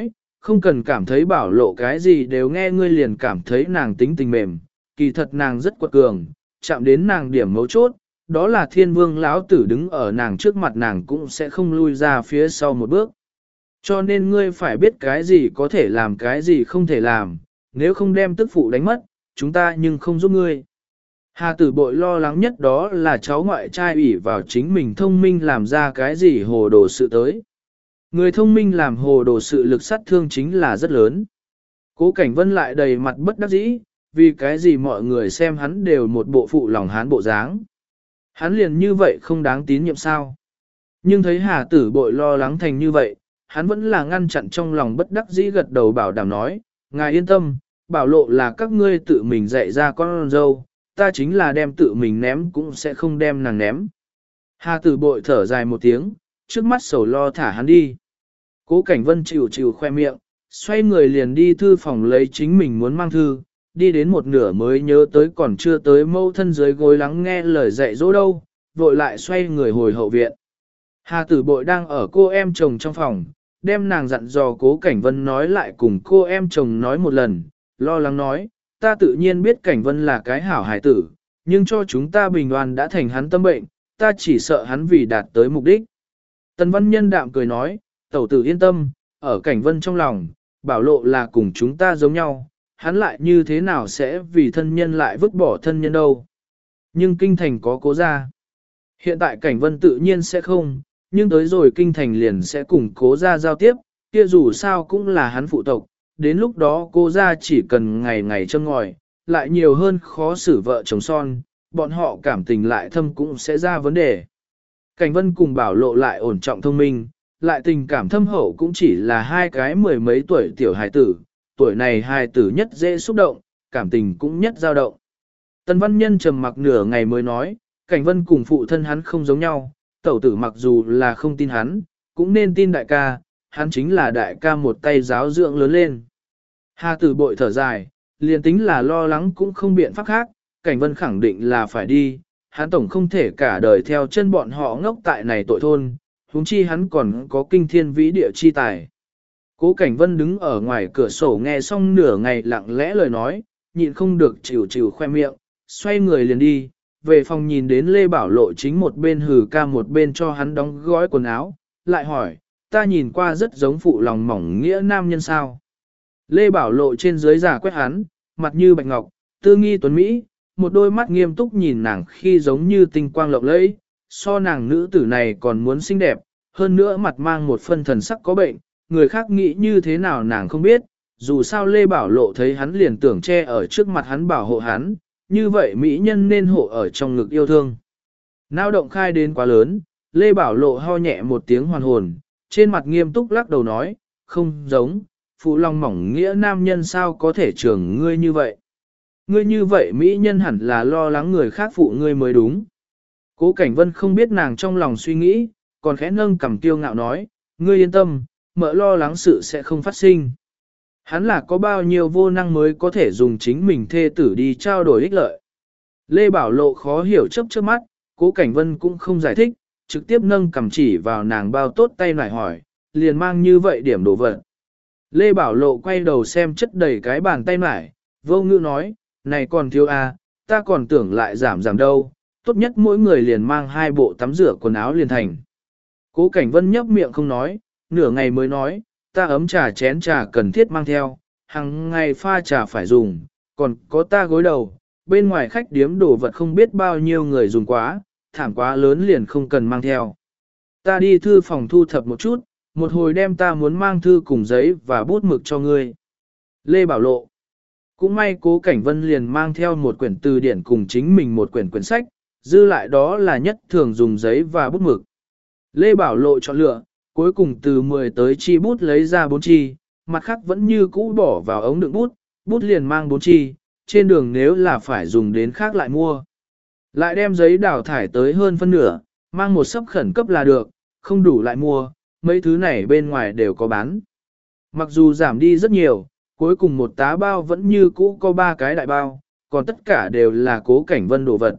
Không cần cảm thấy bảo lộ cái gì đều nghe ngươi liền cảm thấy nàng tính tình mềm, kỳ thật nàng rất quật cường, chạm đến nàng điểm mấu chốt, đó là thiên vương lão tử đứng ở nàng trước mặt nàng cũng sẽ không lui ra phía sau một bước. Cho nên ngươi phải biết cái gì có thể làm cái gì không thể làm, nếu không đem tức phụ đánh mất, chúng ta nhưng không giúp ngươi. Hà tử bội lo lắng nhất đó là cháu ngoại trai ủy vào chính mình thông minh làm ra cái gì hồ đồ sự tới. Người thông minh làm hồ đồ sự lực sát thương chính là rất lớn. Cố Cảnh Vân lại đầy mặt bất đắc dĩ, vì cái gì mọi người xem hắn đều một bộ phụ lòng hán bộ dáng. Hắn liền như vậy không đáng tín nhiệm sao. Nhưng thấy Hà tử bội lo lắng thành như vậy, hắn vẫn là ngăn chặn trong lòng bất đắc dĩ gật đầu bảo đảm nói, ngài yên tâm, bảo lộ là các ngươi tự mình dạy ra con dâu, ta chính là đem tự mình ném cũng sẽ không đem nàng ném. Hà tử bội thở dài một tiếng, trước mắt sầu lo thả hắn đi. Cố Cảnh Vân chịu khoe miệng, xoay người liền đi thư phòng lấy chính mình muốn mang thư, đi đến một nửa mới nhớ tới còn chưa tới mâu thân dưới gối lắng nghe lời dạy dỗ đâu, vội lại xoay người hồi hậu viện. Hà tử bội đang ở cô em chồng trong phòng, đem nàng dặn dò Cố Cảnh Vân nói lại cùng cô em chồng nói một lần, lo lắng nói, ta tự nhiên biết Cảnh Vân là cái hảo hài tử, nhưng cho chúng ta bình oan đã thành hắn tâm bệnh, ta chỉ sợ hắn vì đạt tới mục đích. Tần Văn Nhân đạm cười nói, tẩu tử yên tâm, ở Cảnh Vân trong lòng, bảo lộ là cùng chúng ta giống nhau, hắn lại như thế nào sẽ vì thân nhân lại vứt bỏ thân nhân đâu. Nhưng kinh thành có Cố gia. Hiện tại Cảnh Vân tự nhiên sẽ không, nhưng tới rồi kinh thành liền sẽ cùng Cố gia giao tiếp, kia dù sao cũng là hắn phụ tộc, đến lúc đó Cố gia chỉ cần ngày ngày châm ngòi, lại nhiều hơn khó xử vợ chồng son, bọn họ cảm tình lại thâm cũng sẽ ra vấn đề. Cảnh Vân cùng bảo lộ lại ổn trọng thông minh, lại tình cảm thâm hậu cũng chỉ là hai cái mười mấy tuổi tiểu hài tử, tuổi này hài tử nhất dễ xúc động, cảm tình cũng nhất dao động. Tần Văn Nhân trầm mặc nửa ngày mới nói, Cảnh Vân cùng phụ thân hắn không giống nhau, tẩu tử mặc dù là không tin hắn, cũng nên tin đại ca, hắn chính là đại ca một tay giáo dưỡng lớn lên. Hà tử bội thở dài, liền tính là lo lắng cũng không biện pháp khác, Cảnh Vân khẳng định là phải đi, hắn tổng không thể cả đời theo chân bọn họ ngốc tại này tội thôn, huống chi hắn còn có kinh thiên vĩ địa chi tài. Cố Cảnh Vân đứng ở ngoài cửa sổ nghe xong nửa ngày lặng lẽ lời nói, nhịn không được chịu khoe miệng, xoay người liền đi, về phòng nhìn đến Lê Bảo Lộ chính một bên hừ ca một bên cho hắn đóng gói quần áo, lại hỏi, ta nhìn qua rất giống phụ lòng mỏng nghĩa nam nhân sao. Lê Bảo Lộ trên dưới giả quét hắn, mặt như bạch ngọc, tư nghi tuấn Mỹ, một đôi mắt nghiêm túc nhìn nàng khi giống như tinh quang lộng lẫy, so nàng nữ tử này còn muốn xinh đẹp, hơn nữa mặt mang một phân thần sắc có bệnh, người khác nghĩ như thế nào nàng không biết, dù sao Lê Bảo Lộ thấy hắn liền tưởng che ở trước mặt hắn bảo hộ hắn, như vậy mỹ nhân nên hộ ở trong ngực yêu thương. Nao động khai đến quá lớn, Lê Bảo Lộ ho nhẹ một tiếng hoàn hồn, trên mặt nghiêm túc lắc đầu nói, không giống, phụ lòng mỏng nghĩa nam nhân sao có thể trưởng ngươi như vậy. Ngươi như vậy mỹ nhân hẳn là lo lắng người khác phụ ngươi mới đúng. Cố Cảnh Vân không biết nàng trong lòng suy nghĩ, còn khẽ nâng cằm kiêu ngạo nói, ngươi yên tâm, mợ lo lắng sự sẽ không phát sinh. Hắn là có bao nhiêu vô năng mới có thể dùng chính mình thê tử đi trao đổi ích lợi. Lê Bảo Lộ khó hiểu chớp chớp mắt, Cố Cảnh Vân cũng không giải thích, trực tiếp nâng cằm chỉ vào nàng bao tốt tay nải hỏi, liền mang như vậy điểm đồ vật. Lê Bảo Lộ quay đầu xem chất đầy cái bàn tay nải, vô ngữ nói, này còn thiếu à, ta còn tưởng lại giảm đâu, tốt nhất mỗi người liền mang 2 bộ tắm rửa quần áo liền thành. Cố Cảnh Vân nhấp miệng không nói, nửa ngày mới nói, ta ấm trà chén trà cần thiết mang theo, hàng ngày pha trà phải dùng, còn có ta gối đầu, bên ngoài khách điếm đồ vật không biết bao nhiêu người dùng quá, thảm quá lớn liền không cần mang theo. Ta đi thư phòng thu thập một chút, một hồi đem ta muốn mang thư cùng giấy và bút mực cho ngươi. Lê Bảo Lộ. Cũng may Cố Cảnh Vân liền mang theo một quyển từ điển cùng chính mình một quyển sách, dư lại đó là nhất thường dùng giấy và bút mực. Lê Bảo Lộ chọn lựa, cuối cùng từ 10 tới chi bút lấy ra 4 chi, mặt khác vẫn như cũ bỏ vào ống đựng bút, bút liền mang 4 chi, trên đường nếu là phải dùng đến khác lại mua. Lại đem giấy đào thải tới hơn phân nửa, mang một sấp khẩn cấp là được, không đủ lại mua, mấy thứ này bên ngoài đều có bán. Mặc dù giảm đi rất nhiều, cuối cùng một tá bao vẫn như cũ có 3 cái đại bao, còn tất cả đều là Cố Cảnh Vân đồ vật.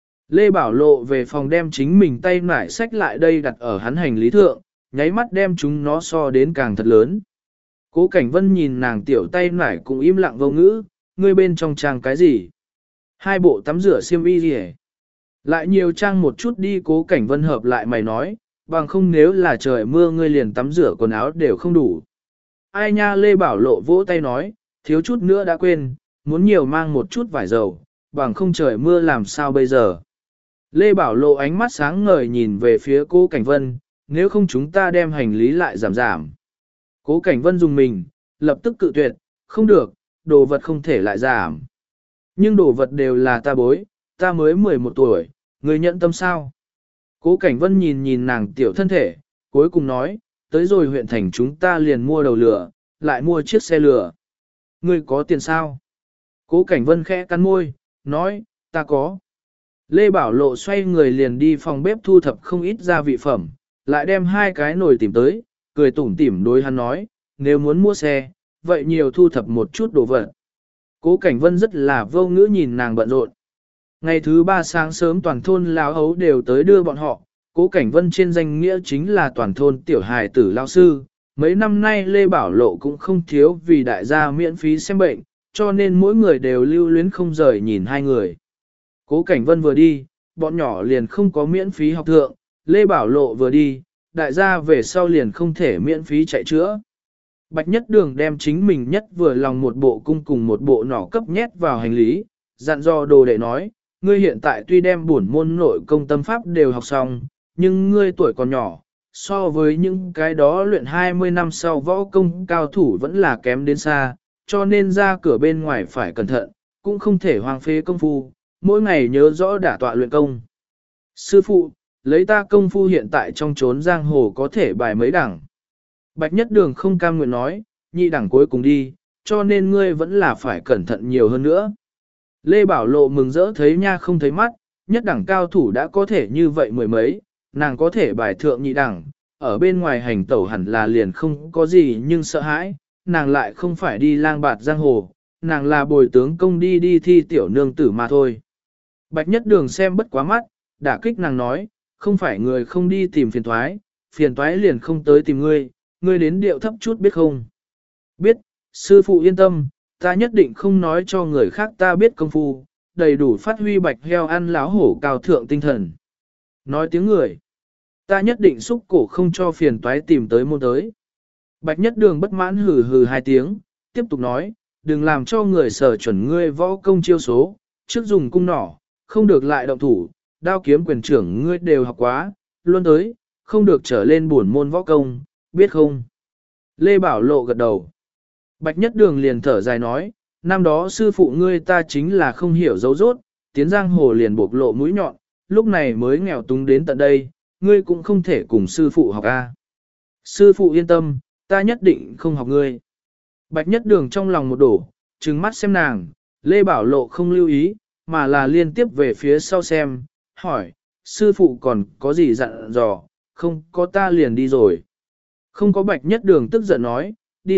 Lê Bảo Lộ về phòng đem chính mình tay nải sách lại đây đặt ở hắn hành lý thượng, nháy mắt đem chúng nó so đến càng thật lớn. Cố Cảnh Vân nhìn nàng tiểu tay nải cũng im lặng vô ngữ, ngươi bên trong trang cái gì? Hai bộ tắm rửa xiêm y gì hết? Lại nhiều trang một chút đi. Cố Cảnh Vân hợp lại mày nói, bằng không nếu là trời mưa ngươi liền tắm rửa quần áo đều không đủ. Ai nha. Lê Bảo Lộ vỗ tay nói, thiếu chút nữa đã quên, muốn nhiều mang một chút vải dầu, bằng không trời mưa làm sao bây giờ. Lê Bảo Lộ ánh mắt sáng ngời nhìn về phía Cố Cảnh Vân, nếu không chúng ta đem hành lý lại giảm giảm. Cố Cảnh Vân dùng mình, lập tức cự tuyệt, không được, đồ vật không thể lại giảm. Nhưng đồ vật đều là ta bối, ta mới 11 tuổi, người nhận tâm sao? Cố Cảnh Vân nhìn nhìn nàng tiểu thân thể, cuối cùng nói, tới rồi huyện thành chúng ta liền mua đầu lửa, lại mua chiếc xe lửa. Ngươi có tiền sao? Cố Cảnh Vân khẽ cắn môi, nói, ta có. Lê Bảo Lộ xoay người liền đi phòng bếp thu thập không ít gia vị phẩm, lại đem hai cái nồi tìm tới, cười tủm tỉm đối hắn nói, nếu muốn mua xe, vậy nhiều thu thập một chút đồ vật. Cố Cảnh Vân rất là vô ngữ nhìn nàng bận rộn. Ngày thứ 3 sáng sớm toàn thôn lão hấu đều tới đưa bọn họ, Cố Cảnh Vân trên danh nghĩa chính là toàn thôn tiểu hài tử lao sư. Mấy năm nay Lê Bảo Lộ cũng không thiếu vì đại gia miễn phí xem bệnh, cho nên mỗi người đều lưu luyến không rời nhìn hai người. Cố Cảnh Vân vừa đi, bọn nhỏ liền không có miễn phí học thượng, Lê Bảo Lộ vừa đi, đại gia về sau liền không thể miễn phí chạy chữa. Bạch Nhất Đường đem chính mình nhất vừa lòng một bộ cung cùng một bộ nỏ cấp nhét vào hành lý, dặn dò đồ đệ nói, ngươi hiện tại tuy đem bổn môn nội công tâm pháp đều học xong, nhưng ngươi tuổi còn nhỏ, so với những cái đó luyện 20 năm sau võ công cao thủ vẫn là kém đến xa, cho nên ra cửa bên ngoài phải cẩn thận, cũng không thể hoang phế công phu, mỗi ngày nhớ rõ đả tọa luyện công. Sư phụ, lấy ta công phu hiện tại trong chốn giang hồ có thể bài mấy đẳng. Bạch Nhất Đường không cam nguyện nói, nhị đẳng cuối cùng đi, cho nên ngươi vẫn là phải cẩn thận nhiều hơn nữa. Lê Bảo Lộ mừng rỡ thấy nha không thấy mắt, nhất đẳng cao thủ đã có thể như vậy mười mấy, nàng có thể bài thượng nhị đẳng, ở bên ngoài hành tẩu hẳn là liền không có gì nhưng sợ hãi, nàng lại không phải đi lang bạt giang hồ, nàng là bồi tướng công đi thi tiểu nương tử mà thôi. Bạch Nhất Đường xem bất quá mắt, đả kích nàng nói, không phải người không đi tìm phiền toái liền không tới tìm ngươi, ngươi đến điệu thấp chút biết không? Biết, sư phụ yên tâm, ta nhất định không nói cho người khác ta biết công phu, đầy đủ phát huy bạch heo ăn láo hổ cao thượng tinh thần. Nói tiếng người, ta nhất định xúc cổ không cho phiền toái tìm tới môn tới. Bạch Nhất Đường bất mãn hừ hừ hai tiếng, tiếp tục nói, đừng làm cho người sở chuẩn ngươi võ công chiêu số, trước dùng cung nỏ, không được lại động thủ, đao kiếm quyền trưởng ngươi đều học quá, luôn tới, không được trở lên buồn môn võ công, biết không? Lê Bảo Lộ gật đầu. Bạch Nhất Đường liền thở dài nói, năm đó sư phụ ngươi ta chính là không hiểu dấu rốt, tiến giang hồ liền bộc lộ mũi nhọn, lúc này mới nghèo túng đến tận đây, ngươi cũng không thể cùng sư phụ học a. Sư phụ yên tâm, ta nhất định không học ngươi. Bạch Nhất Đường trong lòng một đổ, trừng mắt xem nàng, Lê Bảo Lộ không lưu ý, mà là liên tiếp về phía sau xem, hỏi, sư phụ còn có gì dặn dò, không có ta liền đi rồi. Không có Bạch Nhất Đường tức giận nói,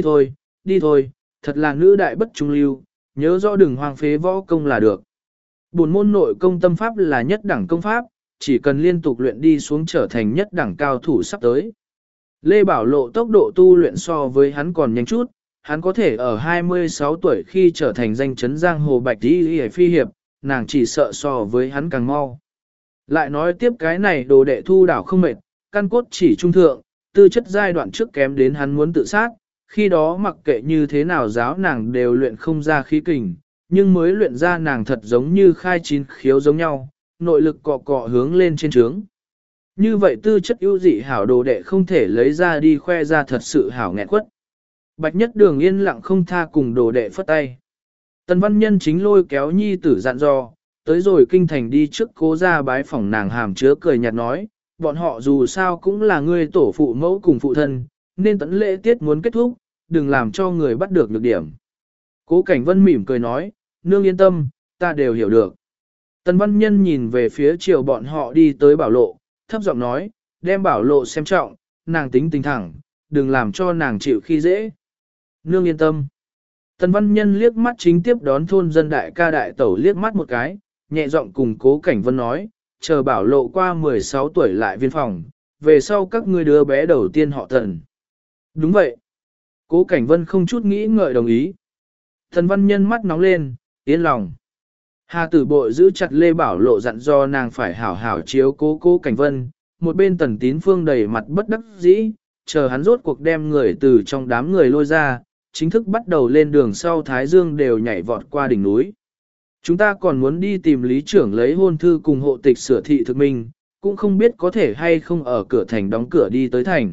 đi thôi, thật là nữ đại bất trung lưu, nhớ rõ đừng hoang phế võ công là được. Bổn môn nội công tâm pháp là nhất đẳng công pháp, chỉ cần liên tục luyện đi xuống trở thành nhất đẳng cao thủ sắp tới. Lê Bảo Lộ tốc độ tu luyện so với hắn còn nhanh chút, hắn có thể ở 26 tuổi khi trở thành danh chấn giang hồ bạch y phi hiệp, nàng chỉ sợ so với hắn càng mau. Lại nói tiếp cái này đồ đệ thu đảo không mệt, căn cốt chỉ trung thượng, tư chất giai đoạn trước kém đến hắn muốn tự sát, khi đó mặc kệ như thế nào giáo nàng đều luyện không ra khí kình, nhưng mới luyện ra nàng thật giống như khai chín khiếu giống nhau, nội lực cọ cọ hướng lên trên trướng. Như vậy tư chất ưu dị hảo đồ đệ không thể lấy ra đi khoe ra thật sự hảo nghẹn quất. Bạch Nhất Đường yên lặng không tha cùng đồ đệ phất tay. Tần Văn Nhân chính lôi kéo nhi tử dặn dò, tới rồi kinh thành đi trước Cố ra bái phỏng nàng hàm chứa cười nhạt nói, bọn họ dù sao cũng là người tổ phụ mẫu cùng phụ thân, nên tận lễ tiết muốn kết thúc, đừng làm cho người bắt được nhược điểm. Cố Cảnh Vân mỉm cười nói, nương yên tâm, ta đều hiểu được. Tần Văn Nhân nhìn về phía chiều bọn họ đi tới Bảo Lộ, thấp giọng nói, đem Bảo Lộ xem trọng, nàng tính tình thẳng, đừng làm cho nàng chịu khi dễ. Nương yên tâm. Tần Văn Nhân liếc mắt chính tiếp đón thôn dân đại ca đại tẩu liếc mắt một cái, nhẹ giọng cùng Cố Cảnh Vân nói, chờ Bảo Lộ qua 16 tuổi lại viên phòng, về sau các ngươi đứa bé đầu tiên họ Tần. Đúng vậy. Cố Cảnh Vân không chút nghĩ ngợi đồng ý. Tần Văn Nhân mắt nóng lên, yên lòng. Hà Tử Bội giữ chặt Lê Bảo Lộ dặn do nàng phải hảo hảo chiếu cố Cố Cảnh Vân, một bên Tần Tín Phương đầy mặt bất đắc dĩ, chờ hắn rốt cuộc đem người từ trong đám người lôi ra, chính thức bắt đầu lên đường sau Thái Dương đều nhảy vọt qua đỉnh núi. Chúng ta còn muốn đi tìm lý trưởng lấy hôn thư cùng hộ tịch sửa thị thực minh, cũng không biết có thể hay không ở cửa thành đóng cửa đi tới thành.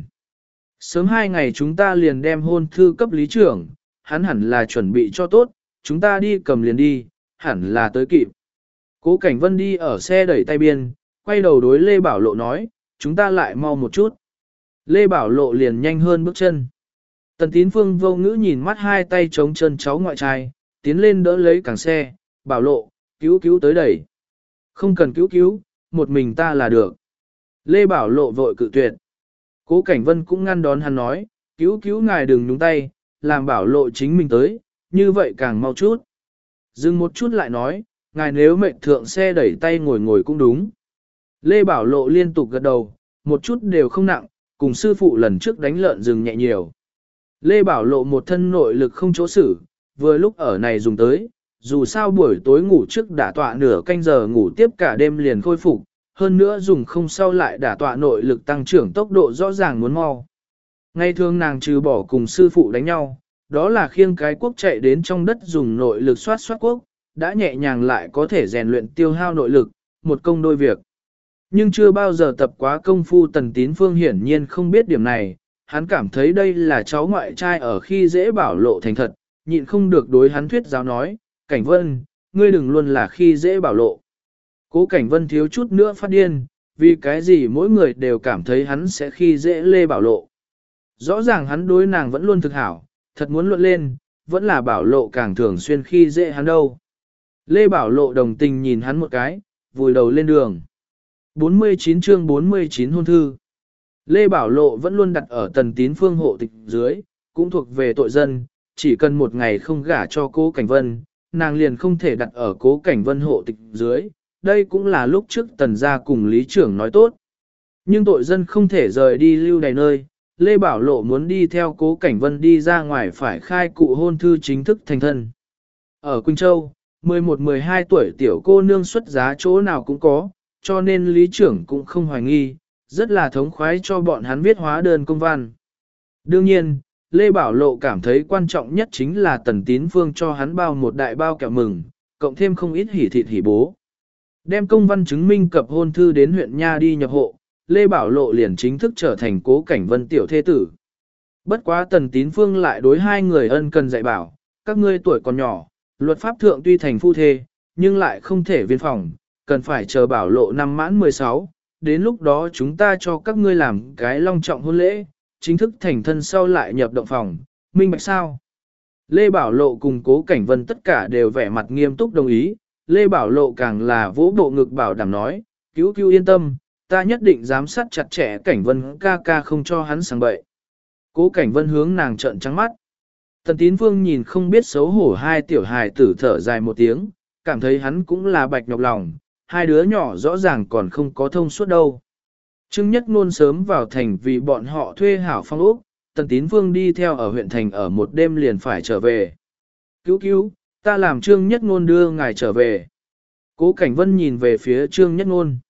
Sớm 2 ngày chúng ta liền đem hôn thư cấp lý trưởng, hắn hẳn là chuẩn bị cho tốt, chúng ta đi cầm liền đi, hẳn là tới kịp. Cố Cảnh Vân đi ở xe đẩy tay biên, quay đầu đối Lê Bảo Lộ nói, chúng ta lại mau một chút. Lê Bảo Lộ liền nhanh hơn bước chân. Tần Tín Phương vô ngữ nhìn mắt hai tay chống chân cháu ngoại trai, tiến lên đỡ lấy càng xe, Bảo Lộ, cứu tới đẩy. Không cần cứu, một mình ta là được. Lê Bảo Lộ vội cự tuyệt. Cố Cảnh Vân cũng ngăn đón hắn nói, cứu ngài đừng nhúng tay, làm Bảo Lộ chính mình tới, như vậy càng mau chút. Dừng một chút lại nói, ngài nếu mệnh thượng xe đẩy tay ngồi cũng đúng. Lê Bảo Lộ liên tục gật đầu, một chút đều không nặng, cùng sư phụ lần trước đánh lợn rừng nhẹ nhiều. Lê Bảo Lộ một thân nội lực không chỗ xử, vừa lúc ở này dùng tới, dù sao buổi tối ngủ trước đã tọa nửa canh giờ ngủ tiếp cả đêm liền khôi phục, hơn nữa dùng không sau lại đả tọa nội lực tăng trưởng tốc độ rõ ràng muốn mau. Ngày thường nàng trừ bỏ cùng sư phụ đánh nhau, đó là khiêng cái quốc chạy đến trong đất dùng nội lực soát quốc, đã nhẹ nhàng lại có thể rèn luyện tiêu hao nội lực, một công đôi việc. Nhưng chưa bao giờ tập quá công phu Tần Tín Phương hiển nhiên không biết điểm này, hắn cảm thấy đây là cháu ngoại trai ở khi dễ Bảo Lộ thành thật, nhịn không được đối hắn thuyết giáo nói, Cảnh Vân, ngươi đừng luôn là khi dễ Bảo Lộ. Cố Cảnh Vân thiếu chút nữa phát điên, vì cái gì mỗi người đều cảm thấy hắn sẽ khi dễ Lê Bảo Lộ. Rõ ràng hắn đối nàng vẫn luôn thực hảo, thật muốn luận lên, vẫn là Bảo Lộ càng thường xuyên khi dễ hắn đâu. Lê Bảo Lộ đồng tình nhìn hắn một cái, vùi đầu lên đường. 49 chương 49 hôn thư. Lê Bảo Lộ vẫn luôn đặt ở Tần Tín Phương hộ tịch dưới, cũng thuộc về tội dân, chỉ cần một ngày không gả cho Cố Cảnh Vân, nàng liền không thể đặt ở Cố Cảnh Vân hộ tịch dưới, đây cũng là lúc trước Tần gia cùng lý trưởng nói tốt. Nhưng tội dân không thể rời đi lưu đày nơi, Lê Bảo Lộ muốn đi theo Cố Cảnh Vân đi ra ngoài phải khai cụ hôn thư chính thức thành thân. Ở Quỳnh Châu, 11-12 tuổi tiểu cô nương xuất giá chỗ nào cũng có, cho nên lý trưởng cũng không hoài nghi, rất là thống khoái cho bọn hắn viết hóa đơn công văn. Đương nhiên, Lê Bảo Lộ cảm thấy quan trọng nhất chính là Tần Tín Phương cho hắn bao một đại bao kẹo mừng, cộng thêm không ít hỉ thịt hỉ bố. Đem công văn chứng minh cập hôn thư đến huyện Nha đi nhập hộ, Lê Bảo Lộ liền chính thức trở thành Cố Cảnh Vân tiểu thê tử. Bất quá Tần Tín Phương lại đối hai người ân cần dạy bảo, các ngươi tuổi còn nhỏ, luật pháp thượng tuy thành phu thê, nhưng lại không thể viên phòng, cần phải chờ Bảo Lộ năm mãn 16, đến lúc đó chúng ta cho các ngươi làm cái long trọng hôn lễ, chính thức thành thân sau lại nhập động phòng, minh bạch sao? Lê Bảo Lộ cùng Cố Cảnh Vân tất cả đều vẻ mặt nghiêm túc đồng ý, Lê Bảo Lộ càng là vỗ bộ ngực bảo đảm nói, cứu yên tâm, ta nhất định giám sát chặt chẽ Cảnh Vân ca ca không cho hắn sang bậy. Cố Cảnh Vân hướng nàng trợn trắng mắt. Tần Tín Phương nhìn không biết xấu hổ hai tiểu hài tử thở dài một tiếng, cảm thấy hắn cũng là bạch nhọc lòng, hai đứa nhỏ rõ ràng còn không có thông suốt đâu. Trương Nhất Nôn sớm vào thành vì bọn họ thuê hảo phong ốc, Tần Tín Phương đi theo ở huyện thành ở một đêm liền phải trở về. Cứu, ta làm Trương Nhất Nôn đưa ngài trở về. Cố Cảnh Vân nhìn về phía Trương Nhất Nôn.